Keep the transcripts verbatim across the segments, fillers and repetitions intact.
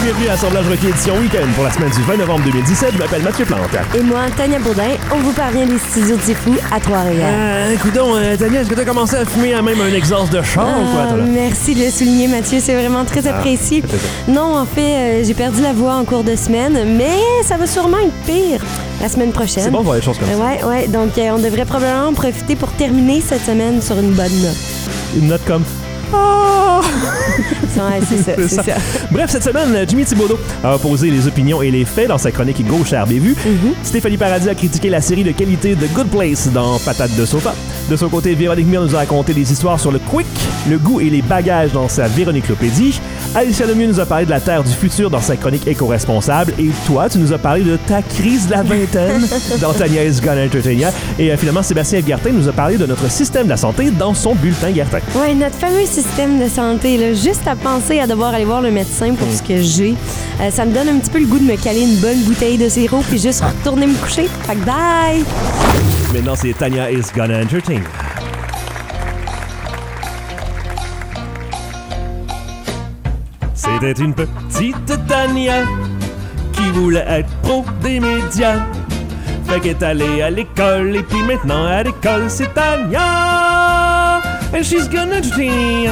bienvenue à Assemblage Rocky édition Week-end pour la semaine du vingt novembre deux mille dix-sept. Je m'appelle Mathieu Plante. Et moi, Tania Bourdin, on vous parvient des studios Tifou à Trois-Rivières. Euh, écoute donc, euh, Tania, est-ce que tu as commencé à fumer à même un exhaust de char ah, ou quoi, toi, là? Merci de le souligner, Mathieu, c'est vraiment très ah, apprécié. Non, en fait, euh, j'ai perdu la voix en cours de semaine, mais ça va sûrement être pire la semaine prochaine. C'est bon de voir les choses comme ça. Ouais, ouais, donc euh, on devrait probablement en profiter pour terminer cette semaine sur une bonne note. Une note comme... Oh! Ouais, c'est ça, c'est, c'est ça. ça. Bref, cette semaine, Jimmy Thibodeau a opposé les opinions et les faits dans sa chronique Gauche Herbe et Vue. Mm-hmm. Stéphanie Paradis a critiqué la série de qualité The Good Place dans Patate de sofa. De son côté, Véronique Mire nous a raconté des histoires sur le quick, le goût et les bagages dans sa Véroniclopédie. Alicia Lemieux nous a parlé de la Terre du futur dans sa chronique éco-responsable. Et toi, tu nous as parlé de ta crise de la vingtaine dans Tania is Gonna Entertain Ya. Et euh, finalement, Sébastien Guertin nous a parlé de notre système de la santé dans son bulletin Guertin. Ouais, notre fameux système de santé, là, juste à penser à devoir aller voir le médecin pour mm. ce que j'ai, euh, ça me donne un petit peu le goût de me caler une bonne bouteille de sirop puis juste retourner me coucher. Fait que bye! Maintenant, c'est Tania is Gonna Entertain. C'était une petite Tania qui voulait être pro des médias. Fait qu'elle est allée à l'école et puis maintenant à l'école c'est Tania. And she's gonna entertain.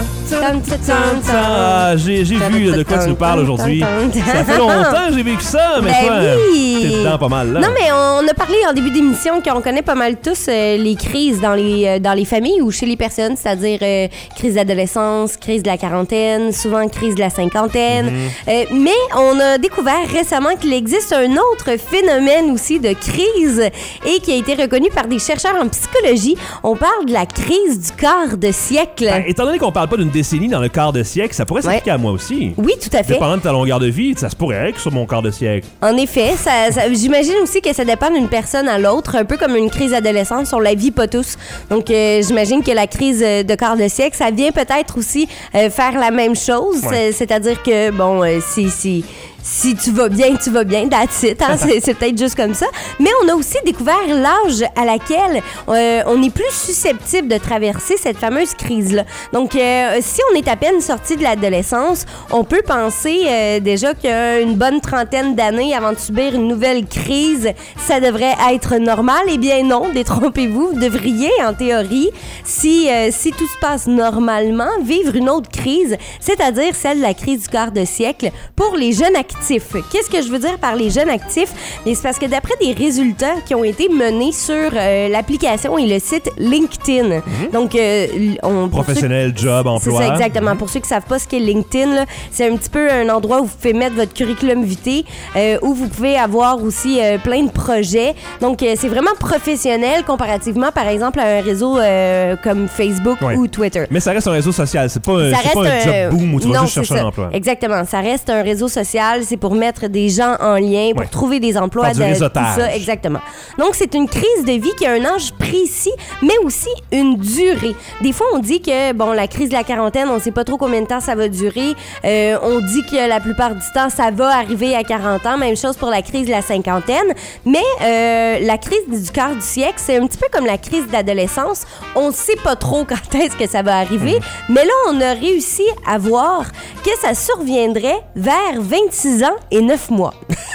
J'ai, j'ai vu de quoi tu nous parles aujourd'hui. Ça fait longtemps que j'ai vécu ça, mais ben toi, oui. t'es dedans pas mal là. Non, mais on a parlé en début d'émission qu'on connaît pas mal tous euh, les crises dans les, euh, dans les familles ou chez les personnes, c'est-à-dire euh, crise d'adolescence, crise de la quarantaine, souvent crise de la cinquantaine. Mm-hmm. Euh, mais on a découvert récemment qu'il existe un autre phénomène aussi de crise et qui a été reconnu par des chercheurs en psychologie. On parle de la crise du quart de siècle. Ben, étant donné qu'on parle pas d'une décennie dans le quart de siècle, ça pourrait s'appliquer ouais. à moi aussi. Oui, tout à fait. Dépendant de ta longueur de vie, ça se pourrait que sur mon quart de siècle. En effet, ça, ça, j'imagine aussi que ça dépend d'une personne à l'autre, un peu comme une crise d'adolescence, on la vit pas tous. Donc, euh, j'imagine que la crise de quart de siècle, ça vient peut-être aussi euh, faire la même chose, ouais. c'est-à-dire que, bon, euh, si... si Si tu vas bien, tu vas bien, that's it, hein? c'est, c'est peut-être juste comme ça. Mais on a aussi découvert l'âge à laquelle euh, on est plus susceptible de traverser cette fameuse crise-là. Donc, euh, si on est à peine sorti de l'adolescence, on peut penser euh, déjà qu'une bonne trentaine d'années avant de subir une nouvelle crise, ça devrait être normal. Eh bien non, détrompez-vous, vous devriez, en théorie, si, euh, si tout se passe normalement, vivre une autre crise, c'est-à-dire celle de la crise du quart de siècle pour les jeunes actifs. Qu'est-ce que je veux dire par les jeunes actifs? Bien, c'est parce que d'après des résultats qui ont été menés sur euh, l'application et le site LinkedIn, mm-hmm. donc euh, on, professionnel, ceux, job, emploi. C'est ça, exactement. Mm-hmm. Pour ceux qui ne savent pas ce qu'est LinkedIn, là, c'est un petit peu un endroit où vous pouvez mettre votre curriculum vitae, euh, où vous pouvez avoir aussi euh, plein de projets. Donc, euh, c'est vraiment professionnel comparativement, par exemple, à un réseau euh, comme Facebook ouais. ou Twitter. Mais ça reste un réseau social. C'est pas, ça c'est pas un, un job boom où tu non, vas juste chercher ça. un emploi. Exactement. Ça reste un réseau social. C'est pour mettre des gens en lien, pour ouais. trouver des emplois, de, tout ça, exactement. Donc, c'est une crise de vie qui a un âge précis, mais aussi une durée. Des fois, on dit que, bon, la crise de la quarantaine, on sait pas trop combien de temps ça va durer. Euh, on dit que la plupart du temps, ça va arriver à quarante ans. Même chose pour la crise de la cinquantaine. Mais euh, la crise du quart du siècle, c'est un petit peu comme la crise de l'adolescence. On sait pas trop quand est-ce que ça va arriver, mmh. mais là, on a réussi à voir que ça surviendrait vers vingt-six ans et neuf mois.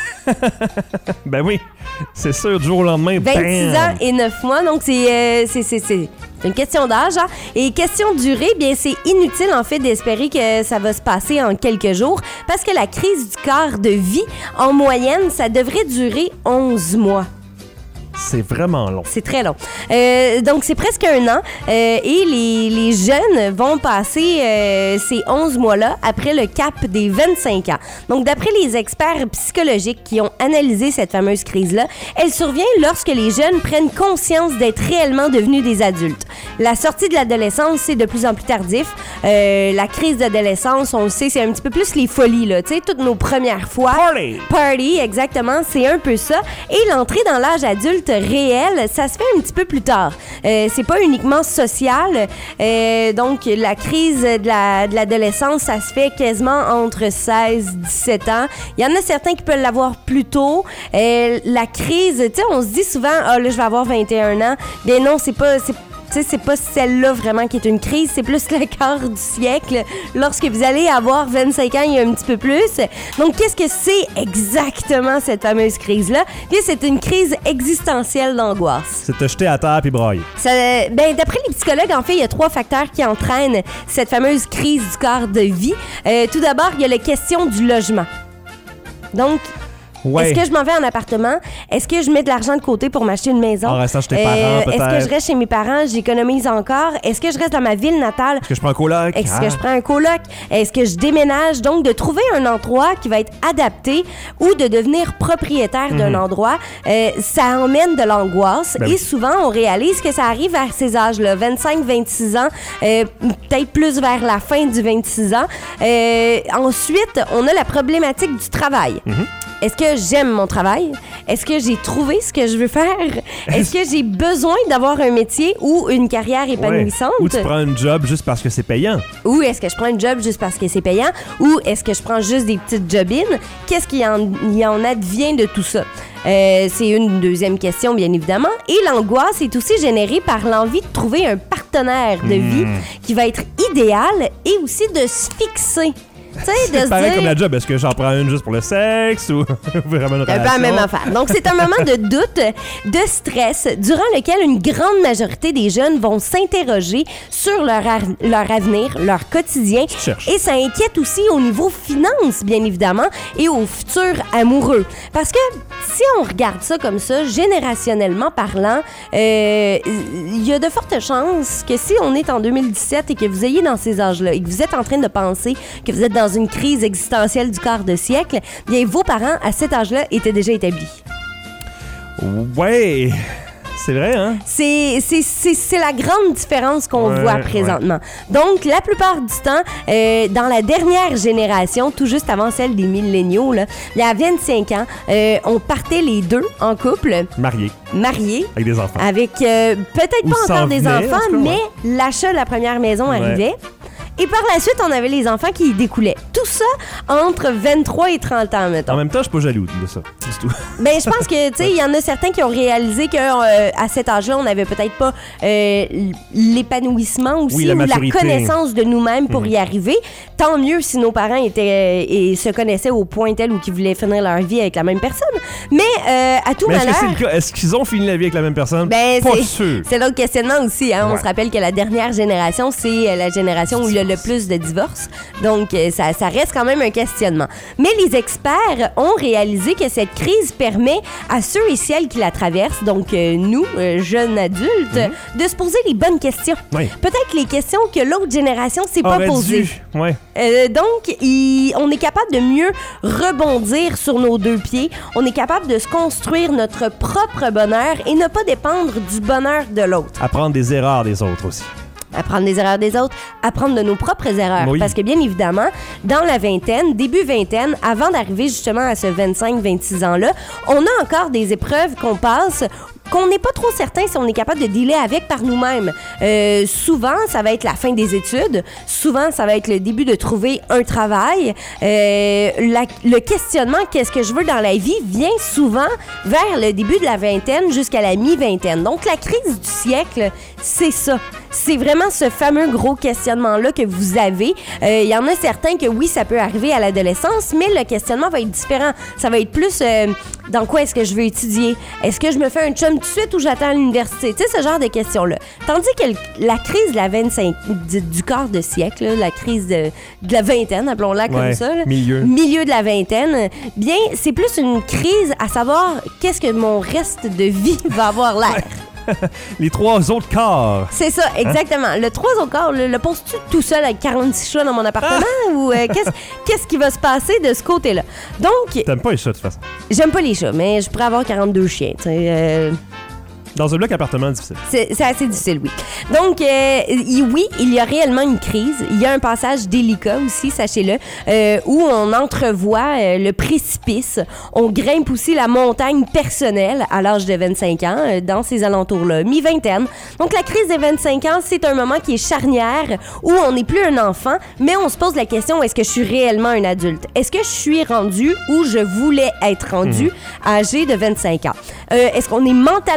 Ben oui, c'est sûr, du jour au lendemain, vingt-six bam! Ans et neuf mois, donc c'est, euh, c'est, c'est, c'est une question d'âge. Hein? Et question de durée, bien c'est inutile en fait d'espérer que ça va se passer en quelques jours parce que la crise du quart de vie, en moyenne, ça devrait durer onze mois. C'est vraiment long. C'est très long. Euh, donc, c'est presque un an. Euh, et les, les jeunes vont passer euh, ces onze mois-là après le cap des vingt-cinq ans. Donc, d'après les experts psychologiques qui ont analysé cette fameuse crise-là, elle survient lorsque les jeunes prennent conscience d'être réellement devenus des adultes. La sortie de l'adolescence, c'est de plus en plus tardif. Euh, la crise d'adolescence, on le sait, c'est un petit peu plus les folies, là. Tu sais, toutes nos premières fois. Party! Party, exactement. C'est un peu ça. Et l'entrée dans l'âge adulte réel, ça se fait un petit peu plus tard. Euh, c'est pas uniquement social. Euh, donc, la crise de, la, de l'adolescence, ça se fait quasiment entre seize et dix-sept ans. Il y en a certains qui peuvent l'avoir plus tôt. Euh, la crise, tu sais, on se dit souvent, ah, là, je vais avoir vingt et un ans. Bien non, c'est pas... C'est Tu sais, c'est pas celle-là vraiment qui est une crise, c'est plus le quart du siècle. Lorsque vous allez avoir vingt-cinq ans, il y a un petit peu plus. Donc, qu'est-ce que c'est exactement cette fameuse crise-là? Bien, c'est une crise existentielle d'angoisse. C'est te jeter à terre puis brailler. Ça, ben, d'après les psychologues, en fait, il y a trois facteurs qui entraînent cette fameuse crise du quart de vie. Euh, tout d'abord, il y a la question du logement. Donc, ouais. est-ce que je m'en vais en appartement? Est-ce que je mets de l'argent de côté pour m'acheter une maison? En restant chez tes parents, peut-être. Est-ce que je reste chez mes parents? J'économise encore? Est-ce que je reste dans ma ville natale? Est-ce que je prends un coloc? Est-ce ah. que je prends un coloc? Est-ce que je déménage? Donc, de trouver un endroit qui va être adapté ou de devenir propriétaire mm-hmm. d'un endroit, euh, ça emmène de l'angoisse. Ben et oui. souvent, on réalise que ça arrive vers ces âges-là, vingt-cinq vingt-six ans, euh, peut-être plus vers la fin du vingt-six ans. Euh, ensuite, on a la problématique du travail. Mm-hmm. Est-ce que j'aime mon travail? Est-ce que j'ai trouvé ce que je veux faire? Est-ce que j'ai besoin d'avoir un métier ou une carrière épanouissante? Ouais. Ou tu prends un job juste parce que c'est payant? Ou est-ce que je prends un job juste parce que c'est payant? Ou est-ce que je prends juste des petites jobines? Qu'est-ce qui en, y en advient de tout ça? Euh, c'est une deuxième question, bien évidemment. Et l'angoisse est aussi générée par l'envie de trouver un partenaire de mmh. vie qui va être idéal et aussi de se fixer. C'est pareil dire... comme la job. Est-ce que j'en prends une juste pour le sexe ou vraiment une relation? Un peu la même affaire. Donc, c'est un moment de doute, de stress, durant lequel une grande majorité des jeunes vont s'interroger sur leur, ar- leur avenir, leur quotidien. Et ça inquiète aussi au niveau finance, bien évidemment, et au futur amoureux. Parce que si on regarde ça comme ça, générationnellement parlant, il euh, y a de fortes chances que si on est en deux mille dix-sept et que vous ayez dans ces âges-là et que vous êtes en train de penser que vous êtes dans une crise existentielle du quart de siècle, bien, vos parents, à cet âge-là, étaient déjà établis. Ouais, c'est vrai, hein? C'est, c'est, c'est, c'est la grande différence qu'on ouais, voit présentement. Ouais. Donc, la plupart du temps, euh, dans la dernière génération, tout juste avant celle des milléniaux, là, il y a vingt-cinq ans, euh, on partait les deux en couple. Mariés. Mariés. Avec des enfants. Avec euh, peut-être Ou pas encore des venait, enfants, cas, mais ouais. l'achat de la première maison ouais. arrivait. Et par la suite, on avait les enfants qui y découlaient. Tout ça entre vingt-trois et trente ans, mettons. En même temps, je suis pas jaloux de ça. C'est tout. Ben, je pense que, tu sais, il y en a certains qui ont réalisé qu'à euh, cet âge-là, on n'avait peut-être pas euh, l'épanouissement aussi, oui, la ou la maturité. connaissance de nous-mêmes pour mmh. y arriver. Tant mieux si nos parents étaient euh, et se connaissaient au point tel ou qu'ils voulaient finir leur vie avec la même personne. Mais euh, à tout Mais malheur... est-ce que c'est le cas? Est-ce qu'ils ont fini la vie avec la même personne? Ben, pas c'est, sûr. C'est l'autre questionnement aussi. Hein? Ouais. On se rappelle que la dernière génération, c'est la génération où il y a le plus de divorces. Donc, ça, ça reste quand même un questionnement. Mais les experts ont réalisé que cette crise permet à ceux et celles qui la traversent, donc euh, nous, euh, jeunes adultes, mm-hmm. de se poser les bonnes questions. Oui. Peut-être les questions que l'autre génération ne s'est pas posées. Ouais. Euh, donc, il, on est capable de mieux rebondir sur nos deux pieds. On est capable de se construire notre propre bonheur et ne pas dépendre du bonheur de l'autre. Apprendre des erreurs des autres aussi. Apprendre des erreurs des autres, apprendre de nos propres erreurs. Oui. Parce que bien évidemment, dans la vingtaine, début vingtaine, avant d'arriver justement à ce vingt-cinq vingt-six ans-là, on a encore des épreuves qu'on passe qu'on n'est pas trop certain si on est capable de dealer avec par nous-mêmes. Euh, souvent, ça va être la fin des études. Souvent, ça va être le début de trouver un travail. Euh, la, le questionnement « qu'est-ce que je veux dans la vie » vient souvent vers le début de la vingtaine jusqu'à la mi-vingtaine. Donc, la crise du siècle, c'est ça. C'est vraiment ce fameux gros questionnement-là que vous avez. Il euh, y en a certains que oui, ça peut arriver à l'adolescence, mais le questionnement va être différent. Ça va être plus euh, dans quoi est-ce que je veux étudier? Est-ce que je me fais un chum tout de suite ou j'attends à l'université? Tu sais, ce genre de questions-là. Tandis que le, la crise de la vingt-cinq, du, du quart de siècle, là, la crise de, de la vingtaine, appelons-la comme ouais, ça, là, milieu. milieu de la vingtaine, bien, c'est plus une crise à savoir qu'est-ce que mon reste de vie va avoir l'air. Ouais. Les trois autres quarts. C'est ça, exactement. Hein? Le trois autres quarts, le, le poses-tu tout seul avec quarante-six chats dans mon appartement ah! ou euh, qu'est-ce, qu'est-ce qui va se passer de ce côté-là? Donc... T'aimes pas les chats, de toute façon? J'aime pas les chats, mais je pourrais avoir quarante-deux chiens, tu sais... Euh... Dans un bloc appartement difficile. C'est, c'est assez difficile, oui. Donc, euh, oui, il y a réellement une crise. Il y a un passage délicat aussi, sachez-le, euh, où on entrevoit euh, le précipice. On grimpe aussi la montagne personnelle à l'âge de vingt-cinq ans, euh, dans ces alentours-là, mi-vingtaine. Donc, la crise des vingt-cinq ans, c'est un moment qui est charnière, où on n'est plus un enfant, mais on se pose la question, est-ce que je suis réellement un adulte? Est-ce que je suis rendu où je voulais être rendu, mmh. âgé de vingt-cinq ans? Euh, est-ce qu'on est mentalement un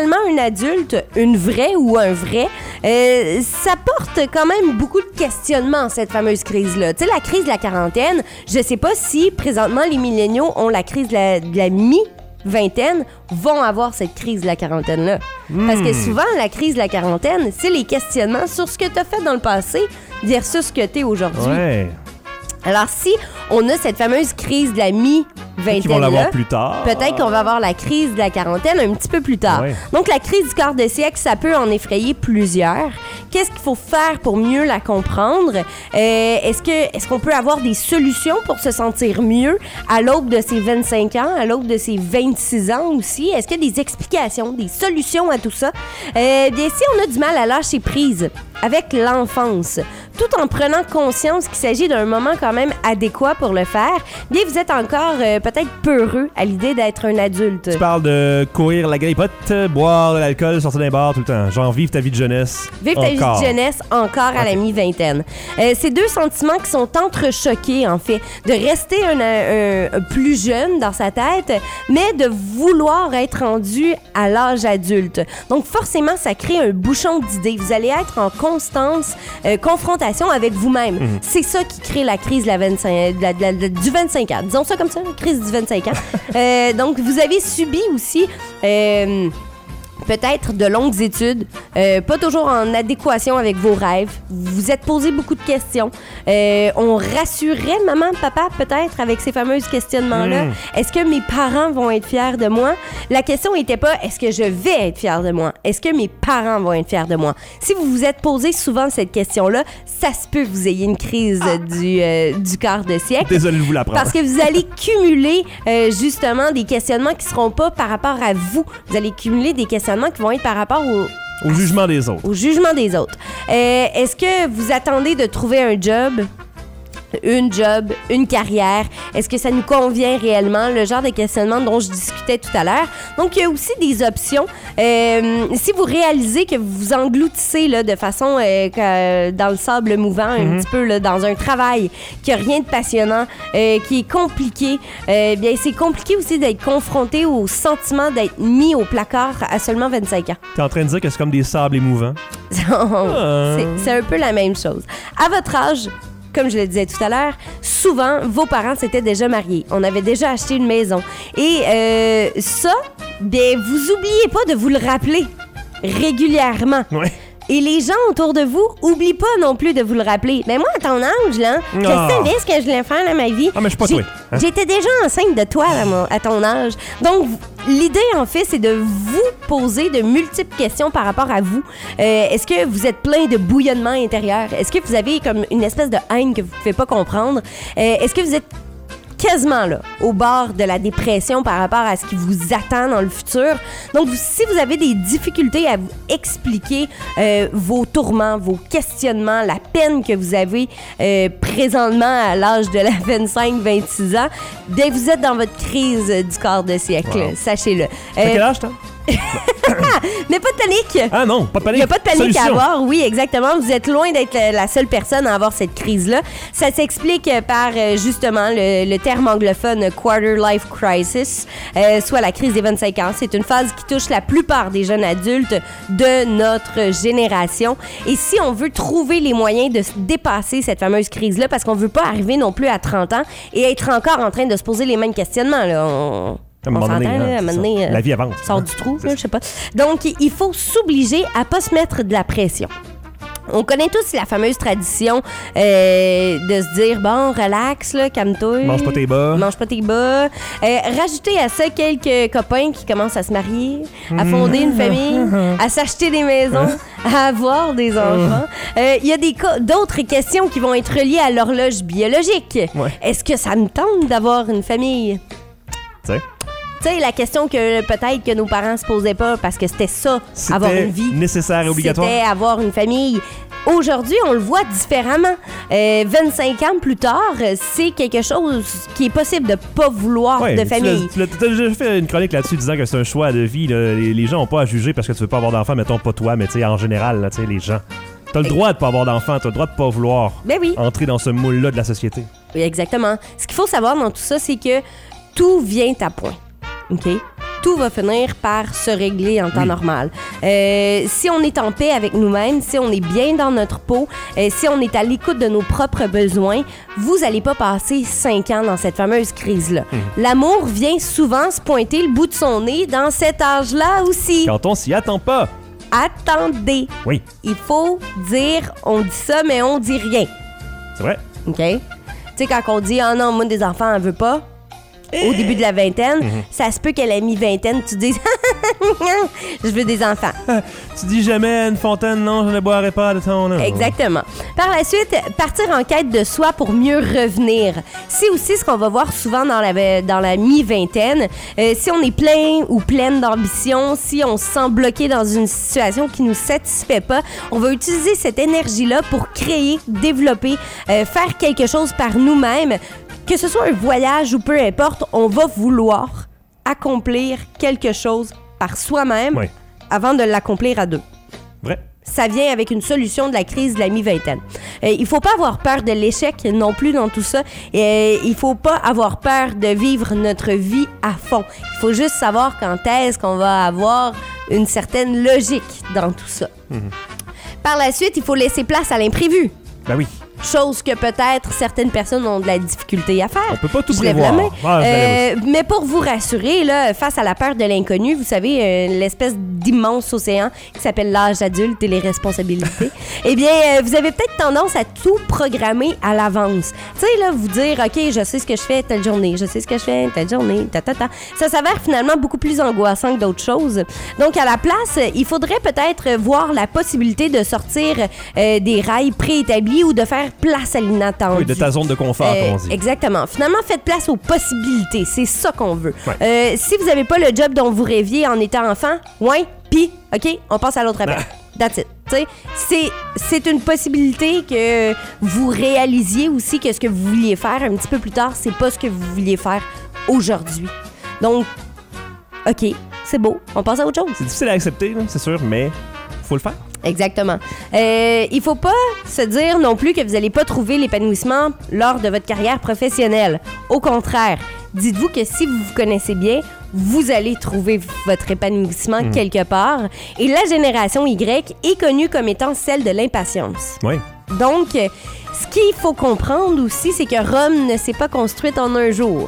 adulte, une vraie ou un vrai, euh, ça porte quand même beaucoup de questionnements, cette fameuse crise-là. Tu sais, la crise de la quarantaine, je sais pas si présentement les milléniaux ont la crise de la, de la mi-vingtaine, vont avoir cette crise de la quarantaine-là. Mmh. Parce que souvent, la crise de la quarantaine, c'est les questionnements sur ce que tu as fait dans le passé versus ce que tu es aujourd'hui. Ouais. Alors, si on a cette fameuse crise de la mi-vingtaine, Qu'ils vont l'avoir plus tard. Peut-être qu'on va avoir la crise de la quarantaine un petit peu plus tard. Ouais. Donc, la crise du quart de siècle, ça peut en effrayer plusieurs. Qu'est-ce qu'il faut faire pour mieux la comprendre? Euh, est-ce que, est-ce qu'on peut avoir des solutions pour se sentir mieux à l'aube de ses vingt-cinq ans, à l'aube de ses vingt-six ans aussi? Est-ce qu'il y a des explications, des solutions à tout ça? Euh, bien, si on a du mal à lâcher prise avec l'enfance, tout en prenant conscience qu'il s'agit d'un moment quand même adéquat pour le faire, bien, vous êtes encore euh, peut-être peureux à l'idée d'être un adulte. Tu parles de courir la grippote, boire de l'alcool, sortir d'un bar tout le temps. Genre, vivre ta vie de jeunesse. Vivre ta vie de jeunesse encore à la mi-vingtaine. Euh, c'est deux sentiments qui sont entrechoqués, en fait. De rester un, un, un plus jeune dans sa tête, mais de vouloir être rendu à l'âge adulte. Donc, forcément, ça crée un bouchon d'idées. Vous allez être en constance, euh, confrontation avec vous-même. Mm-hmm. C'est ça qui crée la crise de la vingt-cinq, de la, de la, de, du vingt-cinq ans. Disons ça comme ça, la crise du vingt-cinq ans. euh, donc, vous avez subi aussi... Euh, peut-être de longues études, euh, pas toujours en adéquation avec vos rêves. Vous vous êtes posé beaucoup de questions. Euh, on rassurait maman, papa, peut-être, avec ces fameux questionnements-là. Mmh. Est-ce que mes parents vont être fiers de moi? La question n'était pas est-ce que je vais être fier de moi? Est-ce que mes parents vont être fiers de moi? Si vous vous êtes posé souvent cette question-là, ça se peut que vous ayez une crise ah. du, euh, du quart de siècle. Désolé de vous l'apprendre. Parce que vous allez cumuler euh, justement des questionnements qui ne seront pas par rapport à vous. Vous allez cumuler des questionnements qui vont être par rapport au... Au jugement des autres. Au jugement des autres. Euh, est-ce que vous attendez de trouver un job, une job, une carrière? Est-ce que ça nous convient réellement? Le genre de questionnement dont je discutais tout à l'heure. Donc, il y a aussi des options. Euh, si vous réalisez que vous vous engloutissez là, de façon euh, que, dans le sable mouvant, un mm-hmm. petit peu là, dans un travail qui n'a rien de passionnant, euh, qui est compliqué, euh, bien, c'est compliqué aussi d'être confronté au sentiment d'être mis au placard à seulement vingt-cinq ans. T'es en train de dire que c'est comme des sables mouvants? ah. c'est, c'est un peu la même chose. À votre âge, comme je le disais tout à l'heure, souvent, vos parents s'étaient déjà mariés. On avait déjà acheté une maison. Et euh, ça, bien, vous oubliez pas de vous le rappeler régulièrement. Ouais. Et les gens autour de vous, oublient pas non plus de vous le rappeler. Mais moi, à ton âge, là, oh. je savais ce que je voulais faire dans ma vie. Ah, mais je suis pas J'ai, toi. Hein? J'étais déjà enceinte de toi à, mon, à ton âge. Donc, l'idée, en fait, c'est de vous poser de multiples questions par rapport à vous. Euh, est-ce que vous êtes plein de bouillonnement intérieur? Est-ce que vous avez comme une espèce de haine que vous ne pouvez pas comprendre? Euh, est-ce que vous êtes quasiment là, au bord de la dépression par rapport à ce qui vous attend dans le futur? Donc, si vous avez des difficultés à vous expliquer euh, vos tourments, vos questionnements, la peine que vous avez euh, présentement à l'âge de la vingt-cinq vingt-six ans, dès que vous êtes dans votre crise du quart de siècle, wow. Sachez-le. T'as euh, quel âge, toi? Mais pas de panique. Ah non, pas de panique. Il n'y a pas de panique Solution. à avoir, oui, exactement. Vous êtes loin d'être la seule personne à avoir cette crise-là. Ça s'explique par, justement, le, le terme anglophone « quarter life crisis euh, », soit la crise des vingt-cinq ans. C'est une phase qui touche la plupart des jeunes adultes de notre génération. Et si on veut trouver les moyens de dépasser cette fameuse crise-là, parce qu'on ne veut pas arriver non plus à trente ans et être encore en train de se poser les mêmes questionnements, là, on... À un moment donné, hein, à un moment donné, la vie avance. Sort hein. du trou, là, je sais pas. Donc, il faut s'obliger à pas se mettre de la pression. On connaît tous la fameuse tradition euh, de se dire, bon, relax, là, calme-toi. Mange pas tes bas. Mange pas tes bas. Euh, rajouter à ça quelques copains qui commencent à se marier, à fonder une famille, à s'acheter des maisons, à avoir des enfants. Il euh, y a des co- d'autres questions qui vont être reliées à l'horloge biologique. Ouais. Est-ce que ça me tente d'avoir une famille? Tu sais. Tu sais, la question que peut-être que nos parents se posaient pas parce que c'était ça, c'était avoir une vie. Nécessaire et obligatoire. C'était avoir une famille. Aujourd'hui, on le voit différemment. Euh, vingt-cinq ans plus tard, c'est quelque chose qui est possible de pas vouloir ouais, de famille. Tu as déjà fait une chronique là-dessus disant que c'est un choix de vie. Là. Les, les gens n'ont pas à juger parce que tu veux pas avoir d'enfant, mettons pas toi, mais tu sais, en général, là, les gens. T'as le droit de pas avoir d'enfant, t'as le droit de pas vouloir ben oui. entrer dans ce moule-là de la société. Oui, exactement. Ce qu'il faut savoir dans tout ça, c'est que tout vient à point. OK? tout va finir par se régler en temps oui. normal. Euh, si on est en paix avec nous-mêmes, si on est bien dans notre peau, euh, si on est à l'écoute de nos propres besoins, vous n'allez pas passer cinq ans dans cette fameuse crise-là. Mmh. L'amour vient souvent se pointer le bout de son nez dans cet âge-là aussi. Quand on s'y attend pas. Attendez. Oui. Il faut dire, on dit ça, mais on dit rien. C'est vrai. OK? Tu sais, quand on dit « Ah non, moi, des enfants, elle veut pas », au début de la vingtaine, mm-hmm. ça se peut qu'elle ait mis vingtaine, tu dises « Je veux des enfants ». Tu dis jamais une fontaine, non, je ne boirai pas de ton eau. Exactement. Par la suite, partir en quête de soi pour mieux revenir. C'est aussi ce qu'on va voir souvent dans la, dans la mi-vingtaine. Euh, si on est plein ou pleine d'ambition, si on se sent bloqué dans une situation qui ne nous satisfait pas, on va utiliser cette énergie-là pour créer, développer, euh, faire quelque chose par nous-mêmes. Que ce soit un voyage ou peu importe, on va vouloir accomplir quelque chose par soi-même oui. avant de l'accomplir à deux. Vrai. Ça vient avec une solution de la crise de la mi-vingtaine. Euh, il ne faut pas avoir peur de l'échec non plus dans tout ça. Euh, il ne faut pas avoir peur de vivre notre vie à fond. Il faut juste savoir quand est-ce qu'on va avoir une certaine logique dans tout ça. Mm-hmm. Par la suite, il faut laisser place à l'imprévu. Ben oui. Chose que peut-être certaines personnes ont de la difficulté à faire. On peut pas tout je prévoir. Lève la main. Ah, euh, mais pour vous rassurer, là, face à la peur de l'inconnu, vous savez, euh, l'espèce d'immense océan qui s'appelle l'âge adulte et les responsabilités, eh bien, euh, vous avez peut-être tendance à tout programmer à l'avance. Tu sais, là, vous dire, OK, je sais ce que je fais telle journée, je sais ce que je fais telle journée, ta, ta, ta. Ça s'avère finalement beaucoup plus angoissant que d'autres choses. Donc, à la place, il faudrait peut-être voir la possibilité de sortir euh, des rails préétablis ou de faire place à l'inattendu. Oui, de ta zone de confort, euh, comme on dit. Exactement. Finalement, faites place aux possibilités. C'est ça qu'on veut. Ouais. Euh, si vous n'avez pas le job dont vous rêviez en étant enfant, ouais, pis, OK, on passe à l'autre appel. That's it. T'sais, c'est, c'est une possibilité que vous réalisiez aussi que ce que vous vouliez faire un petit peu plus tard, c'est pas ce que vous vouliez faire aujourd'hui. Donc, OK, c'est beau. On passe à autre chose. C'est difficile à accepter, là, c'est sûr, mais faut le faire. Exactement. Euh, il faut pas se dire non plus que vous n'allez pas trouver l'épanouissement lors de votre carrière professionnelle. Au contraire, dites-vous que si vous vous connaissez bien, vous allez trouver votre épanouissement mmh. quelque part. Et la génération Y est connue comme étant celle de l'impatience. Oui. Donc, ce qu'il faut comprendre aussi, c'est que Rome ne s'est pas construite en un jour.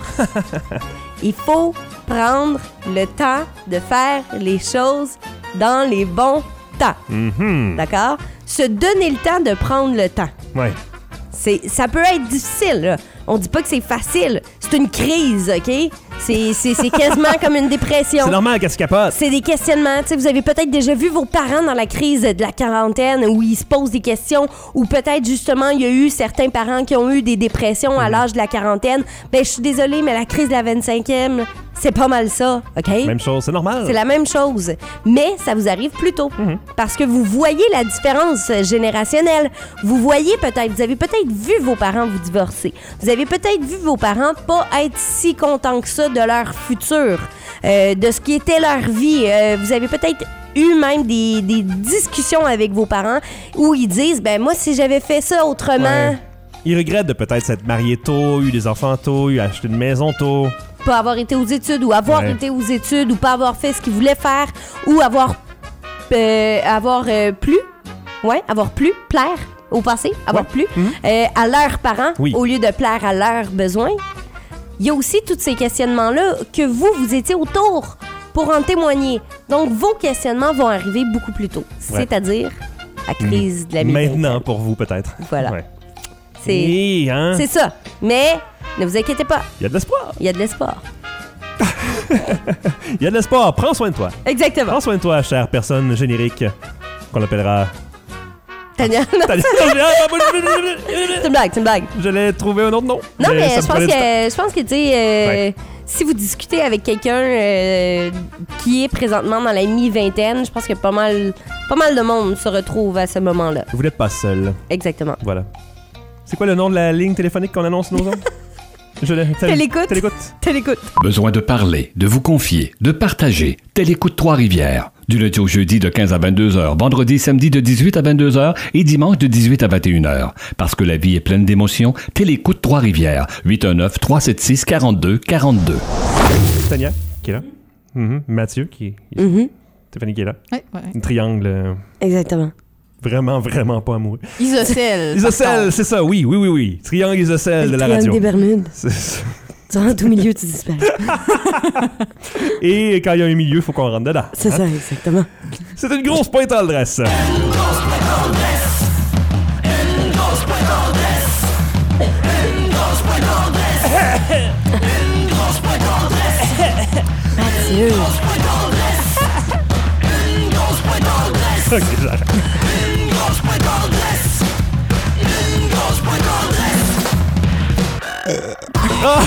Il faut prendre le temps de faire les choses dans les bons temps. Mm-hmm. D'accord? Se donner le temps de prendre le temps. Ouais. C'est, ça peut être difficile, là. On dit pas que c'est facile. C'est une crise, OK? C'est, c'est, c'est quasiment comme une dépression. C'est normal qu'elle se capote. C'est des questionnements. T'sais, vous avez peut-être déjà vu vos parents dans la crise de la quarantaine où ils se posent des questions, ou peut-être justement il y a eu certains parents qui ont eu des dépressions à l'âge de la quarantaine. Ben, je suis désolée, mais la crise de la vingt-cinquième, c'est pas mal ça, OK? Même chose, c'est normal. C'est la même chose. Mais ça vous arrive plus tôt. Mm-hmm. Parce que vous voyez la différence générationnelle. Vous voyez peut-être, vous avez peut-être vu vos parents vous divorcer. Vous avez peut-être vu vos parents pas être si contents que ça de leur futur, euh, de ce qui était leur vie. Euh, vous avez peut-être eu même des, des discussions avec vos parents où ils disent, ben moi, si j'avais fait ça autrement... Ouais. Ils regrettent de peut-être s'être mariés tôt, eu des enfants tôt, eu acheté une maison tôt. Pas avoir été aux études ou avoir ouais. été aux études ou pas avoir fait ce qu'ils voulaient faire ou avoir euh, avoir euh, plu, ouais, avoir plu, plaire au passé, avoir ouais. plu mm-hmm. euh, à leurs parents oui. au lieu de plaire à leurs besoins. Il y a aussi tous ces questionnements-là que vous, vous étiez autour pour en témoigner. Donc, vos questionnements vont arriver beaucoup plus tôt, ouais. c'est-à-dire la crise mmh. de la mi-vingtaine. Maintenant, pour vous, peut-être. Voilà. Ouais. C'est, Et, hein? c'est ça. Mais ne vous inquiétez pas. Il y a de l'espoir. Il y a de l'espoir. Il y a de l'espoir. Prends soin de toi. Exactement. Prends soin de toi, chère personne générique qu'on appellera... Tania. Tania. C'est une blague, c'est une blague. Je l'ai trouvé un autre nom. Non, mais, mais je, pense que, je pense que, tu sais, euh, ouais. si vous discutez avec quelqu'un euh, qui est présentement dans la mi-vingtaine, je pense que pas mal, pas mal de monde se retrouve à ce moment-là. Vous n'êtes pas seul. Exactement. Voilà. C'est quoi le nom de la ligne téléphonique qu'on annonce nos autres? Je l'ai. Télécoute. Télécoute. Télécoute. Besoin de parler, de vous confier, de partager. Télécoute Trois-Rivières. Du lundi au jeudi de quinze à vingt-deux heures, vendredi, samedi de dix-huit à vingt-deux heures et dimanche de dix-huit à vingt et une heures. Parce que la vie est pleine d'émotions, Télécoute Trois-Rivières. huit un neuf, trois sept six, quatre deux quatre deux. Tania, qui est là? Mm-hmm. Mathieu, qui est... Mm-hmm. Stéphanie qui est là. Ouais, ouais. Un triangle... euh, Exactement. Vraiment, vraiment pas amoureux. Isocèle. Isocèle, c'est ça, oui, oui, oui, oui. Triangle isocèle Le de la triangle radio. des Bermudes. C'est ça. Tu rentres au milieu, tu disparais. Et quand il y a un milieu, il faut qu'on rentre dedans. C'est hein? ça, exactement. C'est une grosse pointe en dresse. Mathieu. Ok, j'arrête. Ah!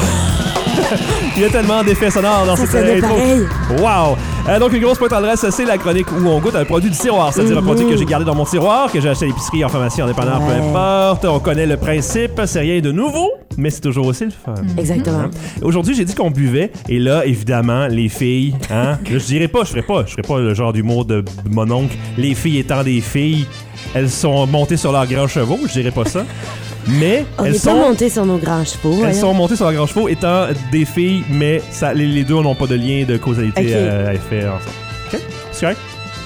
Il y a tellement d'effets sonores dans Ça cette sonnait intro. pareil. Wow! Euh, donc, une grosse pointe en dresse, c'est la chronique où on goûte un produit du tiroir. C'est-à-dire Mm-hmm. un produit que j'ai gardé dans mon tiroir, que j'ai acheté à l'épicerie, en pharmacie, en dépanneur, peu Ouais. importe. On connaît le principe, c'est rien de nouveau, mais c'est toujours aussi le fun. Exactement. Hein? Aujourd'hui, j'ai dit qu'on buvait, et là, évidemment, les filles, hein, là, je dirais pas, je ferais pas, je ferais pas le genre d'humour de mon oncle, les filles étant des filles, elles sont montées sur leurs grands chevaux, je dirais pas ça. Mais On elles n'est sont, pas montés sur nos grands chevaux. elles voyons. sont montées sur leurs grands chevaux étant des filles, mais ça, les, les deux n'ont pas de lien de causalité Ok. euh, à effet ensemble. OK? C'est correct?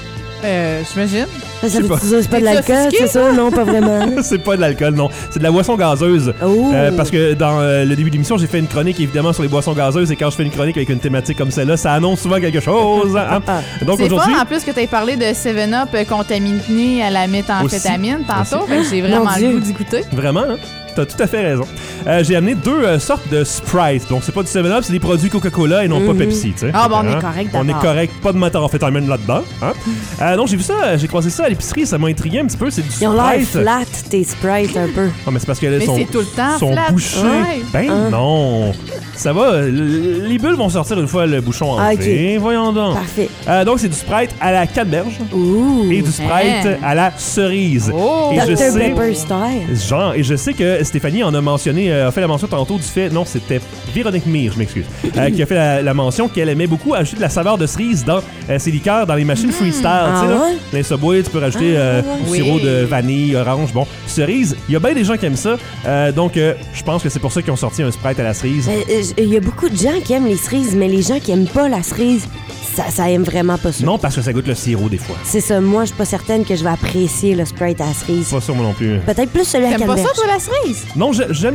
Euh, j'imagine. Ça, ça je sais veut pas. dire c'est pas de T'es l'alcool, sophistiqué, c'est ça? Non, pas vraiment. C'est pas de l'alcool, non. C'est de la boisson gazeuse. Oh. Euh, parce que dans euh, le début de l'émission, j'ai fait une chronique évidemment sur les boissons gazeuses et quand je fais une chronique avec une thématique comme celle-là, ça annonce souvent quelque chose. Hein? Donc C'est aujourd'hui, fun en plus que tu aies parlé de seven up euh, contaminé à la méthamphétamine tantôt. Fait que j'ai vraiment Mon le Dieu. goût d'y goûter. vraiment, hein? T'as tout à fait raison. Euh, j'ai amené deux euh, sortes de Sprite. Donc, c'est pas du seven up, c'est des produits Coca-Cola et non pas Mhm. Pepsi. Tu sais. Ah, bon, on est Hein? correct On est d'abord. correct, pas de méthamphétamine là-dedans. Hein? Euh, donc, j'ai vu ça, j'ai croisé ça à l'épicerie, ça m'a intrigué un petit peu. C'est du Ils ont l'air Sprite. flat, tes Sprites, un peu. Ah, mais c'est parce que là, Mais sont, c'est tout le temps sont flat. bouchés. Ouais. Ben Hein? non. Ça va, l- les bulles vont sortir une fois le bouchon Ah, enlevé. Voyons donc. Parfait. Euh, donc, c'est du Sprite à la canneberge Ouh. et du Sprite Hein. à la cerise. Oh! Et je docteur sais- Pepper style. Genre, et je sais que Stéphanie en a mentionné, euh, a fait la mention tantôt du fait, non, c'était Véronique Mire, je m'excuse, euh, qui a fait la, la mention qu'elle aimait beaucoup ajouter de la saveur de cerise dans euh, ses liqueurs, dans les machines freestyle. Ah tu sais, là, ouais? les Subway, tu peux rajouter Ah, euh, ouais. du Oui. sirop de vanille, orange, bon, cerise. Il y a bien des gens qui aiment ça, euh, donc euh, je pense que c'est pour ça qu'ils ont sorti un Sprite à la cerise. Euh, euh, Il y a beaucoup de gens qui aiment les cerises, mais les gens qui aiment pas la cerise, ça, ça aime vraiment pas ça. Non, parce que ça goûte le sirop des fois. C'est ça. Moi, je suis pas certaine que je vais apprécier le Sprite à la cerise. Pas ça, moi non plus. Peut-être plus celui à T'aimes pas canneberge. ça, toi, la cerise? Non, je- j'aime.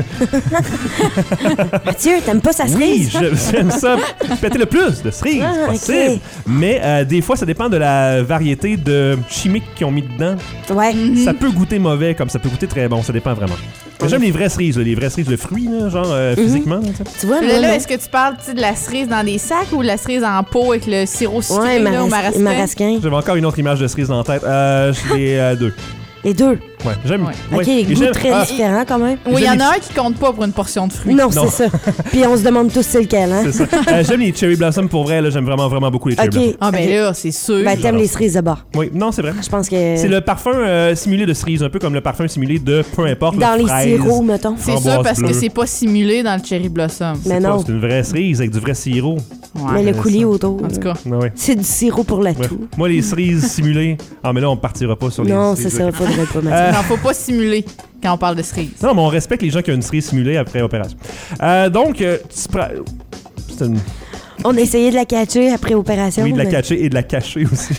Mathieu, t'aimes pas sa Oui, cerise? je- j'aime ça. Péter le plus de cerise Ah, possible. ok. Mais euh, des fois, ça dépend de la variété de chimiques qu'ils ont mis dedans. Ouais. Ça peut goûter mauvais comme ça peut goûter très bon. Ça dépend vraiment. Mais j'aime les vraies cerises, là, les vraies cerises de fruits, là, genre euh, physiquement. là, tu sais. Tu vois, Là, moi, là, non. est-ce que tu parles tu sais, de la cerise dans des sacs ou de la cerise en pot avec le sirop sucré Ouais, là, au maras- marasquin? marasquin. J'avais encore une autre image de cerise dans la tête. Euh, je les euh, deux. Les deux. Ouais, j'aime. Ouais. ouais. OK, Et goût j'aime- très ah, différent quand même. Oui, il y J'aime en les- a un qui compte pas pour une portion de fruits. Non, Non. c'est ça. Puis on se demande tous c'est lequel, hein? c'est ça. Euh, j'aime les cherry blossom pour vrai. Là, j'aime vraiment, vraiment beaucoup les cherry OK. blossom. Ah, ben OK. là, c'est sûr. Ben, t'aimes les cerises de bord. Oui, non, c'est vrai. Je pense que... C'est le parfum euh, simulé de cerise, un peu comme le parfum simulé de peu importe. Dans le les fraise. sirops, mettons. c'est framboise sûr parce bleue. que c'est pas simulé dans le cherry blossom. Mais C'est pas- non. C'est une vraie cerise avec du vrai sirop. Ouais. Mais le c'est coulis ça. autour. En tout cas. Ouais, ouais. C'est du sirop pour la Bref. toux. Moi, les cerises simulées. Ah, mais là, on partira pas sur les Non, c'est cerises. ça. Faudrait pas mettre. Euh, Non, faut pas simuler quand on parle de cerise. Non, mais on respecte les gens qui ont une cerise simulée après opération. Euh, donc, euh, tu prends- c'est une... On a essayé de la catcher après opération. oui, de la mais- cacher et de la cacher aussi.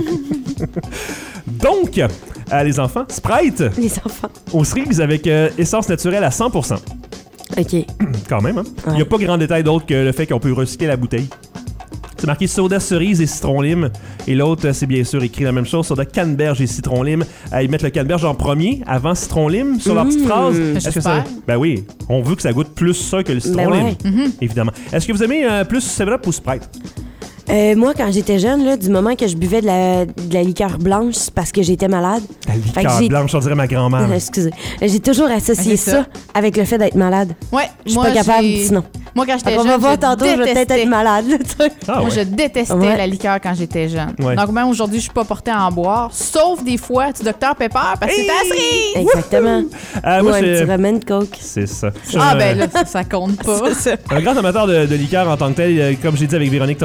Donc, euh, les enfants, Sprite Les enfants. aux cerises avec euh, essence naturelle à cent pour cent. OK. Quand même, hein? Il Ouais. n'y a pas grand détail d'autre que le fait qu'on peut recycler la bouteille. C'est marqué soda cerise et citron lime. Et l'autre, euh, c'est bien sûr écrit la même chose, soda canneberge et citron lime. Euh, ils mettent le canneberge en premier, avant citron lime, sur leur petite Mmh. phrase. Est-ce que J'espère. ça... Ben oui, on veut que ça goûte plus ça que le citron Ben lime, ouais. Mhm. évidemment. Est-ce que vous aimez euh, plus seven up ou Sprite? Euh, moi, quand j'étais jeune, là, du moment que je buvais de la, de la liqueur blanche, c'est parce que j'étais malade. La Fait que liqueur j'ai- blanche, on dirait ma grand-mère. Excusez. J'ai toujours associé Mais c'est ça. ça. avec le fait d'être malade. Ouais, Je suis moi, pas capable j'ai- sinon. Moi, quand j'étais On jeune, va voir je tantôt, je vais peut-être détestais. être malade. là, tu sais. Ah Moi, ouais. je détestais Ouais. la liqueur quand j'étais jeune. Ouais. Donc, même aujourd'hui, je suis pas portée à en boire, sauf des fois du docteur Pepper parce que c'est ta cerise. Exactement. Euh, Ou moi, un je- petit remède Coke. C'est ça. Je suis Ah, un- ben là, ça, ça compte pas. Un grand amateur de, de liqueur en tant que tel, euh, comme j'ai dit avec Véronique tantôt, il faut absolument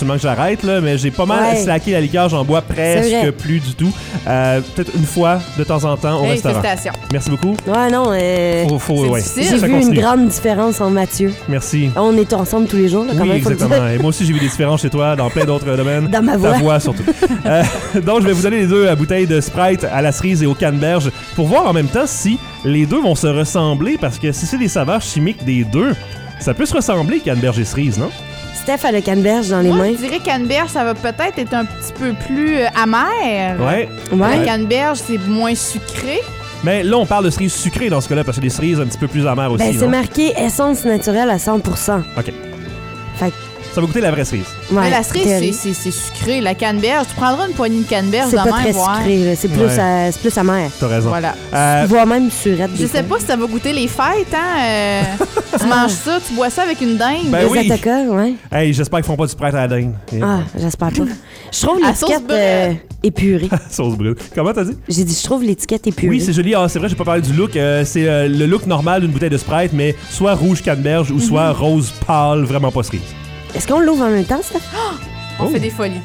absolument que j'arrête, là, mais j'ai pas mal Ouais. slacké la liqueur, j'en bois presque plus du tout. Euh, peut-être une fois de temps en temps au Hey, restaurant. félicitations. Merci beaucoup. Ouais, non, euh, Faut, faut, C'est ouais. difficile. j'ai Ça vu continue. une grande différence en Mathieu. Merci. On est ensemble tous les jours, là, quand Oui, même, faut le dire. exactement. Et moi aussi, j'ai vu des différences chez toi dans plein d'autres domaines. Dans ma Ta voix. voix, surtout. Euh, donc, je vais vous donner les deux euh, bouteilles de Sprite à la cerise et au canneberge pour voir en même temps si les deux vont se ressembler, parce que si c'est des saveurs chimiques des deux, ça peut se ressembler, canneberge et cerise, non? Steph a le canneberge dans les Moi, mains. je dirais canneberge, ça va peut-être être un petit peu plus euh, amer. Ouais. Ouais. La canneberge, c'est moins sucré. Mais là, on parle de cerises sucrées dans ce cas-là, parce que les cerises un petit peu plus amères aussi, Ben, c'est non? marqué essence naturelle à cent pour cent. OK. Fait que, Ça va goûter la vraie cerise. ouais, Mais la cerise, théorie. c'est- c'est c'est sucré. La canneberge, tu prendras une poignée de canneberge C'est de pas même, très voir. sucré, là. C'est plus, Ouais. euh, c'est plus amer. T'as raison. Voilà. Euh, Voire même surette. Je sais pas si ça va goûter les fêtes, hein. euh, tu manges ça, tu bois ça avec une dinde. Ben Les oui. attaquants, ouais. hey, j'espère qu'ils font pas du Sprite à la dinde. Et Ah, j'espère pas. Je trouve À sauce l'étiquette brune. euh, épurée. sauce brune. Comment t'as dit? J'ai dit, je trouve l'étiquette épurée. Oui, c'est joli. Ah, c'est vrai, j'ai pas parlé du look. Euh, c'est euh, le look normal d'une bouteille de Sprite, mais soit rouge canneberge ou soit rose pâle, vraiment pas cerise. Est-ce qu'on l'ouvre en même temps, ça? On Oh. fait des folies.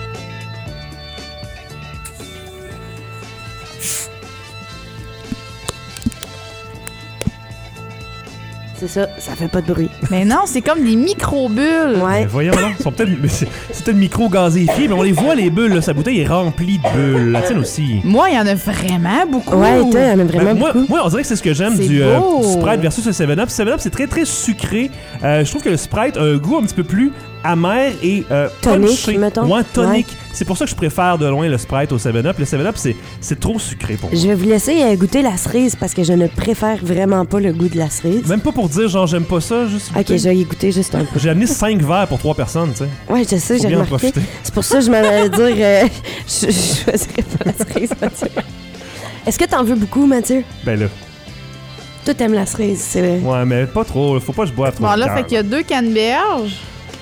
C'est ça, ça fait pas de bruit. Mais non, c'est comme des micro-bulles. Ouais. Mais voyons là, ils sont peut-être mais c'est c'est peut-être micro-gazéifiés, mais on les voit les bulles. Là. Sa bouteille est remplie de bulles. La tienne aussi. Moi, il y en a vraiment beaucoup. Ouais, toi, il y en a vraiment Ben, moi, beaucoup. moi, on dirait que c'est ce que j'aime C'est du, euh, beau. du Sprite versus le seven up. seven up, c'est très très sucré. Euh, je trouve que le Sprite a un goût un petit peu plus amer et euh, Tonique, punché. mettons. Ouais, tonique. C'est pour ça que je préfère de loin le Sprite au seven up. Le seven up, c'est, c'est trop sucré pour moi. Je vais vous laisser euh, goûter la cerise parce que je ne préfère vraiment pas le goût de la cerise. Même pas pour dire genre j'aime pas ça, juste. Ok, je vais y goûter juste un peu. J'ai amené cinq verres pour trois personnes, tu sais. Ouais, je sais, Faut j'ai bien en remarqué. profiter. C'est pour ça que je m'allais dire, euh, je, je choisirais pas la cerise, Mathieu. Est-ce que t'en veux beaucoup, Mathieu? Ben là. Toi, t'aimes la cerise, c'est vrai. Ouais, mais pas trop. Faut pas que je boive trop. Bon, de là, cœur. fait qu'il y a deux canneberges.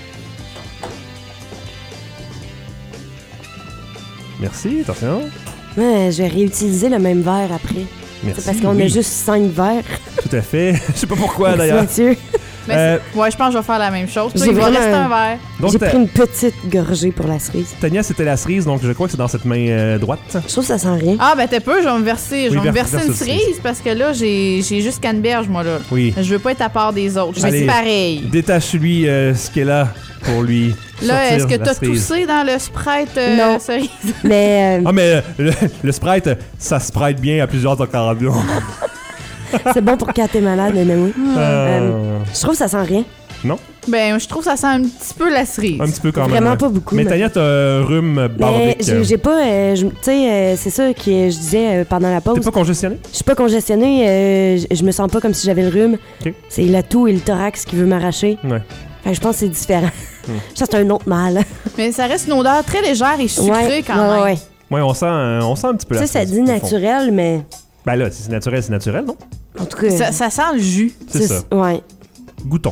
Merci, attention. Ouais, je vais réutiliser le même verre après. Merci. C'est parce qu'on oui, a juste cinq verres. Tout à fait. Je sais pas pourquoi Merci, d'ailleurs. Mathieu. Mais Euh, c'est- ouais, je pense que je vais faire la même chose. Puis là, J'ai il va vraiment rester un- un verre. Donc, J'ai ta- pris une petite gorgée pour la cerise. Tania, c'était la cerise, donc je crois que c'est dans cette main euh, droite. Je trouve que ça sent rien. Ah, ben t'es peu, je vais me verser, je Oui, vais me verse- verser une verse une cerise parce que là, j'ai j'ai juste canneberge, moi, là. Oui. Je veux pas être à part des autres. Je Allez. suis pareil. Détache-lui euh, ce qu'elle a pour lui. Là, sortir est-ce que la t'as cerise. toussé dans le Sprite euh, Non. cerise? Mais euh, Ah, mais euh, le, le Sprite, ça se prête bien à plusieurs occasions. c'est bon pour quand t'es malade, mais oui. Euh, Je trouve que ça sent rien. Ben, je trouve que ça sent un petit peu la cerise. un petit peu quand même. Vraiment ouais. pas beaucoup. Mais mais- Tania, t'as un rhume Mais barbique. j'ai j'ai pas. euh, je- tu sais, euh, c'est ça que je disais euh, pendant la T'es pause. pas congestionné? Je suis pas congestionnée. euh, je je me sens pas comme si j'avais le rhume. Ok. C'est la toux et le thorax qui veut m'arracher. Ouais. Fait que je pense que c'est différent. Hmm. Ça, c'est un autre mal. Mais ça reste une odeur très légère et sucrée ouais, quand ouais, même. ouais. Ouais, on sent, euh, on sent un petit peu Tu la sais, ça cerise, dit au fond. naturel, mais Ben là, si c'est naturel, c'est naturel, non? en tout cas. Ça, ça sent le jus. C'est ça. Ouais. Goûtons.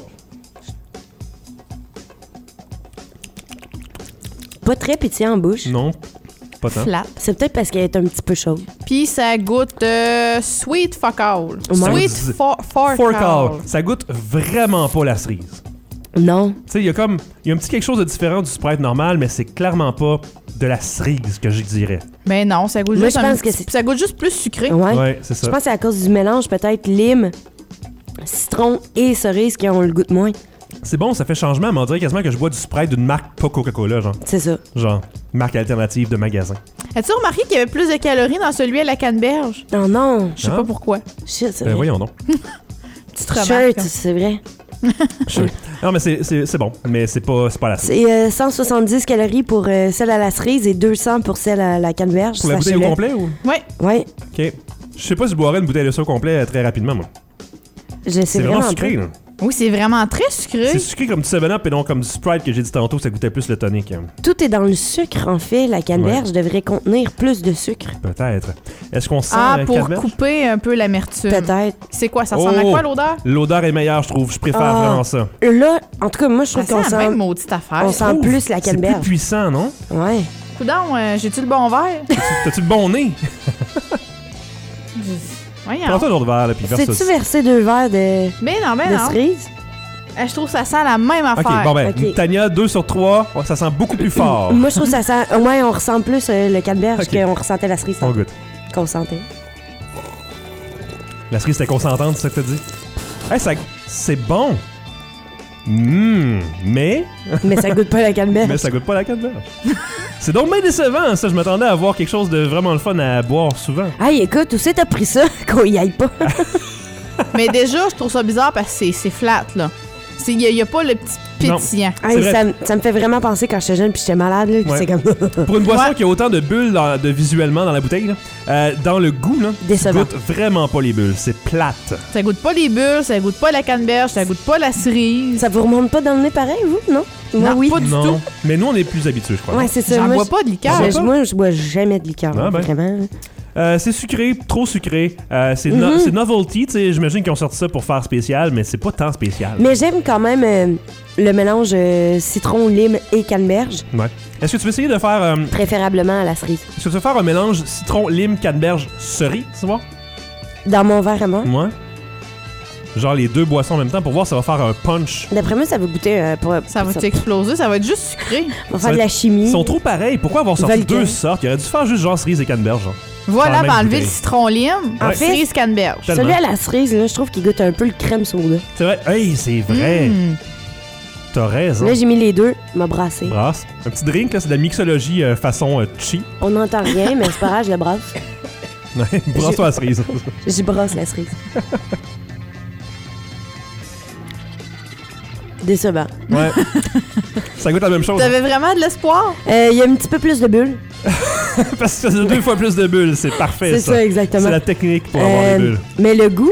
Pas très pétillant en bouche. Non, pas tant. Flat. C'est peut-être parce qu'elle est un petit peu chaude. Puis ça goûte euh, sweet fuck all. Ouais. Sweet for, for, Fork all. out. Ça goûte vraiment pas la cerise. Non. Tu sais, il y a comme. Il y a un petit quelque chose de différent du Sprite normal, mais c'est clairement pas de la cerise que je dirais. Ben non, ça goûte Moi, juste je un pense que petit- c'est- ça goûte juste plus sucré. Ouais. Ouais, c'est Je ça. pense que c'est à cause du mélange, peut-être lime, citron et cerise qui ont le goût de moins. C'est bon, ça fait changement, mais on dirait quasiment que je bois du Sprite d'une marque pas Coca-Cola, genre. C'est ça. Genre, marque alternative de magasin. As-tu remarqué qu'il y avait plus de calories dans celui à la canneberge? Non, non. Je sais Ah. pas pourquoi. Shit, c'est Ben vrai. voyons donc. Petite remarque. Shirt, c'est vrai. Sure. Non, mais c'est, c'est, c'est bon, mais c'est pas, c'est pas la cerise. C'est euh, cent soixante-dix calories pour euh, celle à la cerise et deux cents pour celle à la canneberge. Pour la bouteille au sachez-le. complet ou? Ouais. Ouais, Ok. Je sais pas si je boirais une bouteille de ça au complet euh, très rapidement, moi. je sais C'est vraiment vraiment sucré, pas. là. Oui, c'est vraiment très sucré. C'est sucré comme du seven up et non comme du Sprite que j'ai dit tantôt, ça goûtait plus le tonic. hein. Tout est dans le sucre, en fait. La canneberge devrait contenir plus de sucre. Peut-être. Est-ce qu'on sent Ah, euh, pour canneberge? couper un peu l'amertume. Peut-être. C'est quoi? Ça ressemble à Oh! quoi l'odeur? L'odeur est meilleure, je trouve. Je préfère Ah. vraiment ça. Là, en tout cas, moi, je Ça trouve sent qu'on la même sent... maudite affaire. on sent plus la C'est plus canneberge. puissant, non? Ouais. Coudon, euh, j'ai-tu le bon verre? T'as-tu le bon nez? Voyons. Prends-toi un autre verre, là, puis verse Sais-tu ça. verser deux verres de, Ben non, ben de non. cerise? Eh, je trouve que ça sent la même affaire. OK, bon ben, Ok. Tania, deux sur trois, ouais, ça sent beaucoup plus fort. Moi, je trouve que ça sent. Au moins, on ressent plus euh, le canneberge Ok. qu'on ressentait la cerise. On goûte. Qu'on sentait. La cerise était consentante, c'est ça que t'as dit? Hey, ça, c'est bon. Mmh, mais, Mais ça goûte pas le canneberge. mais ça goûte pas la canneberge. C'est donc bien décevant, ça. Je m'attendais à avoir quelque chose de vraiment le fun à boire souvent. Hey, écoute, où c'est t'as pris ça qu'on y aille pas? Mais déjà, je trouve ça bizarre parce que c'est, c'est flat, là. Il n'y a, a pas le petit pétillant. Hey, vrai. ça, m- ça me fait vraiment penser quand j'étais jeune puis j'étais malade, là, puis Ouais. c'est comme. Pour une boisson Ouais. qui a autant de bulles dans- de visuellement dans la bouteille, là, euh, dans le goût, là, tu Décevant. goûtes vraiment pas les bulles. C'est plate. Ça goûte pas les bulles, ça goûte pas la canneberge, ça goûte pas la cerise. Ça vous remonte pas dans le nez pareil, vous? Non? Moi, Non, oui. pas du non, tout. mais nous, on est plus habitués, je crois. Ouais, c'est ça. J'en Moi, bois je- pas de liqueur. je- moi, je bois jamais de liqueur, Ah, ben. vraiment. Euh, c'est sucré, trop sucré. Euh, c'est, no- Mhm. c'est novelty, tu sais. J'imagine qu'ils ont sorti ça pour faire spécial, mais c'est pas tant spécial. Mais j'aime quand même euh, le mélange euh, citron, lime et canneberge, Ouais. Est-ce que tu veux essayer de faire, euh, préférablement à la cerise. est-ce que tu veux faire un mélange citron, lime, canneberge, cerise, tu vois? Dans mon verre à moi. Ouais. Genre les deux boissons en même temps pour voir si ça va faire un punch. D'après moi, ça va goûter euh, pour, Ça va ça t'exploser, ça va être juste sucré. va Ça faire de va- la chimie. Ils sont trop pareils. Pourquoi avoir sorti Vulgaire. deux sortes? Il aurait dû faire juste genre cerise et canneberge. Genre. Voilà, Dans la ben même enlever le bouteille. citron lime, En en fait- cerise canneberge. Tellement. Celui à la cerise, là, je trouve qu'il goûte un peu le crème soda. C'est vrai. Hey, c'est vrai. Mm. T'as raison. Là, j'ai mis les deux, m'a brassé. Brasse. Un petit drink, là, c'est de la mixologie euh, façon euh, chi. On n'entend rien, mais c'est pas grave, je le brasse. Ouais, brasse-toi la cerise. J'y brasse la cerise. Décevant. Ouais. Ça goûte la même chose. T'avais vraiment de l'espoir? Euh, Il y a un petit peu plus de bulles. Parce que ça a deux fois plus de bulles. C'est parfait, C'est ça. ça, exactement. C'est la technique pour avoir Euh, des bulles. Mais le goût,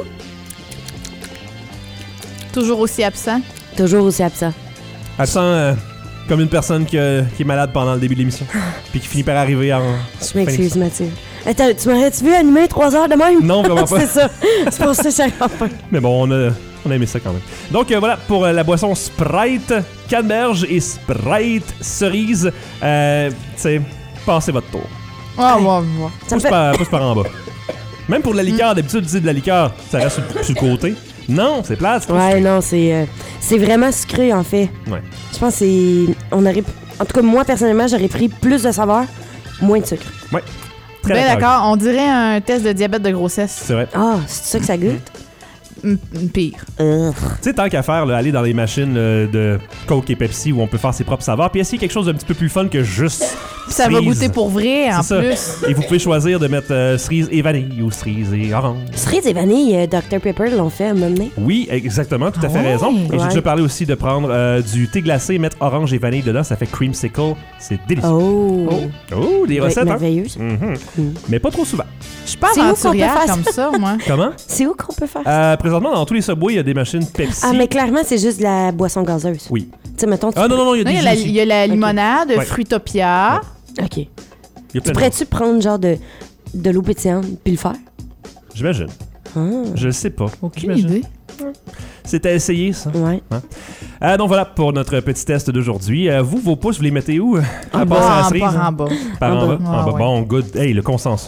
Toujours aussi absent. toujours aussi absent. Elle sent euh, comme une personne qui, euh, qui est malade pendant le début de l'émission. Puis qui finit par arriver en... Je m'excuse, Mathieu. Attends, tu m'aurais-tu vu animer trois heures de même? Non, vraiment pas. C'est ça. C'est pour ça que j'ai enfin. Mais bon, on a, on a aimé ça quand même. Donc euh, voilà, pour euh, la boisson Sprite, canneberge et Sprite cerise, euh, c'est passez votre tour. Ah, Hey. ouais, ouais. Ça me Pousse, fait... par, pousse par en bas. Même pour de la liqueur, d'habitude, tu dis de la liqueur, ça reste sur, sur le côté. Non, c'est plate. c'est trop Ouais, sucré. non, c'est euh, c'est vraiment sucré, en fait. Ouais. Je pense que c'est... On aurait... En tout cas, moi, personnellement, j'aurais pris plus de saveur, moins de sucre. Très Ben d'accord, on dirait un test de diabète de grossesse. C'est vrai. Ah, c'est ça que ça goûte? Mm, Pire. Euh, Tu sais, tant qu'à faire, là, aller dans les machines euh, de Coke et Pepsi où on peut faire ses propres saveurs, puis essayer quelque chose d'un petit peu plus fun que juste Ça va cerise. goûter pour vrai, en C'est ça. plus. Et vous pouvez choisir de mettre euh, cerise et vanille ou cerise et orange. cerise et vanille, euh, docteur Pepper l'ont fait à un moment donné. Oui, exactement, tout à Ah fait ouais? raison. Et j'ai Ouais. déjà parlé aussi de prendre euh, du thé glacé, mettre orange et vanille dedans, ça fait creamsicle. C'est délicieux. Oh! Oh, des Ouais, recettes, hein? merveilleuse. Mhm. Mm. Mais pas trop souvent. Je suis pas C'est où qu'on peut aventurière faire comme ça, moi. Comment? C'est où qu'on peut faire ça? Euh, présentement, dans tous les Subway, il y a des machines Pepsi. Ah, mais clairement, c'est juste de la boisson gazeuse. Oui. Tu sais, mettons, tu Ah non, non, non, il y a Non, des il y a la, jus il aussi. y a la limonade, Ouais. Fruitopia. OK. Il y a Tu plein de pourrais-tu prendre genre de, de l'eau pétillante puis le faire? choses. J'imagine. Ah, Je le sais pas. Aucune J'imagine. idée. C'est à essayer, ça. ouais. Ah, donc voilà pour notre petit test d'aujourd'hui. Euh, vous, vos pouces, vous les mettez où? À En part à la bas, en cerise, bas, hein? en bas. Par En en bas. bas. Ah, En bas. ouais. Bon, good. Hey, le consensus.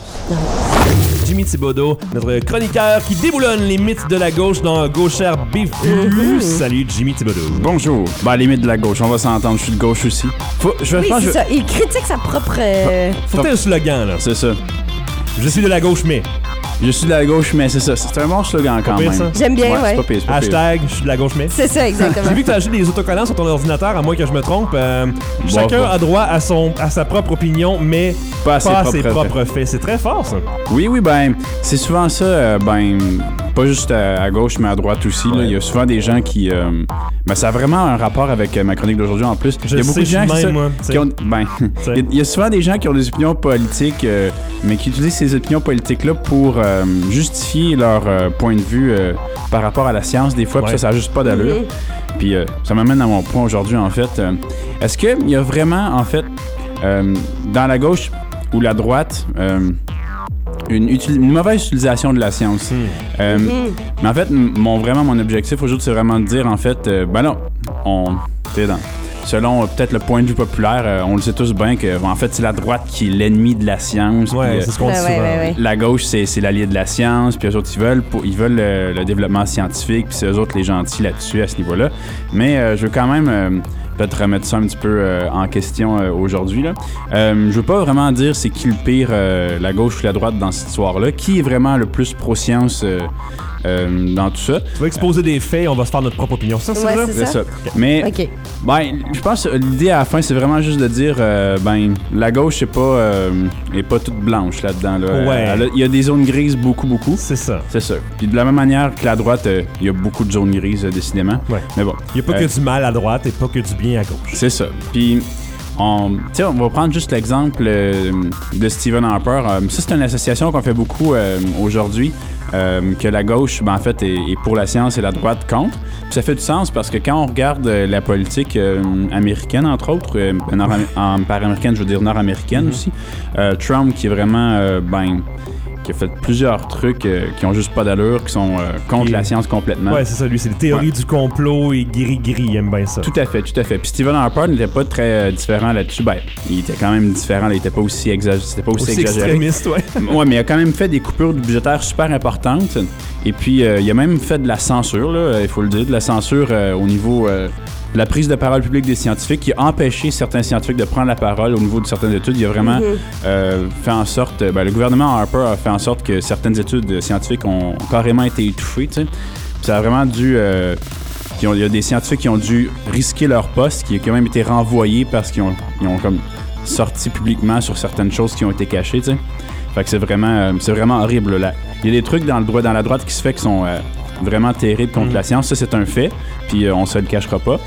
Jimmy Thibodeau, notre chroniqueur qui déboulonne les mythes de la gauche dans Gauchère Bévue. Salut, Jimmy Thibodeau. Bonjour. Ben, à la limite de la gauche, on va s'entendre. Je suis de gauche aussi. Faut, je, Oui, je pense c'est que je- ça. Il critique sa propre... euh, Faut un slogan, là. C'est ça. Je suis de la gauche, mais. Je suis de la gauche, mais c'est ça. C'est un bon slogan quand pire, même. ça. J'aime bien, Ouais, ouais. C'est pas pire, c'est pas pire. Hashtag, je suis de la gauche, mais. C'est ça, exactement. J'ai vu que tu as acheté des autocollants sur ton ordinateur, à moins que je me trompe. Euh, Bon, chacun bon. a droit à, son, à sa propre opinion, mais Pas à ses pas à propres ses faits. propres faits. C'est très fort, ça. Oui, oui, ben, c'est souvent ça, euh, ben, pas juste à, à gauche, mais à droite aussi. là. Il y a souvent des gens qui. Euh, ben, ça a vraiment un rapport avec euh, ma chronique d'aujourd'hui en plus. Je Il y a sais, beaucoup de je suis gens de qui, même, ça, moi, tu sais. qui ont. Ben, sais. il y a- il y a souvent des gens qui ont des opinions politiques, euh, mais qui utilisent ces opinions politiques-là pour euh, justifier leur euh, point de vue euh, par rapport à la science, des fois, puis Ouais. ça, ça n'a juste pas d'allure. Mhm. Puis euh, ça m'amène à mon point aujourd'hui, en fait. Euh, Est-ce qu'il y a vraiment, en fait, euh, dans la gauche ou la droite, euh, une, util- une mauvaise utilisation de la science? Hmm. Euh, Mhm. Mais en fait, m- mon, vraiment, mon objectif aujourd'hui, c'est vraiment de dire, en fait, euh, ben non, on... t'es dans... selon euh, peut-être le point de vue populaire, euh, on le sait tous bien que en fait c'est la droite qui est l'ennemi de la science. Ouais, puis, c'est ce qu'on Ouais, dit ouais, souvent. ouais, ouais. La gauche, c'est, c'est l'allié de la science, puis eux autres, ils veulent, pour, ils veulent le, le développement scientifique, puis c'est eux autres les gentils là-dessus, à ce niveau-là. Mais euh, je veux quand même euh, peut-être remettre ça un petit peu euh, en question euh, aujourd'hui. Là. Euh, je veux pas vraiment dire c'est qui le pire, euh, la gauche ou la droite dans cette histoire-là. Qui est vraiment le plus pro-science euh, euh, dans tout ça? Tu vas exposer des faits et on va se faire notre propre opinion. Ça, c'est Ouais, ça? c'est C'est ça. Mais OK. ben, je pense que l'idée à la fin, c'est vraiment juste de dire, euh, ben, la gauche, c'est pas, euh, est pas toute blanche là-dedans. Là. Ouais. Elle a- Il y a des zones grises, beaucoup, beaucoup. C'est ça. C'est ça. Puis de la même manière que la droite, euh, il y a beaucoup de zones grises, euh, décidément. Ouais. Mais bon. Il n'y a pas Euh, que du mal à droite et pas que du bien à gauche. C'est ça. Puis, on, tu sais, on va prendre juste l'exemple euh, de Stephen Harper. Euh, ça, c'est une association qu'on fait beaucoup euh, aujourd'hui, euh, que la gauche, ben, en fait, est, est pour la science et la droite contre. Puis ça fait du sens parce que quand on regarde euh, la politique euh, américaine, entre autres, euh, nord- en, par américaine, je veux dire nord-américaine aussi, euh, Trump qui est vraiment, euh, ben, qui a fait plusieurs trucs euh, qui ont juste pas d'allure, qui sont euh, contre Et- la science complètement. Ouais, c'est ça, lui. C'est les théories Ouais. du complot et gris-gris. Il aime bien ça. Tout à fait, tout à fait. Puis Stephen Harper n'était pas très euh, différent là-dessus. Ben, il était quand même différent, là, il était pas aussi, exag... c'était pas aussi, Aussi exagéré. extrémiste, ouais. Ouais, mais il a quand même fait des coupures budgétaires super importantes. Et puis, euh, il a même fait de la censure, là, il faut le dire, de la censure euh, au niveau euh, de la prise de parole publique des scientifiques, qui a empêché certains scientifiques de prendre la parole au niveau de certaines études. Il a vraiment euh, fait en sorte... Ben, le gouvernement Harper a fait en sorte que certaines études scientifiques ont carrément été étouffées, tu sais. Puis ça a vraiment dû... Euh, qui ont- il y a des scientifiques qui ont dû risquer leur poste, qui ont quand même été renvoyés parce qu'ils ont, ils ont comme sorti publiquement sur certaines choses qui ont été cachées, tu sais. Fait que c'est vraiment, euh, c'est vraiment horrible, là. Il y a des trucs dans, le droit, dans la droite qui se fait qui sont euh, vraiment terribles contre Mm. la science. Ça, c'est un fait, puis euh, on se le cachera pas.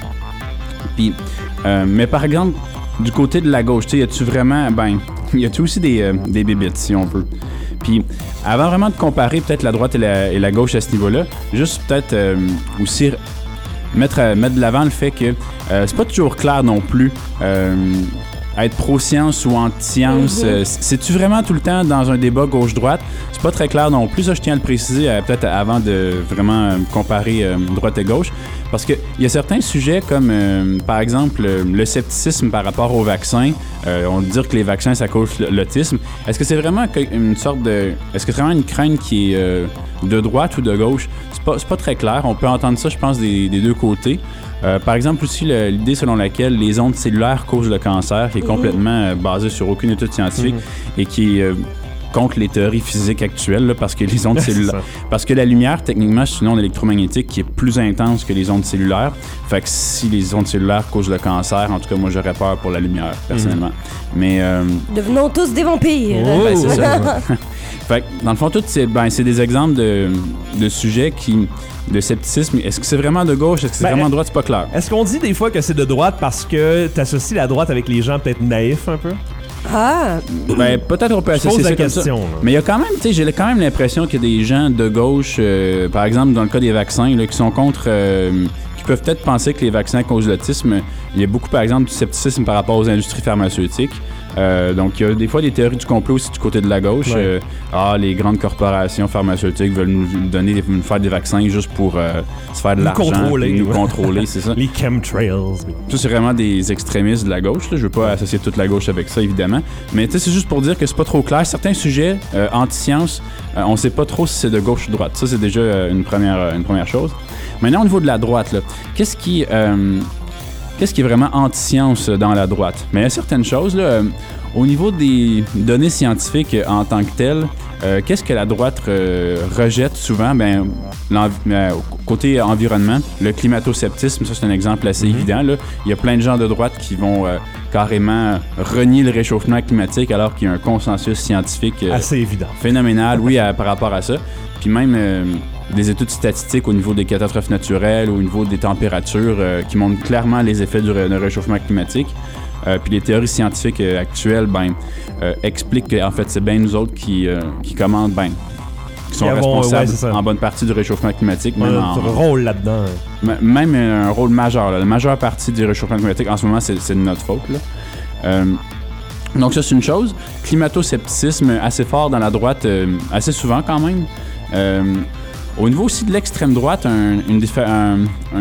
Puis, euh, mais par exemple, du côté de la gauche, tu sais, y a-tu vraiment, ben, y a-tu aussi des, euh, des bébites, si on peut. Puis, avant vraiment de comparer peut-être la droite et la, et la gauche à ce niveau-là, juste peut-être euh, aussi mettre, euh, mettre de l'avant le fait que euh, c'est pas toujours clair non plus euh, être pro-science ou anti-science. Mhm. euh, c'est-tu vraiment tout le temps dans un débat gauche-droite? C'est pas très clair non plus. Ça, je tiens à le préciser euh, peut-être avant de vraiment euh, comparer euh, droite et gauche. Parce qu'il y a certains sujets comme, euh, par exemple, euh, le scepticisme par rapport aux vaccins. Euh, on dit dire que les vaccins, ça cause l'autisme. Est-ce que c'est vraiment que- une sorte de... Est-ce que c'est vraiment une crainte qui est euh, de droite ou de gauche? C'est pas, c'est pas très clair. On peut entendre ça, je pense, des, des deux côtés. Euh, par exemple, aussi, le- l'idée selon laquelle les ondes cellulaires causent le cancer, qui est complètement euh, basée sur aucune étude scientifique et qui est euh, contre les théories physiques actuelles, là, parce que les ondes C'est cellulaires... ça. Parce que la lumière, techniquement, c'est une onde électromagnétique qui est plus intense que les ondes cellulaires. Fait que si les ondes cellulaires causent le cancer, en tout cas, moi, j'aurais peur pour la lumière, personnellement. Mais... euh, Devenons tous des vampires. Oh! ben, c'est ça. Fait que, dans le fond, tout, c'est, ben, c'est des exemples de, de sujets qui... de scepticisme. Est-ce que c'est vraiment de gauche? Est-ce que c'est Ben, vraiment de droite? C'est pas clair. Est-ce qu'on dit des fois que c'est de droite parce que t'associes la droite avec les gens peut-être naïfs un peu? Ah, Ben, peut-être on peut Je associer pose la ça comme ça. question. là. Mais il y a quand même, tu sais, j'ai quand même l'impression qu'il y a des gens de gauche, euh, par exemple, dans le cas des vaccins, là, qui sont contre... euh, qui peuvent peut-être penser que les vaccins causent l'autisme. Il y a beaucoup, par exemple, du scepticisme par rapport aux industries pharmaceutiques. Euh, donc, il y a des fois des théories du complot aussi du côté de la gauche. Ouais. Euh, ah, les grandes corporations pharmaceutiques veulent nous donner, des- nous faire des vaccins juste pour euh, se faire de Nous l'argent. contrôler, puis Nous ouais. contrôler, c'est ça. Les chemtrails. Ça, c'est vraiment des extrémistes de la gauche. Là. Je veux pas associer toute la gauche avec ça, évidemment. Mais tu sais, c'est juste pour dire que c'est pas trop clair. Certains sujets euh, anti-science, euh, on sait pas trop si c'est de gauche ou de droite. Ça, c'est déjà euh, une, première, euh, une première chose. Maintenant, au niveau de la droite, là, qu'est-ce qui, euh, qu'est-ce qui est vraiment anti-science euh, dans la droite? Mais il y a certaines choses, là, euh, au niveau des données scientifiques euh, en tant que telles, euh, qu'est-ce que la droite euh, rejette souvent? Ben, l'env- euh, côté environnement, le climato-sceptisme, ça c'est un exemple assez évident. Là. Il y a plein de gens de droite qui vont euh, carrément renier le réchauffement climatique alors qu'il y a un consensus scientifique euh, Assez évident. phénoménal, oui, à- par rapport à ça. Puis même euh, des études statistiques au niveau des catastrophes naturelles, au niveau des températures, euh, qui montrent clairement les effets du ré- du réchauffement climatique. Euh, puis les théories scientifiques euh, actuelles, ben, euh, expliquent qu'en fait, c'est bien nous autres qui, euh, qui commandent, ben, qui sont Qui avons, responsables ouais, c'est ça. en bonne partie du réchauffement climatique, On a même, notre en- rôle là-dedans. m- même un rôle majeur. Là. La majeure partie du réchauffement climatique, en ce moment, c'est, c'est de notre faute. Là. Euh, donc ça, c'est une chose. Climato-scepticisme assez fort dans la droite, euh, assez souvent quand même. Euh, au niveau aussi de l'extrême droite, un, une diffé- un, un-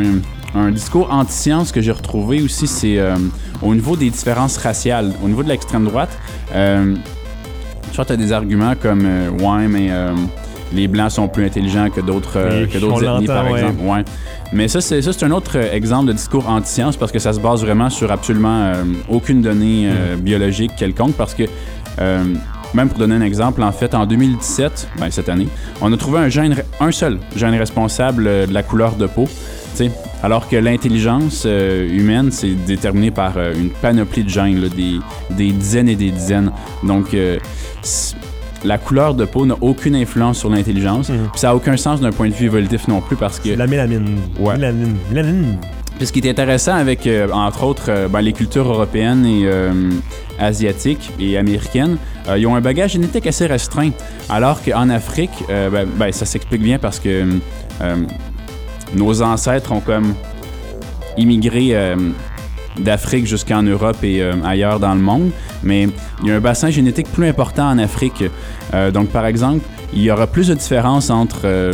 un discours anti-science que j'ai retrouvé aussi, c'est euh, au niveau des différences raciales. Au niveau de l'extrême droite, euh, tu vois, tu as des arguments comme euh, « Ouais, mais euh, les Blancs sont plus intelligents que d'autres euh, que d'autres ethnies, par ouais. exemple. » Ouais. Mais ça, c'est, ça, c'est un autre exemple de discours anti-science parce que ça se base vraiment sur absolument euh, aucune donnée euh, biologique quelconque parce que... Euh, Même pour donner un exemple, en fait, en deux mille dix-sept, ben, cette année, on a trouvé un gène, un seul gène responsable de la couleur de peau, t'sais, alors que l'intelligence euh, humaine, c'est déterminé par euh, une panoplie de gènes, là, des, des dizaines et des dizaines. Donc, euh, la couleur de peau n'a aucune influence sur l'intelligence, mmh. puis ça n'a aucun sens d'un point de vue évolutif non plus parce que... C'est la mélamine. Ouais. Mélamine. Mélamine. Puis ce qui est intéressant avec, euh, entre autres, euh, ben, les cultures européennes et euh, asiatiques et américaines, euh, ils ont un bagage génétique assez restreint. Alors qu'en Afrique, euh, ben, ben, ça s'explique bien parce que euh, nos ancêtres ont comme immigré euh, d'Afrique jusqu'en Europe et euh, ailleurs dans le monde. Mais il y a un bassin génétique plus important en Afrique. Euh, donc, par exemple, il y aura plus de différences entre... Euh,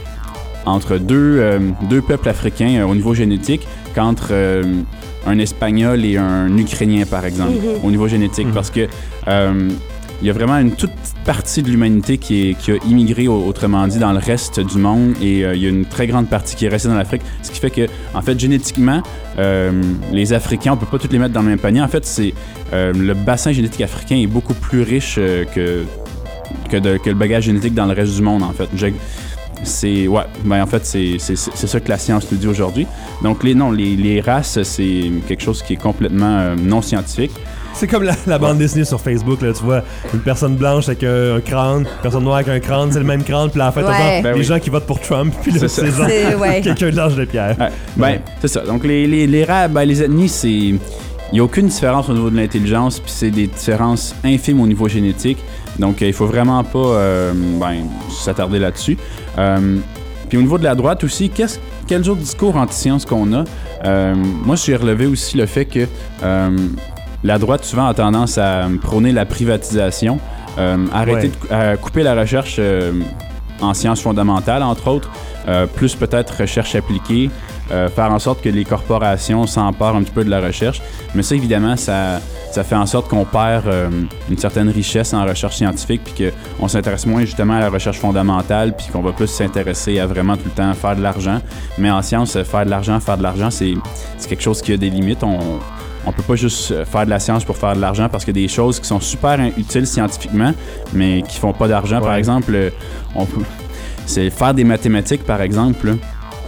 entre deux, euh, deux peuples africains euh, au niveau génétique qu'entre euh, un Espagnol et un Ukrainien, par exemple, mm-hmm. au niveau génétique. Mm-hmm. Parce que euh, il y a vraiment une toute petite partie de l'humanité qui, est, qui a immigré, autrement dit, dans le reste du monde et euh, il y a une très grande partie qui est restée dans l'Afrique. Ce qui fait que, en fait, génétiquement, euh, les Africains, on peut pas tous les mettre dans le même panier. En fait, c'est euh, le bassin génétique africain est beaucoup plus riche euh, que, que, de, que le bagage génétique dans le reste du monde, en fait. J'ai, C'est, ouais, ben en fait, c'est, c'est, c'est ça que la science nous dit aujourd'hui. Donc, les, non, les, les races, c'est quelque chose qui est complètement euh, non scientifique. C'est comme la, la bande dessinée sur Facebook, là, tu vois, une personne blanche avec un, un crâne, une personne noire avec un crâne, c'est le même crâne, puis là, en fait, ouais. ben les oui. gens qui votent pour Trump, puis là, c'est, c'est, genre, c'est ouais. quelqu'un de l'âge de pierre. Ouais. Ben, ouais. c'est ça. Donc, les, les, les races, ben, les ethnies, c'est... Il n'y a aucune différence au niveau de l'intelligence, puis c'est des différences infimes au niveau génétique. Donc, il faut vraiment pas euh, ben, s'attarder là-dessus. Euh, puis au niveau de la droite aussi, qu'est-ce, quels autres discours anti-science qu'on a? Euh, moi, j'ai relevé aussi le fait que euh, la droite, souvent, a tendance à prôner la privatisation, euh, arrêter ouais. de à couper la recherche euh, en sciences fondamentales, entre autres, euh, plus peut-être recherche appliquée, euh, faire en sorte que les corporations s'emparent un petit peu de la recherche. Mais ça, évidemment, ça... ça fait en sorte qu'on perd euh, une certaine richesse en recherche scientifique puis qu'on s'intéresse moins justement à la recherche fondamentale puis qu'on va plus s'intéresser à vraiment tout le temps faire de l'argent. Mais en science, faire de l'argent, faire de l'argent, c'est, c'est quelque chose qui a des limites. On on peut pas juste faire de la science pour faire de l'argent parce qu'il y a des choses qui sont super utiles scientifiquement mais qui font pas d'argent. Ouais. Par exemple, on peut, c'est faire des mathématiques, par exemple.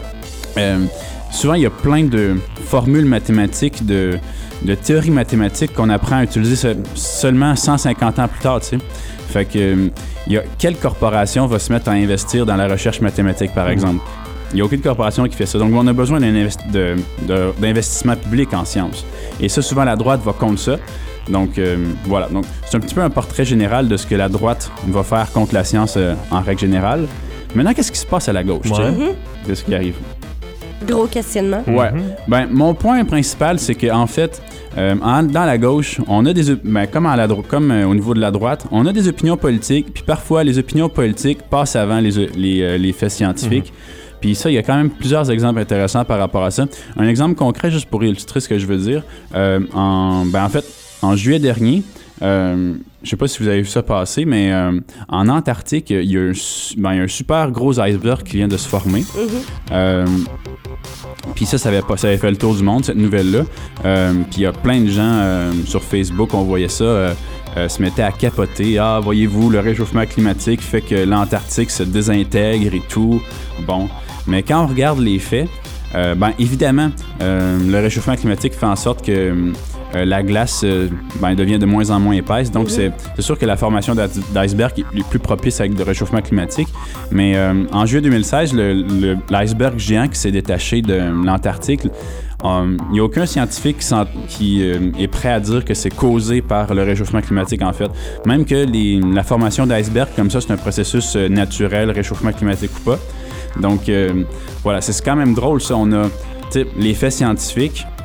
Euh, souvent, il y a plein de formules mathématiques, de... de théorie mathématique qu'on apprend à utiliser se- seulement cent cinquante ans plus tard, tu sais. Fait que euh, y a quelle corporation va se mettre à investir dans la recherche mathématique, par mmh. exemple? Il n'y a aucune corporation qui fait ça. Donc, on a besoin d'un investi- de, de, d'investissement public en sciences. Et ça, souvent, la droite va contre ça. Donc, euh, voilà. Donc, c'est un petit peu un portrait général de ce que la droite va faire contre la science euh, en règle générale. Maintenant, qu'est-ce qui se passe à la gauche, ouais. tu sais? Mmh. Qu'est-ce qui arrive? Gros questionnement. Ouais. Mm-hmm. Ben, mon point principal, c'est qu'en fait, euh, en, dans la gauche, on a des... Ben, comme, à la dro- comme euh, au niveau de la droite, on a des opinions politiques, puis parfois, les opinions politiques passent avant les, les, euh, les faits scientifiques. Mm-hmm. Puis ça, il y a quand même plusieurs exemples intéressants par rapport à ça. Un exemple concret, juste pour illustrer ce que je veux dire. Euh, en, ben, en fait, en juillet dernier, euh, je sais pas si vous avez vu ça passer, mais euh, en Antarctique, il y, a un, ben, il y a un super gros iceberg qui vient de se former. Mm-hmm. Euh, Puis ça, ça avait, pas, ça avait fait le tour du monde, cette nouvelle-là. Euh, Puis il y a plein de gens euh, sur Facebook, on voyait ça, euh, euh, se mettaient à capoter. Ah, voyez-vous, le réchauffement climatique fait que l'Antarctique se désintègre et tout. Bon, mais quand on regarde les faits, euh, ben évidemment, euh, le réchauffement climatique fait en sorte que euh, la glace euh, ben, devient de moins en moins épaisse. Donc, mm-hmm. c'est, c'est sûr que la formation d'iceberg est plus propice avec le réchauffement climatique. Mais euh, en juillet deux mille seize, le, le, l'iceberg géant qui s'est détaché de l'Antarctique, il um, n'y a aucun scientifique qui, qui euh, est prêt à dire que c'est causé par le réchauffement climatique, en fait. Même que les, la formation d'iceberg, comme ça, c'est un processus euh, naturel, réchauffement climatique ou pas. Donc, euh, voilà, c'est quand même drôle, ça. On a les faits scientifiques,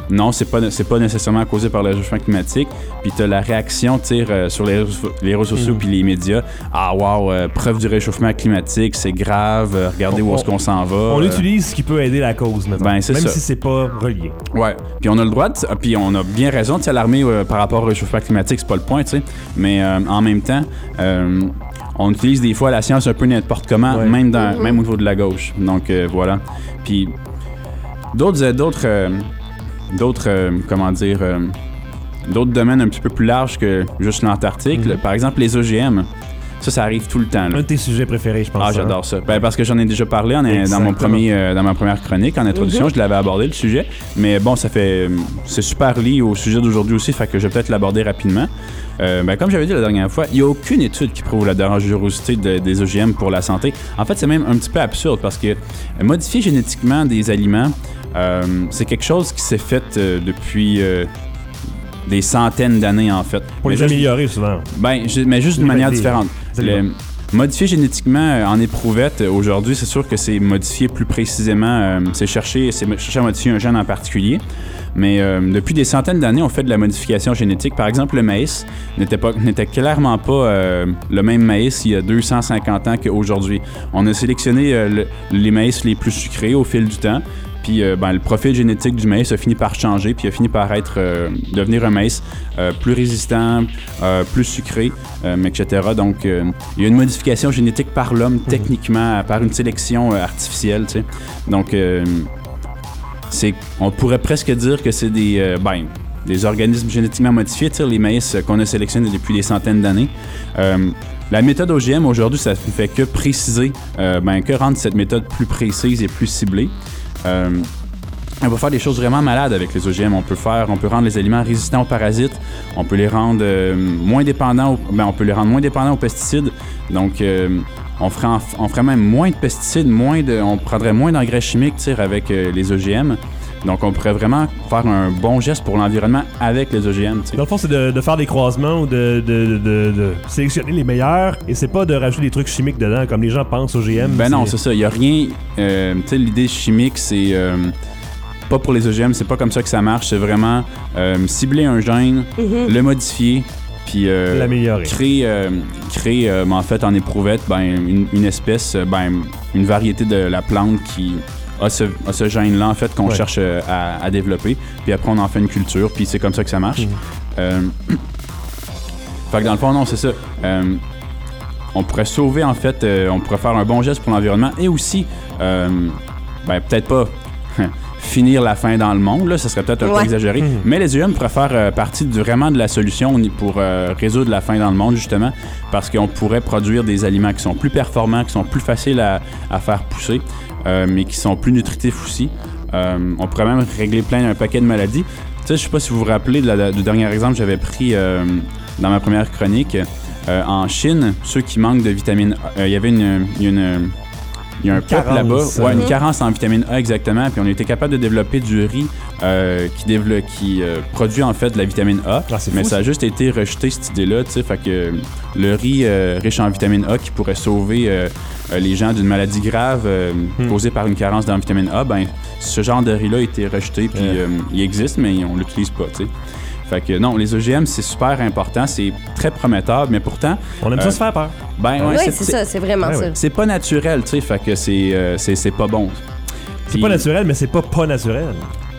non, c'est pas, c'est pas nécessairement causé par le réchauffement climatique. Puis t'as la réaction, tu sais, euh, sur les, les réseaux sociaux Mm. puis les médias. Ah, wow, euh, preuve du réchauffement climatique, c'est grave, euh, regardez où On- est-ce qu'on s'en va. On euh, utilise ce qui peut aider la cause, maintenant. Ben, c'est Même ça. si c'est pas relié. Ouais, puis on a le droit, de, puis on a bien raison de s'alarmer euh, par rapport au réchauffement climatique, c'est pas le point, tu sais. Mais euh, en même temps, euh, on utilise des fois la science un peu n'importe comment, Ouais. même, dans, même au niveau de la gauche. Donc euh, voilà. Puis d'autres, euh, d'autres, euh, d'autres, euh, comment dire, euh, d'autres domaines un petit peu plus larges que juste l'Antarctique. Mhm. là. Par exemple, les O G M. Ça, ça arrive tout le temps. là. Un de tes sujets préférés, je pense. Ah, ça, hein? j'adore ça. Ben, parce que j'en ai déjà parlé en- dans, mon Exactement. premier, euh, dans ma première chronique, en introduction. Je l'avais abordé, le sujet. Mais bon, ça fait. euh, C'est super lié au sujet d'aujourd'hui aussi, fait que je vais peut-être l'aborder rapidement. Euh, ben, comme j'avais dit la dernière fois, il n'y a aucune étude qui prouve la dangerosité de- des O G M pour la santé. En fait, c'est même un petit peu absurde parce que euh, modifier génétiquement des aliments, euh, c'est quelque chose qui s'est fait euh, depuis. euh, des centaines d'années, en fait. Pour Mais les juste- améliorer, souvent. ben, je- mais juste d'une Les- manière les- différente. les Le- aliments. modifier génétiquement euh, en éprouvette, euh, aujourd'hui, c'est sûr que c'est modifier plus précisément, euh, c'est chercher, c'est chercher à modifier un gène en particulier. Mais euh, depuis des centaines d'années, on fait de la modification génétique. Par exemple, le maïs n'était pas, n'était clairement pas euh, le même maïs il y a deux cent cinquante ans qu'aujourd'hui. On a sélectionné euh, le- les maïs les plus sucrés au fil du temps. Puis euh, ben, le profil génétique du maïs a fini par changer, puis a fini par être euh, devenir un maïs euh, plus résistant, euh, plus sucré, euh, et cetera. Donc, euh, il y a une modification génétique par l'homme, techniquement, par une sélection euh, artificielle, tu sais. Donc, euh, c'est, on pourrait presque dire que c'est des, euh, ben, des organismes génétiquement modifiés, tu sais, les maïs euh, qu'on a sélectionnés depuis des centaines d'années. Euh, la méthode O G M, aujourd'hui, ça ne fait que préciser, euh, ben, que rendre cette méthode plus précise et plus ciblée. Euh, on peut faire des choses vraiment malades avec les O G M. On peut faire, on peut rendre les aliments résistants aux parasites. On peut les rendre euh, moins dépendants. Aux, ben, on peut les rendre moins dépendants aux pesticides. Donc, euh, on ferait, en- on ferait même moins de pesticides, moins de, on prendrait moins d'engrais chimiques, tu sais, avec euh, les O G M. Donc, on pourrait vraiment faire un bon geste pour l'environnement avec les O G M. tu sais. Dans le fond, c'est de, de faire des croisements ou de, de, de, de sélectionner les meilleurs et c'est pas de rajouter des trucs chimiques dedans comme les gens pensent au O G M. Ben non, c'est ça. Il n'y a rien. Euh, tu sais, l'idée chimique, c'est. Euh, pas pour les O G M, c'est pas comme ça que ça marche. C'est vraiment euh, cibler un gène, le modifier, puis euh, L'améliorer. créer, euh, créer euh, en fait, en éprouvette, ben, une, une espèce, euh, ben, une variété de la plante qui a ce, a ce gène-là, en fait, qu'on Ouais. cherche euh, à, à développer. Puis après, on en fait une culture, puis c'est comme ça que ça marche. Mhm. Euh, fait que dans le fond, non, c'est ça. Euh, on pourrait sauver, en fait, euh, on pourrait faire un bon geste pour l'environnement et aussi, euh, ben, peut-être pas finir la faim dans le monde, là, ça serait peut-être un Ouais. peu exagéré, Mhm. mais les O G M pourraient faire euh, partie de, vraiment de la solution pour euh, résoudre la faim dans le monde, justement, parce qu'on pourrait produire des aliments qui sont plus performants, qui sont plus faciles à, à faire pousser, euh, mais qui sont plus nutritifs aussi. Euh, on pourrait même régler plein un paquet de maladies. Tu sais, je sais pas si vous vous rappelez de la- du dernier exemple que j'avais pris euh, dans ma première chronique. Euh, en Chine, ceux qui manquent de vitamine A, euh, il y avait une, il y a une il y a un peuple carence. là-bas, ouais, une Mhm. carence en vitamine A exactement, puis on a été capable de développer du riz euh, qui, développe, qui euh, produit en fait de la vitamine A, Ah, c'est mais fou, ça a juste été rejeté cette idée-là, tu sais, fait que euh, le riz euh, riche en vitamine A qui pourrait sauver euh, euh, les gens d'une maladie grave euh, Hmm. causée par une carence en vitamine A, ben ce genre de riz-là a été rejeté, puis Ouais. euh, il existe, mais on l'utilise pas, tu sais. Fait que non, les O G M, c'est super important, c'est très prometteur, mais pourtant, On aime Euh, ça se faire peur. ben Oui, ouais, c'est ça, c'est vraiment Ouais, ça. ouais. c'est pas naturel, tu sais, fait que c'est, euh, c'est, c'est pas bon. C'est Puis- pas naturel, mais c'est pas pas naturel.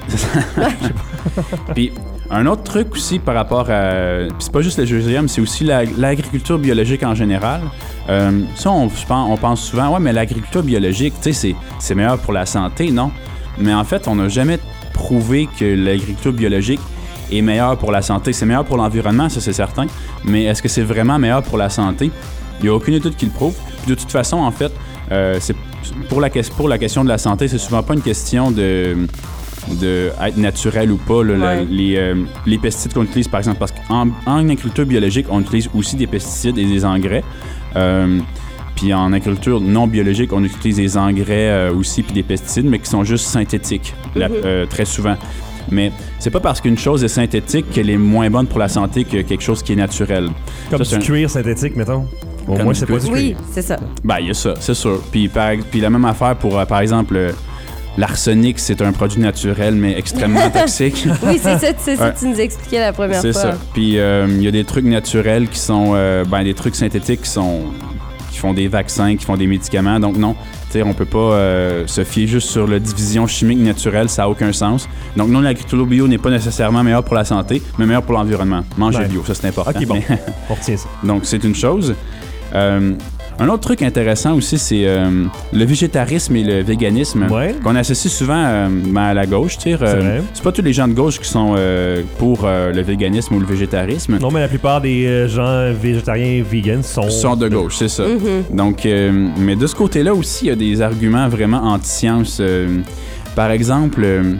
Puis un autre truc aussi par rapport à... Puis c'est pas juste les O G M, c'est aussi la- l'agriculture biologique en général. Euh, ça, on, je pense- on pense souvent, ouais, mais l'agriculture biologique, tu sais, c'est, c'est meilleur pour la santé, non? Mais en fait, on n'a jamais prouvé que l'agriculture biologique est meilleure pour la santé. C'est meilleur pour l'environnement, ça c'est certain. Mais est-ce que c'est vraiment meilleur pour la santé? Il n'y a aucune étude qui le prouve. Puis de toute façon, en fait, euh, c'est pour la, ques- pour la question de la santé, c'est souvent pas une question de, de être naturel ou pas. Là, la- Ouais. les, euh, les pesticides qu'on utilise, par exemple, parce qu'en en agriculture biologique, on utilise aussi des pesticides et des engrais. Euh, Puis en agriculture non biologique, on utilise des engrais euh, aussi puis des pesticides, mais qui sont juste synthétiques, la- euh, très souvent. Mais c'est pas parce qu'une chose est synthétique qu'elle est moins bonne pour la santé que quelque chose qui est naturel. Comme Ça, c'est du un- cuir synthétique, mettons. Au Comme moins, du c'est pas cuir. du Oui, cuir. c'est ça. Ben, il y a ça, c'est sûr. Puis, par- puis la même affaire pour, euh, par exemple, euh, l'arsenic, c'est un produit naturel, mais extrêmement toxique. Oui, c'est ça, c'est ça Ouais. que tu nous expliquais la première C'est fois. ça. Puis il euh, y a des trucs naturels qui sont, euh, ben des trucs synthétiques qui sont, qui font des vaccins, qui font des médicaments. Donc non, tu sais, on peut pas euh, se fier juste sur la division chimique naturelle, ça a aucun sens. Donc non, l'agriculture bio n'est pas nécessairement meilleure pour la santé, mais meilleure pour l'environnement. Manger Ouais. bio, ça c'est important. Ok, bon. Mais- On retient ça. donc c'est une chose. Euh, Un autre truc intéressant aussi, c'est euh, le végétarisme et le véganisme, Ouais. qu'on associe souvent euh, ben, à la gauche. tu sais, C'est euh, vrai. c'est pas tous les gens de gauche qui sont euh, pour euh, le véganisme ou le végétarisme. Non, mais la plupart des euh, gens végétariens et vegans sont... Sont de gauche, c'est ça. Mhm. Donc, euh, mais de ce côté-là aussi, il y a des arguments vraiment anti-science. Euh, par exemple, euh,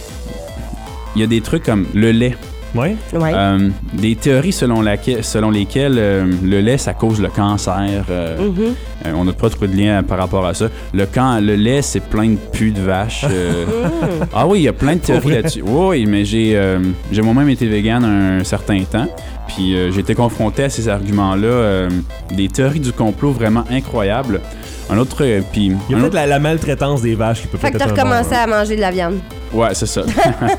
il y a des trucs comme le lait. Ouais. Ouais. Euh, des théories selon, laquelle, selon lesquelles euh, le lait, ça cause le cancer. Euh, Mhm. euh, on n'a pas trop de lien par rapport à ça. Le, can- le lait, c'est plein de pus de vache. euh. Ah oui, il y a plein de théories vrai? là-dessus. Oui, oui, mais j'ai euh, j'ai moi-même été vegan un certain temps. Puis euh, j'ai été confronté à ces arguments-là. euh, des théories du complot vraiment incroyables. Un autre... euh, puis Il y a un peut-être autre- la, la maltraitance des vaches qui peut Fait que peut-être t'as être un bon- recommencé à manger de la viande. Ouais, c'est ça.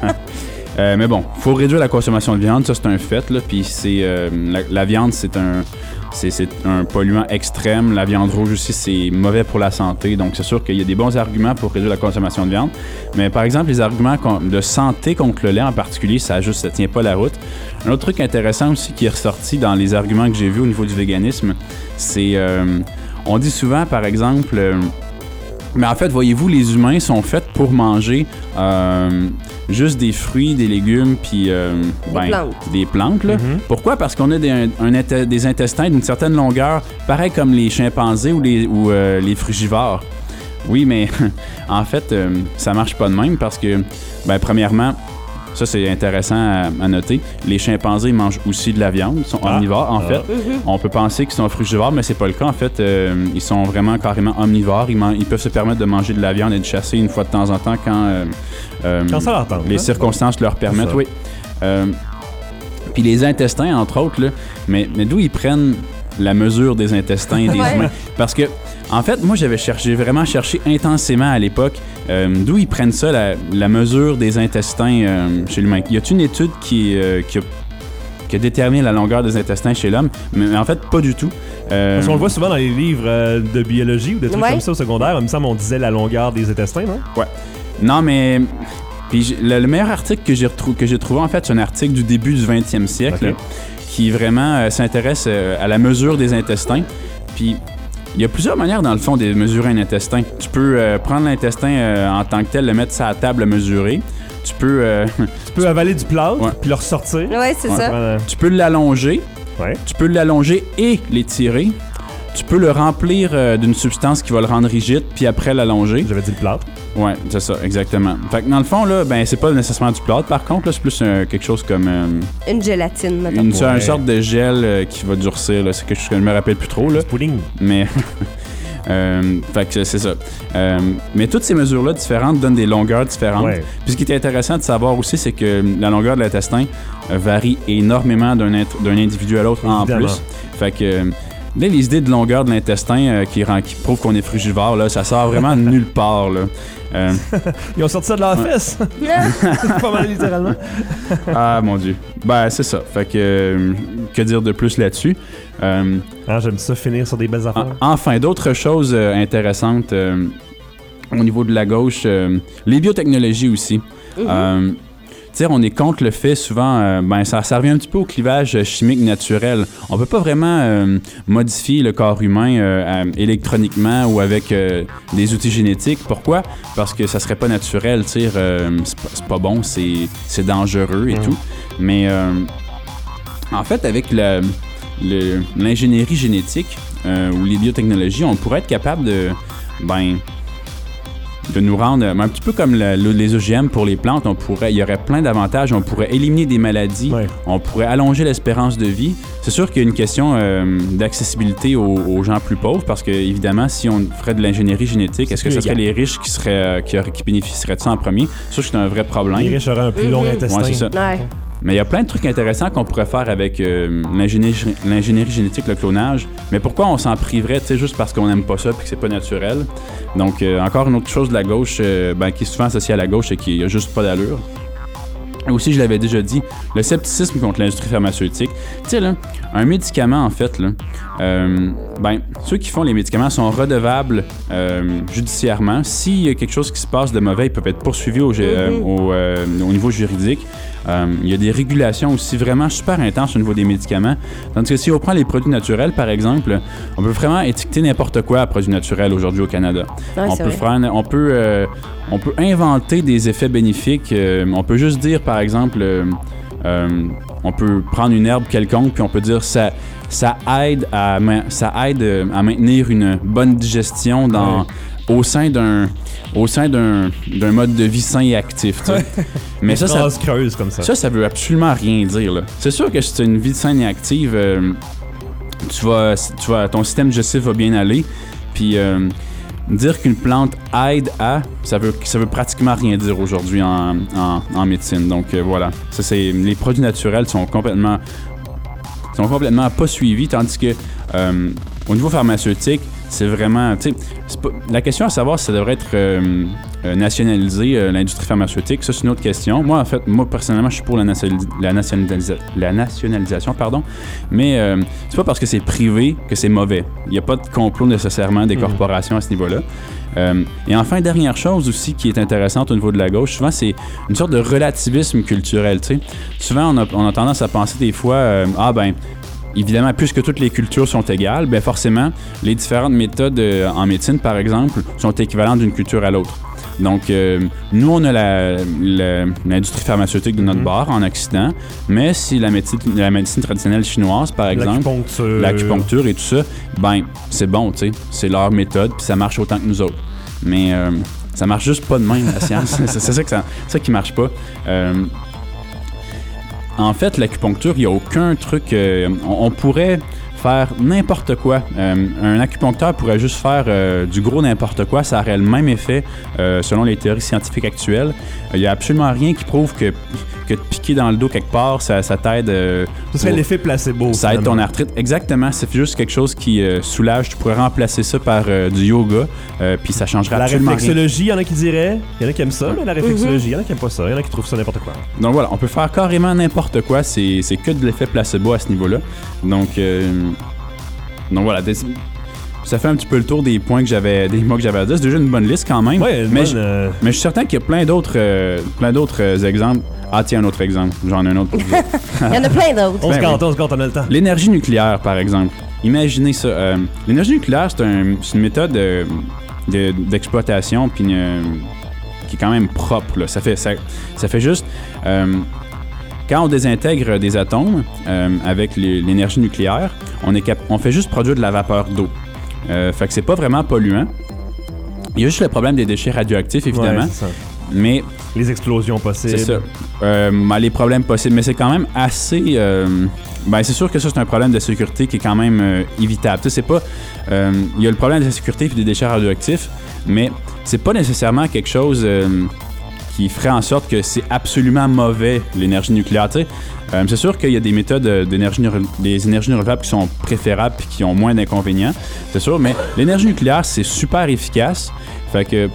Euh, mais bon, faut réduire la consommation de viande, ça c'est un fait. Là. Puis c'est euh, la, la viande, c'est un c'est, c'est un polluant extrême. La viande rouge aussi, c'est mauvais pour la santé. Donc c'est sûr qu'il y a des bons arguments pour réduire la consommation de viande. Mais par exemple, les arguments con- de santé contre le lait en particulier, ça juste ça tient pas la route. Un autre truc intéressant aussi qui est ressorti dans les arguments que j'ai vus au niveau du véganisme, c'est euh, on dit souvent par exemple. Euh, mais en fait, voyez-vous, les humains sont faits pour manger euh, juste des fruits, des légumes, puis euh, Des ben, plantes. des plantes. Là. Mhm. Pourquoi? Parce qu'on a des, un, un int- des intestins d'une certaine longueur, pareil comme les chimpanzés ou les, ou, euh, les frugivores. Oui, mais en fait, euh, ça marche pas de même parce que, ben, premièrement, ça c'est intéressant à, à noter, les chimpanzés mangent aussi de la viande, ils sont Ah. omnivores en Ah. fait. On peut penser qu'ils sont frugivores, mais c'est pas le cas. En fait, euh, ils sont vraiment carrément omnivores. Ils, man- ils peuvent se permettre de manger de la viande et de chasser une fois de temps en temps quand, euh, euh, Quand ça leur tente, les hein? circonstances leur permettent. ça. Oui. Euh, Puis les intestins, entre autres, là, mais, mais d'où ils prennent la mesure des intestins des Ouais. humains? Parce que, en fait, moi, j'avais cherché, vraiment cherché intensément à l'époque euh, d'où ils prennent ça, la, la mesure des intestins euh, chez l'humain. Y a-t-il une étude qui, euh, qui, a, qui a déterminé la longueur des intestins chez l'homme? Mais, mais en fait, pas du tout. Euh, Parce qu'on le voit souvent dans les livres euh, de biologie ou des trucs Ouais. comme ça au secondaire. Il me semble on disait la longueur des intestins, non? Non, mais... Puis j'ai- le, le meilleur article que j'ai retrou- que j'ai trouvé, en fait, c'est un article du début du vingtième siècle Ok. qui vraiment euh, s'intéresse euh, à la mesure des intestins. Puis il y a plusieurs manières, dans le fond, de mesurer un intestin. Tu peux euh, prendre l'intestin euh, en tant que tel, le mettre sur la table, le mesurer. Tu peux, euh, Tu peux avaler du plâtre Ouais. puis le ressortir. Ouais, c'est Ouais, ça. Voilà. tu peux l'allonger. Ouais. Tu peux l'allonger et l'étirer. Tu peux le remplir euh, d'une substance qui va le rendre rigide, puis après l'allonger. J'avais dit le plâtre. Ouais, c'est ça, exactement. Fait que dans le fond, là, ben, c'est pas nécessairement du plâtre. Par contre, là, c'est plus euh, quelque chose comme euh, Une gélatine, mettons. une, Ouais. une sorte de gel euh, qui va durcir. Là. C'est quelque chose que je me rappelle plus trop, là. Du pudding. Mais. euh, fait que c'est ça. Euh, mais toutes ces mesures-là différentes donnent des longueurs différentes. Ouais. Puis ce qui est intéressant de savoir aussi, c'est que la longueur de l'intestin euh, varie énormément d'un int- d'un individu à l'autre en Évidemment. plus. Fait que. euh, Là, les idées de longueur de l'intestin euh, qui, rend- qui prouvent qu'on est frugivore, là, ça sort vraiment de nulle part. Là. Euh, Ils ont sorti ça de leur fesse. Pas mal littéralement. ah mon Dieu. Ben, c'est ça. Fait que. euh, que dire de plus là-dessus? Euh, Ah, j'aime ça finir sur des belles affaires. en- enfin, d'autres choses euh, intéressantes euh, au niveau de la gauche, euh, les biotechnologies aussi. Euh, tu sais, on est contre le fait souvent, euh, ben ça, ça revient un petit peu au clivage euh, chimique naturel. On peut pas vraiment euh, modifier le corps humain euh, à- électroniquement ou avec euh, des outils génétiques. Pourquoi? Parce que ça serait pas naturel, tu sais, euh, c'est pas, c'est pas bon, c'est c'est dangereux et Mhm. tout. Mais euh, en fait, avec la- le- l'ingénierie génétique euh, ou les biotechnologies, on pourrait être capable de, ben, de nous rendre euh, un petit peu comme la- le- les O G M pour les plantes. On pourrait, il y aurait plein d'avantages. On pourrait éliminer des maladies. Ouais. On pourrait allonger l'espérance de vie. C'est sûr qu'il y a une question euh, d'accessibilité aux, aux gens plus pauvres parce que, évidemment, si on ferait de l'ingénierie génétique, est-ce que plus ce serait légal. les riches qui, seraient, euh, qui, auraient- qui bénéficieraient de ça en premier? C'est sûr que c'est un vrai problème. Les riches auraient un plus long Mhm. intestin. Ouais, c'est ça. Ouais. Mais il y a plein de trucs intéressants qu'on pourrait faire avec euh, l'ingénierie, l'ingénierie génétique, le clonage. Mais pourquoi on s'en priverait, tu sais, juste parce qu'on n'aime pas ça et que c'est pas naturel? Donc, euh, encore une autre chose de la gauche, euh, ben, qui est souvent associée à la gauche et qui a juste pas d'allure. Aussi, je l'avais déjà dit, le scepticisme contre l'industrie pharmaceutique. Tu sais, là, un médicament, en fait, là, euh, ben, ceux qui font les médicaments sont redevables euh, judiciairement. S'il y a quelque chose qui se passe de mauvais, ils peuvent être poursuivis au, euh, au, euh, au niveau juridique. Euh, il y a des régulations aussi vraiment super intenses au niveau des médicaments. Tandis que si on prend les produits naturels, par exemple, on peut vraiment étiqueter n'importe quoi à produits naturels aujourd'hui au Canada. Ouais, on, peut faire, on, peut, euh, on peut inventer des effets bénéfiques. Euh, on peut juste dire, par exemple, euh, euh, on peut prendre une herbe quelconque puis on peut dire ça, ça aide à, ça aide à maintenir une bonne digestion dans... Ouais. Au sein d'un au sein d'un, d'un mode de vie sain et actif. Tu sais. Mais ça, ça, creuse comme ça. Ça, ça veut absolument rien dire. Là. C'est sûr que si tu as une vie saine et active, euh, tu vas, tu vas, ton système digestif va bien aller. Puis euh, dire qu'une plante aide à, ça veut, ça veut pratiquement rien dire aujourd'hui en, en, en médecine. Donc euh, voilà, ça, c'est, les produits naturels sont complètement, sont complètement pas suivis, tandis que euh, au niveau pharmaceutique, c'est vraiment, tu sais, la question à savoir si ça devrait être euh, euh, nationalisé, euh, l'industrie pharmaceutique, ça c'est une autre question. Moi, en fait, moi personnellement, je suis pour la, nationalis- la, nationalisa- la nationalisation, pardon, mais euh, c'est pas parce que c'est privé que c'est mauvais. Il n'y a pas de complot nécessairement des mmh. corporations à ce niveau-là. Euh, et enfin, dernière chose aussi qui est intéressante au niveau de la gauche, souvent c'est une sorte de relativisme culturel, tu sais. Souvent, on a, on a tendance à penser des fois, euh, ah ben, évidemment, puisque toutes les cultures sont égales, bien forcément, les différentes méthodes euh, en médecine, par exemple, sont équivalentes d'une culture à l'autre. Donc, euh, nous, on a la, la, l'industrie pharmaceutique de notre mm-hmm. bord en Occident, mais si la médecine, la médecine traditionnelle chinoise, par exemple, l'acupuncture, l'acupuncture et tout ça, ben c'est bon, tu sais, c'est leur méthode, puis ça marche autant que nous autres. Mais euh, ça marche juste pas de même, la science. c'est, c'est, ça que ça, c'est ça qui marche pas. Euh, En fait, l'acupuncture, il n'y a aucun truc... Euh, on, on pourrait faire n'importe quoi. Euh, un acupuncteur pourrait juste faire euh, du gros n'importe quoi. Ça aurait le même effet euh, selon les théories scientifiques actuelles. Il n'y a absolument rien qui prouve que, que de piquer dans le dos quelque part, ça, ça t'aide... Euh, Ce serait pour, l'effet placebo. Ça aide ton arthrite. Exactement. C'est juste quelque chose qui euh, soulage. Tu pourrais remplacer ça par euh, du yoga, euh, puis ça changerait la absolument rien. La réflexologie, il y en a qui diraient. Il y en a qui aiment ça, mais la réflexologie, il mm-hmm. y en a qui n'aiment pas ça. Il y en a qui trouvent ça n'importe quoi. Donc voilà, on peut faire carrément n'importe quoi. C'est, c'est que de l'effet placebo à ce niveau-là. Donc... Euh, Donc voilà, des, ça fait un petit peu le tour des points que j'avais, des mots que j'avais à dire. C'est déjà une bonne liste quand même. Ouais, mais, bonne, euh... mais je suis certain qu'il y a plein d'autres, euh, plein d'autres euh, exemples. Ah tiens, un autre exemple. J'en ai un autre pour vous. Il y en a plein d'autres. On ben, se compte, oui. on se compte, on a le temps. L'énergie nucléaire, par exemple. Imaginez ça. Euh, l'énergie nucléaire, c'est, un, c'est une méthode euh, de, d'exploitation puis une, qui est quand même propre. Là. Ça fait, ça, ça fait juste... Euh, Quand on désintègre des atomes euh, avec les, l'énergie nucléaire, on, est cap- on fait juste produire de la vapeur d'eau. Euh, fait que c'est pas vraiment polluant. Il y a juste le problème des déchets radioactifs, évidemment. Ouais, c'est ça. Mais les explosions possibles. C'est ça. Euh, ben, les problèmes possibles. Mais c'est quand même assez... Euh, ben, c'est sûr que ça, c'est un problème de sécurité qui est quand même euh, évitable. Tu sais, c'est pas... Euh, il y a le problème de la sécurité et des déchets radioactifs, mais c'est pas nécessairement quelque chose... Euh, qui ferait en sorte que c'est absolument mauvais, l'énergie nucléaire. Tu sais, euh, c'est sûr qu'il y a des méthodes d'énergie, des énergies renouvelables qui sont préférables et qui ont moins d'inconvénients, c'est sûr, mais l'énergie nucléaire, c'est super efficace. Fait que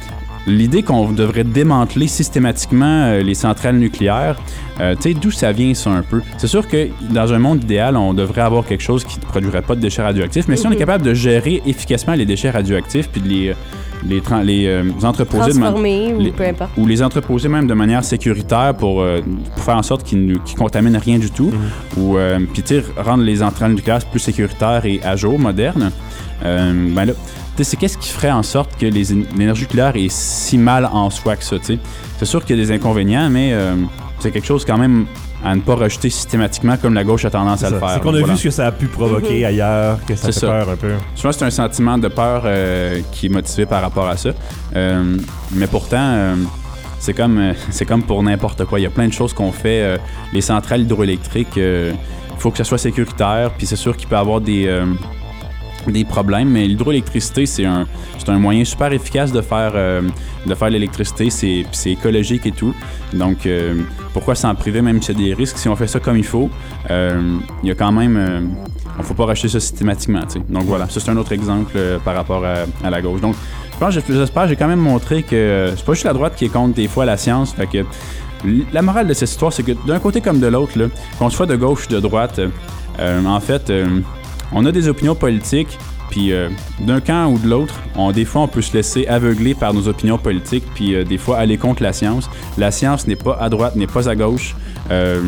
l'idée qu'on devrait démanteler systématiquement euh, les centrales nucléaires, euh, tu sais, d'où ça vient ça un peu? C'est sûr que dans un monde idéal, on devrait avoir quelque chose qui ne produirait pas de déchets radioactifs, mais mm-hmm. si on est capable de gérer efficacement les déchets radioactifs puis de les... les, tra- les euh, entreposer transformer de man- ou les, peu importe. Ou les entreposer même de manière sécuritaire pour, euh, pour faire en sorte qu'ils ne qu'ils contaminent rien du tout. Mm-hmm. Ou euh, puis rendre les centrales nucléaires plus sécuritaires et à jour, modernes. Euh, ben là, c'est qu'est-ce qui ferait en sorte que les, l'énergie nucléaire est si mal en soi que ça, t'sais? C'est sûr qu'il y a des inconvénients, mais euh, c'est quelque chose quand même à ne pas rejeter systématiquement comme la gauche a tendance c'est à ça. le faire. C'est qu'on a voilà. vu ce que ça a pu provoquer mm-hmm. ailleurs, que ça c'est fait ça. peur un peu. Souvent, c'est un sentiment de peur euh, qui est motivé par rapport à ça. Euh, mais pourtant, euh, c'est comme, euh, c'est comme pour n'importe quoi. Il y a plein de choses qu'on fait. Euh, les centrales hydroélectriques, il euh, faut que ça soit sécuritaire. Puis c'est sûr qu'il peut y avoir des... Euh, des problèmes, mais l'hydroélectricité, c'est un, c'est un moyen super efficace de faire, euh, de faire l'électricité, c'est, c'est écologique et tout. Donc, euh, pourquoi s'en priver, même s'il y a des risques? Si on fait ça comme il faut, euh, il y a quand même... Euh, on ne faut pas racheter ça systématiquement, tu sais. Donc voilà, ça c'est un autre exemple euh, par rapport à, à la gauche. Donc, je pense, j'espère, j'ai quand même montré que euh, c'est pas juste la droite qui est contre des fois la science, fait que la morale de cette histoire, c'est que d'un côté comme de l'autre, là, qu'on soit de gauche ou de droite, euh, en fait... Euh, on a des opinions politiques, puis euh, d'un camp ou de l'autre, on, des fois, on peut se laisser aveugler par nos opinions politiques, puis euh, des fois aller contre la science. La science n'est pas à droite, n'est pas à gauche. Euh,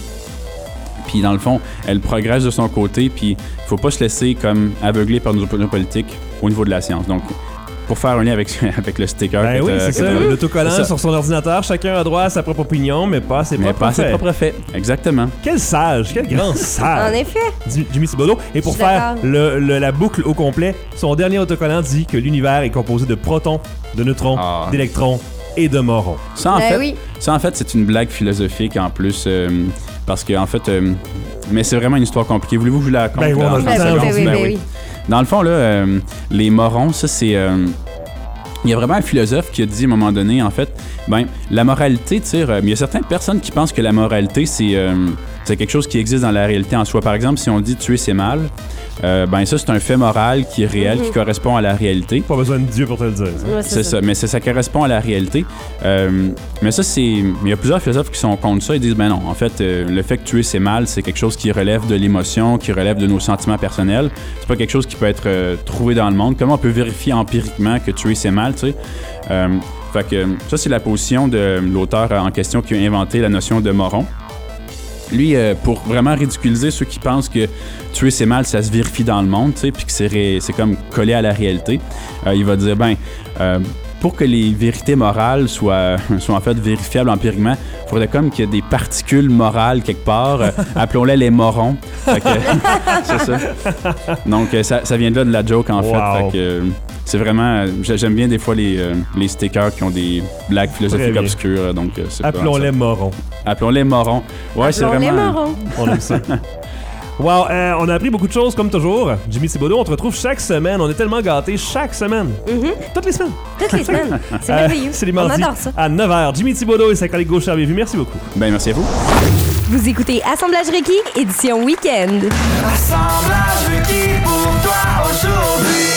puis dans le fond, elle progresse de son côté, puis il faut pas se laisser comme aveugler par nos opinions politiques au niveau de la science. Donc, pour faire un lien avec, avec le sticker. Ben oui, c'est ça. L'autocollant c'est ça. Sur son ordinateur, chacun a droit à sa propre opinion, mais pas à ses Mais propres pas à ses faits. propres faits. Exactement. Quel sage, quel grand sage. En effet. J- Jimmy Thibodeau. Et pour Je suis faire d'accord. le, le- la boucle au complet, son dernier autocollant dit que l'univers est composé de protons, de neutrons, Ah. d'électrons et de morons. Ça, en Ben fait, oui. ça, en fait, c'est une blague philosophique en plus, euh, parce que, en fait, euh, mais c'est vraiment une histoire compliquée. Voulez-vous que je vous la raconte? Ben oui, on a en le trente temps, Ben oui, secondes? ben oui, Ben ben oui. oui. Dans le fond, là, euh, les morons, ça, c'est... euh, il y a vraiment un philosophe qui a dit à un moment donné, en fait, ben, la moralité, tu sais, euh, il y a certaines personnes qui pensent que la moralité, c'est, euh, c'est quelque chose qui existe dans la réalité en soi. Par exemple, si on dit tuer, c'est mal, euh, ben ça, c'est un fait moral qui est réel, Mhm. qui correspond à la réalité. Pas besoin de Dieu pour te le dire. ça. Ouais, C'est ça, mais c'est, ça correspond à la réalité. Euh, mais ça, c'est. Il y a plusieurs philosophes qui sont contre ça. Ils disent, ben non, en fait, euh, le fait que tuer, c'est mal, c'est quelque chose qui relève de l'émotion, qui relève de nos sentiments personnels. C'est pas quelque chose qui peut être euh, trouvé dans le monde. Comment on peut vérifier empiriquement que tuer, c'est mal, tu sais? Euh, fait que ça, c'est la position de l'auteur en question qui a inventé la notion de moron. Lui, euh, pour vraiment ridiculiser ceux qui pensent que tuer c'est mal, ça se vérifie dans le monde, tu sais, puis que c'est, ré- c'est comme collé à la réalité, euh, il va dire, ben, euh, pour que les vérités morales soient, soient en fait vérifiables empiriquement, il faudrait comme qu'il y ait des particules morales quelque part, euh, appelons-les les morons. Fait que, c'est ça. Donc, euh, ça, ça vient de là de la joke, en Wow. fait. Fait que, euh, c'est vraiment... j'ai- J'aime bien des fois les, euh, les stickers qui ont des blagues Très philosophiques bien. obscures, donc euh, c'est vraiment Appelons-les ça. morons. Appelons-les morons. Ouais, c'est Appelons-les vraiment... marrons. On aime ça. Wow, euh, on a appris beaucoup de choses comme toujours. Jimmy Thibodeau, on te retrouve chaque semaine. On est tellement gâtés chaque semaine. Mhm. Toutes les semaines. Toutes les semaines. C'est Euh, merveilleux. c'est les On mardis adore ça. à neuf heures. Jimmy Thibodeau et sa collègue Gauche Hervé Vu. Merci beaucoup. Ben, merci à vous. Vous écoutez Assemblage requis, édition week-end. Assemblage requis pour toi aujourd'hui.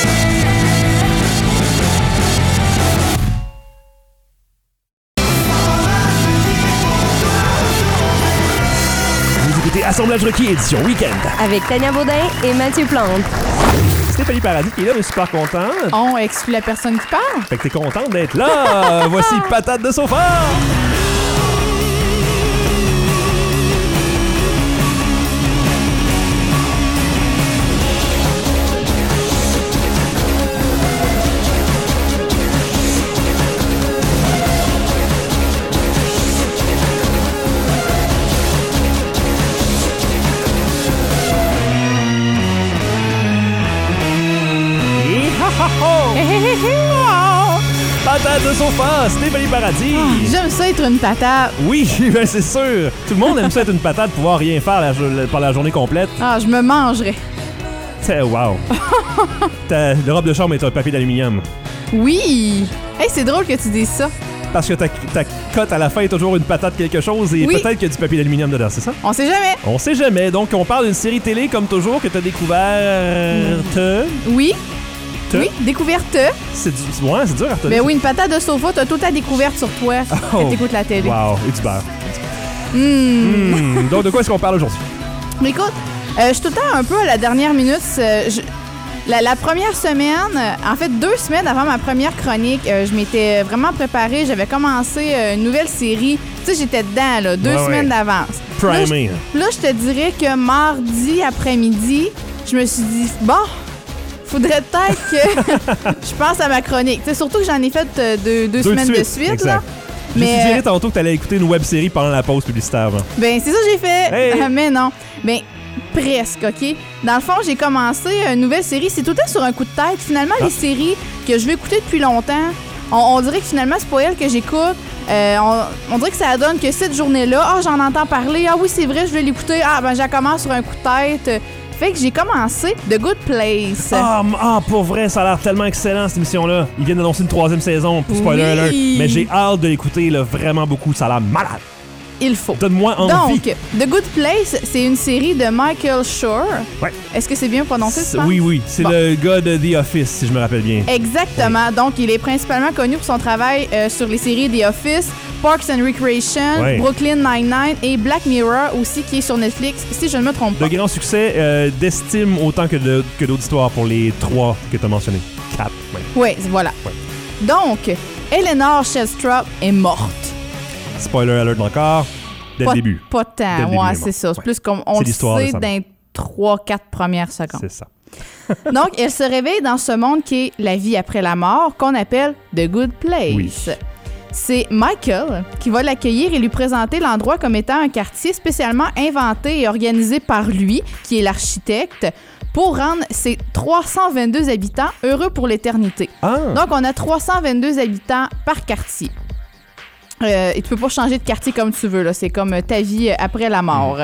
Vous écoutez Assemblage requis, édition week-end. Avec Tania Baudin et Mathieu Plante. Stéphanie Paradis qui est là, on est super content. On exclut la personne qui parle. Fait que t'es contente d'être là. Voici Patate de sofa. Patate de sofa, Stéphanie Paradis. J'aime ça être une patate. Oui, ben c'est sûr. Tout le monde aime ça être une patate, pouvoir rien faire la, jo- par la journée complète. Ah, je me mangerais. C'est wow. Ta la robe de chambre est un papier d'aluminium. Oui. Hey, c'est drôle que tu dises ça. Parce que ta, ta cote à la fin est toujours une patate quelque chose et Oui. peut-être qu'il y a du papier d'aluminium dedans, c'est ça? On sait jamais. On sait jamais. Donc, on parle d'une série télé, comme toujours, que t'as découverte. Oui. Te? Oui, découverte. C'est du... Ouais, c'est dur à retenir. Ben oui, une patate de sofa, t'as toute ta découverte sur toi Oh. quand t'écoutes la télé. Wow, et du beurre. Hmm. Hmm, Donc, de quoi est-ce qu'on parle aujourd'hui? Mais écoute, euh, je suis tout le temps un peu à la dernière minute. euh, je- La, la première semaine, euh, en fait deux semaines avant ma première chronique, euh, je m'étais vraiment préparée. J'avais commencé euh, une nouvelle série. Tu sais, j'étais dedans, là, deux Ouais, semaines ouais. d'avance. Là, Primé. je- Là, je te dirais que mardi après-midi, je me suis dit, bon, faudrait peut-être que je pense à ma chronique. Tu sais, surtout que j'en ai fait euh, deux, deux Deux semaines de suite. exact. Là. J'ai Mais, suggéré euh, tantôt que t'allais écouter une web série pendant la pause publicitaire. hein. Ben, c'est ça que j'ai fait. Hey! Mais non. Ben, presque, OK? Dans le fond, j'ai commencé une nouvelle série. C'est tout le temps sur un coup de tête. Finalement, Ah. les séries que je veux écouter depuis longtemps, on, on dirait que finalement, c'est pas elles que j'écoute. Euh, on, on dirait que ça donne que cette journée-là, ah, j'en entends parler. Ah oui, c'est vrai, je vais l'écouter. Ah, ben, j'ai commencé sur un coup de tête. Fait que j'ai commencé The Good Place. Ah, m- ah, pour vrai, ça a l'air tellement excellent, cette émission-là. Ils viennent d'annoncer une troisième saison, spoiler Oui. alert. Mais j'ai hâte de l'écouter, là, vraiment beaucoup. Ça a l'air malade. Il faut. Donne-moi envie. Donc, The Good Place, c'est une série de Michael Schur. Ouais. Est-ce que c'est bien prononcé, C'est- tu penses? Oui, oui. C'est Bon. le gars de The Office, si je me rappelle bien. Exactement. Donc, il est principalement connu pour son travail euh, sur les séries The Office, Parks and Recreation, Ouais. Brooklyn Nine-Nine et Black Mirror aussi, qui est sur Netflix, si je ne me trompe De pas. grands succès, euh, d'estime autant que, de, que d'auditoire pour les trois que tu as mentionnés. Quatre, même. Oui, voilà. Ouais. Donc, Eleanor Shellstrop est morte. Spoiler alert encore, dès pas, le début. Pas tant, Dès le début, ouais, elle est c'est morte. ça. C'est Ouais. plus comme on C'est le l'histoire de sait sa dans les trois quatre premières secondes. C'est ça. Donc, elle se réveille dans ce monde qui est la vie après la mort, qu'on appelle The Good Place. Oui. C'est Michael qui va l'accueillir et lui présenter l'endroit comme étant un quartier spécialement inventé et organisé par lui, qui est l'architecte, pour rendre ses trois cent vingt-deux habitants heureux pour l'éternité. Ah! Donc, on a trois cent vingt-deux habitants par quartier. Euh, et tu peux pas changer de quartier comme tu veux, là. C'est comme euh, ta vie après la mort.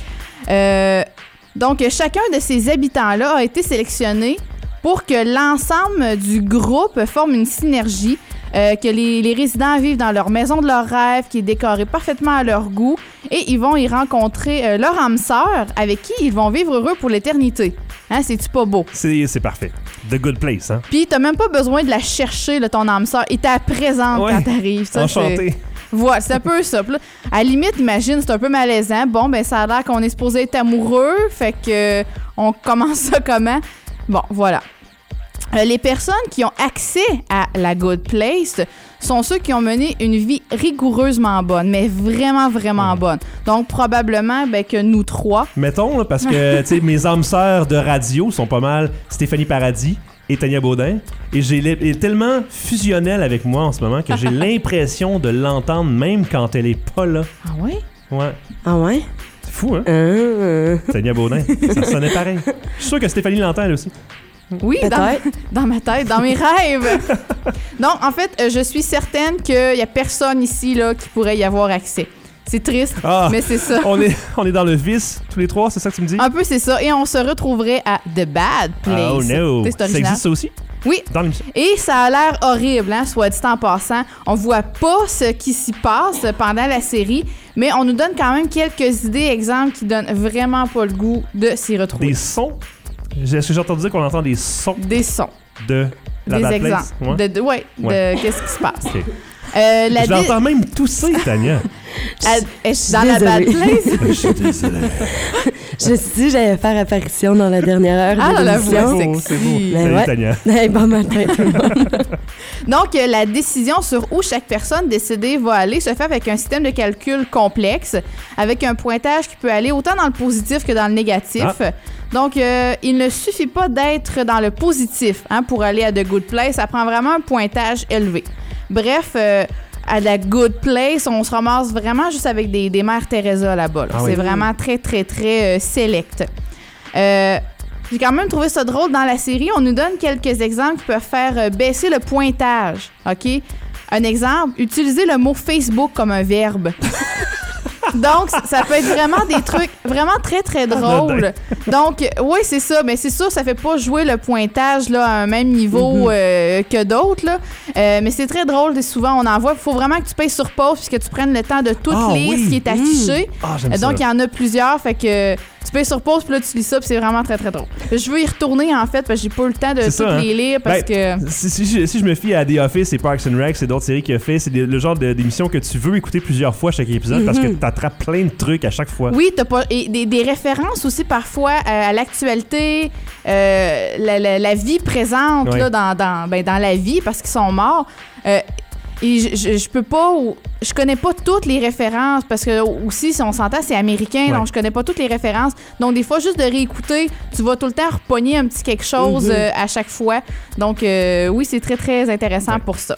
Euh, donc, chacun de ces habitants-là a été sélectionné pour que l'ensemble du groupe forme une synergie, euh, que les, les résidents vivent dans leur maison de leur rêve, qui est décorée parfaitement à leur goût, et ils vont y rencontrer euh, leur âme sœur, avec qui ils vont vivre heureux pour l'éternité. Hein, c'est-tu pas beau? C'est, c'est parfait. The Good Place, hein? Puis t'as même pas besoin de la chercher, là, ton âme sœur. Il t'a présente Ouais. quand t'arrives. Ça, Enchanté. c'est- Voilà, c'est un peu ça. Puis là, à la limite, imagine, c'est un peu malaisant. Bon, ben ça a l'air qu'on est supposé être amoureux, fait que euh, on commence ça comment? Bon, voilà. Euh, les personnes qui ont accès à la Good Place sont ceux qui ont mené une vie rigoureusement bonne, mais vraiment, vraiment bonne. Donc, probablement ben, que nous trois, Mettons, là, parce que tu sais, mes âmes sœurs de radio sont pas mal Stéphanie Paradis et Tania Baudin. Et j'ai elle est tellement fusionnelle avec moi en ce moment que j'ai l'impression de l'entendre même quand elle est pas là. ah ouais? Ouais. Ah ouais? C'est fou, hein? Euh, Tania Baudin. Ça sonnait pareil. Je suis sûr que Stéphanie l'entend, elle aussi. Oui, dans, Peut-être. dans ma tête, dans mes rêves. Donc, en fait, euh, je suis certaine qu'il n'y a personne ici là, qui pourrait y avoir accès. C'est triste, Ah, mais c'est ça. on est, on est dans le vice, tous les trois, c'est ça que tu me dis? Un peu, c'est ça. Et on se retrouverait à The Bad Place. Oh no! Tu sais, c'est Ça original. existe ça aussi? Oui. Dans l'émission? Et ça a l'air horrible, hein, soit dit en passant. On voit pas ce qui s'y passe pendant la série, mais on nous donne quand même quelques idées, exemples qui donnent vraiment pas le goût de s'y retrouver. Des sons? Est-ce que j'ai entendu dire qu'on entend des sons Des sons. de la des Bad exemples. Place? Ouais. De, de- ouais, Ouais. de qu'est-ce qui se passe. Ok. Euh, la Je dé- l'entends même tousser, Tania. à- est-ce dans la Bad Désolée. Place? Je suis désolé. Je me suis dit que j'allais faire apparition dans la dernière heure Ah, de la voix l'émission. Oh, c'est beau. sexy. Ben Salut, ouais. Tania. Hey, bon matin tout le monde. Donc, euh, la décision sur où chaque personne décédée va aller se fait avec un système de calcul complexe, avec un pointage qui peut aller autant dans le positif que dans le négatif. Ah. Donc, euh, il ne suffit pas d'être dans le positif hein, pour aller à The Good Place. Ça prend vraiment un pointage élevé. Bref, euh, à la Good Place, on se ramasse vraiment juste avec des, des mères Teresa là-bas. là. Ah C'est oui. vraiment très, très, très euh, select. Euh, J'ai quand même trouvé ça drôle dans la série. On nous donne quelques exemples qui peuvent faire euh, baisser le pointage. OK? Un exemple, utiliser le mot Facebook comme un verbe. Donc, ça- ça peut être vraiment des trucs vraiment très, très drôles. Donc, euh, oui, c'est ça. Mais c'est sûr, ça fait pas jouer le pointage là, à un même niveau euh, que d'autres. là. Euh, mais c'est très drôle. Et souvent, on en voit. Il faut vraiment que tu payes sur pause puis que tu prennes le temps de tout Ah, lire oui. ce qui est affiché. Ah, j'aime Euh, ça. Donc, il y en a plusieurs. Fait que tu payes sur pause puis là, tu lis ça puis c'est vraiment très, très drôle. Je veux y retourner, en fait, parce que j'ai pas eu le temps de C'est toutes ça, hein? les lire parce Ben, que... Si, si je, si je me fie à The Office et Parks and Rec et d'autres séries qu'il a fait, c'est des- le genre de- d'émission que tu veux écouter plusieurs fois chaque épisode parce que t'attrapes plein de trucs à chaque fois. Oui, t'as pas et des, des références aussi parfois euh, à l'actualité, euh, la, la- la vie présente Ouais. là, dans, dans, ben, dans la vie parce qu'ils sont morts. Euh, et je, je, je peux pas, je connais pas toutes les références parce que aussi, si on s'entend, c'est américain, Ouais. donc je connais pas toutes les références. Donc des fois, juste de réécouter, tu vas tout le temps repogner un petit quelque chose Mhm. euh, à chaque fois. Donc euh, oui, c'est très très intéressant Ouais. pour ça.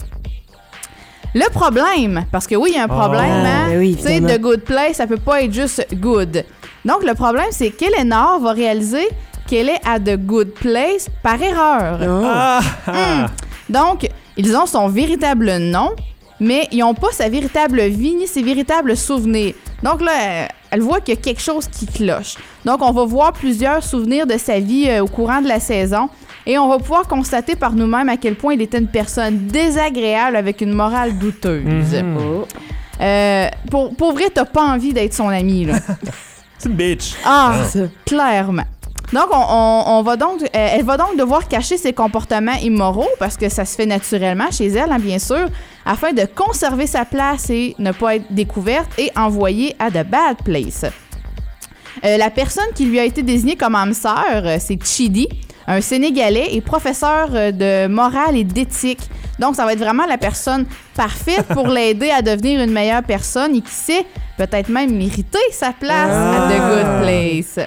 Le problème, parce que oui, il y a un problème, Oh. hein? Ben oui, Tu sais, évidemment. The Good Place, ça peut pas être juste good. Donc, le problème, c'est qu'Eleanor va réaliser qu'elle est à The Good Place par erreur. Non. Ah, ah. Donc, ils ont son véritable nom, mais ils n'ont pas sa véritable vie ni ses véritables souvenirs. Donc là, elle voit qu'il y a quelque chose qui cloche. Donc, on va voir plusieurs souvenirs de sa vie euh, au courant de la saison et on va pouvoir constater par nous-mêmes à quel point il était une personne désagréable avec une morale douteuse. Mm-hmm. Oh. Euh, pour, pour vrai, t'as pas envie d'être son ami, là. C'est une bitch. Ah, Ah. clairement. Donc, on, on, on va donc, euh, elle va donc devoir cacher ses comportements immoraux parce que ça se fait naturellement chez elle, hein, bien sûr, afin de conserver sa place et ne pas être découverte et envoyée à The Bad Place. Euh, la personne qui lui a été désignée comme âme sœur, euh, c'est Chidi, un Sénégalais et professeur euh, de morale et d'éthique. Donc, ça va être vraiment la personne parfaite pour l'aider à devenir une meilleure personne et qui sait peut-être même mériter sa place Ah. à The Good Place.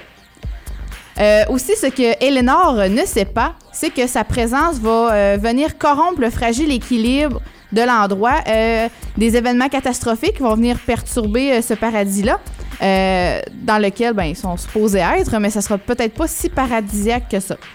Euh, aussi, ce que Eleanor ne sait pas, c'est que sa présence va euh, venir corrompre le fragile équilibre de l'endroit. Euh, des événements catastrophiques vont venir perturber euh, ce paradis-là, euh, dans lequel ben, ils sont supposés être, mais ça sera peut-être pas si paradisiaque que ça.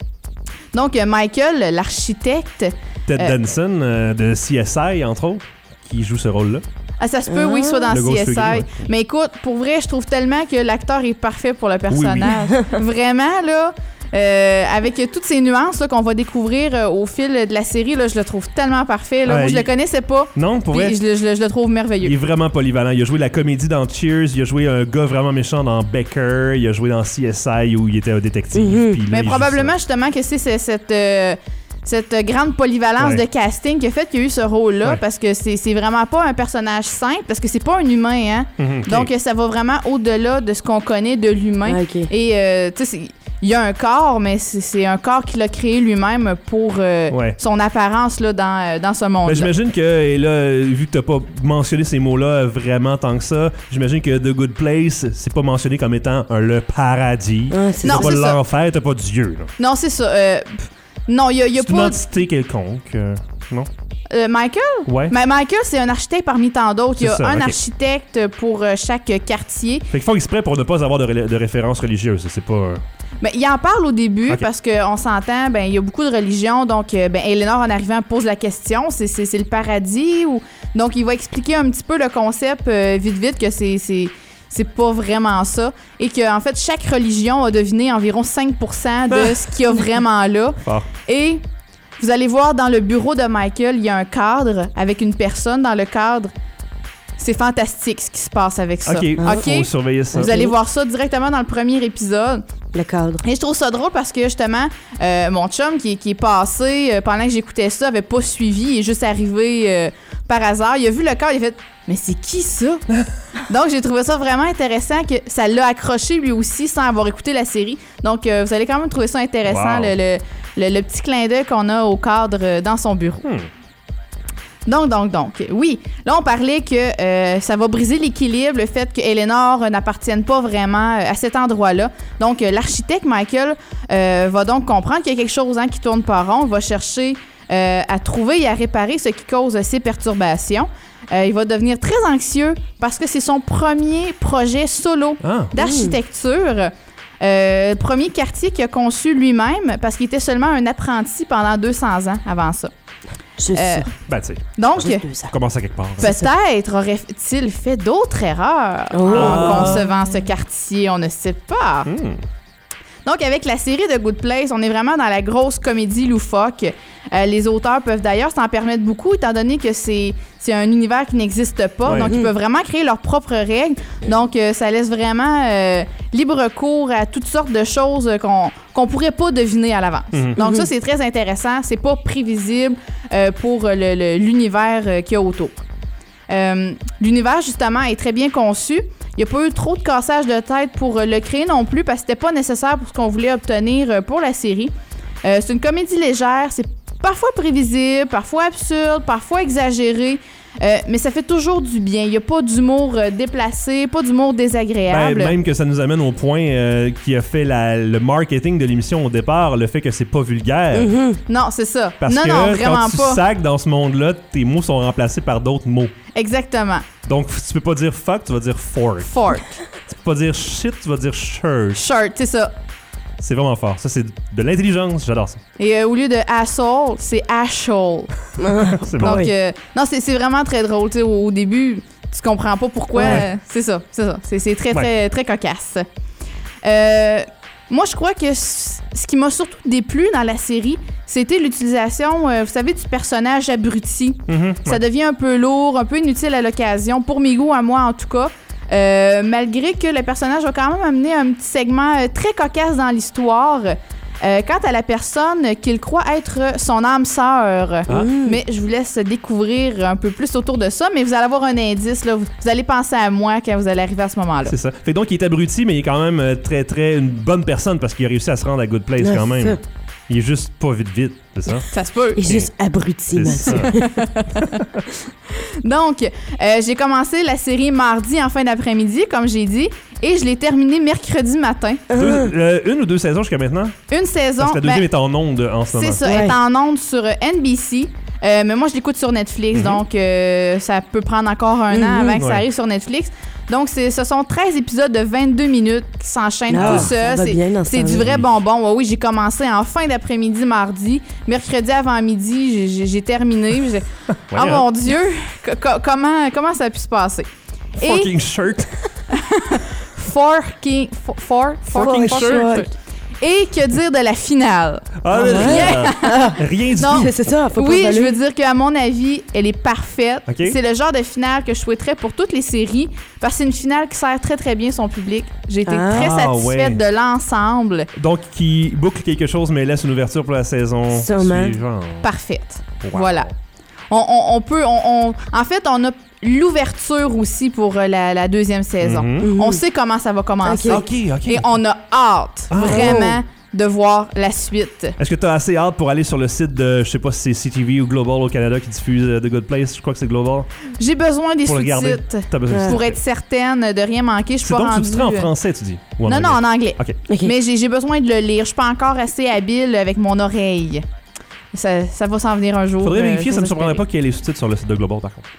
Donc, euh, Michael, l'architecte, Ted Euh, Danson euh, de C S I, entre autres, qui joue ce rôle-là. ah, ça se peut, oui, qu'il soit dans Le Ghost C S I. Figure, ouais. Mais écoute, pour vrai, je trouve tellement que l'acteur est parfait pour le personnage. Vraiment, là, euh, avec toutes ces nuances là, qu'on va découvrir euh, au fil de la série, là, je le trouve tellement parfait. Là. Ouais, Moi, je il- le connaissais pas. Non, pour Puis vrai. je, le- je le- je le trouve merveilleux. Il est vraiment polyvalent. Il a joué la comédie dans Cheers, il a joué un gars vraiment méchant dans Becker, il a joué dans C S I où il était un détective. Mhm. puis là, Mais il joue probablement, justement, que c'est c'est cette, euh, cette grande polyvalence Ouais. de casting qui a fait qu'il y a eu ce rôle-là, Ouais. parce que c'est c'est vraiment pas un personnage simple, parce que c'est pas un humain, hein. ça. Mhm, ok. Donc, ça va vraiment au-delà de ce qu'on connaît de l'humain. OK. Et, euh, tu sais, c'est- il y a un corps, mais c'est c'est un corps qu'il a créé lui-même pour euh, Ouais. son apparence là, dans, euh, dans ce Ben, monde-là. j'imagine que, et là, vu que t'as pas mentionné ces mots-là vraiment tant que ça, j'imagine que The Good Place, c'est pas mentionné comme étant un le paradis. Ah, c'est Non, T'as pas c'est ça. l'enfer, t'as pas Dieu. là. Non, c'est ça. euh, pff, non, il y a, il y a C'est une pas... entité quelconque. euh, non? euh, Michael? Ouais. Mais Michael, c'est un architecte parmi tant d'autres. Il y a C'est ça, un ok. architecte pour euh, chaque quartier. Fait qu'ils font exprès pour ne pas avoir de, ré- de référence religieuse. C'est pas. euh, Mais il en parle au début Ok. parce qu'on s'entend, ben il y a beaucoup de religions, donc euh, ben Eleanor en arrivant pose la question, c'est c'est c'est le paradis ou donc il va expliquer un petit peu le concept euh, vite vite que c'est c'est c'est pas vraiment ça et que en fait chaque religion a deviné environ cinq pour cent de ce qu'il y a vraiment là fort. et vous allez voir dans le bureau de Michael, il y a un cadre avec une personne dans le cadre. C'est fantastique ce qui se passe avec ça. Ok, OK? faut surveiller ça. Vous allez voir ça directement dans le premier épisode. Le cadre. Et je trouve ça drôle parce que justement, euh, mon chum qui, est- qui est passé euh, pendant que j'écoutais ça avait pas suivi, il est juste arrivé euh, par hasard. Il a vu le cadre, il a fait mais c'est qui ça? Donc j'ai trouvé ça vraiment intéressant que ça l'a accroché lui aussi sans avoir écouté la série. Donc euh, vous allez quand même trouver ça intéressant, Wow. le, le, le- le petit clin d'œil qu'on a au cadre euh, dans son bureau. Hmm. Donc, donc, donc, oui. Là, on parlait que euh, ça va briser l'équilibre, le fait que Eleanor euh, n'appartienne pas vraiment euh, à cet endroit-là. Donc, euh, l'architecte Michael euh, va donc comprendre qu'il y a quelque chose hein, qui tourne pas rond, va chercher euh, à trouver et à réparer ce qui cause ces perturbations. Euh, il va devenir très anxieux parce que c'est son premier projet solo Ah. d'architecture. Euh, premier quartier qu'il a conçu lui-même parce qu'il était seulement un apprenti pendant deux cents ans avant ça. Juste Euh, ça. Ben, tu sais, Donc, Juste deux ans. on commence à quelque part. peut-être aurait-il fait d'autres erreurs Oh. en concevant ce quartier, on ne sait pas. Hmm. Donc, avec la série de Good Place, on est vraiment dans la grosse comédie loufoque. Euh, les auteurs peuvent d'ailleurs s'en permettre beaucoup, étant donné que c'est c'est un univers qui n'existe pas. Ouais. Donc, ils peuvent vraiment créer leurs propres règles. Donc, euh, ça laisse vraiment euh, libre cours à toutes sortes de choses euh, qu'on qu'on pourrait pas deviner à l'avance. Mhm. Donc, ça, c'est très intéressant. C'est pas prévisible euh, pour le- le- l'univers euh, qu'il y a autour. Euh, L'univers, justement, est très bien conçu. Il n'y a pas eu trop de cassage de tête pour euh, le créer non plus parce que c'était pas nécessaire pour ce qu'on voulait obtenir euh, pour la série. Euh, c'est une comédie légère, c'est parfois prévisible, parfois absurde, parfois exagéré, euh, mais ça fait toujours du bien. Il n'y a pas d'humour euh, déplacé, pas d'humour Ben, désagréable. même que ça nous amène au point euh, qui a fait la- le marketing de l'émission au départ, le fait que c'est pas vulgaire. Mhm. Non, c'est ça. Parce non, que non, vraiment quand tu pas. sacs dans ce monde-là, tes mots sont remplacés par d'autres mots. Exactement. Donc, tu peux pas dire fuck, tu vas dire fork. Fork. Tu peux pas dire shit, tu vas dire shirt. Shirt, c'est ça. C'est vraiment fort. Ça, c'est de l'intelligence. J'adore ça. Et euh, au lieu de asshole, c'est ashole. C'est bon. Donc, euh, non, c'est c'est vraiment très drôle. Tu sais, au, au début, tu comprends pas pourquoi. Ouais. euh, c'est ça, c'est ça. C'est, c'est très, Ouais. très, très cocasse. Euh, moi, je crois que c- ce qui m'a surtout déplu dans la série, c'était l'utilisation, euh, vous savez, du personnage abruti. Mhm, Ça ouais. devient un peu lourd, un peu inutile à l'occasion, pour mes goûts, à moi en tout cas. Euh, malgré que le personnage va quand même amener un petit segment euh, très cocasse dans l'histoire. Euh, quant à la personne qu'il croit être son âme sœur. Ah. Mais je vous laisse découvrir un peu plus autour de ça, mais vous allez avoir un indice, là. Vous, vous allez penser à moi quand vous allez arriver à ce moment-là. C'est ça. Fait que donc, il est abruti, mais il est quand même euh, très, très une bonne personne parce qu'il a réussi à se rendre à Good Place Ouais, quand c'est même. ça. Il est juste pas vite vite, c'est ça? Ça se peut. Il est juste abruti, C'est Mathieu. ça. Donc, euh, j'ai commencé la série mardi en fin d'après-midi, comme j'ai dit, et je l'ai terminée mercredi matin. Deux- euh, une ou deux saisons jusqu'à maintenant? Une saison. Parce que la deuxième ben, est en onde en ce moment. c'est ça, Ouais. elle est en onde sur euh, N B C. Euh, mais moi, je l'écoute sur Netflix, Mhm. donc euh, ça peut prendre encore un Mhm. an avant que Ouais. ça arrive sur Netflix. Donc, c'est, ce sont treize épisodes de vingt-deux minutes qui s'enchaînent Ah, tout ça seuls. va C'est, bien dans ce c'est du temps-là. vrai bonbon. Ouais, oui, j'ai commencé en fin d'après-midi mardi. Mercredi avant midi, j'ai, j'ai- j'ai terminé. J'ai- Ouais, oh hein? mon Dieu! Co- co- comment, comment ça a pu se passer? Et Fucking shirt. forking, for, for, Fucking for- shirt. Et que dire de la finale? Ah, ouais? rien. Rien du Non. tout. C'est c'est ça, faut pas Oui, voler. je veux dire qu'à mon avis, elle est parfaite. Ok. C'est le genre de finale que je souhaiterais pour toutes les séries parce que c'est une finale qui sert très très bien son public. J'ai été Ah. très Ah, satisfaite ouais. de l'ensemble. Donc, qui boucle quelque chose, mais laisse une ouverture pour la saison Sûrement. suivante. Parfaite. Wow. Voilà. On, on- on peut. On, on- en fait, on a l'ouverture aussi pour euh, la, la deuxième saison. Mhm. Mhm. On sait comment ça va commencer. Ok. Ok, ok. Et on a hâte, Ah. vraiment, de voir la suite. Est-ce que tu as assez hâte pour aller sur le site de, je sais pas si c'est C T V ou Global au Canada qui diffuse euh, The Good Place? Je crois que c'est Global. J'ai besoin des Pour le regarder. sous-titres T'as besoin de pour ça. être certaine de rien manquer. Je suis C'est pas donc rendue... sous-titré en français, tu dis? Ou en Non, non, anglais? en anglais. Ok. Ok. Mais j'ai, j'ai besoin de le lire. Je suis pas encore assez habile avec mon oreille. Ça, ça va s'en venir un jour. Faudrait euh, vérifier, ça j'ose me surprendrait espérer. pas qu'il y ait les sous-titres sur le site de Global, par contre.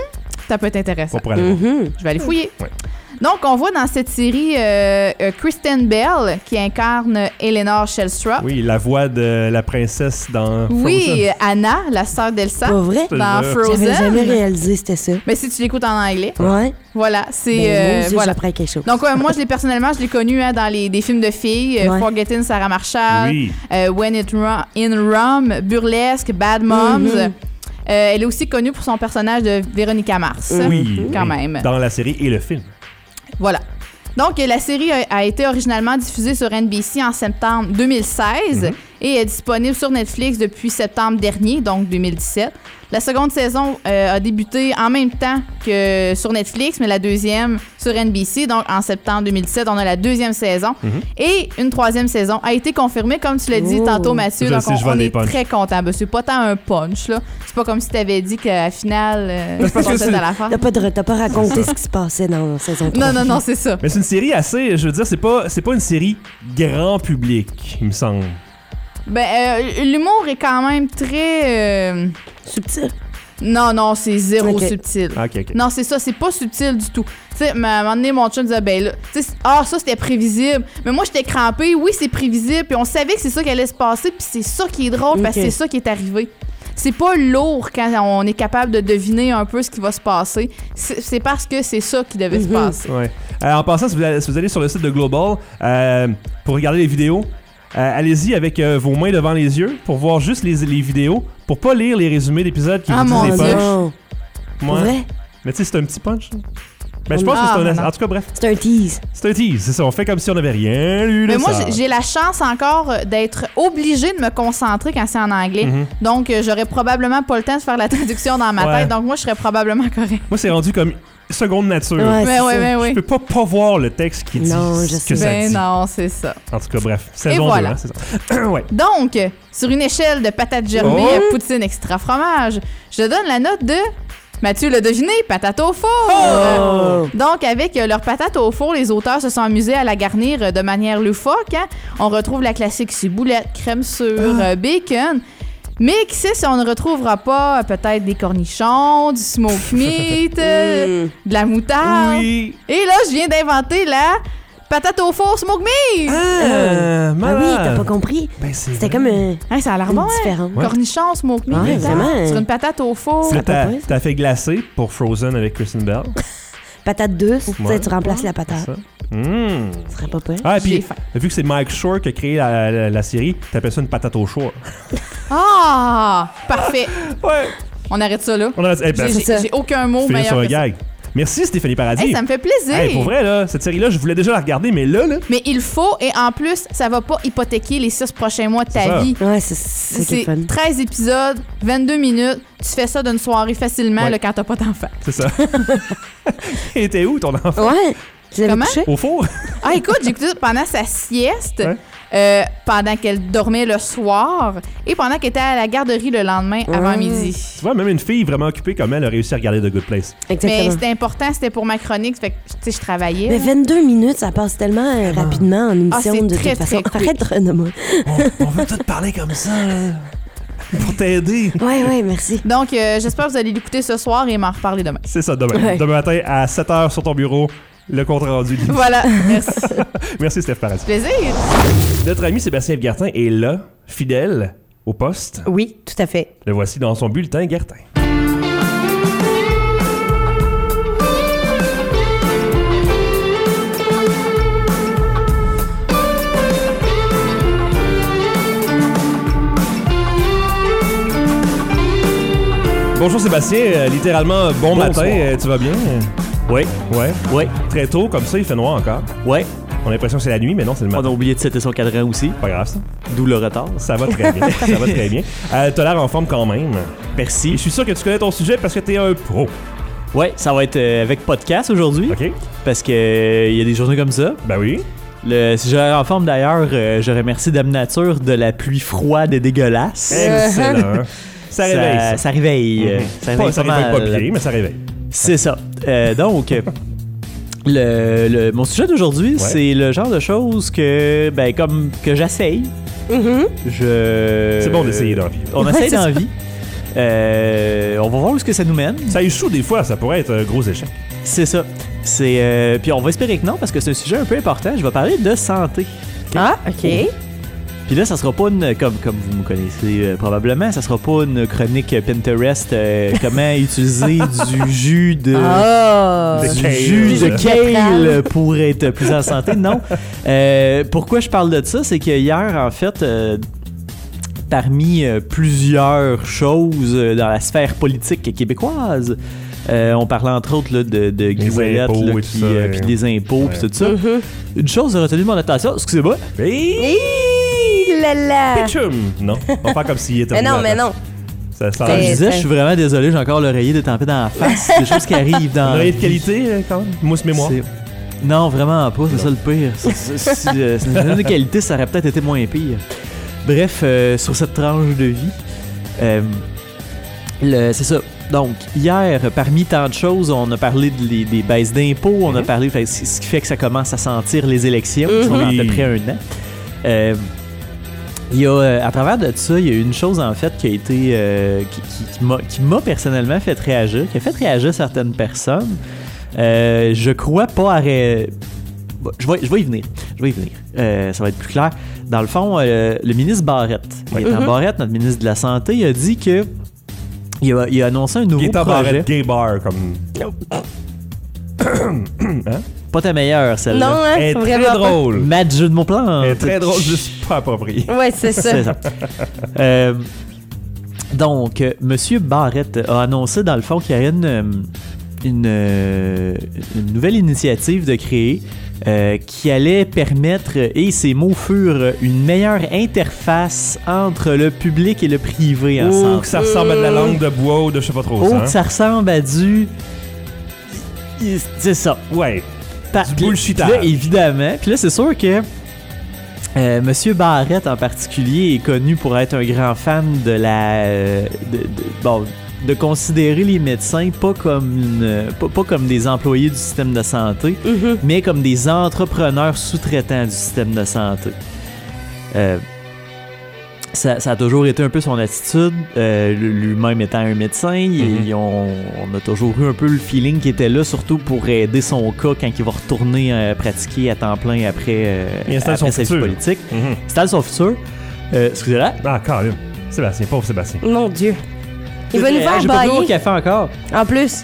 Ça peut être intéressant. Pas pour aller voir. Mhm. Je vais aller fouiller. Ouais. Donc, on voit dans cette série euh, euh, Kristen Bell qui incarne Eleanor Shellstrop. Oui, la voix de la princesse dans Oui, Frozen. euh, Anna, la sœur d'Elsa, Pas vrai? dans Je- J'avais jamais Frozen. réalisé c'était ça. Mais si tu l'écoutes en anglais, Ouais. voilà, c'est Ben, euh, mon Dieu, voilà. j'apprends quelque chose. Donc, euh, moi, je l'ai personnellement, je l'ai connue hein, dans les, des films de filles, euh, Ouais. Forgetting Sarah Marshall, Oui. euh, When It Ru- in Rome, Burlesque, Bad Moms. Mhm. Euh, elle est aussi connue pour son personnage de Véronica Mars. Oui. Quand oui. même. Dans la série et le film. Voilà. Donc, euh, la série a, a été originalement diffusée sur N B C en septembre deux mille seize Mhm. et est disponible sur Netflix depuis septembre dernier, donc deux mille dix-sept. La seconde saison euh, a débuté en même temps que sur Netflix, mais la deuxième sur N B C. Donc, en septembre deux mille dix-sept, on a la deuxième saison. Mhm. Et une troisième saison a été confirmée, comme tu l'as dit Oh. tantôt, Mathieu. Je Donc, sais, je on, vole on des est punchs. très contents. Ben, c'est pas tant un punch, là. C'est pas comme si tu avais dit qu'à la finale, euh, parce que on c'est- était à la fin. T'as pas, de- t'as pas raconté ce qui se passait dans la saison trois. Non, non, non, c'est ça. Mais c'est une série assez, je veux dire, c'est pas, c'est pas une série grand public, il me semble. Ben, euh, l'humour est quand même très... euh, Subtil. Non, non, c'est zéro Ok. subtil. Ah, ok, ok. Non, c'est ça, c'est pas subtil du tout. Tu sais, à un moment donné, mon chum disait, ben là, tu sais, ah, ça, c'était prévisible. Mais moi, j'étais crampée. Oui, c'est prévisible. Puis on savait que c'est ça qui allait se passer. Puis c'est ça qui est drôle, parce que Ok. c'est ça qui est arrivé. C'est pas lourd quand on est capable de deviner un peu ce qui va se passer. C'est c'est parce que c'est ça qui devait se Mhm. passer. Ouais. Euh, en passant, si vous, allez, si vous allez sur le site de Global euh, pour regarder les vidéos, euh, allez-y avec euh, vos mains devant les yeux pour voir juste les, les vidéos, pour pas lire les résumés d'épisodes qui Ah, vous mon disent des Dieu. punchs. Non. Pour Ouais. vrai? Mais tu sais, c'est un petit punch. là. Ben, je pense Ah, que c'est un... non, non. En tout cas, bref, C'est un tease. c'est un tease, c'est ça. On fait comme si on n'avait rien lu de Mais moi, ça. j'ai- j'ai la chance encore euh, d'être obligée de me concentrer quand c'est en anglais. Mhm. Donc, euh, j'aurais probablement pas le temps de faire la traduction dans ma Ouais. tête. Donc, moi, je serais probablement correct. Moi, c'est rendu comme seconde nature. Ouais, Mais c'est ouais, ça. mais Je oui. peux pas pas voir le texte qui dit Non, je ce sais. que ça Ben dit. non, c'est ça. En tout cas, bref. Saison voilà. deux, hein, c'est ça. ouais. Donc, euh, sur une échelle de patates germées Oh! à poutine extra fromage, je donne la note de... Mathieu l'a deviné, patate au four! Oh! Donc, avec euh, leurs patates au four, les auteurs se sont amusés à la garnir euh, de manière loufoque. Hein? On retrouve la classique ciboulette, crème sûre, Ah. euh, bacon. Mais qui sait si on ne retrouvera pas euh, peut-être des cornichons, du smoked meat, euh, Mm. de la moutarde. Oui. Et là, je viens d'inventer la Patate au four, smoke me! Ah, Ah malade. oui, t'as pas compris. Ben, c'est C'était vrai. comme un... Hein, ça a l'air Une bon, hein? différence. Ouais. Cornichon, smoke me. Ouais, dedans, vraiment. Sur une patate au four. Là, t'as, pas pire. t'as fait glacer pour Frozen avec Kristen Bell. Patate douce, tu sais, Ouais. tu remplaces la patate. Ça. Mmh. Ce serait pas pire. Ah, et J'ai puis, faim. vu que c'est Mike Shore qui a créé la, la, la série, t'appelles ça une patate au choix. Ah! Parfait. Ouais. On arrête ça, là. On a, eh ben, J'ai- c'est ça. J'ai j'ai aucun mot finir sur meilleur un que ça. gag. Merci Stéphanie Paradis. Hey, ça me fait plaisir. Hey, pour vrai, là, cette série-là, je voulais déjà la regarder, mais là, là, Mais il faut, et en plus, ça va pas hypothéquer les six prochains mois de C'est ta ça. vie. Ouais, c'est c'est C'est fun. treize épisodes, vingt-deux minutes. Tu fais ça d'une soirée facilement Ouais. là, quand t'as pas d'enfant. c'est ça. Et t'es où, ton enfant? Ouais. Tu l'avais Comment? couché? Au four? Ah, écoute, j'ai écouté ça pendant sa sieste, Ouais. euh, pendant qu'elle dormait le soir et pendant qu'elle était à la garderie le lendemain avant Mmh. midi. Tu vois, même une fille vraiment occupée comme elle a réussi à regarder The Good Place. Mais Exactement. c'était important, c'était pour ma chronique, fait que, tu sais, je travaillais. Mais là. vingt-deux minutes, ça passe tellement euh, rapidement en émission Ah, c'est de très, toute façon. très Arrête de renommer. On, on veut tout parler comme ça, là. Pour t'aider. Ouais, ouais, merci. Donc, euh, j'espère que vous allez l'écouter ce soir et m'en reparler demain. C'est ça, demain. Ouais. Demain matin, à sept heures sur ton bureau, le compte rendu. de l'émission. Voilà, merci. Merci, Steph Paradis. Plaisir. Notre ami Sébastien Guertin est là, fidèle, au poste. Oui, tout à fait. Le voici dans son bulletin Guertin. Bonjour Sébastien, Euh, littéralement bon Bonsoir. matin, Euh, tu vas bien? Oui, Ouais. oui, Très tôt, comme ça, il fait noir encore. oui. On a l'impression que c'est la nuit, mais non, c'est le On matin. a oublié de setter son cadran aussi, Pas grave ça. d'où le retard. Ça va très bien. Ça va très bien. Euh, T'as l'air en forme quand même. Et Merci. je suis sûr que tu connais ton sujet parce que t'es un pro. Ouais, ça va être euh, avec podcast aujourd'hui, OK? parce que euh, il y a des journées comme ça. Ben oui. Le, si j'aurais en forme d'ailleurs, euh, je remercie Dame Nature de la pluie froide et dégueulasse. Excellent. Ça réveille, ça. Ça réveille. euh, Mhm. Ça Pas, réveille ça pas réveille mal. pas pire, mais ça réveille. C'est ça. Euh, donc, euh, le, le- mon sujet d'aujourd'hui, c'est le genre de choses que, ben, comme que j'essaye. Mhm. Je. C'est bon d'essayer dans la vie. On Ouais, essaye c'est dans ça. la vie. Euh, on va voir où est-ce que ça nous mène. Ça échoue des fois, ça pourrait être un gros échec. C'est ça. C'est euh, puis on va espérer que non parce que c'est un sujet un peu important. Je vais parler de santé. Ah, OK. Puis là, ça sera pas une comme comme vous me connaissez euh, probablement, ça sera pas une chronique Pinterest euh, comment utiliser du jus de Ah! De du kale. jus de Du kale pour être plus en santé. Non. Euh, pourquoi je parle de ça, c'est que hier en fait. euh, Parmi euh, plusieurs choses euh, dans la sphère politique québécoise, euh, on parlait entre autres là, de, de Guy Ouellet, impôts là, et tout qui, ça, euh, ouais. puis des impôts, puis Ouais. tout ça. Mhm. Une chose a retenu mon attention, excusez-moi. Et... Hi, là là! Pitchum! Non, on va faire comme s'il était Mais non, mais non. Ça, ça Comme je Eh, disais, ça- je suis vraiment désolé, j'ai encore l'oreiller détempé dans la face. C'est des choses qui arrivent dans. Un oreiller de qualité, euh, quand même. Mousse mémoire. C'est- Non, vraiment pas, c'est ça le pire. C'est- c'est- Si euh, c'est une de qualité, ça aurait peut-être été moins pire. Bref, euh, sur cette tranche de vie, euh, le- c'est ça. Donc, hier, parmi tant de choses, on a parlé de les- des baisses d'impôts, on a Mhm. parlé, fait, c- ce qui fait que ça commence à sentir les élections, Mhm. qui sont dans à peu Oui. près un an. Euh, il y a, euh, à travers de ça, il y a une chose en fait qui a été, euh, qui, qui- qui m'a- qui m'a personnellement fait réagir, qui a fait réagir certaines personnes. Euh, je crois pas à ré- Bon, je vais, je vais y venir. Je vais y venir. Euh, ça va être plus clair. Dans le fond, euh, le ministre Barrette, Gaétan Mhm. Barrette, notre ministre de la Santé, il a dit que il a, il a annoncé un nouveau Gaétan projet. Barrette, gay bar, comme... Pas ta meilleure, celle-là. Non, hein? Elle est très Vraiment pas. drôle. Mad jeu de mon plan. Elle est très drôle, juste pas approprié. Ouais, c'est ça. C'est ça. Euh, donc, euh, Monsieur Barrette a annoncé dans le fond qu'il y aurait une, euh, une, euh, une nouvelle initiative de créer euh, qui allait permettre, et ces mots furent, une meilleure interface entre le public et le privé en Ou santé. que ça ressemble à de la langue de bois ou de je sais pas trop Oh, ça. que ça ressemble à du... C'est ça. Ouais. Pa- Du puis- bullshitage. puis là, évidemment. Puis là, c'est sûr que euh, Monsieur Barrette en particulier est connu pour être un grand fan de la... euh, de, de- bon, de considérer les médecins pas comme, une, pas, pas comme des employés du système de santé, Mhm. mais comme des entrepreneurs sous-traitants du système de santé. Euh, ça, ça a toujours été un peu son attitude, euh, lui-même étant un médecin. Mm-hmm. Et on, on a toujours eu un peu le feeling qu'il était là, surtout pour aider son cas quand il va retourner euh, pratiquer à temps plein après, euh, après son sa vie futur. politique. Mm-hmm. Installe son futur. Euh, excusez-moi. Ah, carrément. Sébastien, pauvre Sébastien. Mon Dieu. Il va nous faire J'ai pas bu au bailler. café encore. En plus.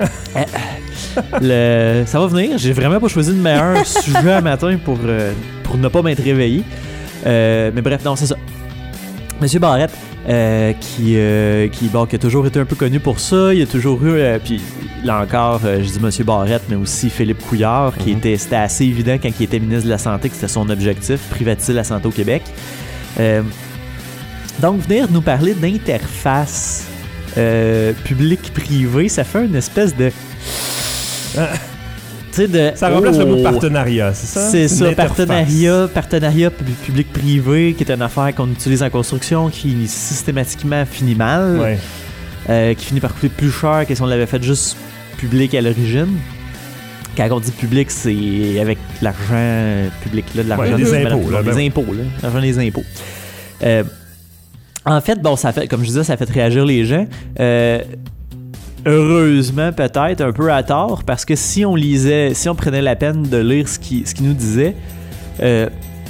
Le... Ça va venir. J'ai vraiment pas choisi le meilleur sujet à matin pour, euh, pour ne pas m'être réveillé. Euh, mais bref, non, c'est ça. Monsieur Barrette, euh, qui, euh, qui, bon, qui a toujours été un peu connu pour ça. Il y a toujours eu, euh, puis là encore, euh, je dis Monsieur Barrette, mais aussi Philippe Couillard, mm-hmm. qui était, c'était assez évident quand il était ministre de la Santé que c'était son objectif, privatiser la santé au Québec. Euh, donc, venir nous parler d'interface euh, public-privé, ça fait une espèce de... Ah. De, ça remplace oh, le mot partenariat, c'est ça? C'est ça, partenariat, partenariat public-privé, qui est une affaire qu'on utilise en construction, qui systématiquement finit mal, ouais. euh, qui finit par coûter plus cher que si on l'avait fait juste public à l'origine. Quand on dit public, c'est avec l'argent public, là, de l'argent ouais, des de impôts. Là, des ben impôts, là, l'argent des impôts. Euh, en fait, bon, ça fait, comme je disais, ça fait réagir les gens. Euh, Heureusement, peut-être, un peu à tort, parce que si on lisait, si on prenait la peine de lire ce qu'il ce qui nous disait, euh,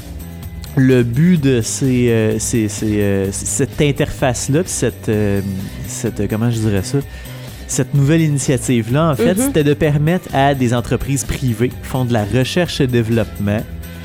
le but de ces, euh, ces, ces, euh, cette interface-là, cette, euh, cette, comment je dirais ça, cette nouvelle initiative-là, en fait, mm-hmm. c'était de permettre à des entreprises privées qui font de la recherche et développement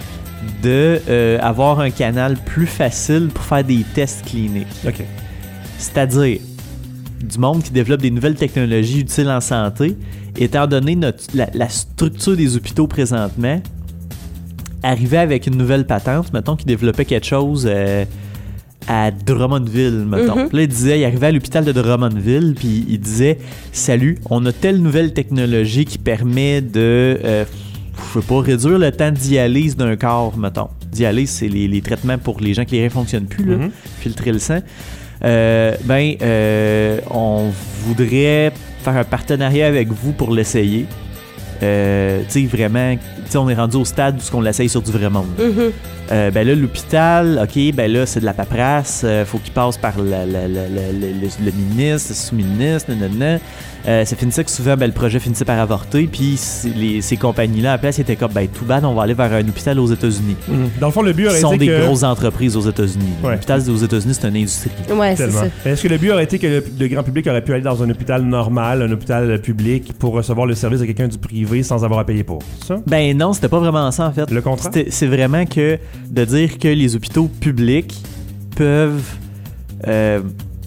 de euh, avoir un canal plus facile pour faire des tests cliniques. OK. C'est-à-dire du monde qui développe des nouvelles technologies utiles en santé, étant donné notre, la, la structure des hôpitaux présentement, arrivait avec une nouvelle patente, mettons, qui développait quelque chose euh, à Drummondville, mettons. Mm-hmm. Puis là, il disait, il arrivait à l'hôpital de Drummondville, puis il disait, salut, on a telle nouvelle technologie qui permet de, euh, je sais pas, réduire le temps de dialyse d'un corps, mettons. Dialyse, c'est les, les traitements pour les gens qui les reins fonctionnent plus, là, mm-hmm. filtrer le sang. Euh, ben, euh, on voudrait faire un partenariat avec vous pour l'essayer. Euh, tu sais, vraiment, tu sais, on est rendu au stade où on l'essaye sur du vrai monde. Mm-hmm. Euh, ben là, l'hôpital, OK, ben là, c'est de la paperasse. Euh, faut qu'il passe par la, la, la, la, le, le ministre, le sous-ministre, nanana. Euh, ça finissait que souvent, ben, le projet finissait par avorter. Puis les, ces compagnies-là, à la place, ils étaient comme, ben, tout bad, on va aller vers un hôpital aux États-Unis. Mm-hmm. Dans le fond, le but aurait été. Ce sont des que... grosses entreprises aux États-Unis. Ouais. L'hôpital aux États-Unis, c'est une industrie. Ouais, c'est ça. Est-ce que le but aurait été que le, le grand public aurait pu aller dans un hôpital normal, un hôpital public, pour recevoir le service de quelqu'un du privé sans avoir à payer pour ça? Ben non, c'était pas vraiment ça, en fait. Le contraire? C'était, c'est vraiment que de dire que les hôpitaux publics peuvent euh,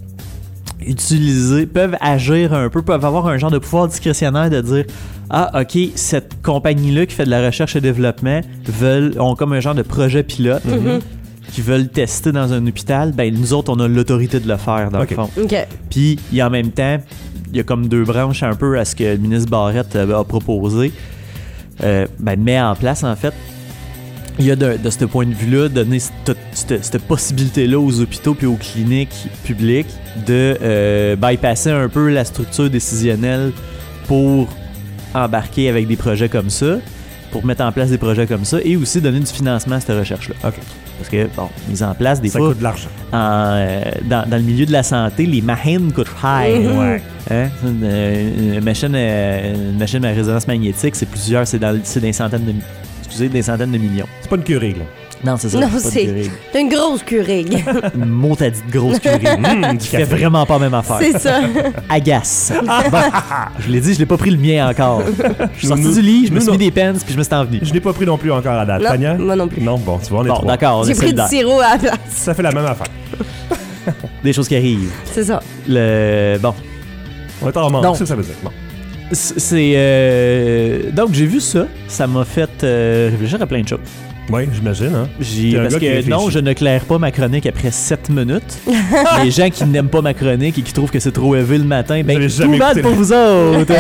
utiliser, peuvent agir un peu, peuvent avoir un genre de pouvoir discrétionnaire de dire ah, OK, cette compagnie-là qui fait de la recherche et développement veulent, ont comme un genre de projet pilote mm-hmm. qui veulent tester dans un hôpital. Ben, nous autres, on a l'autorité de le faire, dans okay. le fond. Okay. Puis, il y a en même temps, il y a comme deux branches un peu à ce que le ministre Barrette euh, a proposé. Euh, ben, met en place, en fait. Il y a de, de ce point de vue-là, donner cette, cette, cette possibilité-là aux hôpitaux puis aux cliniques publiques de euh, bypasser un peu la structure décisionnelle pour embarquer avec des projets comme ça, pour mettre en place des projets comme ça, et aussi donner du financement à cette recherche-là. OK. Parce que, bon, mise en place, des ça fois... coûte de l'argent. En, euh, dans, dans le milieu de la santé, les machines coûtent cher. Mmh. Ouais. Hein? Une, une, machine, une machine à résonance magnétique, c'est plusieurs, c'est dans, c'est des centaines de... Excusez, des centaines de millions. C'est pas une Keurig, là. Non, c'est ça. Non, c'est, c'est, pas c'est une grosse Keurig. Une mot à dit de grosse Keurig. Mmh, qui fait vraiment pas la même affaire. C'est ça. Agace. Bon, je l'ai dit, je l'ai pas pris le mien encore. Je suis sorti nous, du lit, je me suis mis des pens, puis je me suis envenu. Je l'ai pas pris non plus encore à date. Non, Tania? moi non plus. Non, bon, tu vois, on est bon, trois. D'accord, on J'ai est pris du sirop à la place. Ça fait la même affaire. Des choses qui arrivent. C'est ça. Le... Bon. On est en manque, c'est ça que ça veut dire. Bon. C'est... Euh... Donc, j'ai vu ça. Ça m'a fait euh, réfléchir à plein de choses. Oui, j'imagine. Hein? J'ai, parce que non, je ne claire pas ma chronique après sept minutes. Les gens qui n'aiment pas ma chronique et qui trouvent que c'est trop élevé le matin, ben tout bad pour vous autres.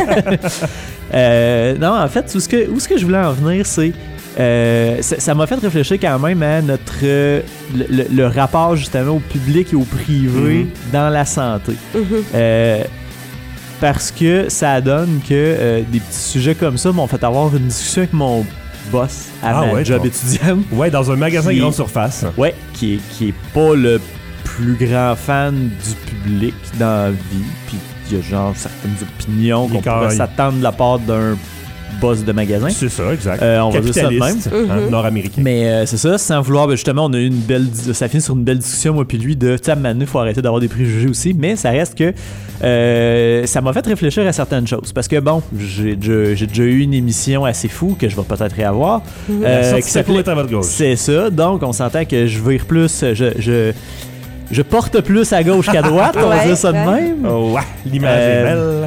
euh, non, en fait, où ce que, où ce que je voulais en venir, c'est... Euh, ça, ça m'a fait réfléchir quand même à notre euh, le, le, le rapport justement au public et au privé mm-hmm. dans la santé. Mm-hmm. Euh, parce que ça donne que euh, des petits sujets comme ça m'ont fait avoir une discussion avec mon boss à ah ma ouais, job bon. étudiante. Ouais, dans un magasin qui, grande surface. Ouais, qui est, qui est pas le plus grand fan du public dans la vie, puis il y a genre certaines opinions qu'on pourrait s'attendre de la part d'un boss de magasin. C'est ça, exact. Euh, on va dire ça de même. Mm-hmm. Hein, nord-américain. Mais euh, c'est ça, sans vouloir, ben justement, on a eu une belle, ça finit sur une belle discussion, moi puis lui, de, tu sais, à un moment donné, il faut arrêter d'avoir des préjugés aussi, mais ça reste que euh, ça m'a fait réfléchir à certaines choses. Parce que bon, j'ai déjà, j'ai déjà eu une émission assez fou que je vais peut-être réavoir. Mm-hmm. Euh, qui s'appelait à votre gauche. C'est ça, donc on s'entend que je vire plus, je, je, je porte plus à gauche qu'à droite, on va ouais, dire ça de ouais. même. Oh, ouais, l'image Euh, est belle.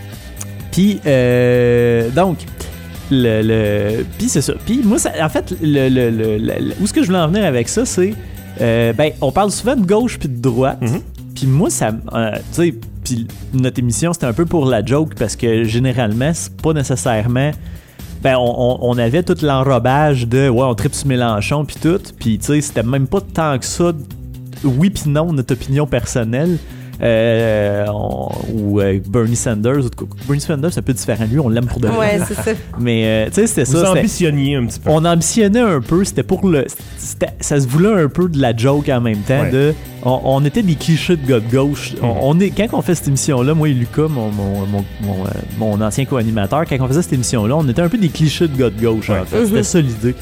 Puis, euh, donc, le, le puis c'est ça. Puis moi, ça, en fait, le, le, le, le- où est-ce que je voulais en venir avec ça, c'est, euh, ben, on parle souvent de gauche puis de droite. Mhm. Puis moi, ça, euh, tu sais, puis notre émission, c'était un peu pour la joke parce que généralement, c'est pas nécessairement. Ben, on, on, on avait tout l'enrobage de, ouais, on tripe sur Mélenchon puis tout. Puis, tu sais, c'était même pas tant que ça. Oui puis non, notre opinion personnelle. Euh, on- ou euh, Bernie Sanders. Ou de- Bernie Sanders, c'est un peu différent. Lui, on l'aime pour de vrai. Ouais, c'est ça. Mais, euh, tu sais, c'était Vous ça. c'était- ambitionniez un petit peu. on ambitionnait un peu, c'était pour le. c'était- ça se voulait un peu de la joke en même temps. Ouais. De, on, on était des clichés de gars de gauche. On, Mhm. on est, quand on fait cette émission-là, moi et Lucas, mon, mon, mon, mon, euh, mon ancien co-animateur, quand on faisait cette émission-là, on était un peu des clichés de gars de gauche, en Ouais. fait. C'était ça l'idée.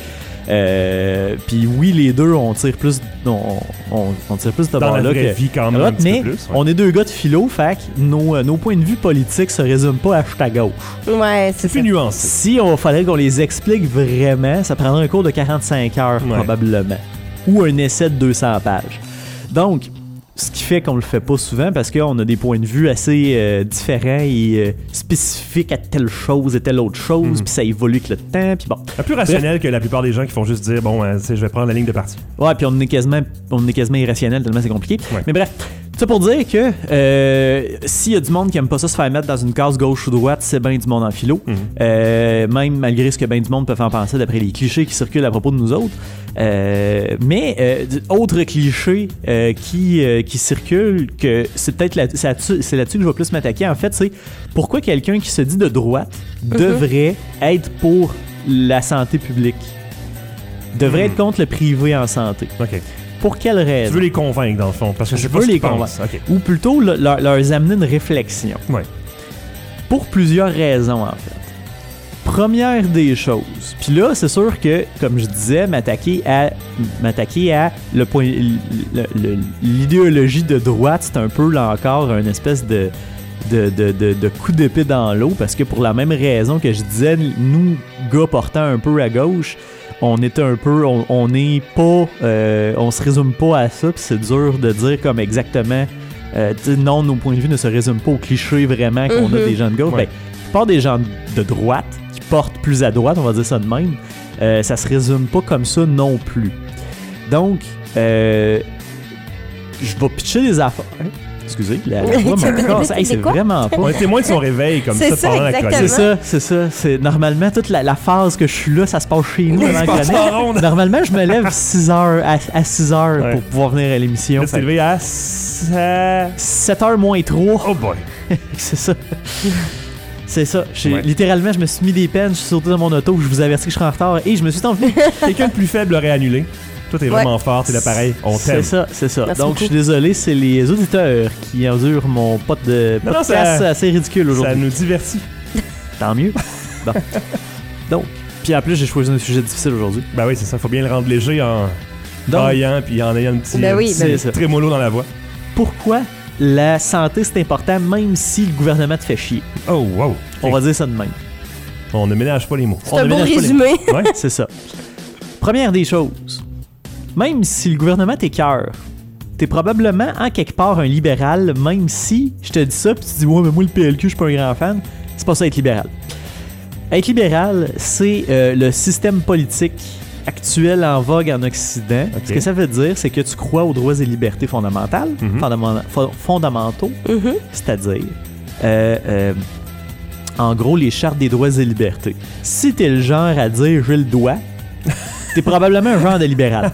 Euh, Puis oui, les deux, on tire plus, on, on, on tire plus de Dans la bord-là vraie que- vie, quand même, à un droite, petit mais peu plus. ouais. on est deux gars de philo, fait que nos, euh, nos points de vue politiques se résument pas à jeter à gauche. Ouais, c'est C'est ça. plus nuancé. Si on fallait qu'on les explique vraiment, ça prendrait un cours de quarante-cinq heures Ouais. probablement. Ou un essai de deux cents pages. Donc, ce qui fait qu'on le fait pas souvent parce qu'on a des points de vue assez euh, différents et euh, spécifiques à telle chose et telle autre chose, Mhm. puis ça évolue avec le temps, puis bon. Un peu rationnel que la plupart des gens qui font juste dire, bon, euh, tu sais, je vais prendre la ligne de parti. Ouais, puis on est quasiment, on est quasiment irrationnel tellement c'est compliqué. Ouais. Mais bref, ça pour dire que euh, s'il y a du monde qui aime pas ça se faire mettre dans une case gauche ou droite, c'est bien du monde en philo. Mhm. Euh, même malgré ce que bien du monde peut en penser d'après les clichés qui circulent à propos de nous autres. Euh, mais euh, d- autre cliché euh, qui, euh, qui circule, que c'est peut-être là- c'est là-dessus, c'est là-dessus que je vais plus m'attaquer, en fait, c'est pourquoi quelqu'un qui se dit de droite devrait être pour la santé publique, devrait Mhm. être contre le privé en santé. OK. Pour quelle Tu raison? veux les convaincre, dans le fond, parce que Je c'est veux pas ce les qu'ils pensent. OK. Ou plutôt le- leur, leur amener une réflexion. Ouais. Pour plusieurs raisons, en fait. Première des choses, puis là, c'est sûr que, comme je disais, m'attaquer à m'attaquer à le point, le- le- l'idéologie de droite, c'est un peu là encore une espèce de de, de, de, de coup d'épée dans l'eau, parce que pour la même raison que je disais, nous, gars portant un peu à gauche, on est un peu, on, on n'est pas, euh, on se résume pas à ça, puis c'est dur de dire comme exactement, euh, tu sais, non, nos points de vue ne se résument pas aux clichés vraiment qu'on a Mhm. des gens de gauche. Ouais. Ben, la plupart des gens de droite, qui portent plus à droite, on va dire ça de même, euh, ça se résume pas comme ça non plus. Donc, euh, je vais pitcher des affaires. Excusez, la, la voix me casse. Hey, c'est quoi? vraiment pas. On est témoin de son réveil comme C'est ça, ça, pendant la exactement. chronique. C'est ça, c'est ça. C'est normalement toute la, la phase que je suis là, ça se passe chez nous Ça avant se la passe chronique. en ronde. Normalement, je me lève six heures à, à six heures Ouais. pour pouvoir venir à l'émission. Là, tu t'es levé à... ça- sept heures moins trois. Oh boy. C'est ça. C'est ça. J'ai- Ouais. Littéralement, je me suis mis des peines, je suis sauté dans mon auto, je vous avertis que je serai en retard et je me suis envenu. Quelqu'un de plus faible l'aurait annulé. Toi, t'es vraiment fort, t'es l'appareil. On C'est t'aime. ça, c'est ça. Merci Donc, beaucoup. je suis désolé, c'est les auditeurs qui endurent mon pote de Non, non, podcast ça- assez ridicule Ça aujourd'hui. nous divertit. Tant mieux. Bon. Donc, puis en plus, j'ai choisi un sujet difficile aujourd'hui. Ben oui, c'est ça. Faut bien le rendre léger en Donc, braillant puis en ayant un petit, Ben oui, un petit ben oui. trémolo dans la voix. pourquoi la santé, c'est important, même si le gouvernement te fait chier? Oh, wow. On va dire ça de même. On ne ménage pas les mots. On C'est un ne beau ménage pas les- résumé. Ouais. C'est ça. Première des choses, même si le gouvernement t'écœure, t'es probablement en quelque part un libéral, même si je te dis ça, puis tu dis, ouais, mais moi, le P L Q, je suis pas un grand fan. C'est pas ça être libéral. Être libéral, c'est euh, le système politique actuel en vogue en Occident. Ok. Ce que ça veut dire, c'est que tu crois aux droits et libertés fondamentales, Mhm. fondamenta- fo- fondamentaux, Mhm. c'est-à-dire, euh, euh, en gros, les chartes des droits et libertés. Si t'es le genre à dire j'ai le droit, t'es probablement un genre de libéral.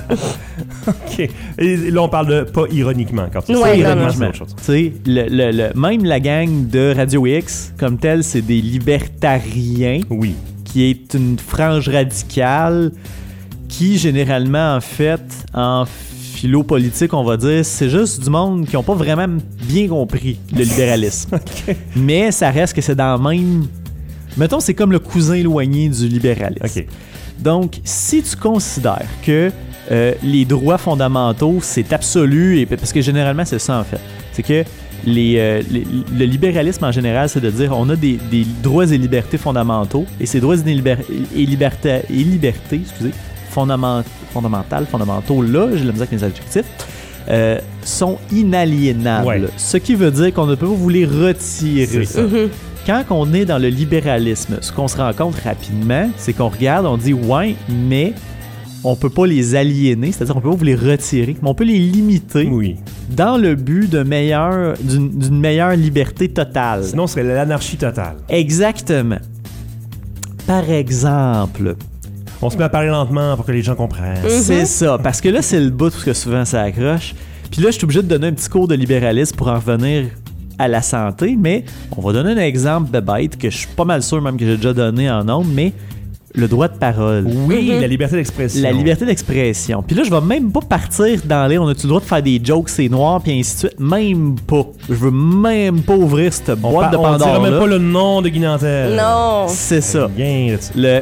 OK. Et là, on parle de pas ironiquement. Quand tu dis Ouais, ça, non, ironiquement, non. c'est autre chose. Tu sais, le, le- le- même la gang de Radio X, comme telle, c'est des libertariens, Oui. qui est une frange radicale qui, généralement, en fait, en philo-politique, on va dire, c'est juste du monde qui n'ont pas vraiment bien compris le libéralisme. OK. Mais ça reste que c'est dans le même... Mettons, c'est comme le cousin éloigné du libéralisme. OK. Donc, si tu considères que euh, les droits fondamentaux, c'est absolu, et, parce que généralement, c'est ça, en fait. C'est que les, euh, les- le libéralisme, en général, c'est de dire on a des, des droits et libertés fondamentaux, et ces droits et, liber- et, liberté- et libertés, excusez, fondament- fondamentales, fondamentaux, là, j'ai la misère avec les adjectifs, euh, sont inaliénables. Ouais. Ce qui veut dire qu'on ne peut pas vous les retirer. C'est ça. Quand on est dans le libéralisme, ce qu'on se rend compte rapidement, c'est qu'on regarde, on dit ouais, mais on peut pas les aliéner, c'est-à-dire on peut pas vous les retirer, mais on peut les limiter Oui. dans le but d'un meilleur, d'une, d'une meilleure liberté totale. Sinon, ce serait l'anarchie totale. Exactement. Par exemple, On se met à parler lentement pour que les gens comprennent. c'est ça, parce que là c'est le bout parce que souvent ça accroche. Puis là je suis obligé de donner un petit cours de libéralisme pour en revenir à la santé, mais on va donner un exemple de bête que je suis pas mal sûr même que j'ai déjà donné en nombre, mais le droit de parole. Oui, la liberté d'expression. La liberté d'expression. Puis là, je vais même pas partir dans les... On a-tu le droit de faire des jokes, c'est noir, puis ainsi de suite? Même pas. Je veux même pas ouvrir cette On boîte de par- on dira Pandore même là. pas le nom de Guy Nantel. Non. C'est ça. Rien là-dessus. Le...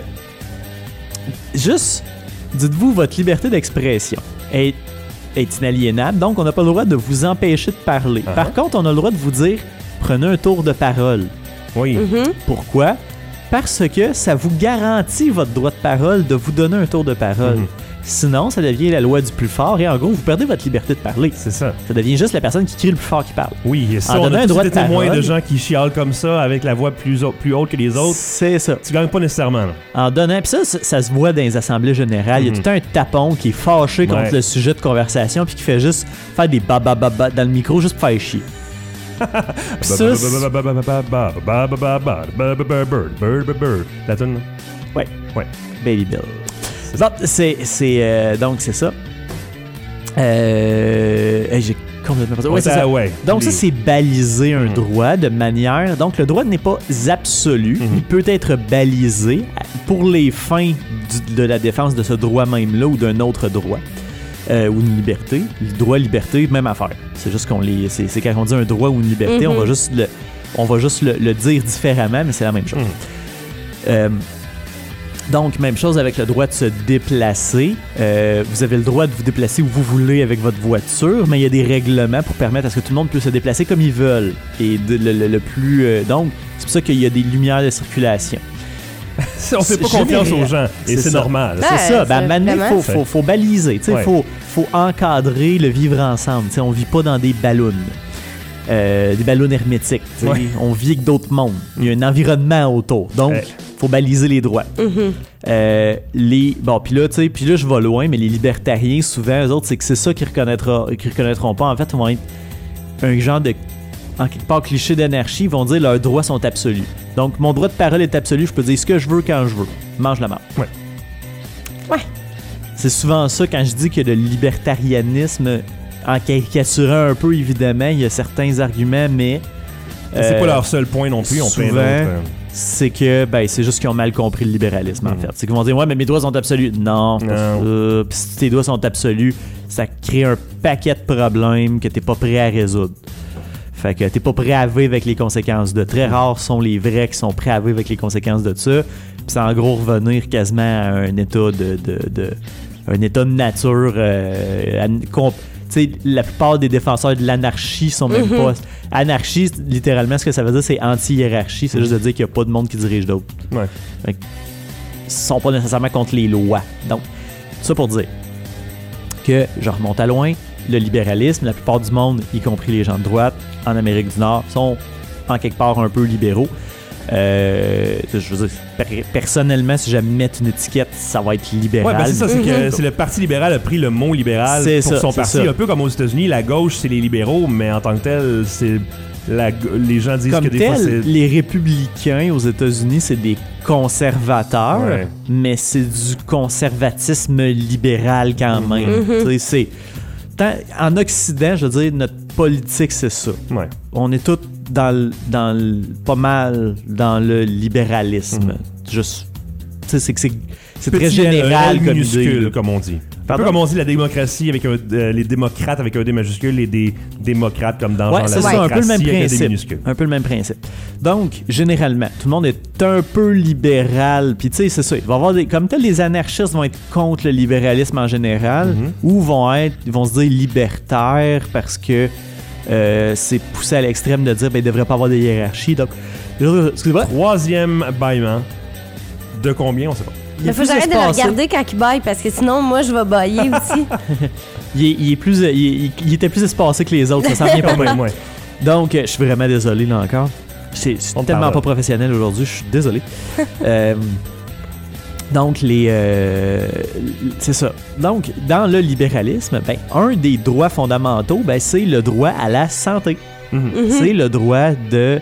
Juste, dites-vous, votre liberté d'expression est, est inaliénable, donc on n'a pas le droit de vous empêcher de parler. Uh-huh. Par contre, on a le droit de vous dire, prenez un tour de parole. Oui. Pourquoi? Parce que ça vous garantit votre droit de parole de vous donner un tour de parole. Mhm. Sinon, ça devient la loi du plus fort et en gros, vous perdez votre liberté de parler. C'est ça. Ça devient juste la personne qui crie le plus fort qui parle. Oui, et ça, En on donnant a un tous droit été de témoins parole. de gens qui chialent comme ça avec la voix plus, haute- plus haute que les autres. C'est ça. Tu gagnes pas nécessairement. Là. En donnant, puis ça, ça, ça se voit dans les assemblées générales. Il y a Mhm. tout un tapon qui est fâché contre Ouais. le sujet de conversation puis qui fait juste faire des ba ba ba ba dans le micro juste pour faire chier. Ça, c'est- La tune, là? Ouais. Ouais. Baby Bill. Bon, c'est, c'est euh, donc c'est ça. Euh, hey, j'ai complètement pas. Ouais, c'est ça. ouais. Donc ça, Les- c'est baliser un Mhm. droit de manière... Donc le droit n'est pas absolu, Mhm. il peut être balisé pour les fins du- de la défense de ce droit même-là ou d'un autre droit. Euh, ou une liberté. Le droit, liberté, même affaire. C'est juste qu'on les... C'est, c'est quand on dit un droit ou une liberté, Mhm. on va juste, le, on va juste le, le dire différemment, mais c'est la même chose. Mhm. Euh, donc, même chose avec le droit de se déplacer. Euh, vous avez le droit de vous déplacer où vous voulez avec votre voiture, mais il y a des règlements pour permettre à ce que tout le monde puisse se déplacer comme ils veulent. Et de- le, le- le plus... euh, donc, c'est pour ça qu'il y a des lumières de circulation. On fait pas C'est confiance général. aux gens. Et C'est c'est ça. normal. Ouais. C'est ça. Ben, c'est maintenant, il vraiment- faut, faut, faut baliser. Il Ouais. faut, faut encadrer le vivre ensemble. T'sais, on vit pas dans des ballons. Euh, des ballons hermétiques. t'sais. Ouais. On vit avec d'autres mondes. Il y a un environnement autour. Donc, Ouais. faut baliser les droits. Euh, les bon, puis là, tu sais, puis là, je vais loin, mais les libertariens, souvent, eux autres, c'est que c'est ça qu'ils reconnaîtra, qu'ils reconnaîtront pas. En fait, ils vont être un genre de, en quelque part, cliché d'anarchie. Ils vont dire leurs droits sont absolus. Donc, mon droit de parole est absolu. Je peux dire ce que je veux quand je veux. Mange la marde. Ouais. Ouais. C'est souvent ça quand je dis que le libertarianisme, en caricaturant un peu, évidemment, il y a certains arguments, mais C'est euh, pas leur seul point non plus. On peut souvent, d'autres. euh, c'est que ben c'est juste qu'ils ont mal compris le libéralisme en Mhm. fait. C'est qu'ils vont dire ouais mais mes droits sont absolus. Non. c'est pas Non. ça. Puis si tes droits sont absolus, ça crée un paquet de problèmes que t'es pas prêt à résoudre. Fait que t'es pas prêt à vivre avec les conséquences de. Très rares sont les vrais qui sont prêts à vivre avec les conséquences de ça. Puis c'est en gros revenir quasiment à un état de, de, de un état de nature. Euh, an- comp- tu sais, la plupart des défenseurs de l'anarchie sont même Mhm. pas. Anarchie, c'est- littéralement, ce que ça veut dire, c'est anti-hiérarchie. C'est juste de dire qu'il n'y a pas de monde qui dirige d'autres. Ouais. Fait que, ils sont pas nécessairement contre les lois. Donc, ça pour dire que je remonte à loin. Le libéralisme, la plupart du monde, y compris les gens de droite, en Amérique du Nord, sont en quelque part un peu libéraux. Euh, je veux dire, per- personnellement, si jamais mettre une étiquette, ça va être libéral. Ouais, ben c'est ça, c'est que Mhm. c'est le Parti libéral a pris le mot libéral C'est pour ça, son c'est parti. ça. Un peu comme aux États-Unis, la gauche, c'est les libéraux, mais en tant que tel, c'est la, les gens disent Comme que des fois tel, c'est. les républicains aux États-Unis, c'est des conservateurs, Ouais. mais c'est du conservatisme libéral quand même. Tu sais, c'est tant- en Occident, je veux dire, notre politique, c'est ça. Ouais. On est tous dans, le- dans le- pas mal dans le libéralisme. Juste, tu sais, c'est que c'est, c'est très Petit L, général un L comme minuscule, idée. comme on dit. Un peu comme on dit la démocratie avec un, euh, les démocrates avec un D majuscule et des démocrates comme dans Ouais, genre c'est la ça, un peu le même démocratie avec un D principe. minuscule. Un peu le même principe. Donc, généralement, tout le monde est un peu libéral. Puis, tu sais, c'est ça. Il va y avoir des, comme tel, les anarchistes vont être contre le libéralisme en général, Mm-hmm. ou vont être, ils vont se dire libertaires parce que euh, c'est poussé à l'extrême de dire, ben, il devrait pas avoir de hiérarchie. Donc, excusez-moi. Troisième bâillement. De combien, on sait pas. Il Il est faut plus que j'arrête de le espacé. regarder quand il baille parce que sinon, moi, je vais bailler aussi. Il, est, il est plus, il, il- il était plus espacé que les autres. Ça s'en vient pas bien. Ouais. Donc, euh, je suis vraiment désolé là encore. C'est c'est On te tellement pardonne. pas professionnel aujourd'hui, je suis désolé. Euh, donc, les, euh, c'est ça. Donc, dans le libéralisme, ben, un des droits fondamentaux, ben, c'est le droit à la santé. Mhm. C'est le droit de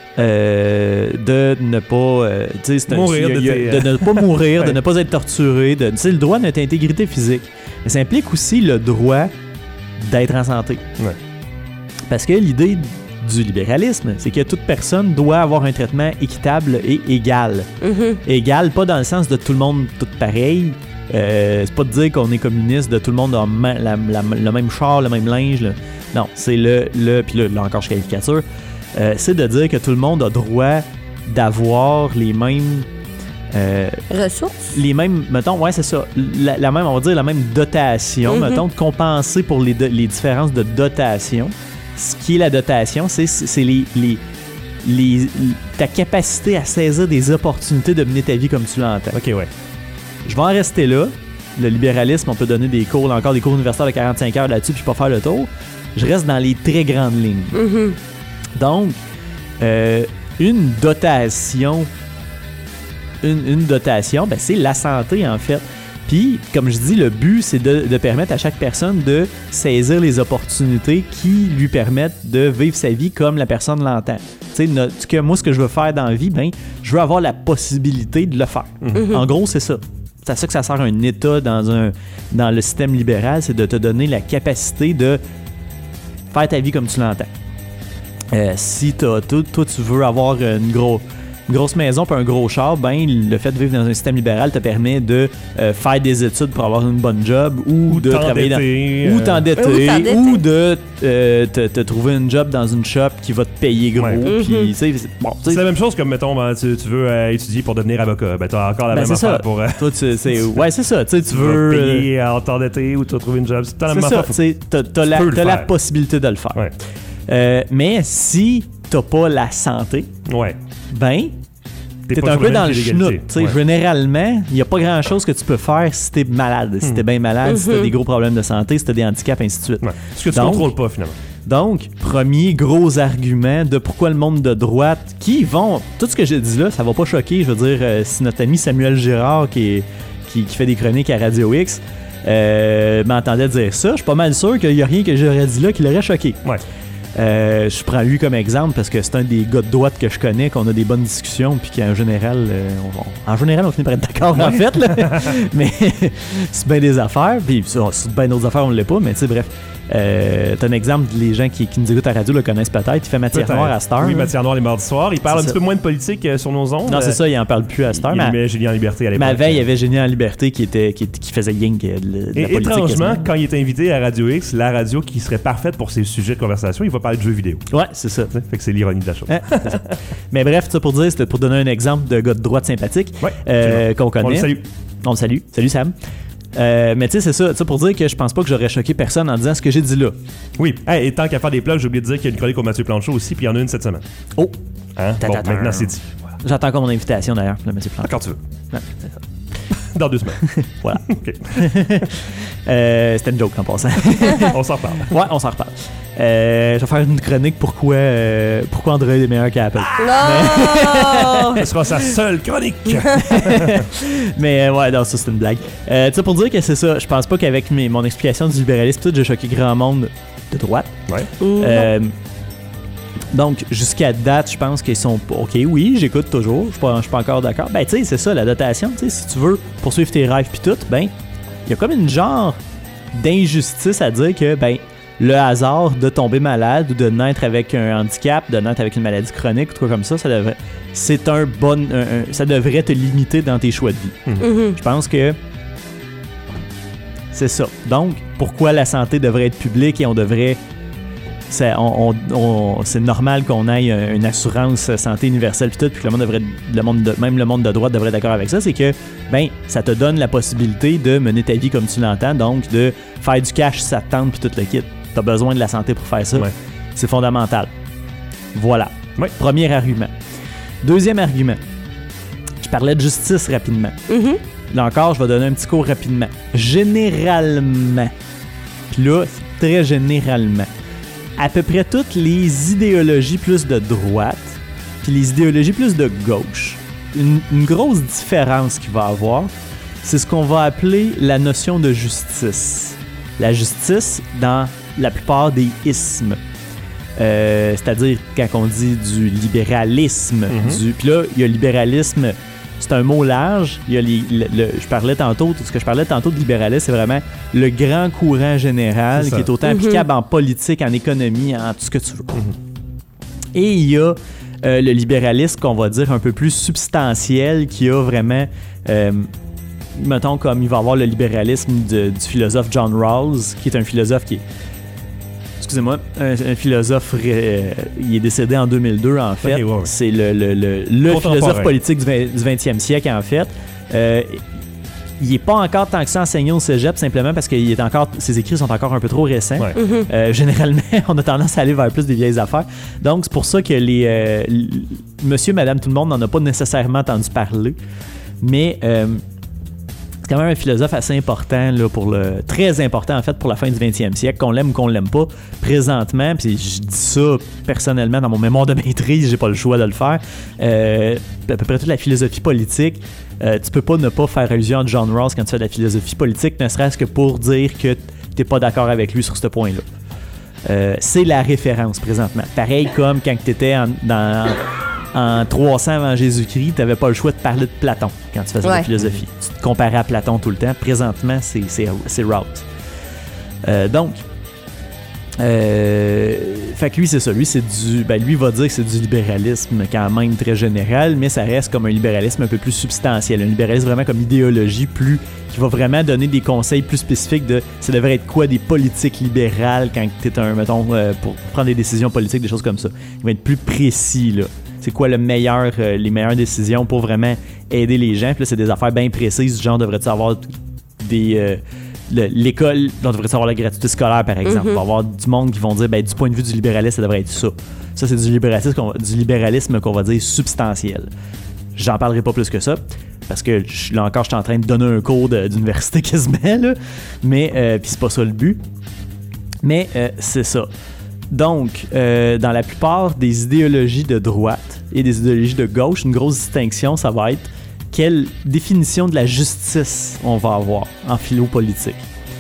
euh, de ne pas euh, tu sais, c'est un- Mourir, il y a- de il y a- tes- de ne pas mourir, de Ouais. ne pas être torturé, de c'est le droit de notre intégrité physique. Mais ça implique aussi le droit d'être en santé. Ouais. Parce que l'idée du libéralisme, c'est que toute personne doit avoir un traitement équitable et égal. Mhm. Égal, pas dans le sens de tout le monde tout pareil. Euh, c'est pas de dire qu'on est communiste, de tout le monde a ma- la- la- le même char, le même linge. le- Non, c'est le, le puis là, là encore je suis caricature, euh, c'est de dire que tout le monde a droit d'avoir les mêmes euh, Ressources. les mêmes, mettons, ouais, c'est ça, la, la même, on va dire la même dotation, Mhm. mettons, de compenser pour les, do- les différences de dotation. Ce qui est la dotation, c'est, c'est les, les, les, ta capacité à saisir des opportunités de mener ta vie comme tu l'entends. Ok, ouais. Je vais en rester là. Le libéralisme, on peut donner des cours, là, encore des cours universitaires de quarante-cinq heures là-dessus, puis pas faire le tour. Je reste dans les très grandes lignes. Mhm. Donc, euh, une dotation, une, une dotation, ben, c'est la santé, en fait. Puis, comme je dis, le but, c'est de, de permettre à chaque personne de saisir les opportunités qui lui permettent de vivre sa vie comme la personne l'entend. Tu sais, no- que moi, ce que je veux faire dans la vie, ben, je veux avoir la possibilité de le faire. En gros, c'est ça. C'est à ça que ça sert un État dans, un, dans le système libéral, c'est de te donner la capacité de faire ta vie comme tu l'entends. Euh, si t'as, toi, toi, tu veux avoir une, gros, une grosse maison puis un gros char, ben le fait de vivre dans un système libéral te permet de euh, faire des études pour avoir une bonne job ou, Ou de travailler dans, t'endetter, ou euh, t'endetter Ou t'endetter. ou de euh, te, te trouver une job dans une shop qui va te payer gros. Ouais. Puis, Mhm. tu sais, c'est- bon, tu C'est sais, la même chose comme, mettons, ben, tu, tu veux euh, étudier pour devenir avocat. Ben, t'as encore la ben, même c'est affaire ça. pour... euh, Toi, tu, c'est, ouais, c'est ça. Tu sais, tu tu veux. veux euh, payer à t'endetter ou tu vas trouver une job. C'est tout le C'est même ça, affaire. tu sais, t'as, t'as Tu la, peux le t'as la faire. possibilité de le faire. Ouais. Euh, mais si t'as pas la santé, Ouais. ben, T'es t'es pas un sur peu même dans le pied schnout. d'égalité. Tu sais, Ouais. généralement, il n'y a pas grand-chose que tu peux faire si t'es malade. Si t'es bien malade, si t'as Mhm. des gros problèmes de santé, si t'as des handicaps, ainsi de suite. Ouais. Ce que tu Donc- contrôles pas, finalement. Donc, premier gros argument de pourquoi le monde de droite, qui vont... Tout ce que j'ai dit là, ça va pas choquer. Je veux dire, euh, si notre ami Samuel Girard, qui, est- qui, qui fait des chroniques à Radio X, euh, m'entendait dire ça, je suis pas mal sûr qu'il y a rien que j'aurais dit là qui l'aurait choqué. Ouais. Euh, je prends lui comme exemple parce que c'est un des gars de droite que je connais, qu'on a des bonnes discussions, puis qu'en général, euh, on, on- en général, on finit par être d'accord en fait. Là. Mais c'est bien des affaires, puis ça, c'est bien d'autres affaires, on ne l'est pas, mais tu sais, bref. Euh, t'as un exemple, les gens qui, qui nous écoutent à la radio le connaissent peut-être. Il fait Matière Peut-être. Noire à cette heure. Oui, là. Matière Noire les mardis soirs. Il parle C'est un ça. petit peu moins de politique euh, sur nos ondes. Non, c'est Euh, ça, il en parle plus à cette heure. Il Mais, met Julien en liberté à l'époque. mais avant, il y avait Génie en liberté qui, était, qui, qui faisait rien que de, de la Et politique. étrangement, quasiment. quand il est invité à Radio X, la radio qui serait parfaite pour ses sujets de conversation, il va parler de jeux vidéo. Ouais, c'est ça. Tu sais, Fait que c'est l'ironie de la chose. Hein, c'est ça. Mais bref, ça pour dire, c'était pour donner un exemple de gars de droite sympathique Ouais, euh, absolument. qu'on connaît. On le salue. On le salue. Salut Sam. Euh, mais tu sais, c'est ça, ça pour dire que je pense pas que j'aurais choqué personne en disant ce que j'ai dit là. Oui. Hey, et tant qu'à faire des plugs, j'ai oublié de dire qu'il y a une chronique au Mathieu Planchot aussi, puis il y en a une cette semaine. Oh, Hein? Ta- Bon, ta- ta- maintenant c'est dit. Voilà. j'attends encore mon invitation d'ailleurs, le monsieur Plante. Quand tu veux. Ouais, c'est ça. Dans deux semaines. Voilà. OK. Euh, c'était une joke en passant. On s'en reparle. Ouais, on s'en reparle. Euh, je vais faire une chronique pourquoi, euh, pourquoi Android est meilleur qu'Apple. Non! Ce sera sa seule chronique. Mais euh, ouais, non, ça c'est une blague. Euh, tu sais, pour dire que c'est ça, je pense pas qu'avec mes, mon explication du libéralisme, tout, j'ai choqué grand monde de droite. Ouais. Euh, donc, jusqu'à date, je pense qu'ils sont pas- OK, oui, j'écoute toujours. Je suis pas, je suis pas encore d'accord. Ben, tu sais, c'est ça, la dotation. Tu sais, si tu veux poursuivre tes rêves puis tout, ben, il y a comme une genre d'injustice à dire que, ben, le hasard de tomber malade ou de naître avec un handicap, de naître avec une maladie chronique ou quoi comme ça, ça devrait, c'est un bon, un- un- ça devrait te limiter dans tes choix de vie. Mhm. Je pense que C'est ça. Donc, pourquoi la santé devrait être publique et on devrait... C'est, on, on, on, c'est normal qu'on ait une assurance santé universelle puis tout, puis que le monde devrait, le monde de, même le monde de droite devrait être d'accord avec ça, c'est que ben ça te donne la possibilité de mener ta vie comme tu l'entends, donc de faire du cash si ça te tente puis tout le kit. T'as besoin de la santé pour faire ça. Ouais. C'est fondamental. Voilà. Ouais. Premier argument. Deuxième argument. Je parlais de justice rapidement. Mhm. Là encore, je vais donner un petit cours rapidement. Généralement, puis là, très généralement, à peu près toutes les idéologies plus de droite, puis les idéologies plus de gauche, une, une grosse différence qu'il va avoir, c'est ce qu'on va appeler la notion de justice. La justice dans la plupart des ismes. Euh, c'est-à-dire quand on dit du libéralisme, Mm-hmm. du, puis là, il y a libéralisme, c'est un mot large. Il y a les, le, le- je parlais tantôt, ce que je parlais tantôt de libéralisme, c'est vraiment le grand courant général C'est ça. qui est autant applicable en politique, en économie, en tout ce que tu veux. Et il y a euh, le libéralisme qu'on va dire un peu plus substantiel, qui a vraiment, euh, mettons comme il va y avoir le libéralisme de- du philosophe John Rawls, qui est un philosophe qui est excusez-moi, un, un philosophe, euh, il est décédé en deux mille deux, en fait. Ok, ouais, ouais. C'est le, le, le, le Contemporain. philosophe politique du, vingt, du vingtième siècle, en fait. Euh, il n'est pas encore tant que ça enseigné au cégep, simplement parce que il est encore, ses écrits sont encore un peu trop récents. Ouais. Euh, généralement, on a tendance à aller vers plus des vieilles affaires. Donc, c'est pour ça que les euh, l- monsieur, madame, tout le monde n'en a pas nécessairement entendu parler. Mais... Euh, c'est quand même un philosophe assez important, là, pour le, très important en fait pour la fin du vingtième siècle, qu'on l'aime ou qu'on l'aime pas. Présentement, puis je dis ça personnellement dans mon mémoire de maîtrise, j'ai pas le choix de le faire, euh, à peu près toute la philosophie politique, euh, tu peux pas ne pas faire allusion à John Rawls quand tu fais de la philosophie politique, ne serait-ce que pour dire que t'es pas d'accord avec lui sur ce point-là. Euh, c'est la référence présentement. Pareil comme quand tu étais en, dans, en trois cents avant Jésus-Christ, tu n'avais pas le choix de parler de Platon quand tu faisais de Ouais. la philosophie. Tu te comparais à Platon tout le temps. Présentement, c'est, c'est, c'est Rawls. Euh, donc, euh, fait que lui, c'est ça. Lui, c'est du, ben, lui va dire que c'est du libéralisme quand même très général, mais ça reste comme un libéralisme un peu plus substantiel. Un libéralisme vraiment comme idéologie plus, qui va vraiment donner des conseils plus spécifiques de ça devrait être quoi des politiques libérales quand tu es un, mettons, euh, pour prendre des décisions politiques, des choses comme ça. Il va être plus précis, là. C'est quoi le meilleur, euh, les meilleures décisions pour vraiment aider les gens. Puis là, c'est des affaires bien précises, du genre, devrais-tu avoir des... euh, le- l'école, on devrait avoir la gratuité scolaire, par exemple. Il va y avoir du monde qui vont dire, ben, du point de vue du libéralisme, ça devrait être ça. Ça, c'est du libéralisme qu'on, du libéralisme qu'on va dire substantiel. J'en parlerai pas plus que ça, parce que je- là encore, je suis en train de donner un cours de- d'université quasiment, là. Mais, euh, puis c'est pas ça le but. Mais euh, c'est ça. Donc, euh, dans la plupart des idéologies de droite et des idéologies de gauche, une grosse distinction, ça va être quelle définition de la justice on va avoir en philo-politique.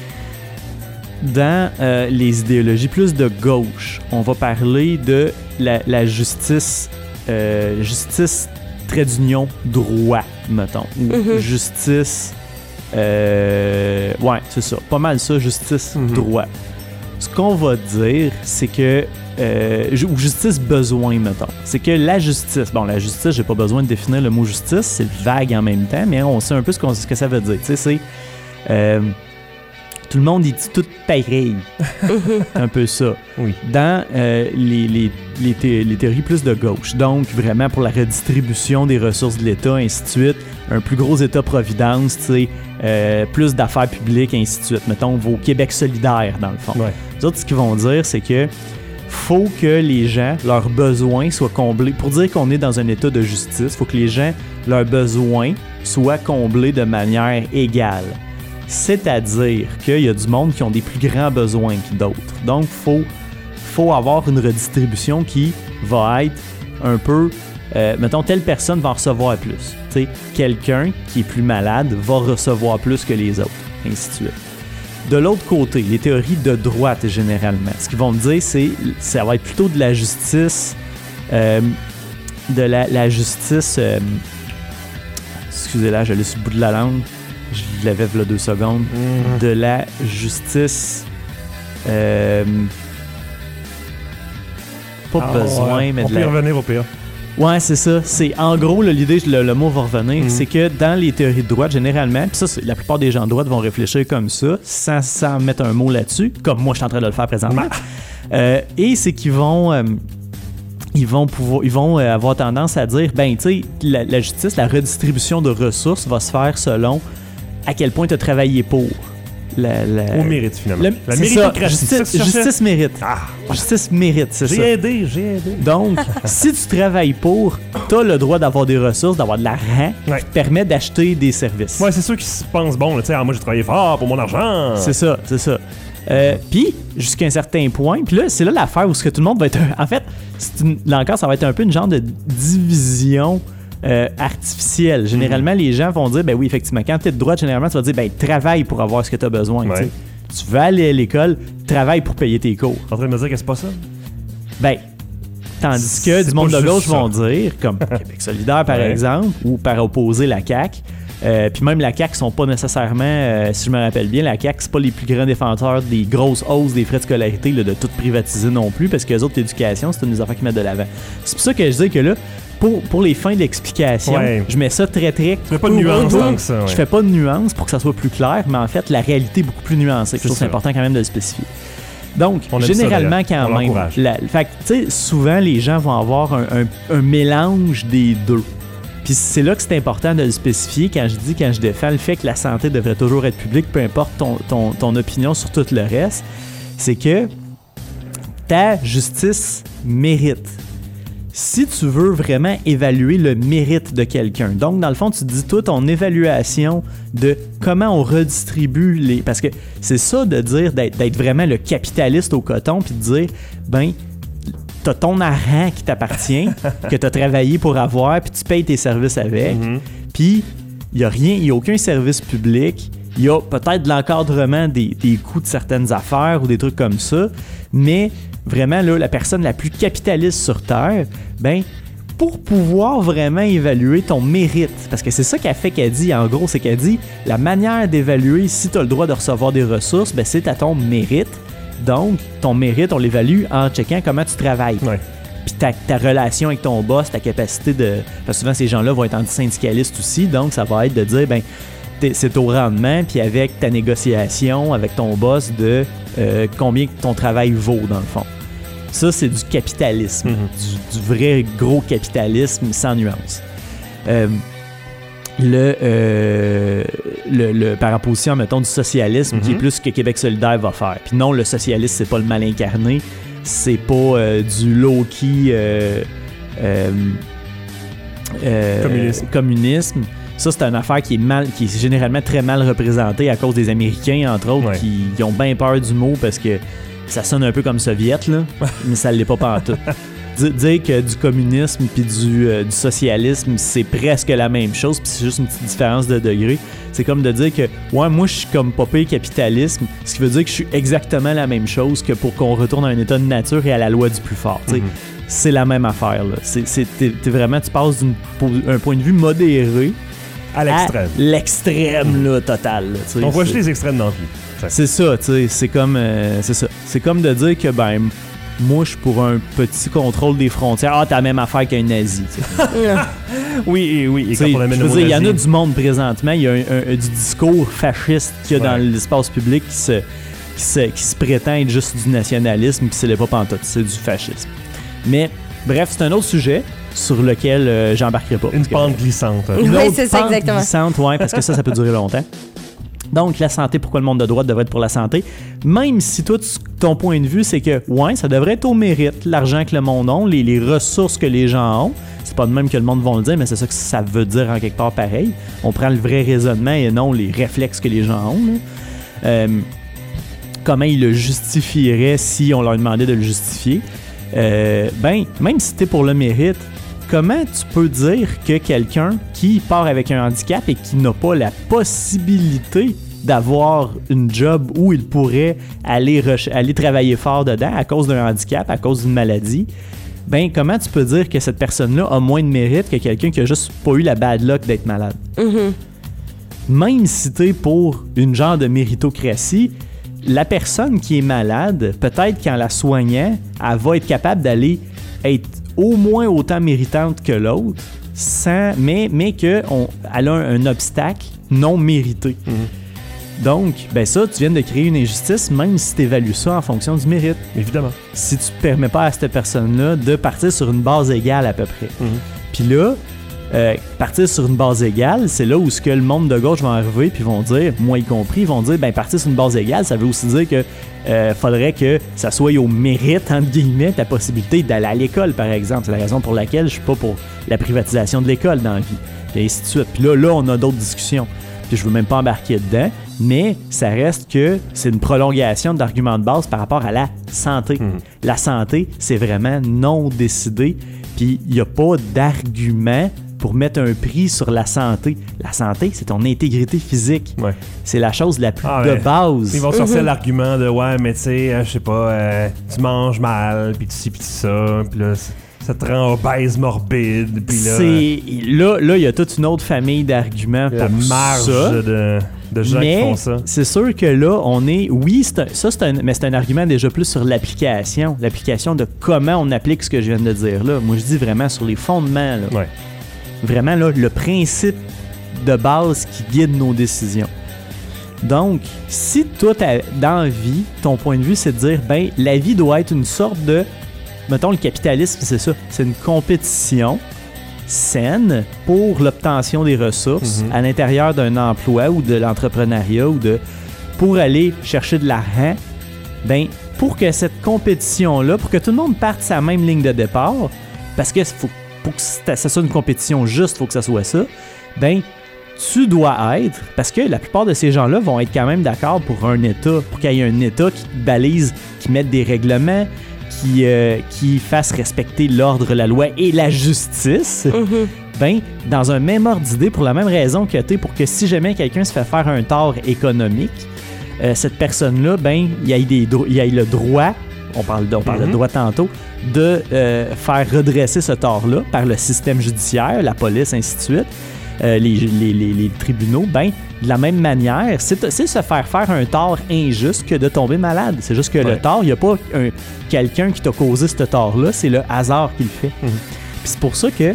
Dans euh, les idéologies plus de gauche, on va parler de la, la justice, euh, justice, trait d'union, droit, mettons. Ou Mhm. justice, euh, ouais, c'est ça, pas mal ça, justice, Mhm. droit. Ce qu'on va dire, c'est que euh, ju- ou justice besoin, mettons. C'est que la justice, bon, la justice, j'ai pas besoin de définir le mot justice, c'est vague en même temps, mais on sait un peu ce, qu'on, ce que ça veut dire. Tu sais, c'est euh, tout le monde est dit tout pareil. Un peu ça. Oui. Dans euh, les, les, les, thé- les théories plus de gauche. Donc, vraiment pour la redistribution des ressources de l'État, ainsi de suite. Un plus gros État-providence, tu sais, euh, plus d'affaires publiques, ainsi de suite. Mettons, vos Québec solidaire, dans le fond. Ouais. Les autres, ce qu'ils vont dire, c'est que faut que les gens, leurs besoins soient comblés. Pour dire qu'on est dans un état de justice, faut que les gens, leurs besoins soient comblés de manière égale. C'est-à-dire qu'il y a du monde qui ont des plus grands besoins que d'autres. Donc, faut, faut avoir une redistribution qui va être un peu... Euh, mettons, telle personne va en recevoir plus. Tu sais, quelqu'un qui est plus malade va recevoir plus que les autres, ainsi de suite. De l'autre côté, les théories de droite, généralement, ce qu'ils vont me dire, c'est ça va être plutôt de la justice, euh, de la, la justice, euh, excusez-la, je l'ai sur le bout de la langue, je l'avais il y a deux secondes, Mhm. de la justice, euh, pas Ah, besoin, ouais. mais On de peut y la... revenir au pire. Ouais, c'est ça. C'est en gros là, l'idée, le, le mot va revenir, mm. c'est que dans les théories de droite, généralement, puis ça, c'est, la plupart des gens de droite vont réfléchir comme ça, sans, sans mettre un mot là-dessus, comme moi je suis en train de le faire présentement. euh, et c'est qu'ils vont, euh, ils vont pouvoir, ils vont euh, avoir tendance à dire, ben tu sais, la, la justice, la redistribution de ressources va se faire selon à quel point tu as travaillé pour. La, la... Au mérite, finalement. Le, la méritocratie. Justice, justice mérite. Ah, justice mérite, c'est j'ai ça. J'ai aidé, j'ai aidé. Donc, si tu travailles pour, tu as le droit d'avoir des ressources, d'avoir de l'argent ouais. qui te permet d'acheter des services. Ouais, c'est ceux qui se pensent bon, tu sais, ah, moi j'ai travaillé fort pour mon argent. C'est ça, c'est ça. Euh, puis, jusqu'à un certain point, puis là, c'est là l'affaire où ce que tout le monde va être... En fait, c'est une, là encore, ça va être un peu une genre de division... Euh, artificielle. Généralement, mmh. les gens vont dire, ben oui, effectivement, quand tu es de droite, généralement, tu vas dire, ben travaille pour avoir ce que tu as besoin. Ouais. Tu veux aller à l'école, travaille pour payer tes cours. Tu es en train de me dire que c'est pas ça? Ben, tandis que c'est du monde de gauche vont dire, comme Québec solidaire, par ouais. exemple, ou par opposer la C A Q, euh, puis même la C A Q sont pas nécessairement, euh, si je me rappelle bien, la C A Q, c'est pas les plus grands défenseurs des grosses hausses des frais de scolarité, là, de tout privatiser non plus, parce que les autres, l'éducation, c'est une des affaires qui mettent de l'avant. C'est pour ça que je dis que là, Pour, pour les fins de l'explication, ouais. je mets ça très très... Je fais pas de nuance dans ça. Ouais. Je fais pas de nuance pour que ça soit plus clair, mais en fait, la réalité est beaucoup plus nuancée. Je trouve que c'est important quand même de le spécifier. Donc, on généralement, ça, quand on même... La, fait que, tu sais, souvent, les gens vont avoir un, un, un mélange des deux. Puis c'est là que c'est important de le spécifier quand je dis, quand je défends le fait que la santé devrait toujours être publique, peu importe ton, ton, ton opinion sur tout le reste, c'est que ta justice mérite. Si tu veux vraiment évaluer le mérite de quelqu'un, donc dans le fond, tu te dis toi ton évaluation de comment on redistribue les... Parce que c'est ça de dire, d'être, d'être vraiment le capitaliste au coton, puis de dire, ben, t'as ton argent qui t'appartient, que t'as travaillé pour avoir, puis tu payes tes services avec, mm-hmm. puis il n'y a rien, il n'y a aucun service public, il y a peut-être de l'encadrement des, des coûts de certaines affaires ou des trucs comme ça, mais... Vraiment, là, la personne la plus capitaliste sur Terre, ben, pour pouvoir vraiment évaluer ton mérite, parce que c'est ça qu'elle fait qu'elle dit, en gros, c'est qu'elle dit, la manière d'évaluer si tu as le droit de recevoir des ressources, ben, c'est à ton mérite. Donc, ton mérite, on l'évalue en checkant comment tu travailles. Ouais. Puis ta, ta relation avec ton boss, ta capacité de... Parce que souvent, ces gens-là vont être antisyndicalistes aussi, donc ça va être de dire, ben, c'est au rendement, puis avec ta négociation, avec ton boss, de euh, combien ton travail vaut, dans le fond. Ça, c'est du capitalisme, mm-hmm. du, du vrai gros capitalisme sans nuance. Euh, le, euh, le, le par opposition, mettons, du socialisme, mm-hmm. qui est plus ce que Québec solidaire va faire. Puis non, le socialisme, c'est pas le mal incarné, c'est pas euh, du low-key euh, euh, euh, communisme. communisme. Ça, c'est une affaire qui est, mal, qui est généralement très mal représentée à cause des Américains, entre autres, ouais. qui, qui ont bien peur du mot parce que ça sonne un peu comme soviète, là, mais ça ne l'est pas pantoute. Dire que du communisme puis du, euh, du socialisme, c'est presque la même chose, puis c'est juste une petite différence de degré. C'est comme de dire que, ouais, moi, je suis comme popé capitalisme, ce qui veut dire que je suis exactement la même chose que pour qu'on retourne à un état de nature et à la loi du plus fort. Mm-hmm. C'est la même affaire, là. C'est, c'est, t'es, t'es vraiment, tu passes d'un point de vue modéré à l'extrême. À l'extrême, là, total. Là, on voit juste les extrêmes dans la vie. C'est ça, tu sais. C'est comme, euh, c'est ça. C'est comme de dire que, ben, moi, je suis pour un petit contrôle des frontières. Ah, t'as la même affaire qu'un nazi. oui, oui. Et quand on amène je veux dire, il y en a du monde présentement. Il y a un, un, un, du discours fasciste qu'il y a ouais. dans l'espace public qui se, qui, se, qui se prétend être juste du nationalisme, puis c'est le pas pantoute. C'est du fascisme. Mais, bref, c'est un autre sujet sur lequel euh, j'embarquerai pas. Une pente glissante. Une oui, c'est ça, pente exactement. glissante, oui, parce que ça, ça peut durer longtemps. Donc, la santé, pourquoi le monde de droite devrait être pour la santé? Même si toi, tu, ton point de vue, c'est que, ouais, ça devrait être au mérite, l'argent que le monde a, les, les ressources que les gens ont. C'est pas de même que le monde va le dire, mais c'est ça que ça veut dire en quelque part pareil. On prend le vrai raisonnement et non les réflexes que les gens ont. Euh, comment ils le justifieraient si on leur demandait de le justifier? Euh, ben, même si t'es pour le mérite, comment tu peux dire que quelqu'un qui part avec un handicap et qui n'a pas la possibilité d'avoir une job où il pourrait aller, re- aller travailler fort dedans à cause d'un handicap, à cause d'une maladie, ben comment tu peux dire que cette personne-là a moins de mérite que quelqu'un qui a juste pas eu la bad luck d'être malade? Mm-hmm. Même si t'es pour une genre de méritocratie, la personne qui est malade, peut-être qu'en la soignant, elle va être capable d'aller être au moins autant méritante que l'autre, sans, mais, mais qu'elle a un, un obstacle non mérité. Mm-hmm. Donc, ben ça, tu viens de créer une injustice, même si tu évalues ça en fonction du mérite. Évidemment. Si tu ne permets pas à cette personne-là de partir sur une base égale à peu près. Mm-hmm. Puis là, euh, partir sur une base égale, c'est là où ce que le monde de gauche va arriver puis vont dire, moi y compris, ils vont dire, ben partir sur une base égale, ça veut aussi dire que euh, faudrait que ça soit au mérite, entre guillemets, ta possibilité d'aller à l'école, par exemple. C'est la raison pour laquelle je suis pas pour la privatisation de l'école dans la vie. Et ainsi de suite. Puis là, là, on a d'autres discussions. Puis je veux même pas embarquer dedans, mais ça reste que c'est une prolongation d'arguments de base par rapport à la santé. Mmh. La santé, c'est vraiment non décidé, puis il n'y a pas d'argument pour mettre un prix sur la santé. La santé, c'est ton intégrité physique. Ouais. C'est la chose la plus ah, de ouais. base. Ils vont sortir mmh. l'argument de « Ouais, mais tu sais, euh, je sais pas, euh, tu manges mal, puis tu ci, puis tu ça, puis là... » Ça te rend obèse morbide. Puis là, c'est, là, là, il y a toute une autre famille d'arguments pour la marge ça. De, de gens mais qui font ça. C'est sûr que là, on est... Oui, c'est un, ça, c'est un, mais c'est un argument déjà plus sur l'application. L'application de comment on applique ce que je viens de dire là. Moi, je dis vraiment sur les fondements. Là. Ouais. Vraiment, là, le principe de base qui guide nos décisions. Donc, si toi, t'as, dans la vie, ton point de vue, c'est de dire, ben, la vie doit être une sorte de... Mettons, le capitalisme, c'est ça. C'est une compétition saine pour l'obtention des ressources mm-hmm. à l'intérieur d'un emploi ou de l'entrepreneuriat ou de pour aller chercher de l'argent. Ben, pour que cette compétition-là, pour que tout le monde parte sa même ligne de départ, parce que faut, pour que ça soit une compétition juste, il faut que ça soit ça, ben, tu dois être, parce que la plupart de ces gens-là vont être quand même d'accord pour un État, pour qu'il y ait un État qui balise, qui mette des règlements, Qui, euh, qui fasse respecter l'ordre, la loi et la justice, mm-hmm. ben, dans un même ordre d'idée, pour la même raison que t'es, pour que si jamais quelqu'un se fait faire un tort économique, euh, cette personne-là, ben, il y a, des dro- y a le droit, on parle de, on parle mm-hmm. de droit tantôt, de euh, faire redresser ce tort-là par le système judiciaire, la police, ainsi de suite, euh, les, les, les, les tribunaux, ben, de la même manière, c'est, c'est se faire faire un tort injuste que de tomber malade. C'est juste que ouais. le tort, il n'y a pas un, quelqu'un qui t'a causé ce tort-là, c'est le hasard qui le fait. Mm-hmm. Puis c'est pour ça que,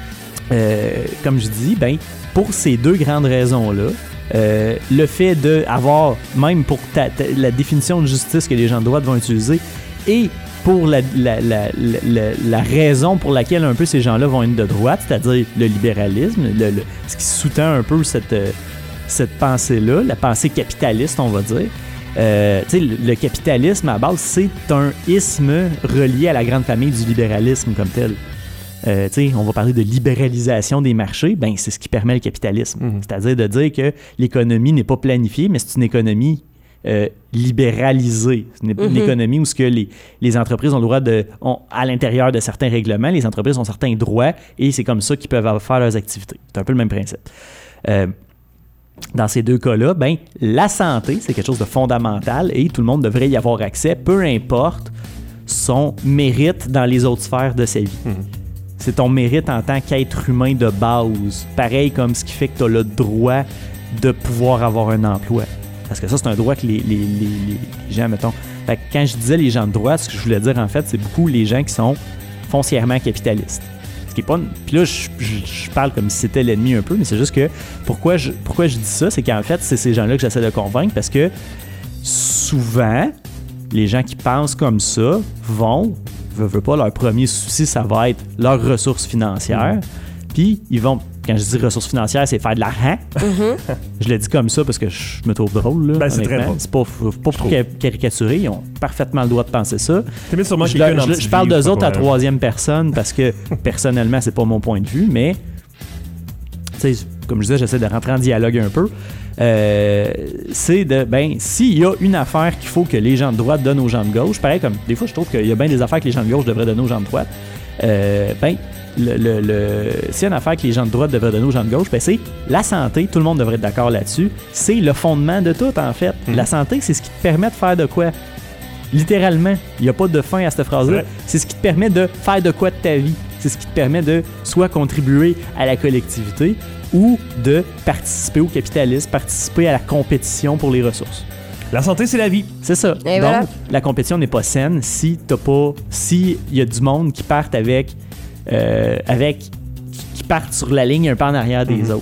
euh, comme je dis, ben, pour ces deux grandes raisons-là, euh, le fait d'avoir, même pour ta, ta, la définition de justice que les gens de droite vont utiliser, et pour la, la, la, la, la raison pour laquelle un peu ces gens-là vont être de droite, c'est-à-dire le libéralisme, le, le, ce qui sous-tend un peu cette... cette pensée-là, la pensée capitaliste, on va dire. Euh, tu sais, le, le capitalisme, à base, c'est un isme relié à la grande famille du libéralisme comme tel. Euh, tu sais, on va parler de libéralisation des marchés, ben c'est ce qui permet le capitalisme. Mm-hmm. C'est-à-dire de dire que l'économie n'est pas planifiée, mais c'est une économie euh, libéralisée. C'est une, mm-hmm. une économie où ce que les, les entreprises ont le droit de... Ont, à l'intérieur de certains règlements, les entreprises ont certains droits et c'est comme ça qu'ils peuvent faire leurs activités. C'est un peu le même principe. Euh, Dans ces deux cas-là, ben, la santé, c'est quelque chose de fondamental et tout le monde devrait y avoir accès, peu importe son mérite dans les autres sphères de sa vie. Mmh. C'est ton mérite en tant qu'être humain de base. Pareil comme ce qui fait que tu as le droit de pouvoir avoir un emploi. Parce que ça, c'est un droit que les, les, les, les gens, mettons... Fait que quand je disais les gens de droite, ce que je voulais dire, en fait, c'est beaucoup les gens qui sont foncièrement capitalistes. Puis là, je, je, je parle comme si c'était l'ennemi un peu, mais c'est juste que pourquoi je, pourquoi je dis ça, c'est qu'en fait, c'est ces gens-là que j'essaie de convaincre parce que souvent, les gens qui pensent comme ça vont, veut, veut pas, leur premier souci, ça va être leurs ressources financières. Mmh. Puis ils vont, quand je dis ressources financières, c'est faire de l'argent. Mmh. Je le dis comme ça parce que je me trouve drôle. Là, ben, c'est très drôle. C'est pas, faut, pas pour caricaturer, ils ont parfaitement le droit de penser ça. Je, je, je, je parle d'eux autres à troisième personne parce que personnellement, c'est pas mon point de vue, mais comme je disais, j'essaie de rentrer en dialogue un peu. Euh, c'est de, ben, s'il y a une affaire qu'il faut que les gens de droite donnent aux gens de gauche, pareil comme des fois, je trouve qu'il y a bien des affaires que les gens de gauche devraient donner aux gens de droite. Euh, ben, le, le, le, s'il y a une affaire que les gens de droite devraient donner aux gens de gauche, ben, c'est la santé. Tout le monde devrait être d'accord là-dessus. C'est le fondement de tout, en fait. Mmh. La santé, c'est ce qui te permet de faire de quoi? Littéralement. Il n'y a pas de fin à cette phrase-là. Ouais. C'est ce qui te permet de faire de quoi de ta vie. C'est ce qui te permet de soit contribuer à la collectivité ou de participer au capitalisme, participer à la compétition pour les ressources. La santé, c'est la vie. C'est ça. Et Donc, voilà. la compétition n'est pas saine si t'as pas... Si il y a du monde qui partent avec... Euh, avec... qui partent sur la ligne un peu en arrière des Mhm. autres.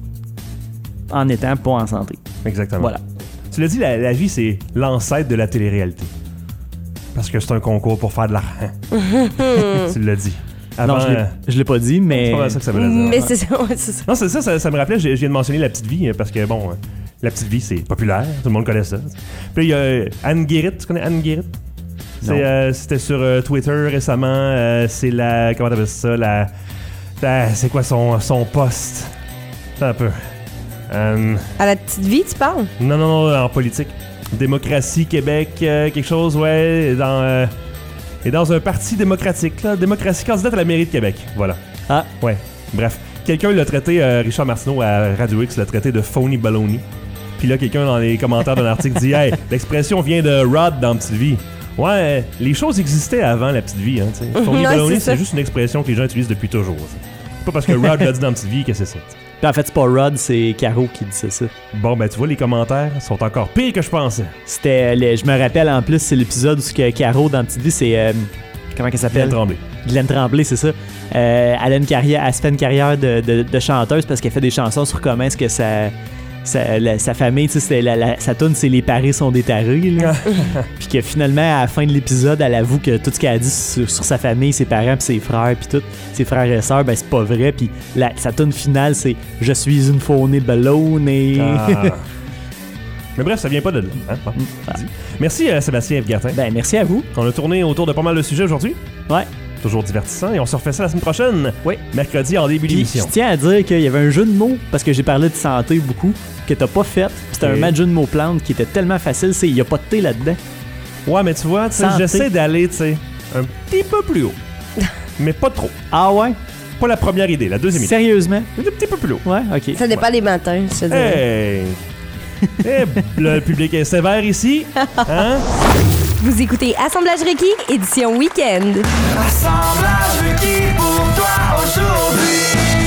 En étant pas en santé. Exactement. Voilà. Tu l'as dit, la, la vie, c'est l'ancêtre de la télé-réalité. Parce que c'est un concours pour faire de l'argent. Tu l'as dit. Avant, non, je l'ai, euh, je l'ai pas dit, mais... c'est pas ça que ça veut dire. Mais c'est ça, ouais, c'est ça. Non, c'est ça, ça, ça me rappelait, je, je viens de mentionner La Petite Vie, parce que, bon, euh, La Petite Vie, c'est populaire, tout le monde connaît ça. Puis il y a euh, Anne Guérit, tu connais Anne Guérit? C'est, euh, c'était sur euh, Twitter récemment, euh, c'est la... Comment t'appelles ça? La... la- c'est quoi son, son poste? Attends un peu. Euh, À la petite vie, tu parles? non, non, non, en politique. Démocratie, Québec, euh, quelque chose, ouais, dans... Euh, et dans un parti démocratique, là, démocratie candidate à la mairie de Québec, voilà. Ah. Ouais, bref. Quelqu'un l'a traité, euh, Richard Martineau à Radio X l'a traité de phony baloney. Puis là, quelqu'un dans les commentaires d'un article dit « Hey, l'expression vient de Rod dans Petite Vie. » Ouais, les choses existaient avant La Petite Vie, hein, tu sais. Phony Ouais, baloney, c'est c'est ça. juste une expression que les gens utilisent depuis toujours. t'sais. C'est pas parce que Rod l'a dit dans Petite Vie que c'est ça. t'sais. Puis en fait, c'est pas Rod, c'est Caro qui disait ça. Bon, ben tu vois, les commentaires sont encore pires que je pensais. C'était... le- je me rappelle, en plus, c'est l'épisode où ce que Caro, dans Petite Vie, c'est... euh, comment qu'elle s'appelle? Glenn Tremblay. Glenn Tremblay, c'est ça. Euh, elle a une carrière, elle se fait une carrière de, de, de chanteuse parce qu'elle fait des chansons sur comment est-ce que sa, sa, la- sa famille, tu sais, c'est la, la- sa tune, c'est Les paris sont des tarés, là. Puis que finalement, à la fin de l'épisode, elle avoue que tout ce qu'elle a dit sur, sur sa famille, ses parents, puis ses frères, puis tout, ses frères et sœurs, ben c'est pas vrai. Puis la, sa tune finale, c'est « Je suis une faunée ballonne et... Ah. Mais bref, ça vient pas de là. Hein? Bon, dis. Merci euh, Sébastien F. Ben merci à vous. On a tourné autour de pas mal de sujets aujourd'hui. Ouais. Toujours divertissant. Et on se refait ça la semaine prochaine. Oui. Mercredi en début Puis d'émission. je tiens à dire qu'il y avait un jeu de mots, parce que j'ai parlé de santé beaucoup, que t'as pas fait. C'était Ok. un match jeu de mots plante qui était tellement facile, c'est il y a pas de thé là-dedans. Ouais, mais tu vois, tu sais, Santé. j'essaie d'aller, tu sais, un petit peu plus haut. Mais pas trop. Ah ouais? Pas la première idée, la deuxième idée. Sérieusement? Un petit peu plus haut. Ouais, ok. Ça dépend des matins, je te dirais. Hey! Eh, le public est sévère ici. Hein? Vous écoutez Assemblage Requis, édition week-end. Assemblage requis pour toi aujourd'hui.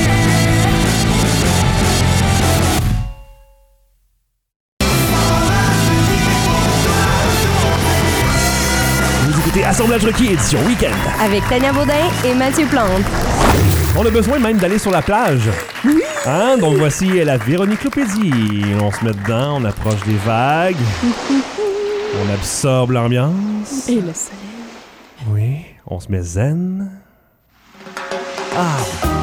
Vous écoutez Assemblage requis, édition week-end. Avec Tania Baudin et Mathieu Plante. On a besoin même d'aller sur la plage. Oui! Hein? Donc voici la Véronique-lopédie. On se met dedans, on approche des vagues. On absorbe l'ambiance. Et le soleil. Oui, on se met zen. Ah!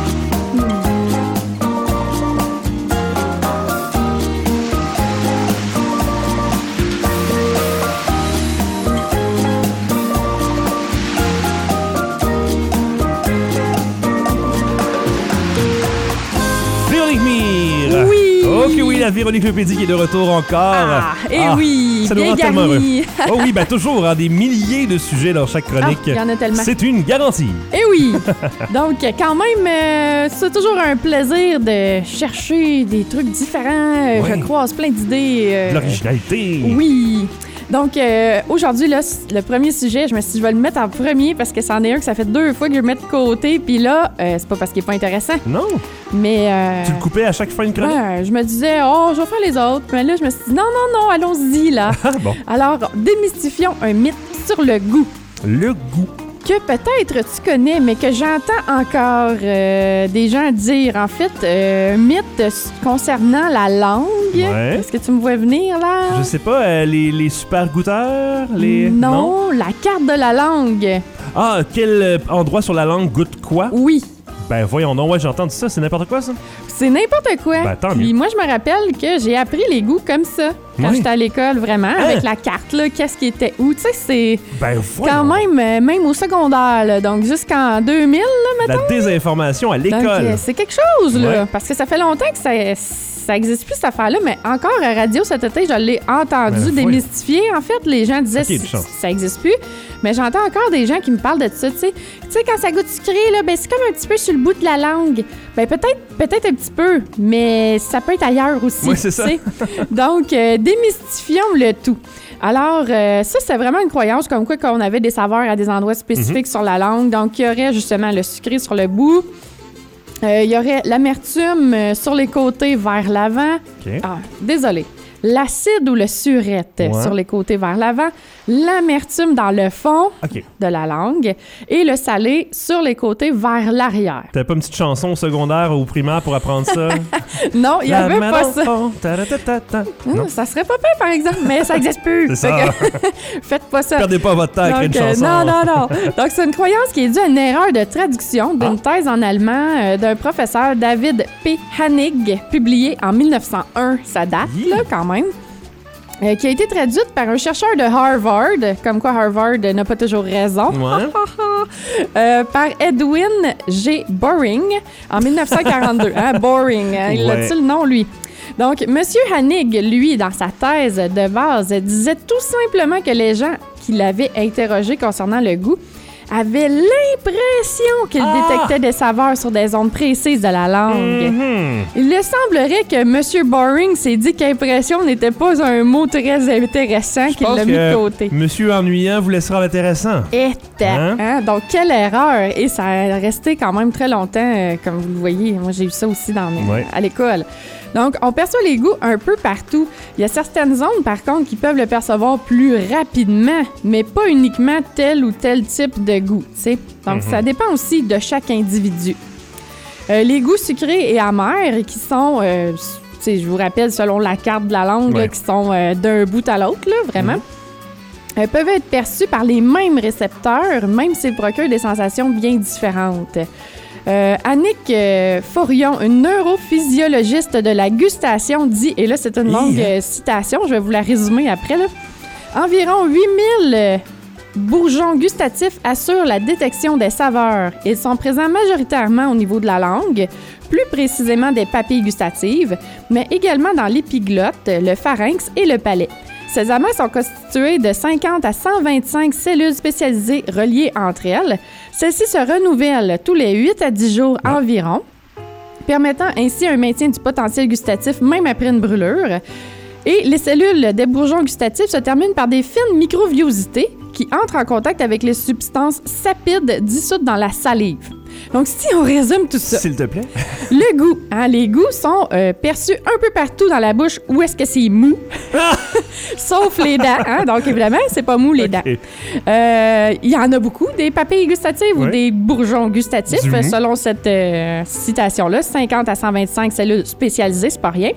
Véronique Mire! Oui! Oh que oui, la Véronique-lopédie qui est de retour encore. Ah, et Ah, oui, ça nous bien rend tellement heureux. garni. Oh oui, ben toujours, hein, des milliers de sujets dans chaque chronique. Ah, il y en a tellement. C'est une garantie. Eh oui! Donc, quand même, euh, c'est toujours un plaisir de chercher des trucs différents. Euh, Ouais. Je croise plein d'idées. euh, De l'originalité. Oui. Donc, euh, aujourd'hui, là, c- le premier sujet, je me suis dit, je vais le mettre en premier parce que c'en est un que ça fait deux fois que je le mets de côté. Puis là, euh, c'est pas parce qu'il est pas intéressant, Non, mais... euh, tu le coupais à chaque fin de chronique. ouais, je me disais, oh, je vais faire les autres. Mais là, je me suis dit, non, non, non, allons-y, là. Ah bon, Alors, démystifions un mythe sur le goût. le goût. Que peut-être tu connais, mais que j'entends encore euh, des gens dire, en fait, euh, un mythe s- concernant la langue. Ouais. Est-ce que tu me vois venir, là? Je sais pas, euh, les, les super goûteurs, les... Non, la carte de la langue. Ah, quel euh, endroit sur la langue goûte quoi? Oui, Ben voyons non, ouais, j'ai entendu ça, c'est n'importe quoi ça? c'est n'importe quoi. Ben, tant Puis mieux. moi, je me rappelle que j'ai appris les goûts comme ça quand Oui. j'étais à l'école, vraiment, Hein? avec la carte, là, qu'est-ce qui était où. Tu sais, c'est Ben voyons. quand même, euh, même au secondaire, là, donc jusqu'en deux mille, là, La désinformation à Donc, l'école. euh, c'est quelque chose, là. Ouais. Parce que ça fait longtemps que ça, ça existe plus, cette affaire-là. Mais encore à radio cet été, je l'ai entendu Ben, voyons. démystifier. En fait, les gens disaient Ok, que une chance. ça existe plus. Mais j'entends encore des gens qui me parlent de ça. Tu sais, Tu sais, quand ça goûte sucré, là, ben, c'est comme un petit peu sur le bout de la langue. Ben, peut-être peut-être un petit peu, mais ça peut être ailleurs aussi. Ouais, c'est ça. tu sais. Donc, euh, démystifions le tout. Alors, euh, ça, c'est vraiment une croyance comme quoi qu'on avait des saveurs à des endroits spécifiques sur la langue. Donc, il y aurait justement le sucré sur le bout. Euh, Il y aurait l'amertume euh, sur les côtés vers l'avant. Ok. Ah, désolé. l'acide ou le surette Ouais. sur les côtés vers l'avant, l'amertume dans le fond OK. de la langue et le salé sur les côtés vers l'arrière. T'avais pas une petite chanson au secondaire ou au primaire pour apprendre ça? Non, il n'y avait pas ça. ça. Hum, ça serait pas pire, par exemple, mais ça n'existe plus. C'est ça. Fait que faites pas ça. Perdez pas votre temps à créer une Donc, euh, chanson. non, non, non. Donc, c'est une croyance qui est due à une erreur de traduction d'une Ah. thèse en allemand euh, d'un professeur David P. Hannig, publiée en mille neuf cent un. Ça date, Hi. là, quand même. Euh, qui a été traduite par un chercheur de Harvard, comme quoi Harvard n'a pas toujours raison, Ouais. euh, par Edwin G. Boring en mille neuf cent quarante-deux. Hein, Boring, hein, il Ouais. a-t-il le nom, lui? Donc, M. Hannig, lui, dans sa thèse de base, disait tout simplement que les gens qui l'avaient interrogé concernant le goût avaient l'impression qu'ils Ah! détectaient des saveurs sur des zones précises de la langue. Mhm. Il lui semblerait que M. Boring s'est dit qu'impression n'était pas un mot très intéressant Je qu'il pense l'a mis de que côté. Monsieur Ennuyant vous laissera intéressant. Et Hein? hein? Donc, quelle erreur! Et ça a resté quand même très longtemps, euh, comme vous le voyez. Moi, j'ai eu ça aussi dans mes- Ouais. à l'école. Donc, on perçoit les goûts un peu partout. Il y a certaines zones, par contre, qui peuvent le percevoir plus rapidement, mais pas uniquement tel ou tel type de goût, tu sais. Donc, ça dépend aussi de chaque individu. Euh, les goûts sucrés et amers, qui sont, euh, tu sais, je vous rappelle, selon la carte de la langue, là, Ouais. qui sont euh, d'un bout à l'autre, là, vraiment, euh, peuvent être perçus par les mêmes récepteurs, même s'ils procurent des sensations bien différentes. Euh, Annick euh, Forion, une neurophysiologiste de la gustation, dit, et là c'est une longue Hi, hein? euh, citation, je vais vous la résumer après, là. Environ huit mille euh, bourgeons gustatifs assurent la détection des saveurs. Ils sont présents majoritairement au niveau de la langue, plus précisément des papilles gustatives, mais également dans l'épiglotte, le pharynx et le palais. Ces amas sont constitués de cinquante à cent vingt-cinq cellules spécialisées reliées entre elles. Celles-ci se renouvellent tous les huit à dix jours environ, permettant ainsi un maintien du potentiel gustatif même après une brûlure. Et les cellules des bourgeons gustatifs se terminent par des fines microviosités qui entrent en contact avec les substances sapides dissoutes dans la salive. Donc, si on résume tout ça, S'il te plaît. le goût, hein, les goûts sont euh, perçus un peu partout dans la bouche où est-ce que c'est mou, sauf les dents. Hein? Donc, évidemment, c'est pas mou les dents. Ok. Euh, Il y en a beaucoup, des papilles gustatives Ouais. ou des bourgeons gustatifs, Du mou. selon cette euh, citation-là. cinquante à cent vingt-cinq cellules spécialisées, c'est pas rien.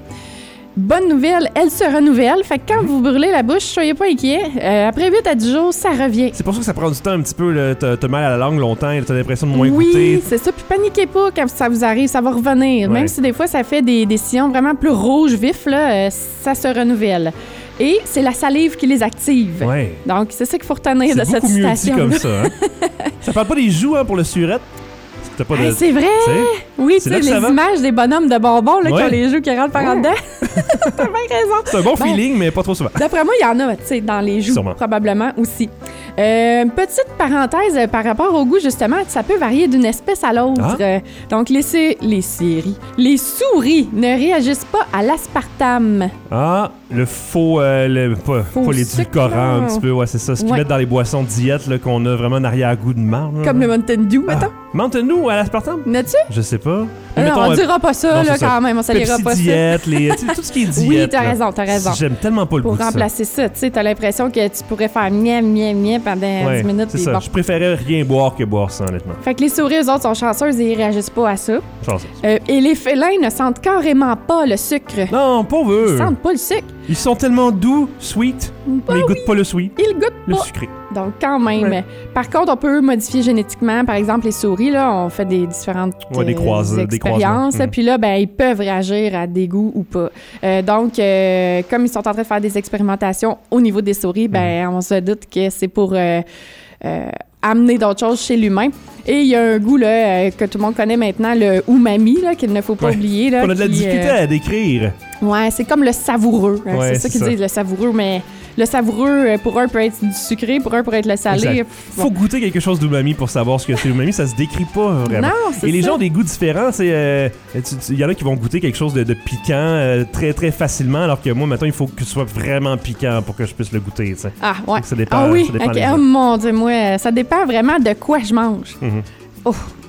Bonne nouvelle, elles se renouvellent. Fait que quand vous brûlez la bouche, soyez pas inquiets. Euh, après huit à dix jours, ça revient. C'est pour ça que ça prend du temps un petit peu. là. T'as t'as mal à la langue longtemps et t'as l'impression de moins Oui, goûter. c'est ça. Puis paniquez pas quand ça vous arrive, ça va revenir. Ouais. Même si des fois ça fait des, des sillons vraiment plus rouges vifs, là, euh, ça se renouvelle. Et c'est la salive qui les active. Ouais. Donc c'est ça qu'il faut retenir de C'est cette beaucoup mieux dit citation. comme ça. Hein? Ça parle pas des joues hein, pour le surette. T'as pas de... Hey, c'est vrai! Tu sais? Oui, tu C'est sais, là que ça les va. images des bonhommes de bonbons là, qui Ouais. ont les joues qui rentrent par en dedans. T'as bien raison. C'est un bon Ben, feeling, mais pas trop souvent. D'après moi, il y en a, tu sais, dans les joues, Sûrement. probablement aussi. Euh, petite parenthèse euh, par rapport au goût, justement, ça peut varier d'une espèce à l'autre. Ah. Euh, donc, les, sé- les séries, les souris ne réagissent pas à l'aspartame. Ah, le faux, euh, le, pas, Faux pas sucre, l'édulcorant un là. petit peu, ouais, c'est ça. Ce qu'ils Ouais. mettent dans les boissons de diète, là, qu'on a vraiment un arrière-goût de marde. là. Comme le Mountain Dew, Ah. mettons. Mountain Dew à l'aspartame? N'as-tu? Je sais pas. Ah non, on euh, dira pas ça, non, là, c'est ça. quand même. On salira Pepsi pas ça. diète, les, tu sais, tout ce qui est diète. Oui, t'as là. raison, t'as raison. J'aime tellement pas le Pour goût de ça. remplacer ça, tu sais, t'as l'impression que tu pourrais faire miam, miam, miam pendant Ouais, dix minutes. c'est puis ça. bon. Je préférais rien boire que boire ça, honnêtement. Fait que les souris, eux autres, sont chanceuses et ils réagissent pas à ça. Chanceuse. Euh, et les félins ne sentent carrément pas le sucre. Non, pauvre eux. Ils sentent pas le sucre. Ils sont tellement doux, sweet, Bah mais ils oui, goûtent pas le sweet, ils goûtent le pas. sucré. Donc, quand même. Ouais. Par contre, on peut modifier génétiquement. Par exemple, les souris, là, on fait des différentes Ouais, des euh, croises- des expériences. croisements. Mm. Puis là, ben, ils peuvent réagir à des goûts ou pas. Euh, donc, euh, comme ils sont en train de faire des expérimentations au niveau des souris, ben, Mm. on se doute que c'est pour euh, euh, amener d'autres choses chez l'humain. Et il y a un goût là, euh, que tout le monde connaît maintenant, le umami, là, qu'il ne faut pas Ouais. oublier. Là, On a de la qui, difficulté euh, à décrire. Ouais, c'est comme le savoureux. hein, Ouais, c'est ça c'est qu'ils ça. disent, le savoureux. Mais le savoureux, euh, pour un, peut être du sucré, pour un, peut être le salé. Exact. Faut goûter quelque chose d'umami pour savoir ce que c'est l'umami. Ça se décrit pas vraiment. Non, c'est Et les ça. gens ont des goûts différents. C'est, euh, tu- tu- il y en a qui vont goûter quelque chose de, de piquant euh, très très facilement, alors que moi, maintenant, il faut que ce soit vraiment piquant pour que je puisse le goûter. tu sais. Ah, ouais. Donc, ça dépend- ah oui, ça dépend ok. des Oh gens. mon Dieu, moi, ça dépend vraiment de quoi je mange. Mhm. Oh,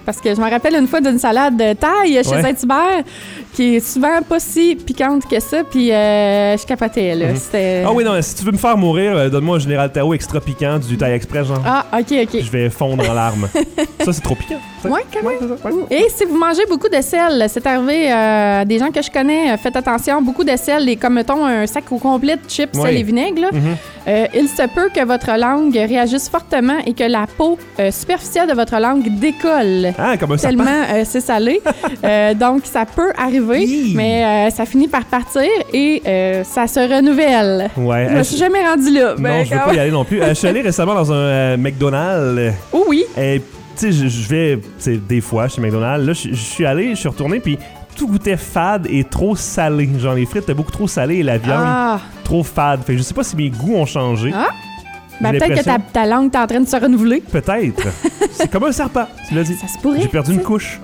parce que je me rappelle une fois d'une salade de taille chez Ouais. Saint-Hubert qui est souvent pas si piquante que ça, puis euh, je capotais, là. Mhm. C'était... Ah oui, non, si tu veux me faire mourir, euh, donne-moi un Général Tao extra piquant du Thaï Express, genre. Ah, OK, OK. Je vais fondre en larmes. Ça, c'est trop piquant. ça. Ouais, quand même. Ouais, c'est ça, ouais. Et si vous mangez beaucoup de sel, c'est arrivé à euh, des gens que je connais, euh, faites attention, beaucoup de sel, et comme mettons un sac au complet de chips, Ouais. sel et vinaigre, là, Mhm. euh, il se peut que votre langue réagisse fortement et que la peau euh, superficielle de votre langue décolle. Ah, comme un serpent. Tellement euh, c'est salé. Euh, donc, ça peut arriver, Hi. mais euh, ça finit par partir et euh, ça se renouvelle. Ouais. Je me euh, suis jamais rendue là. Non, ben, je veux quand pas y même. aller non plus. Euh, je suis allé récemment dans un euh, McDonald's. Oh oui. Et, tu sais, je je vais, tu sais, des fois chez McDonald's. Là, je je suis allé, je suis retourné, puis tout goûtait fade et trop salé. Genre, les frites étaient beaucoup trop salées et la viande Ah. trop fade. Fait que je sais pas si mes goûts ont changé. Ah. Ben, J'ai peut-être que l'impression- ta, ta langue est en train de se renouveler. Peut-être. C'est comme un serpent, tu l'as dit. Ça se pourrait. J'ai perdu une tu sais. couche.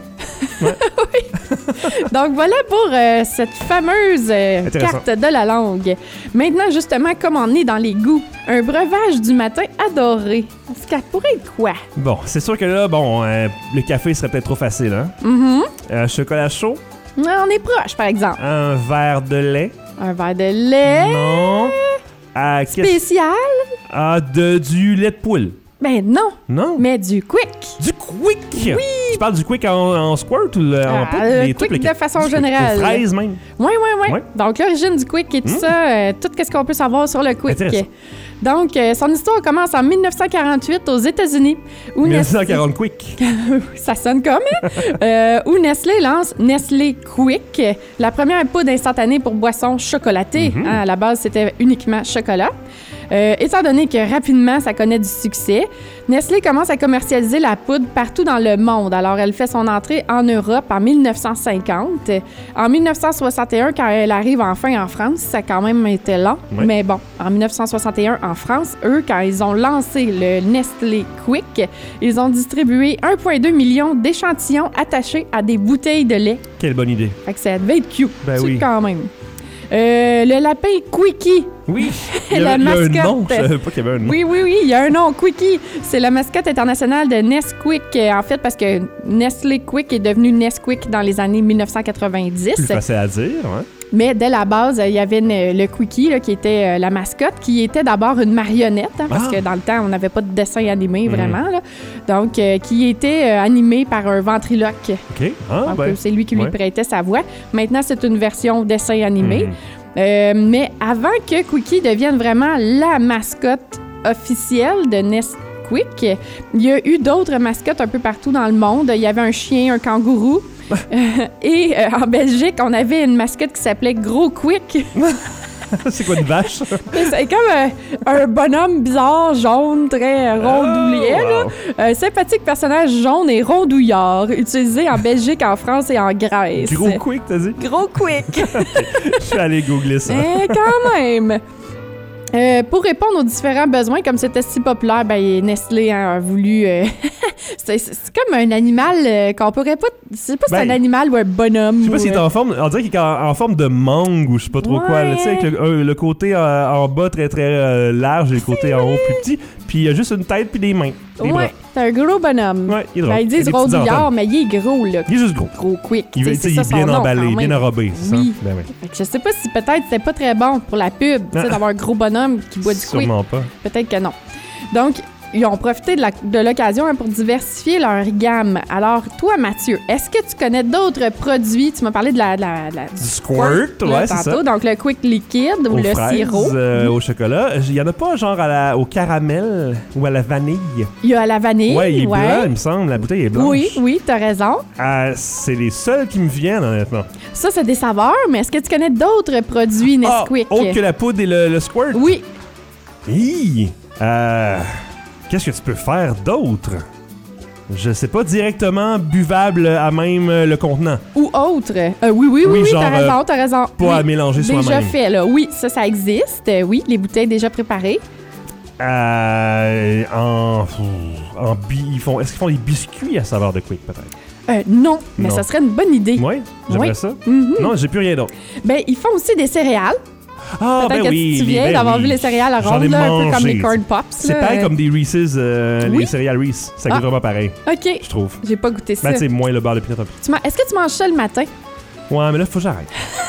Donc voilà pour euh, cette fameuse euh, Intéressant. carte de la langue. Maintenant, justement, comme on est dans les goûts, un breuvage du matin adoré. Ça pourrait être quoi? Bon, c'est sûr que là, bon, euh, le café serait peut-être trop facile, hein? Mhm. Euh, chocolat chaud, On est proche, par exemple. un verre de lait. Un verre de lait Non. Ah, qu'est-ce- spécial? ah, de, du lait de poule. Ben non, Non. mais du quick. Du quick! Oui! Tu parles du quick en, en squirt ou le- en Ah, poudre? le Les quick trucs, de le- façon du- générale. Aux fraises même. Oui, oui, oui. Ouais. Donc, l'origine du quick et tout Mm. ça, euh, tout ce qu'on peut savoir sur le quick. Intéressant. Donc, euh, son histoire commence en dix-neuf cent quarante-huit aux États-Unis. Où Nestlé- mille neuf cent quarante quick. Ça sonne comme, hein? Euh, où Nestlé lance Nestlé Quick, la première poudre instantanée pour boissons chocolatées. Mhm. Hein, à la base, c'était uniquement chocolat. Euh, étant donné que rapidement, ça connaît du succès, Nestlé commence à commercialiser la poudre partout dans le monde. Alors, elle fait son entrée en Europe en mille neuf cent cinquante. En mille neuf cent soixante et un, quand elle arrive enfin en France, ça a quand même été long. Ouais. Mais bon, en mille neuf cent soixante et un, en France, eux, quand ils ont lancé le Nestlé Quick, ils ont distribué un virgule deux million d'échantillons attachés à des bouteilles de lait. Quelle bonne idée. Fait que ça devait être cute, Ben cute oui. quand même. Euh, le lapin Quickie. Oui. Il y La avait, il y a un mascotte. nom. Je savais pas qu'il y avait un nom. Oui, oui, oui, il y a un nom, Quickie. C'est la mascotte internationale de Nesquik, euh, en fait, parce que Nestlé Quick est devenu Nesquik dans les années mille neuf cent quatre-vingt-dix. Plus facile à dire, hein? Mais dès la base, euh, il y avait une- le Quickie, là, qui était euh, la mascotte, qui était d'abord une marionnette, hein, parce Ah! que dans le temps, on n'avait pas de dessin animé, Mhm. vraiment. Là. Donc, euh, qui était euh, animé par un ventriloque. OK. Ah, Un ben. peu, c'est lui qui lui ouais. prêtait sa voix. Maintenant, c'est une version dessin animé. Mhm. Euh, mais avant que Quickie devienne vraiment la mascotte officielle de Nesquik, il y a eu d'autres mascottes un peu partout dans le monde. Il y avait un chien, un kangourou. Euh, et euh, en Belgique, on avait une mascotte qui s'appelait Gros Quick. C'est quoi une vache? C'est comme euh, un bonhomme bizarre, jaune, très euh, rondouillet. Oh, là. wow. Un sympathique personnage jaune et rondouillard, utilisé en Belgique, en France et en Grèce. Gros quick, t'as dit? Gros Quick. Je suis allé googler ça. Eh, quand même! Euh, pour répondre aux différents besoins, comme c'était si populaire, ben, Nestlé hein, a voulu... euh, c'est, c'est comme un animal euh, qu'on pourrait pas... Je sais pas si c'est Ben, un animal ou un bonhomme. Je sais pas ou, s'il est euh, en forme. On dirait qu'il est en, en forme de mangue ou je sais pas trop quoi. là, Tu sais, avec le, euh, le côté euh, en bas très très euh, large et le côté en haut plus petit. Puis il y a juste une tête puis des mains. Des Ouais, c'est un gros bonhomme. bras. Ouais, il est drôle. Ben, ils Il y a disent des petites rondouillard, antennes. mais il est gros, là. Il est juste gros. Gros Quick. Il, tu sais, tu sais, c'est il ça est son bien nom, emballé, quand même. bien enrobé, c'est Oui. ça? Ben oui. Fait que je sais pas si peut-être c'est pas très bon pour la pub, tu sais, Ah. d'avoir un gros bonhomme qui boit du Quick. Sûrement pas. Peut-être que non. Donc, ils ont profité de, la- de l'occasion hein, pour diversifier leur gamme. Alors, toi, Mathieu, est-ce que tu connais d'autres produits? Tu m'as parlé de la... de la- de la- Du squirt, là, ouais, c'est tantôt. ça. Donc, le Quick Liquide ou Aux le fraises, sirop. euh, au chocolat. Il y en a pas genre à la, au caramel ou à la vanille. Il y a la vanille. Ouais, il est ouais. blanc, il me semble. La bouteille est blanche. Oui, oui, t'as raison. Ah, c'est les seuls qui me viennent, honnêtement. Ça, c'est des saveurs, mais est-ce que tu connais d'autres produits Nesquik? Ah, autre que la poudre et le, le squirt? Oui. Hi! Euh, Qu'est-ce que tu peux faire d'autre? Je sais pas, directement buvable à même euh, le contenant. Ou autre. Euh, oui, oui, oui, Oui, oui, genre, t'as raison, euh, t'as raison. Pas Oui. à mélanger Déjà soi-même. fait, là. Oui, ça, ça existe. Euh, oui, les bouteilles déjà préparées. Euh, en, en bi- ils font, est-ce qu'ils font des biscuits à saveur de Quick, peut-être? Euh, non, mais Non. ça serait une bonne idée. Oui, j'aimerais Oui. ça. Mhm. Non, j'ai plus rien d'autre. Ben, ils font aussi des céréales. Ah, Peut-être ben que oui, tu te souviens ben d'avoir oui. vu les céréales à J'en ai rondes, là, un peu comme mangé, les corn pops. C'est là. pareil comme des Reese's, euh, Oui? les céréales Reese. Ça goûte Ah. vraiment pareil, OK. je trouve. J'ai pas goûté ça. Ben, tu sais, moins le beurre de pinot en plus. Tu man- Est-ce que tu manges ça le matin? Ouais, mais là, faut que j'arrête.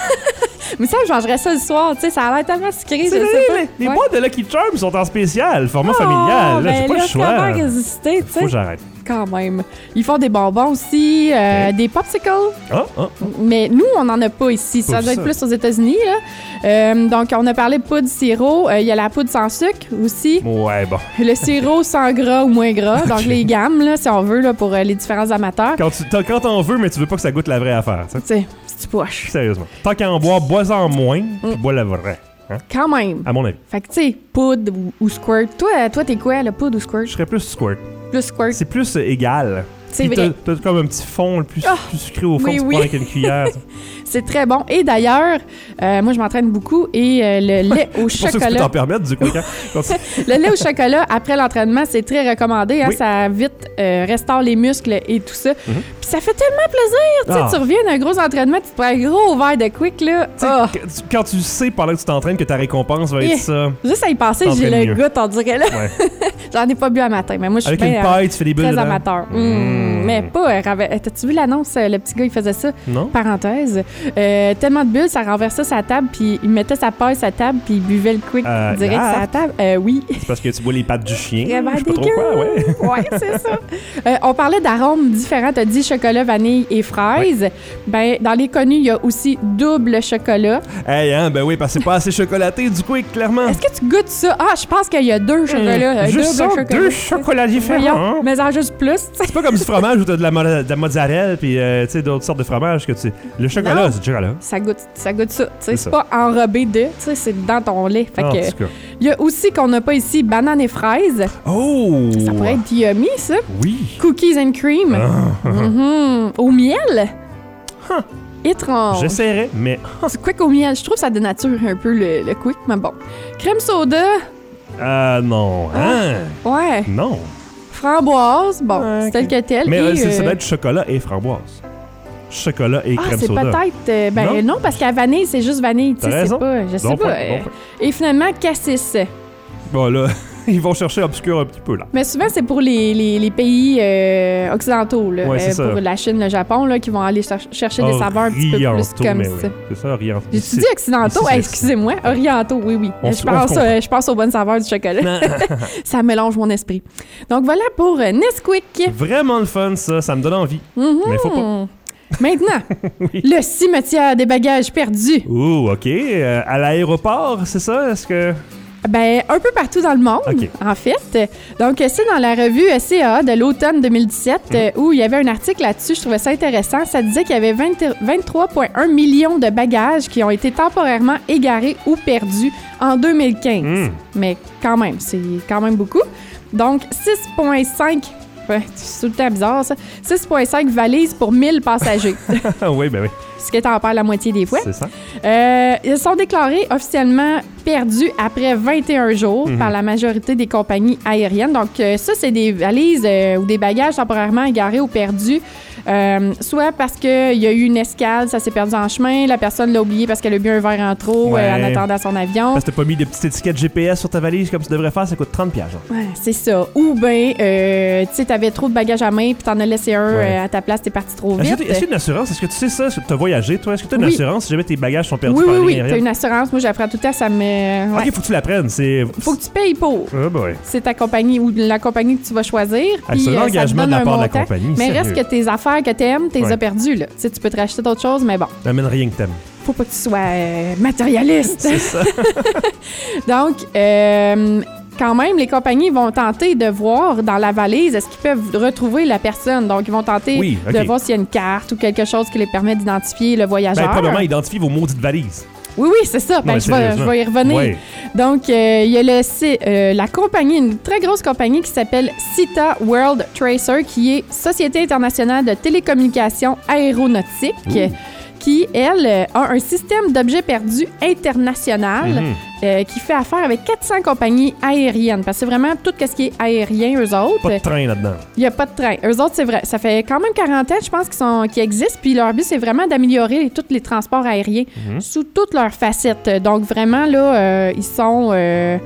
Mais ça, je mangerais ça le soir. Tu sais, ça a l'air tellement sucré, je C'est sais vrai, pas. les, les Ouais. boîtes de Lucky Charms sont en spécial, format Oh, familial. Là, ben j'ai pas là, le choix. comment résister, tu Faut que sais? j'arrête. Quand même. Ils font des bonbons aussi, euh, Ok. des popsicles. Ah, ah. Mais nous, on n'en a pas ici. Ça Pas doit être ça. plus aux États-Unis. Là. Euh, donc, on a parlé de poudre sirop. Euh, Il y a la poudre sans sucre aussi. Ouais, bon. Le sirop sans gras ou moins gras. Donc, les gammes, là, si on veut, là, pour euh, les différents amateurs. Quand tu t'as- quand t'en veux, mais tu veux pas que ça goûte la vraie affaire, tu sais. Tu sais, si tu poches. Sérieusement. Tant qu'à en boire, bois-en moins, Mm. puis bois la vraie. Hein? Quand même. À mon avis. Fait que, tu sais, poudre ou, ou squirt. Toi, toi, t'es quoi, le poudre ou squirt? Je serais plus squirt. Plus squirt. C'est plus euh, égal. C'est Puis vrai. T'as, t'as comme un petit fond le plus, Ah! plus sucré au fond, Oui, tu oui. prends avec une cuillère. C'est très bon. Et d'ailleurs, euh, moi, je m'entraîne beaucoup et euh, le lait au C'est pour ça que tu peux chocolat. t'en permettre, du coup. quand- quand tu- Le lait au chocolat, après l'entraînement, c'est très recommandé. Hein, Oui. Ça vite euh, restaure les muscles et tout ça. Mhm. Puis ça fait tellement plaisir. Tu sais, Ah. tu reviens d'un gros entraînement, tu te prends un gros verre de quick, là. Tu sais, Ah. quand tu- Quand tu sais pendant que tu t'entraînes que ta récompense va être Yeah. ça, Juste à y penser, j'ai T'entraînes le mieux. goût, on dirait, là. ouais. J'en ai pas bu à matin, mais moi, je suis Avec une bien, paille, tu fais des euh, bulles très dedans. amateur. Mmh. Mmh. Mais pas... euh, rava- euh, T'as-tu vu l'annonce? euh, Le petit gars, il faisait ça. Non? Parenthèse. Euh, tellement de bulles, ça renversait sa table, puis il mettait sa paille sa table, puis il buvait le quick Euh, direct ah. sur la table. Euh, oui. C'est parce que tu bois les pattes du chien. Vraiment Je sais pas trop dégueu. quoi, ouais. Ouais, c'est ça. Euh, on parlait d'arômes différents. T'as dit chocolat, vanille et fraise. Ben, dans les connus, il y a aussi double chocolat. Hey, hein, ben oui, parce que c'est pas assez chocolaté, du coup, clairement. Est-ce que tu goûtes ça? Ah, je pense qu'il y a deux chocolats. euh, Juste double ça, chocolat. deux chocolats différents. Voyons, hein. mais en juste plus. tu sais. C'est pas comme du fromage où t'as de la, mo- de la mozzarella puis euh, tu sais d'autres sortes de fromages que tu. Le chocolat, Non. c'est du chocolat. Ça goûte, ça goûte ça. Tu sais, C'est c'est ça. pas enrobé de, tu sais, c'est dans ton lait. Fait Ah, en que, tout cas. il y a aussi qu'on n'a pas ici banane et fraise. Oh! Ça pourrait être yummy, ça. Oui. Cookies and cream. Ah, Mhm. Au miel. Étrange. J'essaierai, mais. C'est quick au miel. Je trouve que ça dénature un peu le, le quick, mais bon. Crème soda. Ah non, hein? Ouais. Non. Framboise. Bon, Ouais, c'est tel ok. que tel. Mais Et, euh, c'est- ça euh, doit être chocolat et framboise. Chocolat et Ah, crème c'est soda. peut-être. euh, ben Non? non, parce qu'à vanille, c'est juste vanille. Tu T'as sais, raison. c'est pas. Je sais Bon pas. point, euh, bon point. Et finalement, cassis. Bon, là, ils vont chercher obscur un petit peu, là. Mais souvent, c'est pour les, les, les pays euh, occidentaux, là, Ouais, c'est euh, ça. pour la Chine, le Japon, là, qui vont aller cher- chercher des saveurs un petit peu plus Orientaux, comme mais ça. oui. C'est ça, orientaux. J'ai-tu Ici- dit occidentaux? ici, Ah, c'est- excusez-moi, orientaux, oui, oui. On je, se- pense, on se euh, je pense aux bonnes saveurs du chocolat. Ça mélange mon esprit. Donc voilà pour euh, Nesquik. Vraiment le fun, ça. Ça me donne envie. Mhm. Mais faut pas. Maintenant, Oui. le cimetière des bagages perdus. Ouh, OK. Euh, à l'aéroport, c'est ça? Est-ce que. Ben, un peu partout dans le monde, Ok. en fait. Donc, c'est dans la revue C A A de l'automne deux mille dix-sept euh, où il y avait un article là-dessus. Je trouvais ça intéressant. Ça disait qu'il y avait vingt vingt-trois virgule un millions de bagages qui ont été temporairement égarés ou perdus en deux mille quinze. Hmm. Mais quand même, c'est quand même beaucoup. Donc, six virgule cinq... Ouais, c'est tout le temps bizarre, ça. six virgule cinq valises pour mille passagers. Ah oui, ben oui. Ce qui est en perd la moitié des fois. C'est ça. Euh, ils sont déclarés officiellement perdus après vingt et un jours Mhm. par la majorité des compagnies aériennes. Donc, euh, ça, c'est des valises euh, ou des bagages temporairement égarés ou perdus. Euh, soit parce qu'il y a eu une escale, ça s'est perdu en chemin, la personne l'a oublié parce qu'elle a bu un verre en trop Ouais. euh, en attendant son avion. Parce que t'as pas mis de petites étiquettes G P S sur ta valise comme tu devrais faire, ça coûte trente piastres. genre. Ouais, c'est ça. Ou bien, euh, tu sais, t'avais trop de bagages à main puis t'en as laissé un Ouais. euh, à ta place, t'es parti trop Est-ce vite. que t'as- est-ce qu'il y a une assurance? Est-ce que tu sais ça? Est-ce que t'as voyagé, toi? Est-ce que t'as une Oui. assurance si jamais tes bagages sont perdus Oui, par oui, la oui. ligne T'as aérienne? une assurance. Moi, j'apprends tout le temps, ça me... ouais. Ok, faut que tu la prennes. C'est. Faut que tu payes pour. Ah, ben ouais. C'est ta compagnie ou la compagnie que tu vas choisir. Ah, puis, c'est euh, ça te l'engagement donne de la un part de la montant. compagnie. Mais sérieux. reste que tes affaires que t'aimes, t'es Ouais. as perdues, là. Tu sais, tu peux te racheter d'autres choses, mais bon, N'amène rien que t'aimes. faut pas que tu sois euh, matérialiste. C'est ça. Donc, euh, quand même, les compagnies vont tenter de voir dans la valise, est-ce qu'ils peuvent retrouver la personne. Donc, ils vont tenter Oui, ok. de voir s'il y a une carte ou quelque chose qui les permet d'identifier le voyageur. Ben, probablement, identifie vos maudites valises. Oui, oui, c'est ça. Ben, Ouais, je, vais, sérieusement. je vais y revenir. Ouais. Donc, euh, il y a le, C- euh, la compagnie, une très grosse compagnie qui s'appelle Sita World Tracer, qui est Société internationale de télécommunications aéronautiques. qui, elle, euh, a un système d'objets perdus international mm-hmm. euh, qui fait affaire avec quatre cents compagnies aériennes. Parce que c'est vraiment tout ce qui est aérien, eux autres. Pas de train là-dedans. Il n'y a pas de train. Eux autres, c'est vrai. Ça fait quand même quarante ans, je pense, qu'ils, sont, qu'ils existent. Puis leur but, c'est vraiment d'améliorer tous les transports aériens mm-hmm. sous toutes leurs facettes. Donc, vraiment, là, euh, ils sont... Euh,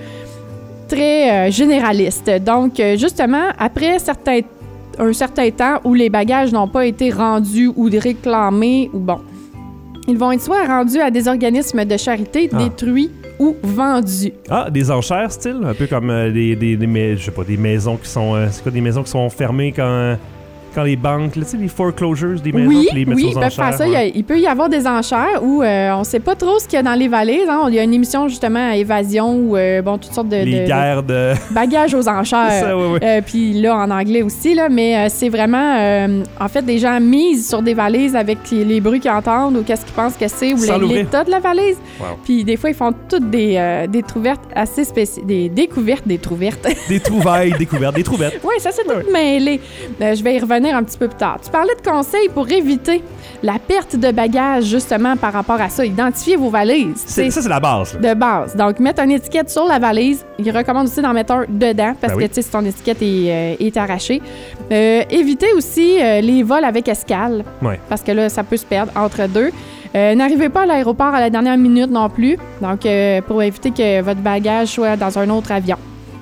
très euh, généraliste. Donc, euh, justement, après certains, un certain temps où les bagages n'ont pas été rendus ou réclamés, ou bon, ils vont être soit rendus à des organismes de charité, ah. détruits ou vendus. Ah, des enchères, style? Un peu comme euh, des, des, des, des, je sais pas, des maisons qui sont... Euh, c'est quoi, des maisons qui sont fermées quand... Quand les banques, tu sais, les foreclosures des maisons, oui, les mettent oui, aux ils peuvent enchères. faire ça. Ouais. Il, y a, il peut y avoir des enchères où euh, on ne sait pas trop ce qu'il y a dans les valises. Hein. Il y a une émission justement à Évasion ou euh, bon, toutes sortes de... Les de, guerres de... Bagages aux enchères. Ça, oui, oui. Euh, puis là, en anglais aussi, là, mais euh, c'est vraiment... Euh, en fait, des gens misent sur des valises avec les, les bruits qu'ils entendent ou qu'est-ce qu'ils pensent que c'est ou Sans le, l'état de la valise. Wow. Puis des fois, ils font toutes des, euh, des trouvertes assez spéciales. Des découvertes, des trouvertes. Des trouvailles, découvertes, des trouvettes. Oui, ça, c'est tout mêlé. Euh, je vais y revenir un petit peu plus tard. Tu parlais de conseils pour éviter la perte de bagages, justement, par rapport à ça. Identifiez vos valises. C'est, ça, c'est la base. Là. De base. Donc, mettre une étiquette sur la valise. Il recommande aussi d'en mettre un dedans parce ben que, oui. tu sais, si ton étiquette est, euh, est arrachée. Euh, évitez aussi euh, les vols avec escale. Ouais. Parce que là, ça peut se perdre entre deux. Euh, n'arrivez pas à l'aéroport à la dernière minute non plus. Donc, euh, pour éviter que votre bagage soit dans un autre avion.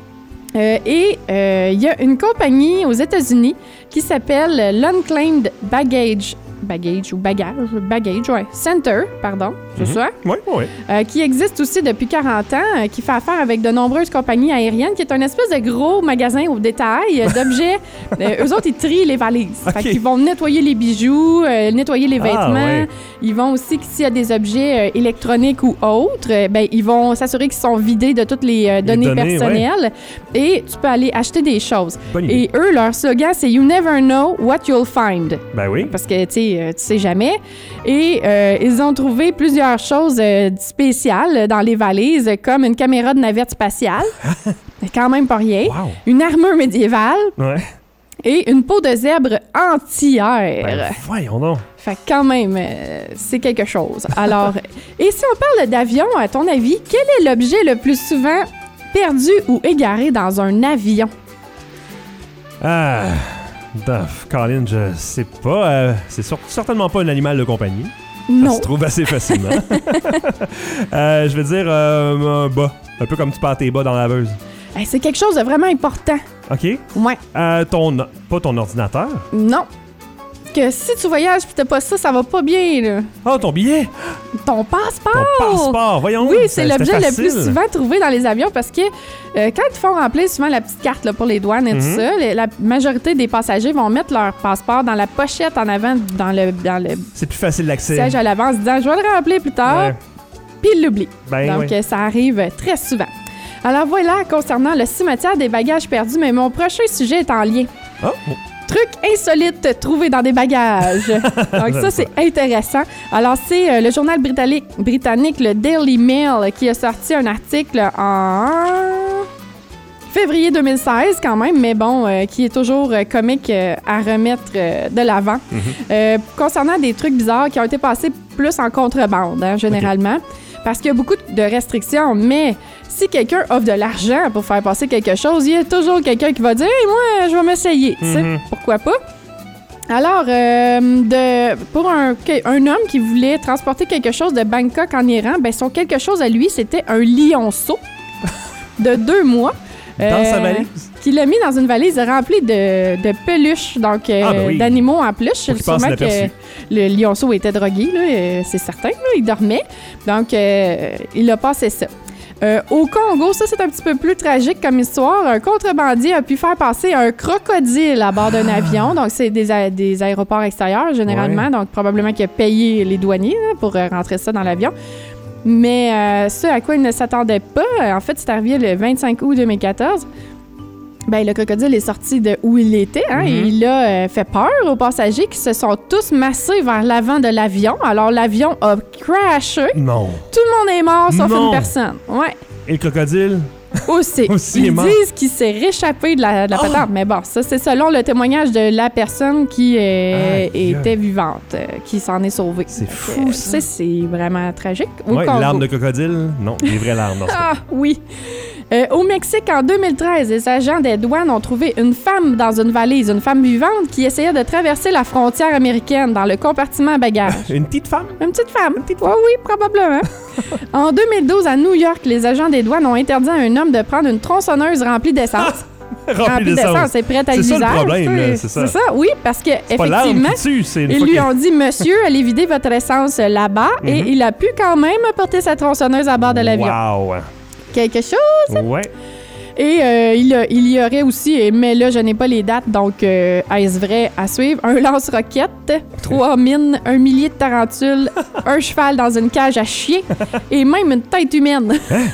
Euh, et il euh, y a une compagnie aux États-Unis qui s'appelle l'Unclaimed Baggage, Baggage ou Bagage, Baggage, ouais, Center, pardon, c'est mm-hmm. ça? Oui, oui. Euh, qui existe aussi depuis quarante ans, euh, qui fait affaire avec de nombreuses compagnies aériennes, qui est un espèce de gros magasin au détail euh, d'objets. euh, eux autres, ils trient les valises. Okay. Fait qu'ils vont nettoyer les bijoux, euh, nettoyer les vêtements. Ah, ouais. Ils vont aussi, s'il y a des objets euh, électroniques ou autres, euh, ben, ils vont s'assurer qu'ils sont vidés de toutes les, euh, données, les données personnelles. Ouais. Et tu peux aller acheter des choses. Et eux, leur slogan, c'est « You never know what you'll find ». Ben oui. Parce que, tu sais, tu sais jamais. Et euh, ils ont trouvé plusieurs choses euh, spéciales dans les valises, comme une caméra de navette spatiale. C'est quand même pas rien. Wow. Une armure médiévale. Ouais. Et une peau de zèbre entière. Ben, voyons donc. Fait que quand même, euh, c'est quelque chose. Alors, et si on parle d'avion, à ton avis, quel est l'objet le plus souvent perdu ou égaré dans un avion? Ah... Duff, Colin, je sais pas. Euh, c'est sur- certainement pas un animal de compagnie. Non. Ça se trouve assez facilement. euh, je veux dire euh, un bas. Un peu comme tu perds tes bas dans la laveuse. Hey, c'est quelque chose de vraiment important. OK. Ouais. Euh, ton, pas ton ordinateur? Non. Que si tu voyages pis t'as pas ça, ça va pas bien, là. Oh, ton billet! Ton passeport! Ton passeport, voyons! Oui, c'est ça, l'objet le plus souvent trouvé dans les avions parce que euh, quand ils font remplir souvent la petite carte là, pour les douanes et mm-hmm. tout ça, les, la majorité des passagers vont mettre leur passeport dans la pochette en avant, dans le, dans le c'est plus facile d'accès. siège à l'avant, en se disant « Je vais le remplir plus tard ouais. », puis ils l'oublient. Ben, Donc, ouais. ça arrive très souvent. Alors voilà, concernant le cimetière des bagages perdus, mais mon prochain sujet est en lien. Oh! Trucs insolites trouvés dans des bagages. Donc ça, c'est intéressant. Alors, c'est euh, le journal britannique, britannique, le Daily Mail, qui a sorti un article en février deux mille seize quand même, mais bon, euh, qui est toujours euh, comique euh, à remettre euh, de l'avant. Mm-hmm. Euh, concernant des trucs bizarres qui ont été passés plus en contrebande, hein, généralement. Okay. Parce qu'il y a beaucoup de restrictions, mais si quelqu'un offre de l'argent pour faire passer quelque chose, il y a toujours quelqu'un qui va dire hey, « moi, je vais m'essayer mm-hmm. ». Pourquoi pas? Alors, euh, de, pour un, un homme qui voulait transporter quelque chose de Bangkok en Iran, ben son quelque chose à lui, c'était un lionceau de deux mois. Dans euh, sa valise? Qu'il a mis dans une valise remplie de, de peluches, donc euh, ah ben oui. d'animaux en peluche. Sûrement que le lionceau était drogué, là, euh, c'est certain, là, il dormait. Donc, euh, il a passé ça. Euh, au Congo, ça, c'est un petit peu plus tragique comme histoire. Un contrebandier a pu faire passer un crocodile à bord d'un ah. avion. Donc, c'est des, a- des aéroports extérieurs, généralement. Ouais. Donc, probablement qu'il a payé les douaniers là, pour euh, rentrer ça dans l'avion. Mais euh, ce à quoi il ne s'attendait pas, en fait, c'est arrivé le vingt-cinq août deux mille quatorze. Ben, le crocodile est sorti de où il était, hein, mm-hmm. et il a euh, fait peur aux passagers qui se sont tous massés vers l'avant de l'avion. Alors, l'avion a crashé. Non. Tout le monde est mort, sauf non. une personne. Ouais. Et le crocodile? Aussi. Aussi, Ils est mort. disent qu'il s'est réchappé de la, de la Oh! patente. Mais bon, ça, c'est selon le témoignage de la personne qui euh, Aïe, était vivante, euh, qui s'en est sauvée. C'est Donc, fou, euh, ça. ça, c'est vraiment tragique. Au Ouais, Congo. larmes de crocodile? Non, des vraies larmes. Non, c'est Ah, oui. Euh, au Mexique, en deux mille treize, les agents des douanes ont trouvé une femme dans une valise, une femme vivante qui essayait de traverser la frontière américaine dans le compartiment à bagages. Une petite femme? Une petite femme. Oui, oui, probablement. En deux mille douze, à New York, les agents des douanes ont interdit à un homme de prendre une tronçonneuse remplie d'essence. Remplie d'essence. C'est prête à C'est ça le l'usage. problème, tu sais. là, c'est ça. C'est ça, oui, parce que C'est pas l'arme effectivement, qui tue, c'est une ils fois lui que- ont dit, monsieur, allez vider votre essence là-bas, et Mhm. il a pu quand même apporter sa tronçonneuse à bord de l'avion. Wow! Quelque chose. Ouais. Et euh, il, a- il y aurait aussi, et- mais là, je n'ai pas les dates, donc euh, est-ce vrai à suivre, un lance-roquette, trois mines, un millier de tarentules, un cheval dans une cage à chiens et même une tête humaine.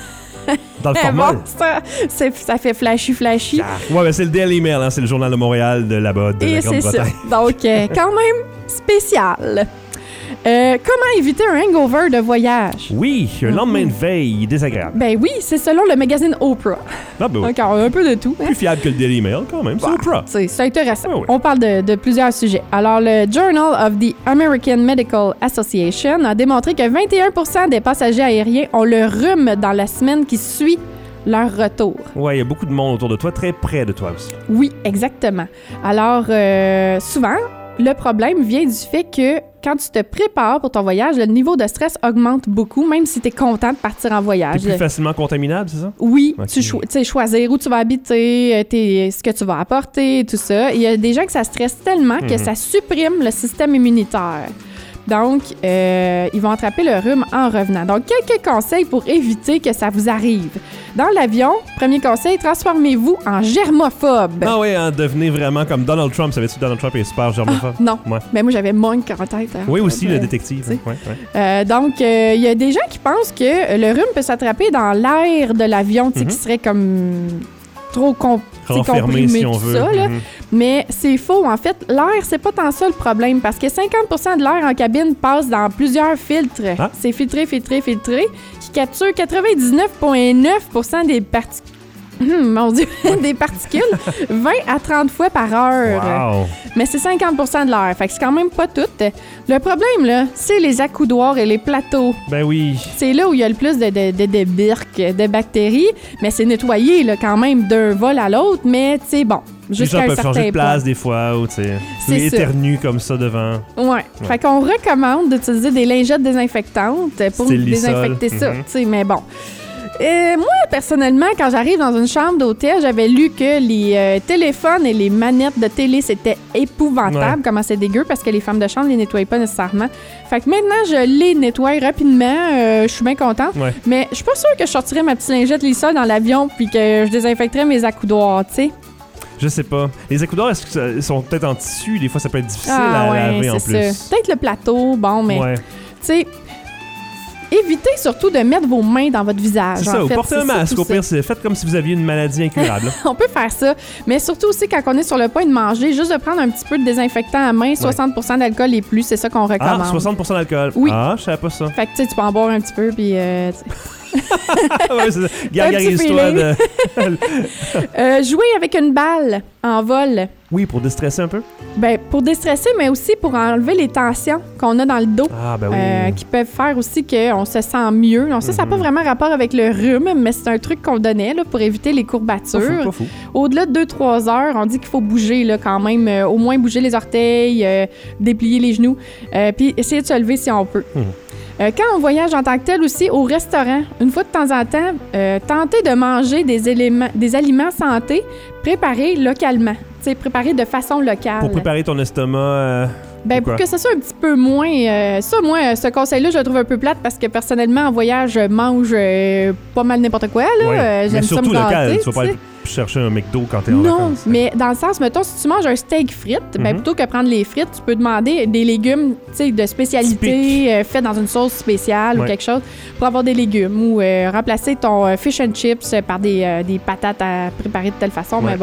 Dans le Eh format. bon, ça, c'est- ça fait flashy-flashy. Ouais, ben c'est le Daily Mail, hein, c'est le journal de Montréal de là-bas, de Et la c'est ça. Grande-Bretagne. Donc, euh, quand même spécial. Euh, comment éviter un hangover de voyage? Oui, un lendemain de veille désagréable. Ben oui, c'est selon le magazine Oprah. Ah, ben oui. Encore un peu de tout. hein. Plus fiable que le Daily Mail, quand même. C'est Oprah. C'est c'est intéressant. Ouais, ouais. On parle de, de plusieurs sujets. Alors, le Journal of the American Medical Association a démontré que vingt et un pour cent des passagers aériens ont le rhume dans la semaine qui suit leur retour. Ouais, il y a beaucoup de monde autour de toi, très près de toi aussi. Oui, exactement. Alors, euh, souvent, le problème vient du fait que quand tu te prépares pour ton voyage, le niveau de stress augmente beaucoup, même si tu es content de partir en T'es voyage. plus facilement contaminable, c'est ça? Oui, Ok. tu cho- tu sais, choisir où tu vas habiter, euh, tes- ce que tu vas apporter, tout ça. Il y a des gens que ça stresse tellement que Mhm. ça supprime le système immunitaire. Donc, euh, ils vont attraper le rhume en revenant. Donc, quelques conseils pour éviter que ça vous arrive. Dans l'avion, premier conseil, transformez-vous en germophobe. Ah ouais, hein, devenez vraiment comme Donald Trump. Savais-tu que Donald Trump est super germophobe? Non, Ouais. mais moi, j'avais Monk en tête. hein. Oui, aussi, Euh, le détective. tu sais. Ouais, ouais. Euh, donc, euh, il y a des gens qui pensent que euh, le rhume peut s'attraper dans l'air de l'avion, tu sais, Mhm. qui serait comme trop com- tu sais, Renfermé, comprimé, si on tout veut. ça, là. Mhm. Mais c'est faux. En fait, l'air, c'est pas tant ça le problème, parce que cinquante pour cent de l'air en cabine passe dans plusieurs filtres. Ah. C'est filtré, filtré, filtré, qui capture quatre-vingt-dix-neuf virgule neuf pour cent des particules. Mon Dieu, des particules, vingt à trente fois par heure. Wow. Mais c'est cinquante pour cent de l'air, fait que c'est quand même pas tout. Le problème, là, c'est les accoudoirs et les plateaux. Ben oui. C'est là où il y a le plus de, de, de, de birques, de bactéries, mais c'est nettoyé là, quand même d'un vol à l'autre, mais tu sais, bon, Les jusqu'à gens un peuvent certain changer de place point. des fois, ou tu sais, C'est ça. éternuent comme ça devant. Ouais. Fait qu'on recommande d'utiliser des lingettes désinfectantes pour Style Lysol. désinfecter ça, Mhm. tu sais, mais bon. Euh, moi, personnellement, quand j'arrive dans une chambre d'hôtel, j'avais lu que les euh, téléphones et les manettes de télé, c'était épouvantable, Ouais. comment c'est dégueu, parce que les femmes de chambre les nettoient pas nécessairement. Fait que maintenant, je les nettoie rapidement. euh, je suis bien contente. Ouais. Mais je suis pas sûre que je sortirais ma petite lingette Lysol dans l'avion puis que je désinfecterais mes accoudoirs, tu sais. Je sais pas. Les accoudoirs, est-ce qu'ils sont peut-être en tissu? Des fois, ça peut être difficile Ah à ouais, laver en c'est plus. ça. Peut-être le plateau, bon, mais Ouais. tu sais, évitez surtout de mettre vos mains dans votre visage. C'est en ça, ou fait. portez un C'est masque. surtout Au ça. pire, c'est faites comme si vous aviez une maladie incurable. On peut faire ça, mais surtout aussi quand on est sur le point de manger, juste de prendre un petit peu de désinfectant à main, soixante pour cent d'alcool et plus, c'est ça qu'on recommande. Ah, soixante pour cent d'alcool. Oui. Ah, je savais pas ça. Fait que tu sais, tu peux en boire un petit peu, puis euh, tu sais. Ouais, c'est ça. Un Gargarise-toi petit de... Euh, jouer avec une balle en vol. Oui, pour déstresser un peu. Ben, pour déstresser, mais aussi pour enlever les tensions qu'on a dans le dos. Ah, ben oui. Euh, qui peuvent faire aussi qu'on se sent mieux. Donc ça, ça n'a pas Mhm. vraiment rapport avec le rhume, mais c'est un truc qu'on donnait là, pour éviter les Pas fou, courbatures. pas fou. Au-delà de deux trois heures, on dit qu'il faut bouger là, quand même, euh, au moins bouger les orteils, euh, déplier les genoux, euh, puis essayer de se lever si on peut. Mhm. Euh, quand on voyage en tant que tel aussi au restaurant, une fois de temps en temps, euh, tentez de manger des, éléments, des aliments santé préparés localement. Tu sais, préparés de façon locale. Pour préparer ton estomac... euh, Ben, Pourquoi? pour que ce soit un petit peu moins... euh, ça, moi, euh, ce conseil-là, je le trouve un peu plate parce que personnellement, en voyage, je mange euh, pas mal n'importe quoi. Là. ouais. Euh, Mais J'aime ça surtout me local. gâter, Tu vas pas tu sais. aller chercher un McDo quand t'es en Non, vacances. mais dans le sens, mettons, si tu manges un steak frites, ben, Mhm. plutôt que prendre les frites, tu peux demander des légumes tu sais, de spécialité euh, faits dans une sauce spéciale ou Ouais. quelque chose pour avoir des légumes ou euh, remplacer ton euh, fish and chips par des, euh, des patates à préparer de telle façon. Ouais. Mais bon,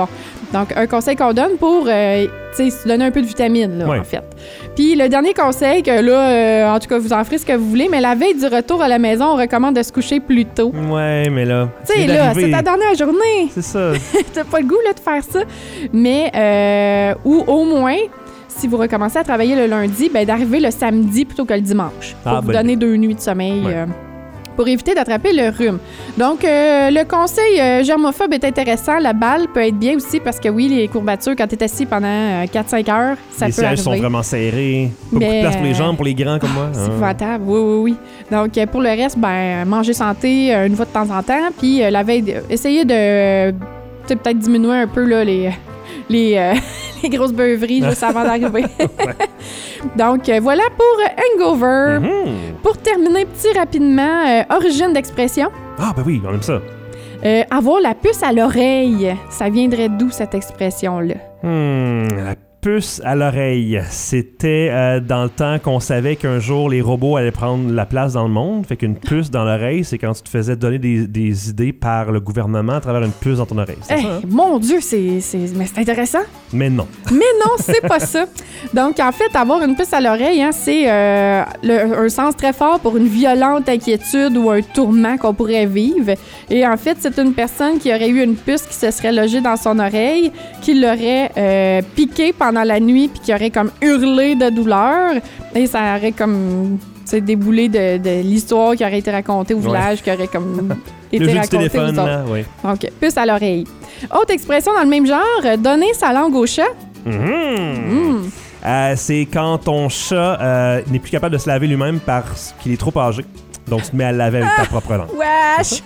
Donc, un conseil qu'on donne pour, euh, tu sais, se donner un peu de vitamine, là, Ouais. en fait. Puis, le dernier conseil, que là, euh, en tout cas, vous en ferez ce que vous voulez, mais la veille du retour à la maison, on recommande de se coucher plus tôt. Ouais, mais là. Tu sais, c'est là, d'arriver- c'est ta dernière journée. C'est ça. T'as pas le goût, là, de faire ça. Mais, euh, ou au moins, si vous recommencez à travailler le lundi, ben d'arriver le samedi plutôt que le dimanche. Pour Ah, vous bonne donner deux nuits de sommeil. Ouais. euh, pour éviter d'attraper le rhume. Donc, euh, le conseil euh, germophobe est intéressant. La balle peut être bien aussi parce que oui, les courbatures, quand tu es assis pendant euh, quatre cinq heures, ça les peut sièges arriver. sont vraiment serrés. Pas beaucoup Mais, de place pour les euh, jambes, pour les grands comme moi. C'est Ah. épouvantable, oui, oui, oui. Donc, euh, pour le reste, ben manger santé euh, une fois de temps en temps. Puis, euh, la veille, de- essayez de euh, tu sais, peut-être diminuer un peu là, les, les, euh, les grosses beuveries juste avant d'arriver. Donc, euh, voilà pour euh, Hangover. Mhm. Pour terminer, petit rapidement, euh, origine d'expression. Ah, ben oui, on aime ça. Euh, avoir la puce à l'oreille, ça viendrait d'où cette expression-là? Hmm, la puce à l'oreille. C'était euh, dans le temps qu'on savait qu'un jour les robots allaient prendre la place dans le monde. Fait qu'une puce dans l'oreille, c'est quand tu te faisais donner des, des idées par le gouvernement à travers une puce dans ton oreille. C'est Eh, ça, hein? mon Dieu, c'est, c'est, mais c'est intéressant. Mais non. Mais non, c'est pas ça. Donc, en fait, avoir une puce à l'oreille, hein, c'est euh, le- un sens très fort pour une violente inquiétude ou un tourment qu'on pourrait vivre. Et en fait, c'est une personne qui aurait eu une puce qui se serait logée dans son oreille, qui l'aurait euh, piqué pendant la nuit, puis qui aurait comme hurlé de douleur. Et ça aurait comme, tu sais, déboulé de, de l'histoire qui aurait été racontée au Ouais. village, qui aurait comme Le été jeu du racontée aux téléphone, autres. là, oui. Donc, puce à l'oreille. Autre expression dans le même genre, euh, donner sa langue au chat. Mhm. Mm. Euh, c'est quand ton chat euh, n'est plus capable de se laver lui-même parce qu'il est trop âgé. Donc, tu te mets à le laver avec ta propre langue. Wesh!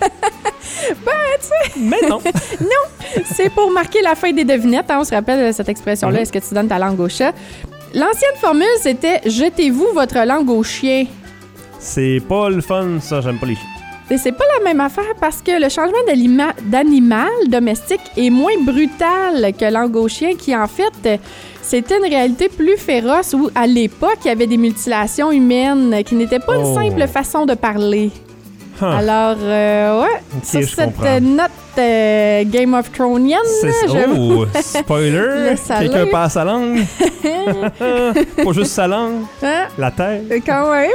Mais non. C'est pour marquer la fin des devinettes. Hein, on se rappelle de cette expression-là. Mhm. Est-ce que tu donnes ta langue au chat? L'ancienne formule, c'était « Jetez-vous votre langue au chien ». C'est pas le fun, ça. J'aime pas les chiens. Et c'est pas la même affaire parce que le changement d'alima- d'animal domestique est moins brutal que langue au chien, qui en fait, euh, c'était une réalité plus féroce où à l'époque, il y avait des mutilations humaines qui n'étaient pas Oh. une simple façon de parler. Huh. Alors, euh, ouais, Ok, sur je cette comprends. euh, note euh, Game of Thronienne, C'est je- Oh, spoiler! Laisse aller. Quelqu'un passe sa langue. Pas juste sa langue, Hein? la tête. Euh, quand même,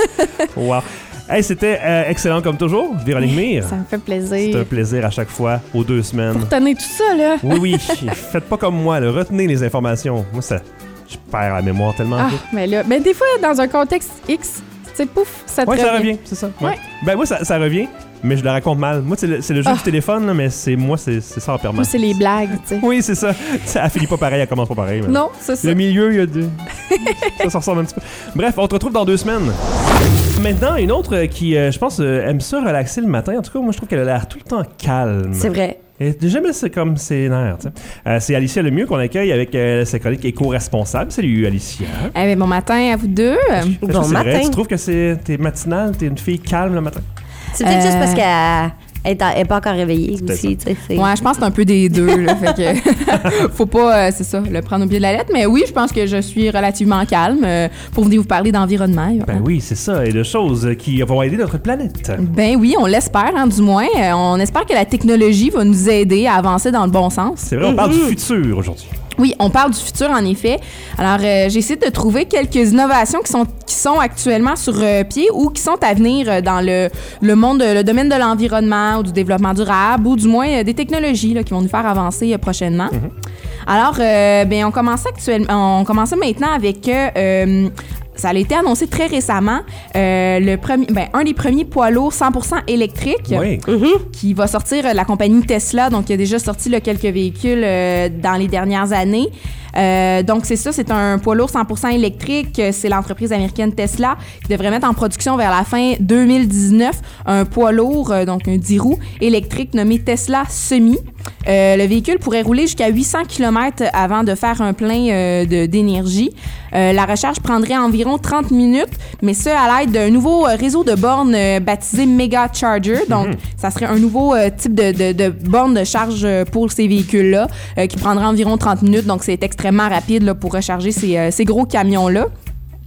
Wow. Hey, c'était euh, excellent comme toujours, Véronique Mire. ça me fait C'est plaisir. un plaisir à chaque fois, aux deux semaines. Retenez tout ça, là. Oui, oui. Faites pas comme moi, là. Retenez les informations. Moi, ça, je perds la mémoire tellement Ah, vite. mais là, ben des fois, dans un contexte X, tu sais, pouf, ça te Ouais, ça revient. revient, c'est ça. Ouais. Ouais. Ben, moi, ça, ça revient, mais je le raconte mal. Moi, c'est le, c'est le jeu Ah. du téléphone, là, mais c'est moi, c'est c'est ça en Moi, permanence. c'est les blagues, tu sais. Oui, c'est ça. Ça elle finit pas pareil, elle commence pas pareil. mais- Non, c'est ça. Le milieu, il y a deux. ça, ça ressemble un petit peu. Bref, on te retrouve dans deux semaines. Maintenant, une autre euh, qui, euh, je pense, euh, aime ça relaxer le matin. En tout cas, moi, je trouve qu'elle a l'air tout le temps calme. C'est vrai. Et jamais c'est comme ses nerfs, tu sais. Euh, c'est Alicia Lemieux qu'on accueille avec euh, sa chronique éco-responsable. Salut, Alicia. Eh bien, bon matin à vous deux. Est-ce que Bon c'est vrai? matin. Tu trouves que c'est, t'es matinale? T'es une fille calme le matin? C'est peut-être Euh, juste parce qu'elle elle est pas encore réveillée peut-être aussi. tu sais, c'est- Ouais, je pense que c'est un peu des deux. Là, fait que faut pas, euh, c'est ça, le prendre au pied de la lettre. Mais oui, je pense que je suis relativement calme euh, pour venir vous parler d'environnement. Ben oui, c'est ça. Et de choses qui vont aider notre planète. Ben oui, on l'espère, hein, du moins. Euh, on espère que la technologie va nous aider à avancer dans le bon sens. C'est vrai, on parle du futur aujourd'hui. Oui, on parle du futur, en effet. Alors, euh, j'ai essayé de trouver quelques innovations qui sont, qui sont actuellement sur euh, pied ou qui sont à venir euh, dans le, le monde, le domaine de l'environnement ou du développement durable ou du moins euh, des technologies là, qui vont nous faire avancer euh, prochainement. Alors, euh, ben, on commence actuellement, on commence maintenant avec... euh, euh, ça a été annoncé très récemment, euh, le premier, ben, un des premiers poids lourds cent pour cent électriques Oui. qui va sortir euh, la compagnie Tesla. Donc, il a déjà sorti là, quelques véhicules euh, dans les dernières années. Euh, donc, c'est ça, c'est un poids lourd cent pour cent électrique. C'est l'entreprise américaine Tesla qui devrait mettre en production vers la fin deux mille dix-neuf un poids lourd, euh, donc un dix roues électrique nommé Tesla Semi. Euh, le véhicule pourrait rouler jusqu'à huit cents kilomètres avant de faire un plein euh, de, d'énergie. Euh, la recharge prendrait environ trente minutes, mais ce, à l'aide d'un nouveau euh, réseau de bornes euh, baptisé Mega Charger. Donc, ça serait un nouveau euh, type de, de, de borne de charge euh, pour ces véhicules-là euh, qui prendrait environ trente minutes. Donc, c'est extrêmement rapide là, pour recharger ces, euh, ces gros camions-là.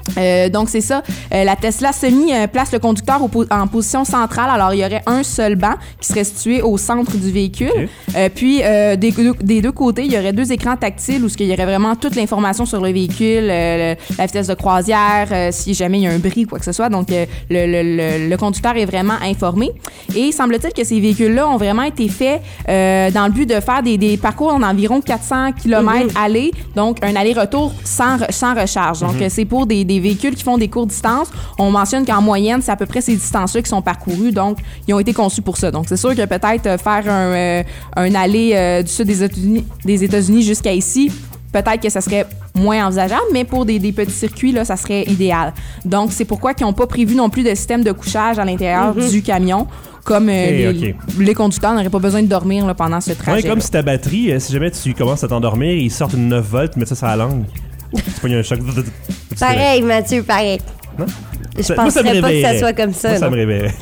Euh, donc, c'est ça. Euh, la Tesla Semi euh, place le conducteur au po- en position centrale. Alors, il y aurait un seul banc qui serait situé au centre du véhicule. Okay. Euh, puis, euh, des, des deux côtés, il y aurait deux écrans tactiles où il y aurait vraiment toute l'information sur le véhicule, euh, le, la vitesse de croisière, euh, si jamais il y a un bris ou quoi que ce soit. Donc, euh, le, le, le, le conducteur est vraiment informé. Et semble-t-il que ces véhicules-là ont vraiment été faits euh, dans le but de faire des, des parcours d'environ quatre cents kilomètres mm-hmm. aller, donc un aller-retour sans, sans recharge. Donc, mm-hmm. c'est pour des, des véhicules qui font des courtes distances. On mentionne qu'en moyenne, c'est à peu près ces distances-là qui sont parcourues. Donc, ils ont été conçus pour ça. Donc, c'est sûr que peut-être euh, faire un, euh, un aller euh, du sud des États-Unis, des États-Unis jusqu'à ici, peut-être que ça serait moins envisageable, mais pour des, des petits circuits, là, ça serait idéal. Donc, c'est pourquoi ils n'ont pas prévu non plus de système de couchage à l'intérieur mm-hmm. du camion. Comme euh, okay, les, okay. les conducteurs n'auraient pas besoin de dormir là, pendant ce trajet. Ouais, comme si ta batterie, euh, si jamais tu commences à t'endormir, ils sortent une neuf volts, tu mets ça sur la langue. C'est pas un choc. Pareil, Mathieu, pareil. Non? Je ça, penserais pas que ça soit comme ça. Moi, ça me réveillerait.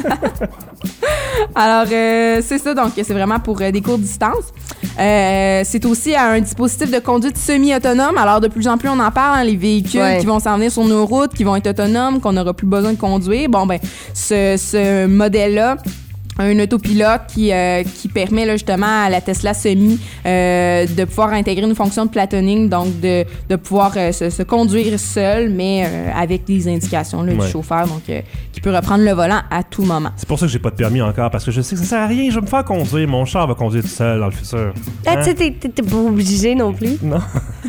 Alors, euh, c'est ça. Donc, c'est vraiment pour euh, des courtes distances. Euh, c'est aussi un dispositif de conduite semi-autonome. Alors, de plus en plus, on en parle, hein, les véhicules ouais. qui vont s'en venir sur nos routes, qui vont être autonomes, qu'on n'aura plus besoin de conduire. Bon, ben, ce, ce modèle-là, un autopilote qui, euh, qui permet là, justement à la Tesla Semi euh, de pouvoir intégrer une fonction de platoning, donc de, de pouvoir euh, se, se conduire seul, mais euh, avec les indications là, ouais. du chauffeur, donc euh, qui peut reprendre le volant à tout moment. C'est pour ça que j'ai pas de permis encore, parce que je sais que ça sert à rien, je vais me faire conduire, mon char va conduire tout seul dans le futur. Ah, hein? Tu sais, t'es, t'es pas obligé non plus. Non.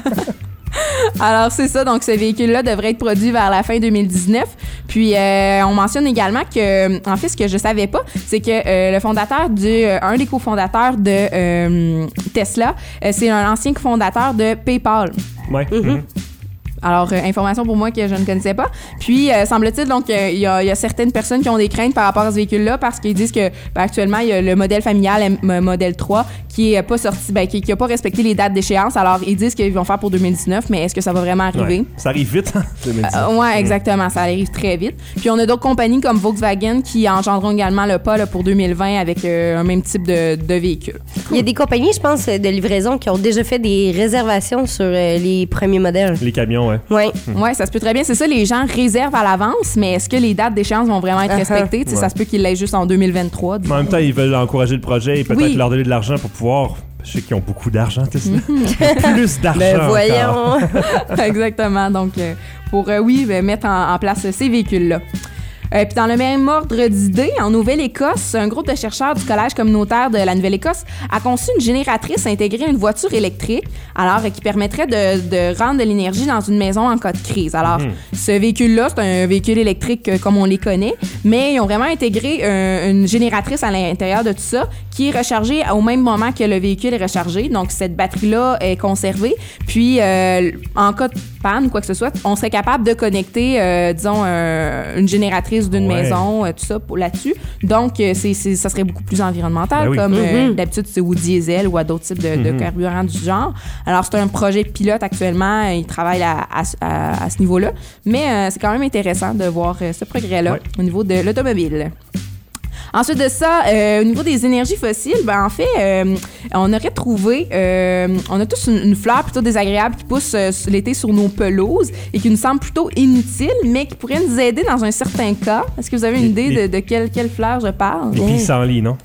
Alors, c'est ça. Donc, ce véhicule-là devrait être produit vers la fin deux mille dix-neuf. Puis, euh, on mentionne également que, en fait, ce que je savais pas, c'est que euh, le fondateur du, euh, un des cofondateurs de euh, Tesla, euh, c'est un ancien cofondateur de PayPal. Ouais. Mm-hmm. Mm-hmm. Alors, euh, information pour moi que je ne connaissais pas. Puis, euh, semble-t-il, donc, il euh, y, y a certaines personnes qui ont des craintes par rapport à ce véhicule-là parce qu'ils disent que, ben, actuellement, il y a le modèle familial, le modèle trois, qui est pas sorti, ben, qui n'a pas respecté les dates d'échéance. Alors, ils disent qu'ils vont faire pour deux mille dix-neuf, mais est-ce que ça va vraiment arriver? Ouais. Ça arrive vite, hein, deux mille dix-neuf. Euh, ouais, exactement. Ça arrive très vite. Puis, on a d'autres compagnies comme Volkswagen qui engendreront également le pas là, pour deux mille vingt avec euh, un même type de, de véhicule. Il y a des compagnies, je pense, de livraison qui ont déjà fait des réservations sur euh, les premiers modèles. Les camions, ouais. Oui. Mmh. Oui, ça se peut très bien. C'est ça, les gens réservent à l'avance, mais est-ce que les dates d'échéance vont vraiment être uh-huh. respectées? Ouais. Ça se peut qu'ils l'aient juste en deux mille vingt-trois. Mais en même temps, ils veulent encourager le projet et peut-être oui. leur donner de l'argent pour pouvoir... Je sais qu'ils ont beaucoup d'argent, Tesla. Mmh. Plus d'argent. Ben voyons. Exactement. Donc, euh, pour, euh, oui, ben, mettre en, en place ces véhicules-là. Euh, Puis dans le même ordre d'idée, en Nouvelle-Écosse, un groupe de chercheurs du Collège communautaire de la Nouvelle-Écosse a conçu une génératrice intégrée à une voiture électrique, alors euh, qui permettrait de, de rendre de l'énergie dans une maison en cas de crise. Alors, mmh. ce véhicule-là, c'est un véhicule électrique euh, comme on les connaît, mais ils ont vraiment intégré euh, une génératrice à l'intérieur de tout ça qui est rechargée au même moment que le véhicule est rechargé. Donc, cette batterie-là est conservée. Puis, euh, en cas de panne ou quoi que ce soit, on serait capable de connecter, euh, disons, euh, une génératrice d'une ouais. maison, euh, tout ça pour là-dessus. Donc, euh, c'est, c'est, ça serait beaucoup plus environnemental, ben oui. comme mm-hmm. euh, d'habitude, c'est au diesel ou à d'autres types de, mm-hmm. de carburants du genre. Alors, c'est un projet pilote actuellement. Ils travaillent à, à, à, à ce niveau-là. Mais euh, c'est quand même intéressant de voir euh, ce progrès-là ouais. au niveau de l'automobile. Ensuite de ça, euh, au niveau des énergies fossiles, ben en fait, euh, on aurait trouvé, euh, on a tous une, une fleur plutôt désagréable qui pousse euh, l'été sur nos pelouses et qui nous semble plutôt inutile, mais qui pourrait nous aider dans un certain cas. Est-ce que vous avez une les, idée les, de, de quelle, quelle fleur je parle? Les pissenlits, non?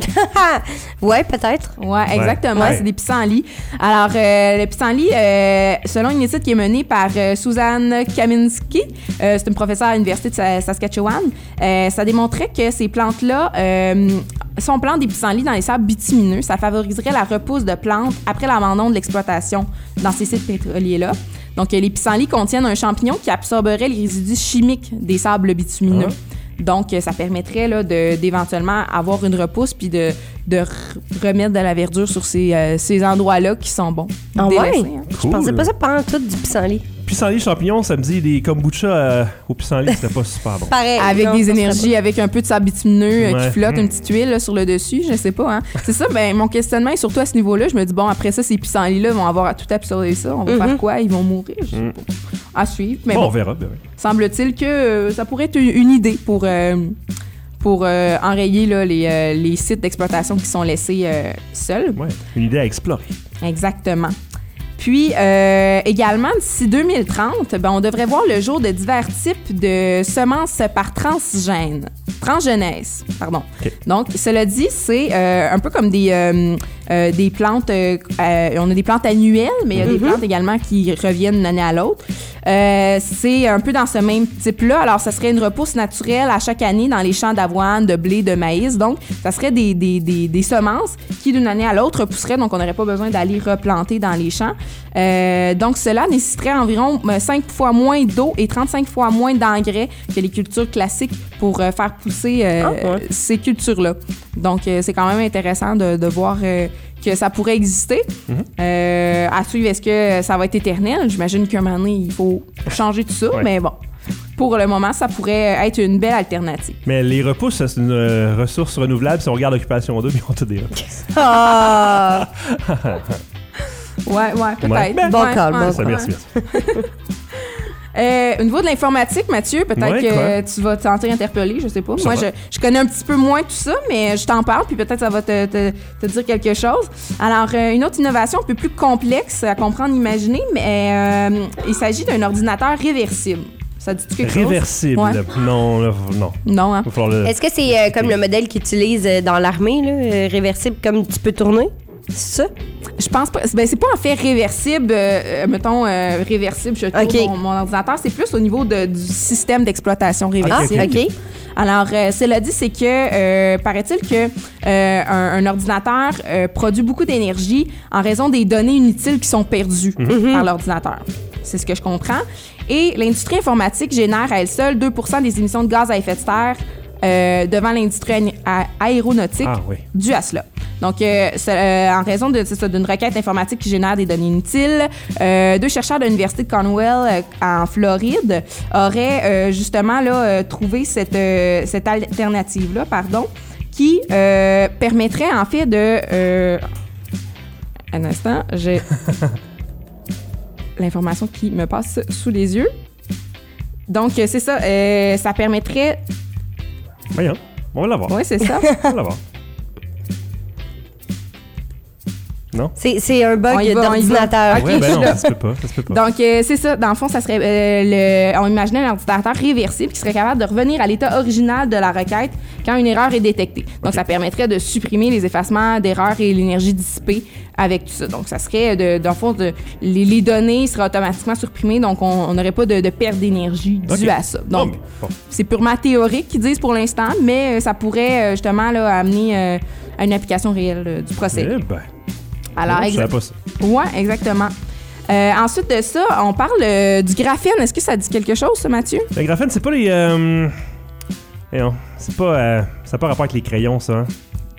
Ouais, peut-être. Ouais, exactement, ouais. C'est des pissenlits. Alors, euh, le pissenlit, euh, selon une étude qui est menée par euh, Suzanne Kaminski, euh, c'est une professeure à l'Université de Saskatchewan, euh, ça démontrait que ces plantes-là, euh, Euh, si on plante des pissenlits dans les sables bitumineux, ça favoriserait la repousse de plantes après l'abandon de l'exploitation dans ces sites pétroliers-là. Donc, les pissenlits contiennent un champignon qui absorberait les résidus chimiques des sables bitumineux. Ah. Donc, ça permettrait là, de, d'éventuellement avoir une repousse puis de, de remettre de la verdure sur ces, euh, ces endroits-là qui sont bons. Ah ouais? Hein. Cool. Je pensais pas ça pendant tout du pissenlit. Pissenlit, champignons, ça me dit des kombucha euh, au pissenlit, c'était pas super bon. Pareil. Avec non, des énergies, avec un peu de sable bitumineux euh, ouais. qui flotte, mmh. une petite huile là, sur le dessus, je sais pas. Hein. C'est ça, ben, mon questionnement est surtout à ce niveau-là. Je me dis, bon, après ça, ces pissenlits-là vont avoir tout absorbé ça. On va mmh. faire quoi? Ils vont mourir? Je sais mmh. pas. À suivre. Mais bon, bon, on verra. Ben oui. Semble-t-il que euh, ça pourrait être une, une idée pour, euh, pour euh, enrayer là, les, euh, les sites d'exploitation qui sont laissés euh, seuls. Ouais, une idée à explorer. Exactement. Puis, euh, également, d'ici deux mille trente, ben, on devrait voir le jour de divers types de semences par transgène. Transgenèse, pardon. Okay. Donc, cela dit, c'est euh, un peu comme des, euh, euh, des plantes... Euh, euh, on a des plantes annuelles, mais il y a mm-hmm. des plantes également qui reviennent d'une année à l'autre. Euh, c'est un peu dans ce même type-là. Alors, ça serait une repousse naturelle à chaque année dans les champs d'avoine, de blé, de maïs. Donc, ça serait des, des, des, des semences qui, d'une année à l'autre, repousseraient. Donc, on n'aurait pas besoin d'aller replanter dans les champs. Euh, donc, cela nécessiterait environ cinq fois moins d'eau et trente-cinq fois moins d'engrais que les cultures classiques pour euh, faire pousser euh, oh, ouais. ces cultures-là. Donc, euh, c'est quand même intéressant de, de voir... Euh, que ça pourrait exister. Mm-hmm. Euh, à suivre, est-ce que ça va être éternel? J'imagine qu'à un moment donné, il faut changer tout ça, ouais. mais bon. Pour le moment, ça pourrait être une belle alternative. Mais les repousses, c'est une euh, ressource renouvelable. Si on regarde l'occupation double, ils ont tout des repousses. Ah! ouais, ouais, peut-être. Ouais. Ben, bon ouais, calme, ouais, bon ça, merci, merci. Euh, au niveau de l'informatique, Mathieu, peut-être ouais, que quoi? tu vas te sentir interpellé, je sais pas. Ça Moi, je, je connais un petit peu moins tout ça, mais je t'en parle, puis peut-être ça va te, te, te dire quelque chose. Alors, euh, une autre innovation un peu plus complexe à comprendre, imaginer, mais euh, il s'agit d'un ordinateur réversible. Ça dit quelque réversible. chose? Réversible? Ouais. Non, là, non. Non, hein? Le... Est-ce que c'est euh, comme le modèle qu'ils utilisent dans l'armée, là, euh, réversible, comme tu peux tourner? C'est ça? Je pense pas. Ben, c'est pas en fait réversible, euh, mettons, euh, réversible, je trouve, okay. mon, mon ordinateur. C'est plus au niveau de, du système d'exploitation réversible. Ah, OK. Alors, euh, cela dit, c'est que, euh, paraît-il que euh, un, un ordinateur euh, produit beaucoup d'énergie en raison des données inutiles qui sont perdues mm-hmm. par l'ordinateur. C'est ce que je comprends. Et l'industrie informatique génère à elle seule deux pour cent des émissions de gaz à effet de serre euh, devant l'industrie a- aéronautique ah, oui. due à cela. Donc, euh, euh, en raison de, c'est ça, d'une requête informatique qui génère des données inutiles, euh, deux chercheurs de l'Université de Cornwall euh, en Floride auraient euh, justement là, euh, trouvé cette, euh, cette alternative-là, pardon, qui euh, permettrait en fait de... Euh, un instant, j'ai l'information qui me passe sous les yeux. Donc, c'est ça, euh, ça permettrait... Voyons, on va l'avoir. Oui, c'est ça. On va l'avoir. Non? C'est, c'est un bug va, d'ordinateur. Okay, ouais, ben non, ça se peut pas. Ça se peut pas. Donc, euh, c'est ça. Dans le fond, ça serait... Euh, le, on imaginait un ordinateur réversible qui serait capable de revenir à l'état original de la requête quand une erreur est détectée. Donc, okay. ça permettrait de supprimer les effacements d'erreurs et l'énergie dissipée avec tout ça. Donc, ça serait, de, dans le fond, de, les, les données seraient automatiquement supprimées. Donc, on n'aurait pas de, de perte d'énergie due okay. à ça. Donc, oh, bon. c'est purement théorique qu'ils disent pour l'instant, mais ça pourrait, justement, là, amener euh, à une application réelle euh, du procédé. Eh ben... Alors, non, exa- pas ça. Ouais, exactement. Euh, ensuite de ça, on parle euh, du graphène. Est-ce que ça dit quelque chose, ça, Mathieu? Le graphène, c'est pas les... Euh... Non, c'est pas... Euh... Ça n'a pas rapport avec les crayons, ça. Hein?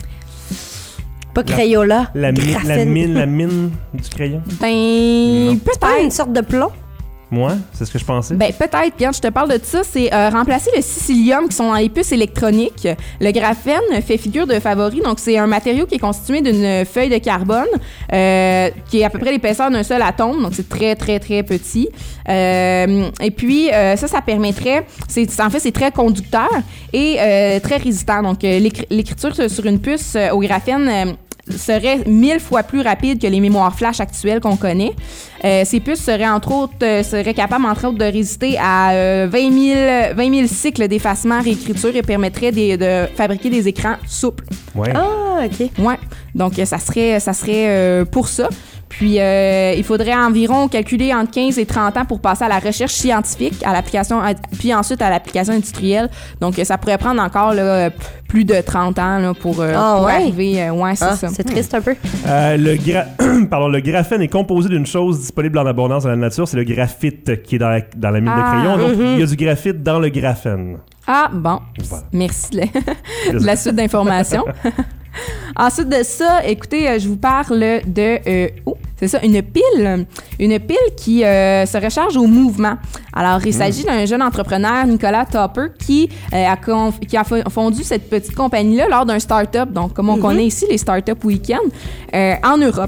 Pas Crayola. La, mi- la mine, la mine du crayon. Ben, non. peut-être. Pas une sorte de plomb? Moi, c'est ce que je pensais. Ben, peut-être. Bien, je te parle de ça. C'est euh, remplacer le silicium qui sont dans les puces électroniques. Le graphène fait figure de favori. Donc, c'est un matériau qui est constitué d'une feuille de carbone euh, qui est à peu près l'épaisseur d'un seul atome. Donc, c'est très, très, très petit. Euh, et puis, euh, ça, ça permettrait... C'est, en fait, c'est très conducteur et euh, très résistant. Donc, euh, l'écri- l'écriture sur une puce euh, au graphène... Euh, serait mille fois plus rapide que les mémoires flash actuelles qu'on connaît. Euh, ces puces seraient entre autres euh, seraient capables entre autres de résister à euh, vingt mille cycles d'effacement réécriture et permettraient des, de fabriquer des écrans souples. Ouais. Ah, OK. Ouais. Donc ça serait ça serait euh, pour ça. Puis, euh, il faudrait environ calculer entre quinze et trente ans pour passer à la recherche scientifique, à l'application, puis ensuite à l'application industrielle. Donc, ça pourrait prendre encore là, plus de trente ans là, pour, euh, ah, pour ouais? arriver. Euh, ouais, c'est ah, ça. C'est triste un peu. Euh, le, gra- Pardon, le graphène est composé d'une chose disponible en abondance dans la nature. C'est le graphite qui est dans la, dans la mine ah, de crayon. Donc, mm-hmm. il y a du graphite dans le graphène. Ah, bon. Voilà. Merci de la, de la suite d'informations. Ensuite de ça, écoutez, euh, je vous parle de... Euh, oh, c'est ça, une pile. Une pile qui euh, se recharge au mouvement. Alors, il mmh. s'agit d'un jeune entrepreneur, Nicolas Topper, qui, euh, a, conf- qui a fondu cette petite compagnie-là lors d'un start-up, donc comme on mmh. connaît ici, les start-up week-end, euh, en Europe.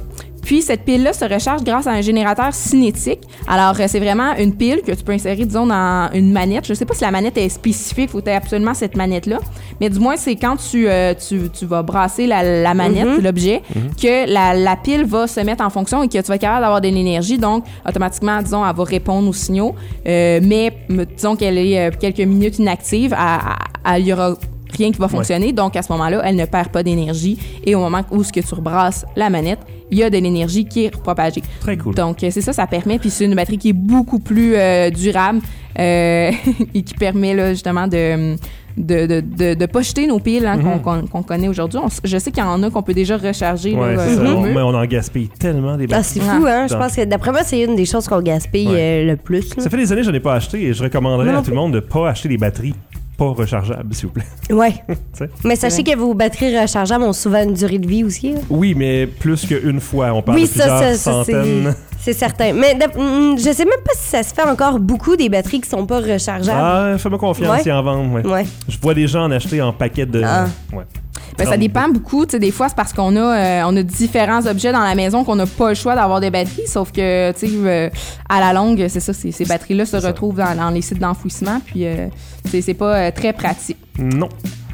Puis, cette pile-là se recharge grâce à un générateur cinétique. Alors, euh, c'est vraiment une pile que tu peux insérer, disons, dans une manette. Je sais pas si la manette est spécifique, il faut que tu aies absolument cette manette-là. Mais du moins, c'est quand tu, euh, tu, tu vas brasser la, la manette, mm-hmm. l'objet, mm-hmm. que la, la pile va se mettre en fonction et que tu vas être capable d'avoir de l'énergie. Donc, automatiquement, disons, elle va répondre aux signaux. Euh, mais, disons qu'elle est euh, quelques minutes inactive, il y aura rien qui va fonctionner. Ouais. Donc, à ce moment-là, elle ne perd pas d'énergie. Et au moment où ce que tu rebrasses la manette, il y a de l'énergie qui est propagée. Très cool. Donc, c'est ça, ça permet. Puis, c'est une batterie qui est beaucoup plus euh, durable euh, et qui permet, là, justement, de... de de, de, de pas jeter nos piles hein, mm-hmm. qu'on, qu'on connaît aujourd'hui. On, je sais qu'il y en a qu'on peut déjà recharger. Ouais, là, c'est euh, ça. On, mais on en gaspille tellement des batteries. Ah, c'est fou, hein? Je pense que d'après moi, c'est une des choses qu'on gaspille ouais. euh, le plus. Là. Ça fait des années que je n'en ai pas acheté et je recommanderais non, à tout le monde de ne pas acheter des batteries pas rechargeables, s'il vous plaît. Ouais. Mais sachez que vos batteries rechargeables ont souvent une durée de vie aussi. Là. Oui, mais plus qu'une fois. On parle oui, de plusieurs ça, ça, centaines. C'est, c'est certain. Mais de, je sais même pas si ça se fait encore beaucoup des batteries qui sont pas rechargeables. Ah, fais-moi confiance, ils en vendent. Ouais. Ouais. Je vois des gens en acheter en paquets de... Ah. Ouais. Ben, ça dépend beaucoup. Tu sais, des fois, c'est parce qu'on a, euh, on a différents objets dans la maison qu'on n'a pas le choix d'avoir des batteries. Sauf que, tu sais, euh, à la longue, c'est ça, c'est, ces batteries-là se c'est retrouvent dans, dans les sites d'enfouissement. Puis, euh, c'est, c'est pas euh, très pratique. Non.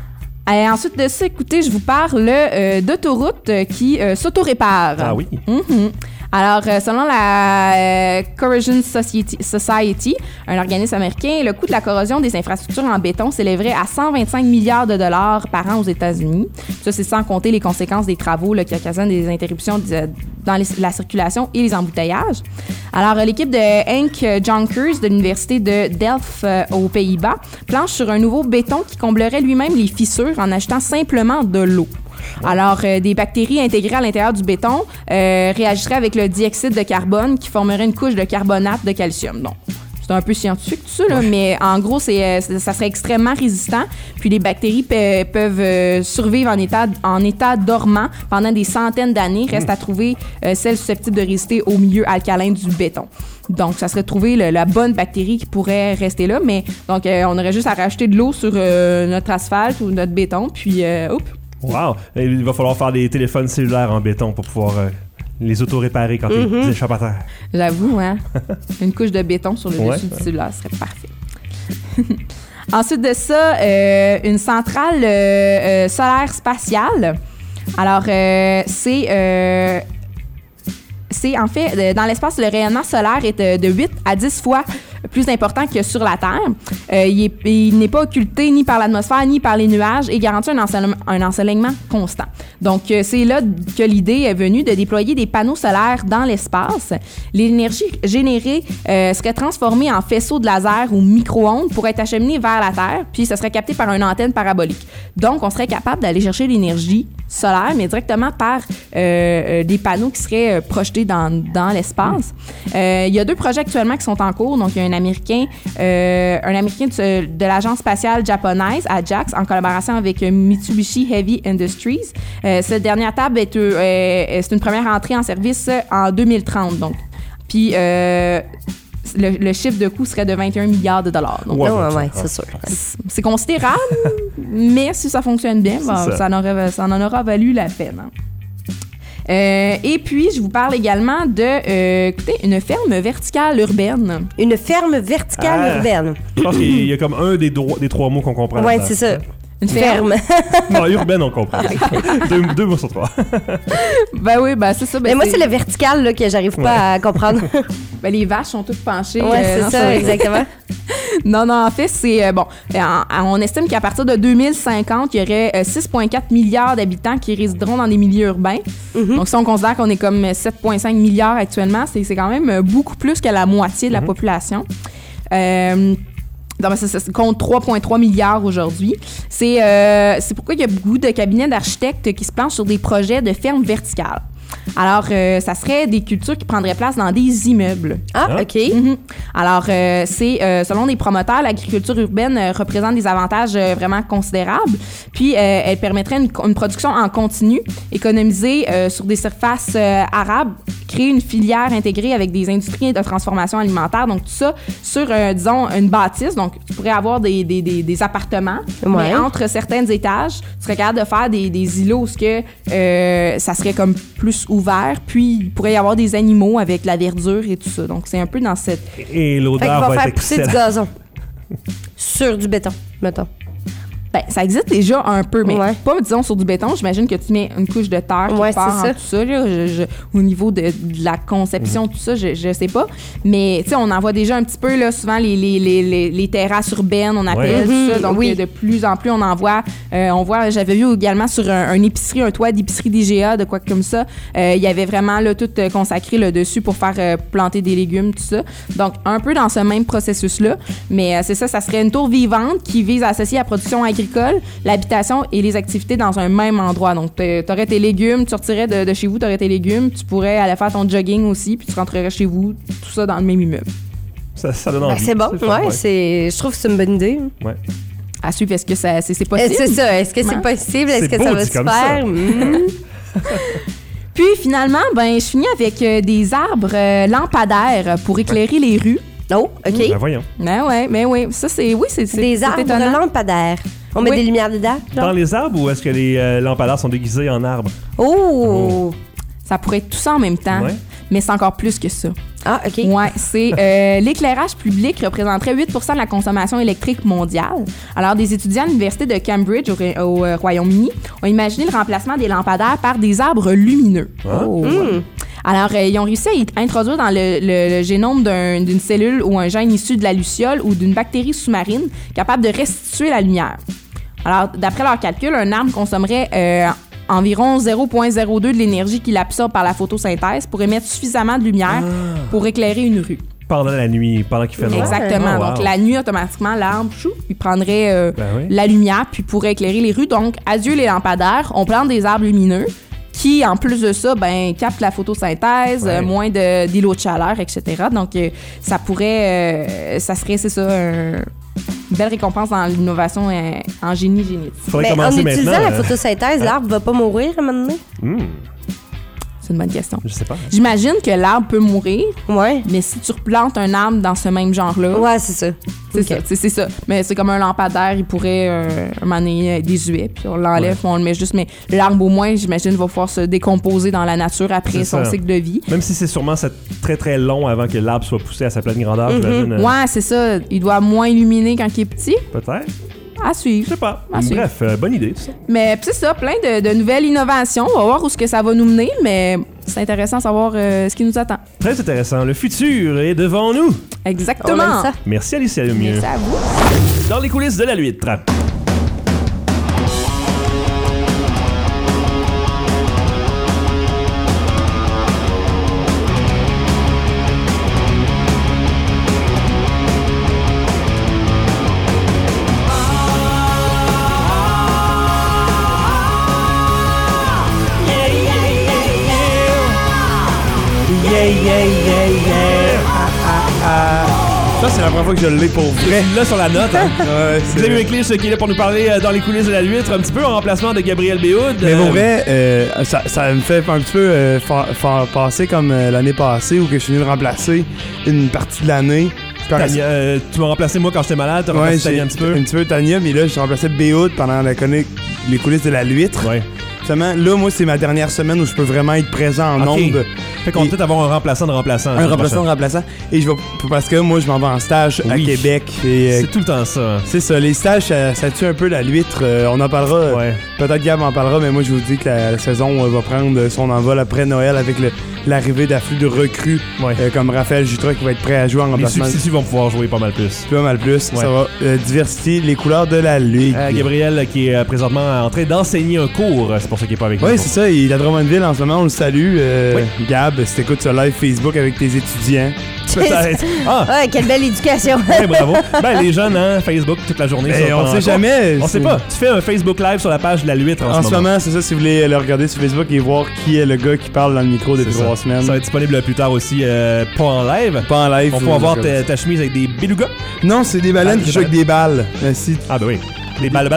Et ensuite de ça, écoutez, je vous parle euh, d'autoroutes qui euh, s'auto-réparent. Ah oui? Mm-hmm. Alors, euh, selon la euh, Corrosion Society, Society, un organisme américain, le coût de la corrosion des infrastructures en béton s'élèverait à cent vingt-cinq milliards de dollars par an aux États-Unis. Ça, c'est sans compter les conséquences des travaux là, qui occasionnent des interruptions de, dans les, la circulation et les embouteillages. Alors, euh, l'équipe de Henk Jonkers de l'Université de Delft euh, aux Pays-Bas planche sur un nouveau béton qui comblerait lui-même les fissures en ajoutant simplement de l'eau. Alors, euh, des bactéries intégrées à l'intérieur du béton euh, réagiraient avec le dioxyde de carbone qui formerait une couche de carbonate de calcium. Donc, c'est un peu scientifique tout ça, là, ouais. mais en gros, c'est, c'est, ça serait extrêmement résistant. Puis les bactéries pe- peuvent euh, survivre en état, en état dormant pendant des centaines d'années. Reste mmh. à trouver euh, celles susceptibles de résister au milieu alcalin du béton. Donc, ça serait trouver le, la bonne bactérie qui pourrait rester là. Mais donc, euh, on aurait juste à rajouter de l'eau sur euh, notre asphalte ou notre béton. Puis, euh, hop. Wow! Il va falloir faire des téléphones cellulaires en béton pour pouvoir euh, les auto-réparer quand mm-hmm. ils échappent à terre. J'avoue, hein? Une couche de béton sur le ouais. dessus du cellulaire serait parfait. Ensuite de ça, euh, une centrale euh, euh, solaire spatiale. Alors, euh, c'est... Euh, c'est en fait, dans l'espace, le rayonnement solaire est de, de huit à dix fois plus important que sur la Terre. Euh, il, est, il n'est pas occulté ni par l'atmosphère ni par les nuages et garantit un ensoleillement, un ensoleillement constant. Donc, euh, c'est là que l'idée est venue de déployer des panneaux solaires dans l'espace. L'énergie générée euh, serait transformée en faisceaux de laser ou micro-ondes pour être acheminée vers la Terre, puis ça serait capté par une antenne parabolique. Donc, on serait capable d'aller chercher l'énergie solaire, mais directement par euh, des panneaux qui seraient projetés dans, dans l'espace. Euh, il y a deux projets actuellement qui sont en cours. Donc, il y a un Américain, euh, un Américain de, de l'agence spatiale japonaise, Ajax, en collaboration avec Mitsubishi Heavy Industries. Euh, cette dernière table est, euh, c'est une première entrée en service en deux mille trente. Donc, puis euh, le, le chiffre de coût serait de vingt et un milliards de dollars. Donc, ouais, ouais, ouais, c'est sûr. C'est considérable, mais si ça fonctionne bien, bon, ça. Ça, en aurait, ça en aura valu la peine. Hein. Euh, et puis, je vous parle également de, euh, écoutez, une ferme verticale urbaine. Une ferme verticale ah, urbaine. Je pense qu'il y a comme un des, dro- des trois mots qu'on comprend. Oui, c'est ça. Une ferme. Non, urbaine, on comprend. deux, deux mots sur trois. Ben oui, ben c'est ça. Ben Mais moi, c'est... c'est le vertical là, que j'arrive pas ouais. à comprendre. Ben les vaches sont toutes penchées. Oui, euh, c'est non, ça, ça, exactement. Non, non, en fait, c'est... Euh, bon, en, on estime qu'à partir de deux mille cinquante, il y aurait euh, six virgule quatre milliards d'habitants qui résideront dans des milieux urbains. Mm-hmm. Donc, si on considère qu'on est comme sept virgule cinq milliards actuellement, c'est, c'est quand même beaucoup plus que la moitié de la mm-hmm. population. Euh... Donc, ça, ça compte trois virgule trois milliards aujourd'hui. C'est, euh, c'est pourquoi il y a beaucoup de cabinets d'architectes qui se penchent sur des projets de fermes verticales. Alors, euh, ça serait des cultures qui prendraient place dans des immeubles. Ah, OK. Mm-hmm. Alors, euh, c'est euh, selon les promoteurs, l'agriculture urbaine euh, représente des avantages euh, vraiment considérables. Puis, euh, elle permettrait une, une production en continu, économisée euh, sur des surfaces euh, arables créer une filière intégrée avec des industries de transformation alimentaire. Donc, tout ça sur, euh, disons, une bâtisse. Donc, tu pourrais avoir des, des, des, des appartements, Ouais. mais entre certains étages, tu serais capable de faire des, des îlots où que, euh, ça serait comme plus ouvert. Puis, il pourrait y avoir des animaux avec la verdure et tout ça. Donc, c'est un peu dans cette... Et Fait qu'il l'odeur va va faire être pousser du excellente. gazon. Sur du béton, mettons. Ben, ça existe déjà un peu, mais Ouais. pas, disons, sur du béton. J'imagine que tu mets une couche de terre qui Ouais, part c'est en tout ça. Là, je- je- au niveau de, de la conception, tout ça, je, je sais pas. Mais, tu sais, on en voit déjà un petit peu, là, souvent, les, les, les, les, les terrasses urbaines, on appelle Ouais. tout ça. Donc, Oui. euh, de plus en plus, on en voit. Euh, on voit, j'avais vu également sur un, un épicerie, un toit d'épicerie d'I G A, de quoi comme ça. Euh, Il y avait vraiment, là, tout euh, consacré là, dessus pour faire euh, planter des légumes, tout ça. Donc, un peu dans ce même processus-là. Mais euh, c'est ça, ça serait une tour vivante qui vise à associer la production agricole, l'habitation et les activités dans un même endroit. Donc, tu aurais tes légumes, tu sortirais de, de chez vous, tu aurais tes légumes, tu pourrais aller faire ton jogging aussi, puis tu rentrerais chez vous, tout ça dans le même immeuble. Ça, ça donne Ben, envie. c'est bon, le fun, ouais, c'est... je trouve que c'est une bonne idée. Ouais. À suivre, est-ce que ça, c'est, c'est Euh, possible? C'est ça, est-ce que c'est Ouais. possible? Est-ce C'est que beau ça va dit se comme faire? ça. Hmm. Puis, finalement, ben, je finis avec euh, des arbres euh, lampadaires pour éclairer les rues. Oh, OK. Ben voyons. Ben ouais, mais oui, ça c'est... Oui, c'est, c'est Des c'est arbres étonnant. lampadaires. On met Oui. des lumières dedans? genre? Dans les arbres ou est-ce que les euh, lampadaires sont déguisés en arbres? Oh! Ça pourrait être tout ça en même temps, Ouais. mais c'est encore plus que ça. Ah, OK. Ouais, c'est euh, l'éclairage public représenterait huit pour cent de la consommation électrique mondiale. Alors, des étudiants à l'université de Cambridge au, Ré- au, euh, Royaume-Uni ont imaginé le remplacement des lampadaires par des arbres lumineux. Oh. Hmm. Alors, euh, ils ont réussi à y- introduire dans le, le- le génome d'un- d'une cellule ou un gène issu de la luciole ou d'une bactérie sous-marine capable de restituer la lumière. Alors, d'après leurs calculs, un arbre consommerait euh, environ zéro virgule zéro deux de l'énergie qu'il absorbe par la photosynthèse pour émettre suffisamment de lumière pour éclairer une rue. Pendant la nuit, pendant qu'il fait noir. Exactement. Oh, wow. Donc, la nuit, automatiquement, l'arbre, chou, il prendrait euh, Ben oui. la lumière puis pourrait éclairer les rues. Donc, adieu les lampadaires. On plante des arbres lumineux qui, en plus de ça, ben, captent la photosynthèse, Ouais. euh, moins de, d'îlots de chaleur, et cetera. Donc, euh, ça pourrait... euh, ça serait, c'est ça, un- une belle récompense dans l'innovation euh, en génie génétique. Faudrait Mais en commencer utilisant maintenant. la hein. photosynthèse, l'arbre va pas mourir à un moment donné? Hmm, C'est une bonne question. je sais pas. J'imagine que l'arbre peut mourir, Ouais. mais si tu replantes un arbre dans ce même genre-là, Ouais, c'est ça. c'est Ok. ça, c'est, c'est ça. Mais c'est comme un lampadaire, il pourrait euh, un moment donné euh, désuet, puis on l'enlève, puis on le met juste. Mais l'arbre, au moins, j'imagine, va pouvoir se décomposer dans la nature après C'est son ça. cycle de vie. Même si c'est sûrement c'est très très long avant que l'arbre soit poussé à sa pleine grandeur, Mhm. j'imagine. euh, Ouais, c'est ça. Il doit moins illuminer quand il est petit. Peut-être. À Je suivre. sais pas. Ah, si. Bref, euh, bonne idée, tout ça. Mais pis c'est ça, plein de, de nouvelles innovations. On va voir où ce que ça va nous mener, mais c'est intéressant de savoir euh, ce qui nous attend. Très intéressant. Le futur est devant nous. On Exactement. aime ça. Merci Alicia Lemieux. Merci à vous. Dans les coulisses de la l'huître. Yeah, yeah, yeah, yeah. Ça, c'est la première fois que je l'ai pour vrai. Là sur la note, hein? Ouais, c'est- Xavier Méclis qui est là pour nous parler euh, dans les coulisses de la l'huître, un petit peu en remplacement de Gabriel Béhoud. Mais Euh, pour vrai, euh, ça, ça me fait un petit peu euh, fa- fa- passer comme euh, l'année passée où que je suis venu de remplacer une partie de l'année. Quand- Tania, euh, tu m'as remplacé moi quand j'étais malade, t'as Ouais, remplacé j'ai Tania un petit peu. un petit peu Tania, mais là, j'ai remplacé Béhoud pendant la conni- les coulisses de la l'huître. Ouais. Seulement, là, moi, c'est ma dernière semaine où je peux vraiment être présent en Ok. ondes. Fait qu'on va Et- peut-être avoir un remplaçant de remplaçant. la Un semaine remplaçant de prochaine. remplaçant. Et je vais. Parce que moi, je m'en vais en stage à Oui. Québec. Et, euh, C'est tout le temps ça. c'est ça, les stages, ça, ça tue un peu la l'huître. Euh, on en parlera. euh, Ouais. Peut-être Gab en parlera, mais moi, je vous dis que la, la saison euh, va prendre son envol après Noël avec le- l'arrivée d'afflux de recrues Ouais. euh, comme Raphaël Jutra qui va être prêt à jouer en Les remplacement. substituts vont pouvoir jouer pas mal plus. Pas mal plus. Ouais. Ça va euh, diversifier les couleurs de la ligue. Euh, Gabriel qui est euh, présentement en train d'enseigner un cours, c'est pour ça qu'il est pas avec nous. Oui, c'est ça. Il est à Drummondville en ce moment. On le salue. Euh, Oui. Gab, si t'écoutes ce live Facebook avec tes étudiants. Peut-être. Ah, Ouais, quelle belle éducation. ouais, bravo. Ben, les jeunes, hein, Facebook toute la journée. Mais ça, on pendant sait la jamais. cour. On sait pas. Tu fais un Facebook Live sur la page de la l'huître en, En ce moment, c'est ça. Si vous voulez le regarder sur Facebook et voir qui est le gars qui parle dans le micro depuis C'est trois ça. semaines. Ça va être disponible plus tard aussi, euh, pas en live. Pas en live. On vous- peut avoir vous- ta, ta chemise avec des belugas. Non, c'est des baleines Ah, qui des jouent avec des balles. Merci. Ah, ben oui. Des balles de baleine.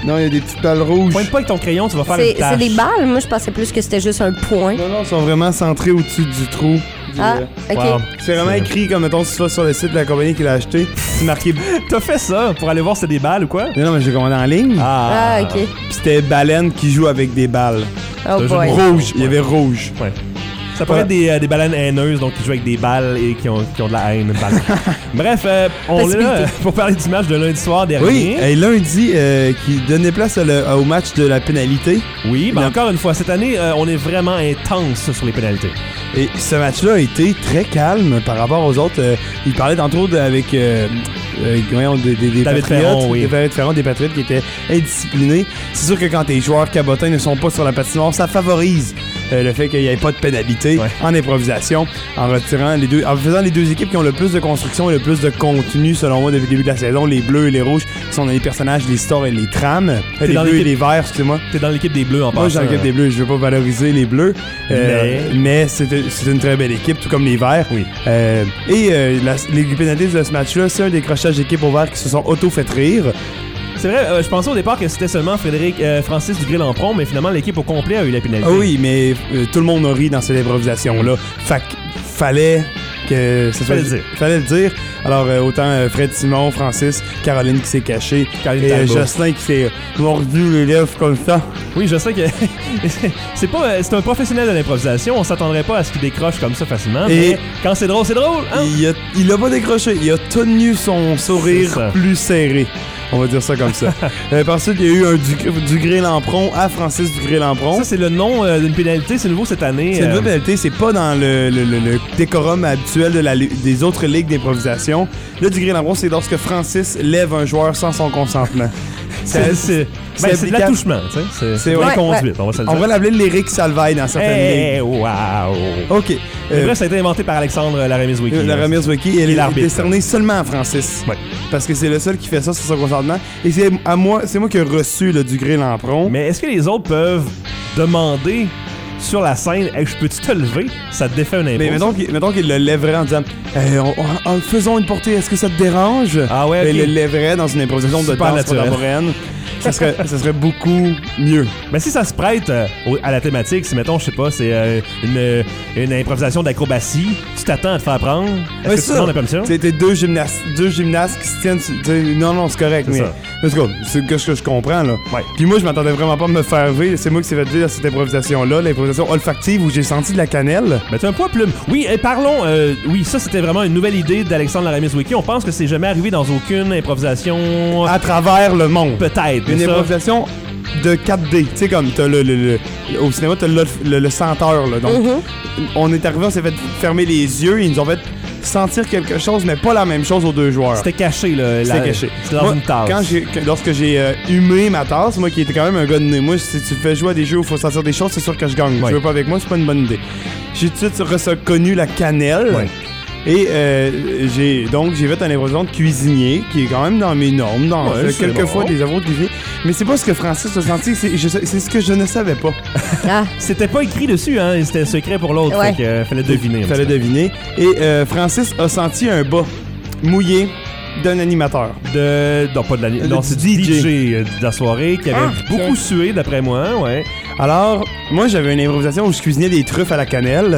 Non, il y a des petites balles rouges. Pointe pas avec ton crayon, tu vas faire C'est une tache. c'est des balles. Moi, je pensais plus que c'était juste un point. Non, non, ils sont vraiment centrés au-dessus du trou. Ah, Du- OK. Wow. C'est vraiment écrit comme, mettons, si tu vas sur le site de la compagnie qui l'a acheté, c'est marqué. T'as fait ça pour aller voir si c'était des balles ou quoi? Mais non, mais j'ai commandé en ligne. Ah, OK. Puis c'était baleine qui joue avec des balles. Oh C'est un boy. jeu de Rouge, il y avait rouge. Ouais. Ça pourrait être des, euh, des baleines haineuses, donc qui jouent avec des balles et qui ont, qui ont de la haine. Balle. Bref, euh, on est là euh, pour parler du match de lundi soir dernier. Oui, et lundi, euh, qui donnait place à le- au match de la pénalité. Oui, mais Non. encore une fois, cette année, euh, on est vraiment intense sur les pénalités. Et ce match-là a été très calme par rapport aux autres. Euh, il parlait tantôt de- avec euh, euh, voyons, des, des, des David Patriotes, Ferron, oui. des David Ferron, des Patriotes qui étaient indisciplinés. C'est sûr que quand tes joueurs cabotins ne sont pas sur la patinoire, ça favorise euh, le fait qu'il n'y ait pas de pénalité Ouais. en improvisation, en retirant les deux, en faisant les deux équipes qui ont le plus de construction et le plus de contenu, selon moi, depuis le début de la saison. Les bleus et les rouges qui sont dans les personnages, les histoires et les trames. Euh, T'es les dans bleus et l'équipe- les verts, excusez-moi. T'es dans l'équipe des Bleus en Moi, j'ai passant. l'équipe des Bleus. Je veux pas valoriser les Bleus. Euh, Mais- mais c'est c'est une très belle équipe, tout comme les Verts. Oui. Euh, et euh, la- les pénalités de ce match-là, c'est un décrochage d'équipe aux Verts qui se sont auto-fait rire. C'est vrai, euh, je pensais au départ que c'était seulement Frédéric euh, Francis Dugré-Lampron, mais finalement, l'équipe au complet a eu la pénalité. Ah oui, mais euh, tout le monde a ri dans cette improvisation-là. Fait que fallait que ça soit... Fallait le dire. Fallait le dire. Alors, euh, autant euh, Fred Simon, Francis, Caroline qui s'est cachée, Caroline et euh, Talbot. Jocelyn qui s'est mordu les lèvres comme ça. Oui, je sais que c'est pas euh, c'est un professionnel de l'improvisation, on s'attendrait pas à ce qu'il décroche comme ça facilement, Et- mais quand c'est drôle, c'est drôle, hein? Il a, il a pas décroché, il a tenu son C'est sourire ça. plus serré. On va dire ça comme ça. euh, par suite, il y a eu un du, Dugré-Lampron à Francis Dugré-Lampron. Ça, c'est le nom euh, d'une pénalité, c'est nouveau cette année. C'est une euh, nouvelle pénalité, c'est pas dans le, le- le- le décorum habituel de la, li- des autres ligues d'improvisation. Là, Dugré-Lampron, c'est lorsque Francis lève un joueur sans son consentement. c'est c'est c'est ben, c'est de applicable- l'attouchement, tu sais. C'est C'est- c'est ouais, inconduite, on va se le On dire. va l'appeler l'Éric Salvaille dans certaines Hey, ligues. wow! OK. Mais Euh, bref, ça a été inventé par Alexandre Laramis-Wiki. la hein. Ramirez Wiki, elle Et est l'arbitre. décernée seulement à Francis. Ouais. Parce que c'est le seul qui fait ça sur son consentement. Et c'est à moi, c'est moi qui ai reçu le Dugré-Lampron. Mais est-ce que les autres peuvent demander sur la scène, hey, je peux-tu te lever? Ça te défait un impôt. Mais mettons qu'il, mettons qu'il le lèverait en disant Eh, on- on- en faisons une portée, est-ce que ça te dérange? Ah ouais, Et ok. il le lèverait dans une improvisation de Super danse naturel. contemporaine. Ça serait, ça serait beaucoup mieux. Mais si ça se prête euh, au- à la thématique, si mettons, je sais pas, c'est euh, une, une improvisation d'acrobatie, tu t'attends à te faire prendre. Est-ce Ouais, que tu demandes la permission? C'était deux gymnastes, deux gymnastes qui se tiennent. sur- tu sais, non, non, c'est correct. C'est Mais, ça. let's go. C'est que ce que je comprends, là. Ouais. Puis moi, je m'attendais vraiment pas à me faire lever. C'est moi qui s'est fait dire à cette improvisation-là, l'improvisation olfactive où j'ai senti de la cannelle. Ben, t'as un poids plume. Oui, et parlons. euh, oui, ça, c'était vraiment une nouvelle idée d'Alexandre Laramis-Wiki. On pense que c'est jamais arrivé dans aucune improvisation. À travers le monde. Peut-être. mais Une ça- improvisation de quatre D. Tu sais, comme t'as le, le, le- au cinéma, t'as le, le, le senteur, là. Donc, on est arrivé, on s'est fait fermer les yeux, ils nous ont fait sentir quelque chose, mais pas la même chose aux deux joueurs. C'était caché, là. C'était la- caché. C'était dans Moi, une tasse. Quand j'ai, que- lorsque j'ai euh, humé ma tasse, moi qui étais quand même un gars de nez, moi, si tu fais jouer à des jeux où il faut sentir des choses, c'est sûr que je gagne. Ouais. Tu veux pas avec moi, c'est pas une bonne idée. J'ai tout de suite reconnu la cannelle. Ouais. Et euh, j'ai donc j'ai fait un improvisation de cuisinier qui est quand même dans mes normes, dans Ouais, je fais c'est quelques bon. fois des avos de cuisinier, mais c'est pas ce que Francis a senti, c'est, je- c'est ce que je ne savais pas. Ah, C'était pas écrit dessus, hein. C'était secret pour l'autre. Ouais. Fait que, euh, fallait deviner. un Il fallait petit peu. deviner. Et euh, Francis a senti un bas mouillé d'un animateur. De. Non, pas de la. Le Non, c'est D du J. D J euh, de la soirée qui avait Ah, beaucoup ok. sué, d'après moi, ouais. Alors, moi, j'avais une improvisation où je cuisinais des truffes à la cannelle.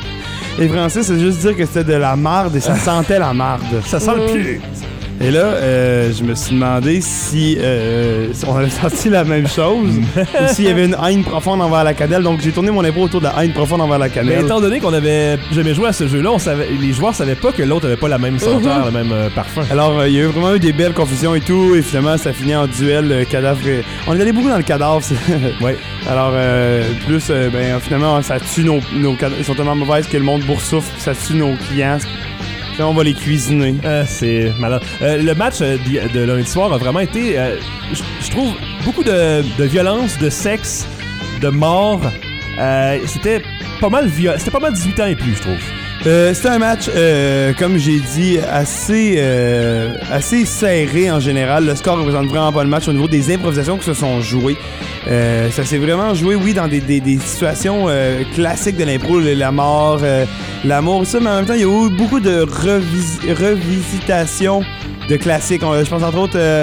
Et Francis, c'est juste dire que c'était de la marde et ça sentait la marde. Ça sent le pied. Et là, euh, je me suis demandé si, euh, si on avait senti la même chose ou s'il y avait une haine profonde envers la cannelle. Donc, j'ai tourné mon impro autour de la haine profonde envers la Mais cannelle. étant donné qu'on avait jamais joué à ce jeu-là, on savait, les joueurs savaient pas que l'autre avait pas la même senteur, le même euh, parfum. Alors, euh, il y a eu vraiment eu des belles confusions et tout. Et finalement, ça finit en duel euh, cadavre. et- On est allé beaucoup dans le cadavre. c'est- Ouais. Alors, euh, plus, euh, ben, finalement, ça tue nos, nos cadavres. Ils sont tellement mauvaises que le monde boursoufle, ça tue nos clients. Là, on va les cuisiner. Euh, c'est malade. Euh, le match euh, d'hi- de lundi soir a vraiment été, euh, je je trouve, beaucoup de, de violence, de sexe, de mort. Euh, c'était pas mal viol- c'était pas mal dix-huit ans et plus, je trouve. Euh, c'était un match, euh, comme j'ai dit, assez, euh, assez serré en général. Le score représente vraiment pas le match au niveau des improvisations qui se sont jouées. Euh, ça s'est vraiment joué, oui, dans des, des, des situations euh, classiques de l'impro, le- la mort, euh, l'amour, ça, mais en même temps, il y a eu beaucoup de revis- revisitations de classiques. On- je pense entre autres euh,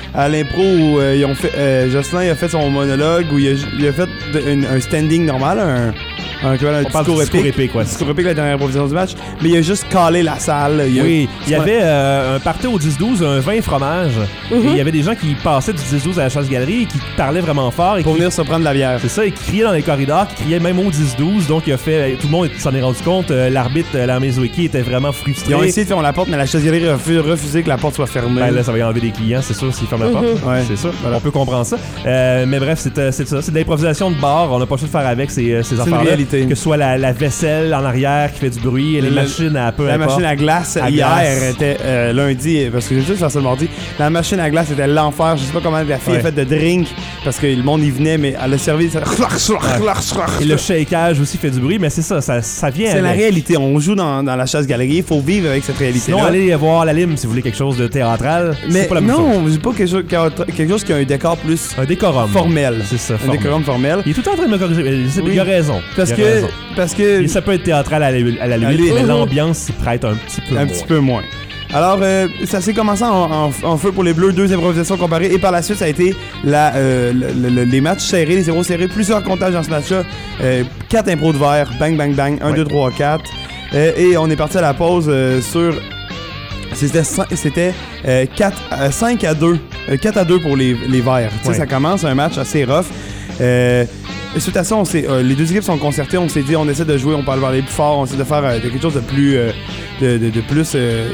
à l'impro où euh, ils ont fait, euh, Jocelyn il a fait son monologue, où il a, il a fait de, une, un standing normal, un, un, un, un discours épique. épique, ouais. Discours épique la dernière improvisation du match, mais il a juste calé la salle. Il a, oui, il y avait euh, un party au dix douze, un vin fromage, mm-hmm. et il y avait des gens qui passaient du dix douze à la chasse-galerie et qui parlaient vraiment fort. Et pour qui, venir se prendre de la bière. C'est ça, ils criaient dans les corridors, qui criaient même au dix douze, donc il a fait, tout le monde s'en est rendu compte, euh, l'arbitre, euh, Larmé Zoueki, était vraiment frustré. Ils ont essayé de fermer la porte, mais la chasse-galerie a refusé que la porte soit fermée. Ben là, ça va y enlever des clients, c'est sûr, s'ils ferment la porte. Mm-hmm. Ouais. C'est ça, voilà. On peut comprendre ça. Euh, mais bref, c'est, c'est ça, c'est de l'improvisation de bar, on n'a pas le choix de faire avec ces, ces affaires-là. C'est une réalité. Que ce soit la, la vaisselle en arrière qui fait du bruit, et les le, machines à peu La importe. machine à glace, à hier, glace. était euh, lundi, parce que j'ai juste fait ça le mardi. La machine à glace était l'enfer. Je sais pas comment la fille ouais. a fait de drink, parce que le monde y venait, mais elle a servi. Ça... Ouais. Et le shakeage aussi fait du bruit, mais c'est ça, ça, ça vient. C'est avec. la réalité. On joue dans, dans la chasse-galerie. Il faut vivre avec cette réalité. Sinon, allez voir la lime si vous voulez quelque chose de théâtral. Mais c'est pas la même non, chose. je dis pas quelque chose, quelque chose qui a un décor plus. Un décorum. Formel. C'est ça, un formel. décorum formel. Il est tout le temps en train de me corriger. Il oui. a raison. Parce il a que. raison. Parce que. Et ça peut être théâtral à la, à la limite, lui, mais uh-huh. l'ambiance s'y prête un petit peu un moins. Un petit peu moins. Alors, euh, ça s'est commencé en, en, en feu pour les Bleus, deux improvisations comparées, et par la suite, ça a été la, euh, le, le, les matchs serrés, les zéros serrés, plusieurs comptages dans ce match-là. Euh, quatre impros de verre, bang, bang, bang, un, deux, trois, quatre. Euh, et on est parti à la pause euh, sur... C'était, c'était euh, quatre, euh, cinq à deux. Euh, quatre à deux pour les, les verts. Ouais. Ça commence un match assez rough. Euh, Suite à ça, on s'est, euh, les deux équipes sont concertées. On s'est dit, on essaie de jouer, on parle parler plus fort, on essaie de faire euh, quelque chose de plus, euh, de, de, de plus euh,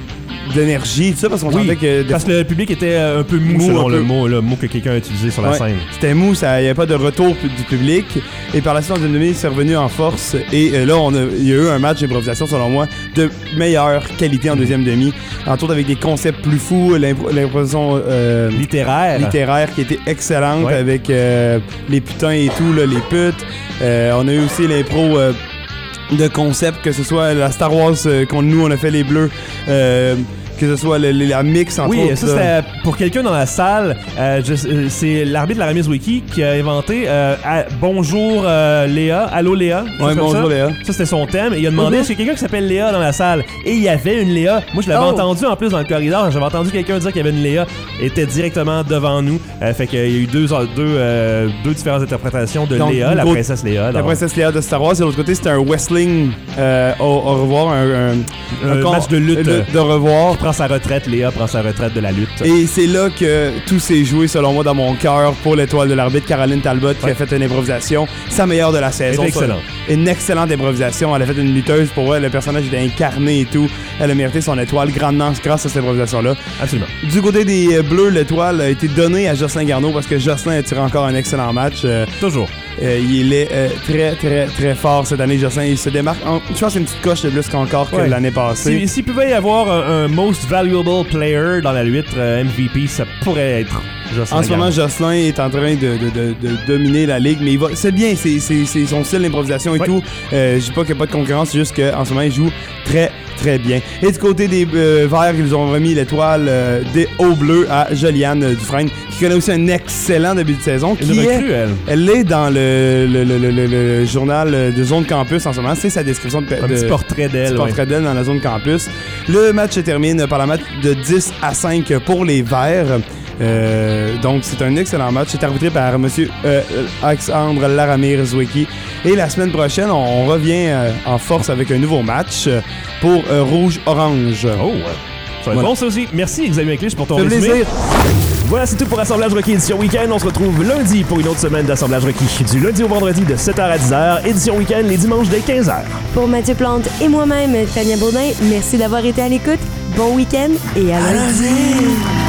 d'énergie, tout ça, parce qu'on oui, sentait que parce que le public était un peu mou, mou selon le peu. mot, le mot que quelqu'un a utilisé sur la ouais, scène. C'était mou, il n'y avait pas de retour du public. Et par la suite, en deuxième demi, c'est revenu en force. Et euh, là, on a, il y a eu un match d'improvisation, selon moi, de meilleure qualité en deuxième demi. Entre autres, avec des concepts plus fous, l'impro- l'improvisation euh, littéraire. littéraire qui était excellente, ouais. avec euh, les putains et tout, là, les putes. Euh, on a eu aussi l'impro euh, de concept, que ce soit la Star Wars euh, contre nous, on a fait les Bleus. Euh, que ce soit le, le, la mix entre oui, autres. Oui, ça c'était pour quelqu'un dans la salle. Euh, je, c'est l'arbitre Larmé Zoueki qui a inventé euh, à, bonjour euh, Léa, allô Léa. Ouais, bonjour ça. Léa. Ça c'était son thème. Et il a demandé mm-hmm. est-ce qu'il y a quelqu'un qui s'appelle Léa dans la salle. Et il y avait une Léa. Moi je l'avais oh. entendu en plus dans le corridor. J'avais entendu quelqu'un dire qu'il y avait une Léa. Elle était directement devant nous. Euh, fait qu'il y a eu deux, deux, euh, deux différentes interprétations de Donc, Léa, la côté, princesse Léa. La princesse Léa de Star Wars. Et de l'autre côté c'était un wrestling euh, au, au revoir, un, un, un, un match de lutte de, de revoir. Prend sa retraite, Léa prend sa retraite de la lutte. Et c'est là que tout s'est joué, selon moi, dans mon cœur pour l'étoile de l'arbitre, Caroline Talbot, qui ouais. a fait une improvisation, sa meilleure de la saison. Excellent. Une excellente improvisation. Elle a fait une lutteuse pour elle. Le personnage était incarné et tout. Elle a mérité son étoile grandement grâce à cette improvisation-là. Absolument. Du côté des Bleus, l'étoile a été donnée à Jocelyn Garneau parce que Jocelyn a tiré encore un excellent match. Euh, Toujours. Euh, il est euh, très, très, très fort cette année, Jocelyn. Il se démarque. En, je pense que c'est une petite coche de plus qu'encore ouais. que l'année passée. S'il si pouvait y avoir un, un Most Valuable Player dans la lutte, euh, M V P, ça pourrait être Jocelyn. En ce moment, Jocelyn est en train de, de, de, de dominer la ligue, mais il va, c'est bien, c'est, c'est, c'est son style d'improvisation et ouais. tout. Euh, je dis pas qu'il n'y a pas de concurrence, c'est juste qu'en ce moment, il joue très, très bien. Et du côté des euh, Verts, ils ont remis l'étoile euh, des Hauts Bleus à Joliane euh, Dufresne, qui connaît aussi un excellent début de saison. Qui elle est, recrue, elle. elle est dans le, le, le, le, le, le journal de Zone Campus en ce moment. C'est sa description de... Un de, petit portrait d'elle. Un petit portrait ouais. d'elle dans la Zone Campus. Le match se termine par la match de dix à cinq pour les Verts. Euh, donc, c'est un excellent match. C'est arbitré par M. Euh, Alexandre Laramir Zoueki. Et la semaine prochaine, on revient euh, en force avec un nouveau match pour euh, Rouge-Orange. Oh, ouais. Ça va être voilà. bon, ça aussi. Merci, Xavier Clich, pour ton C'est résumé. plaisir. Voilà, c'est tout pour Assemblage Rocky édition Week-end. On se retrouve lundi pour une autre semaine d'Assemblage Rocky. Du lundi au vendredi de sept heures à dix heures. Édition Week-end les dimanches dès quinze heures. Pour Mathieu Plante et moi-même, Tania Baudin, merci d'avoir été à l'écoute. Bon week-end et à lundi.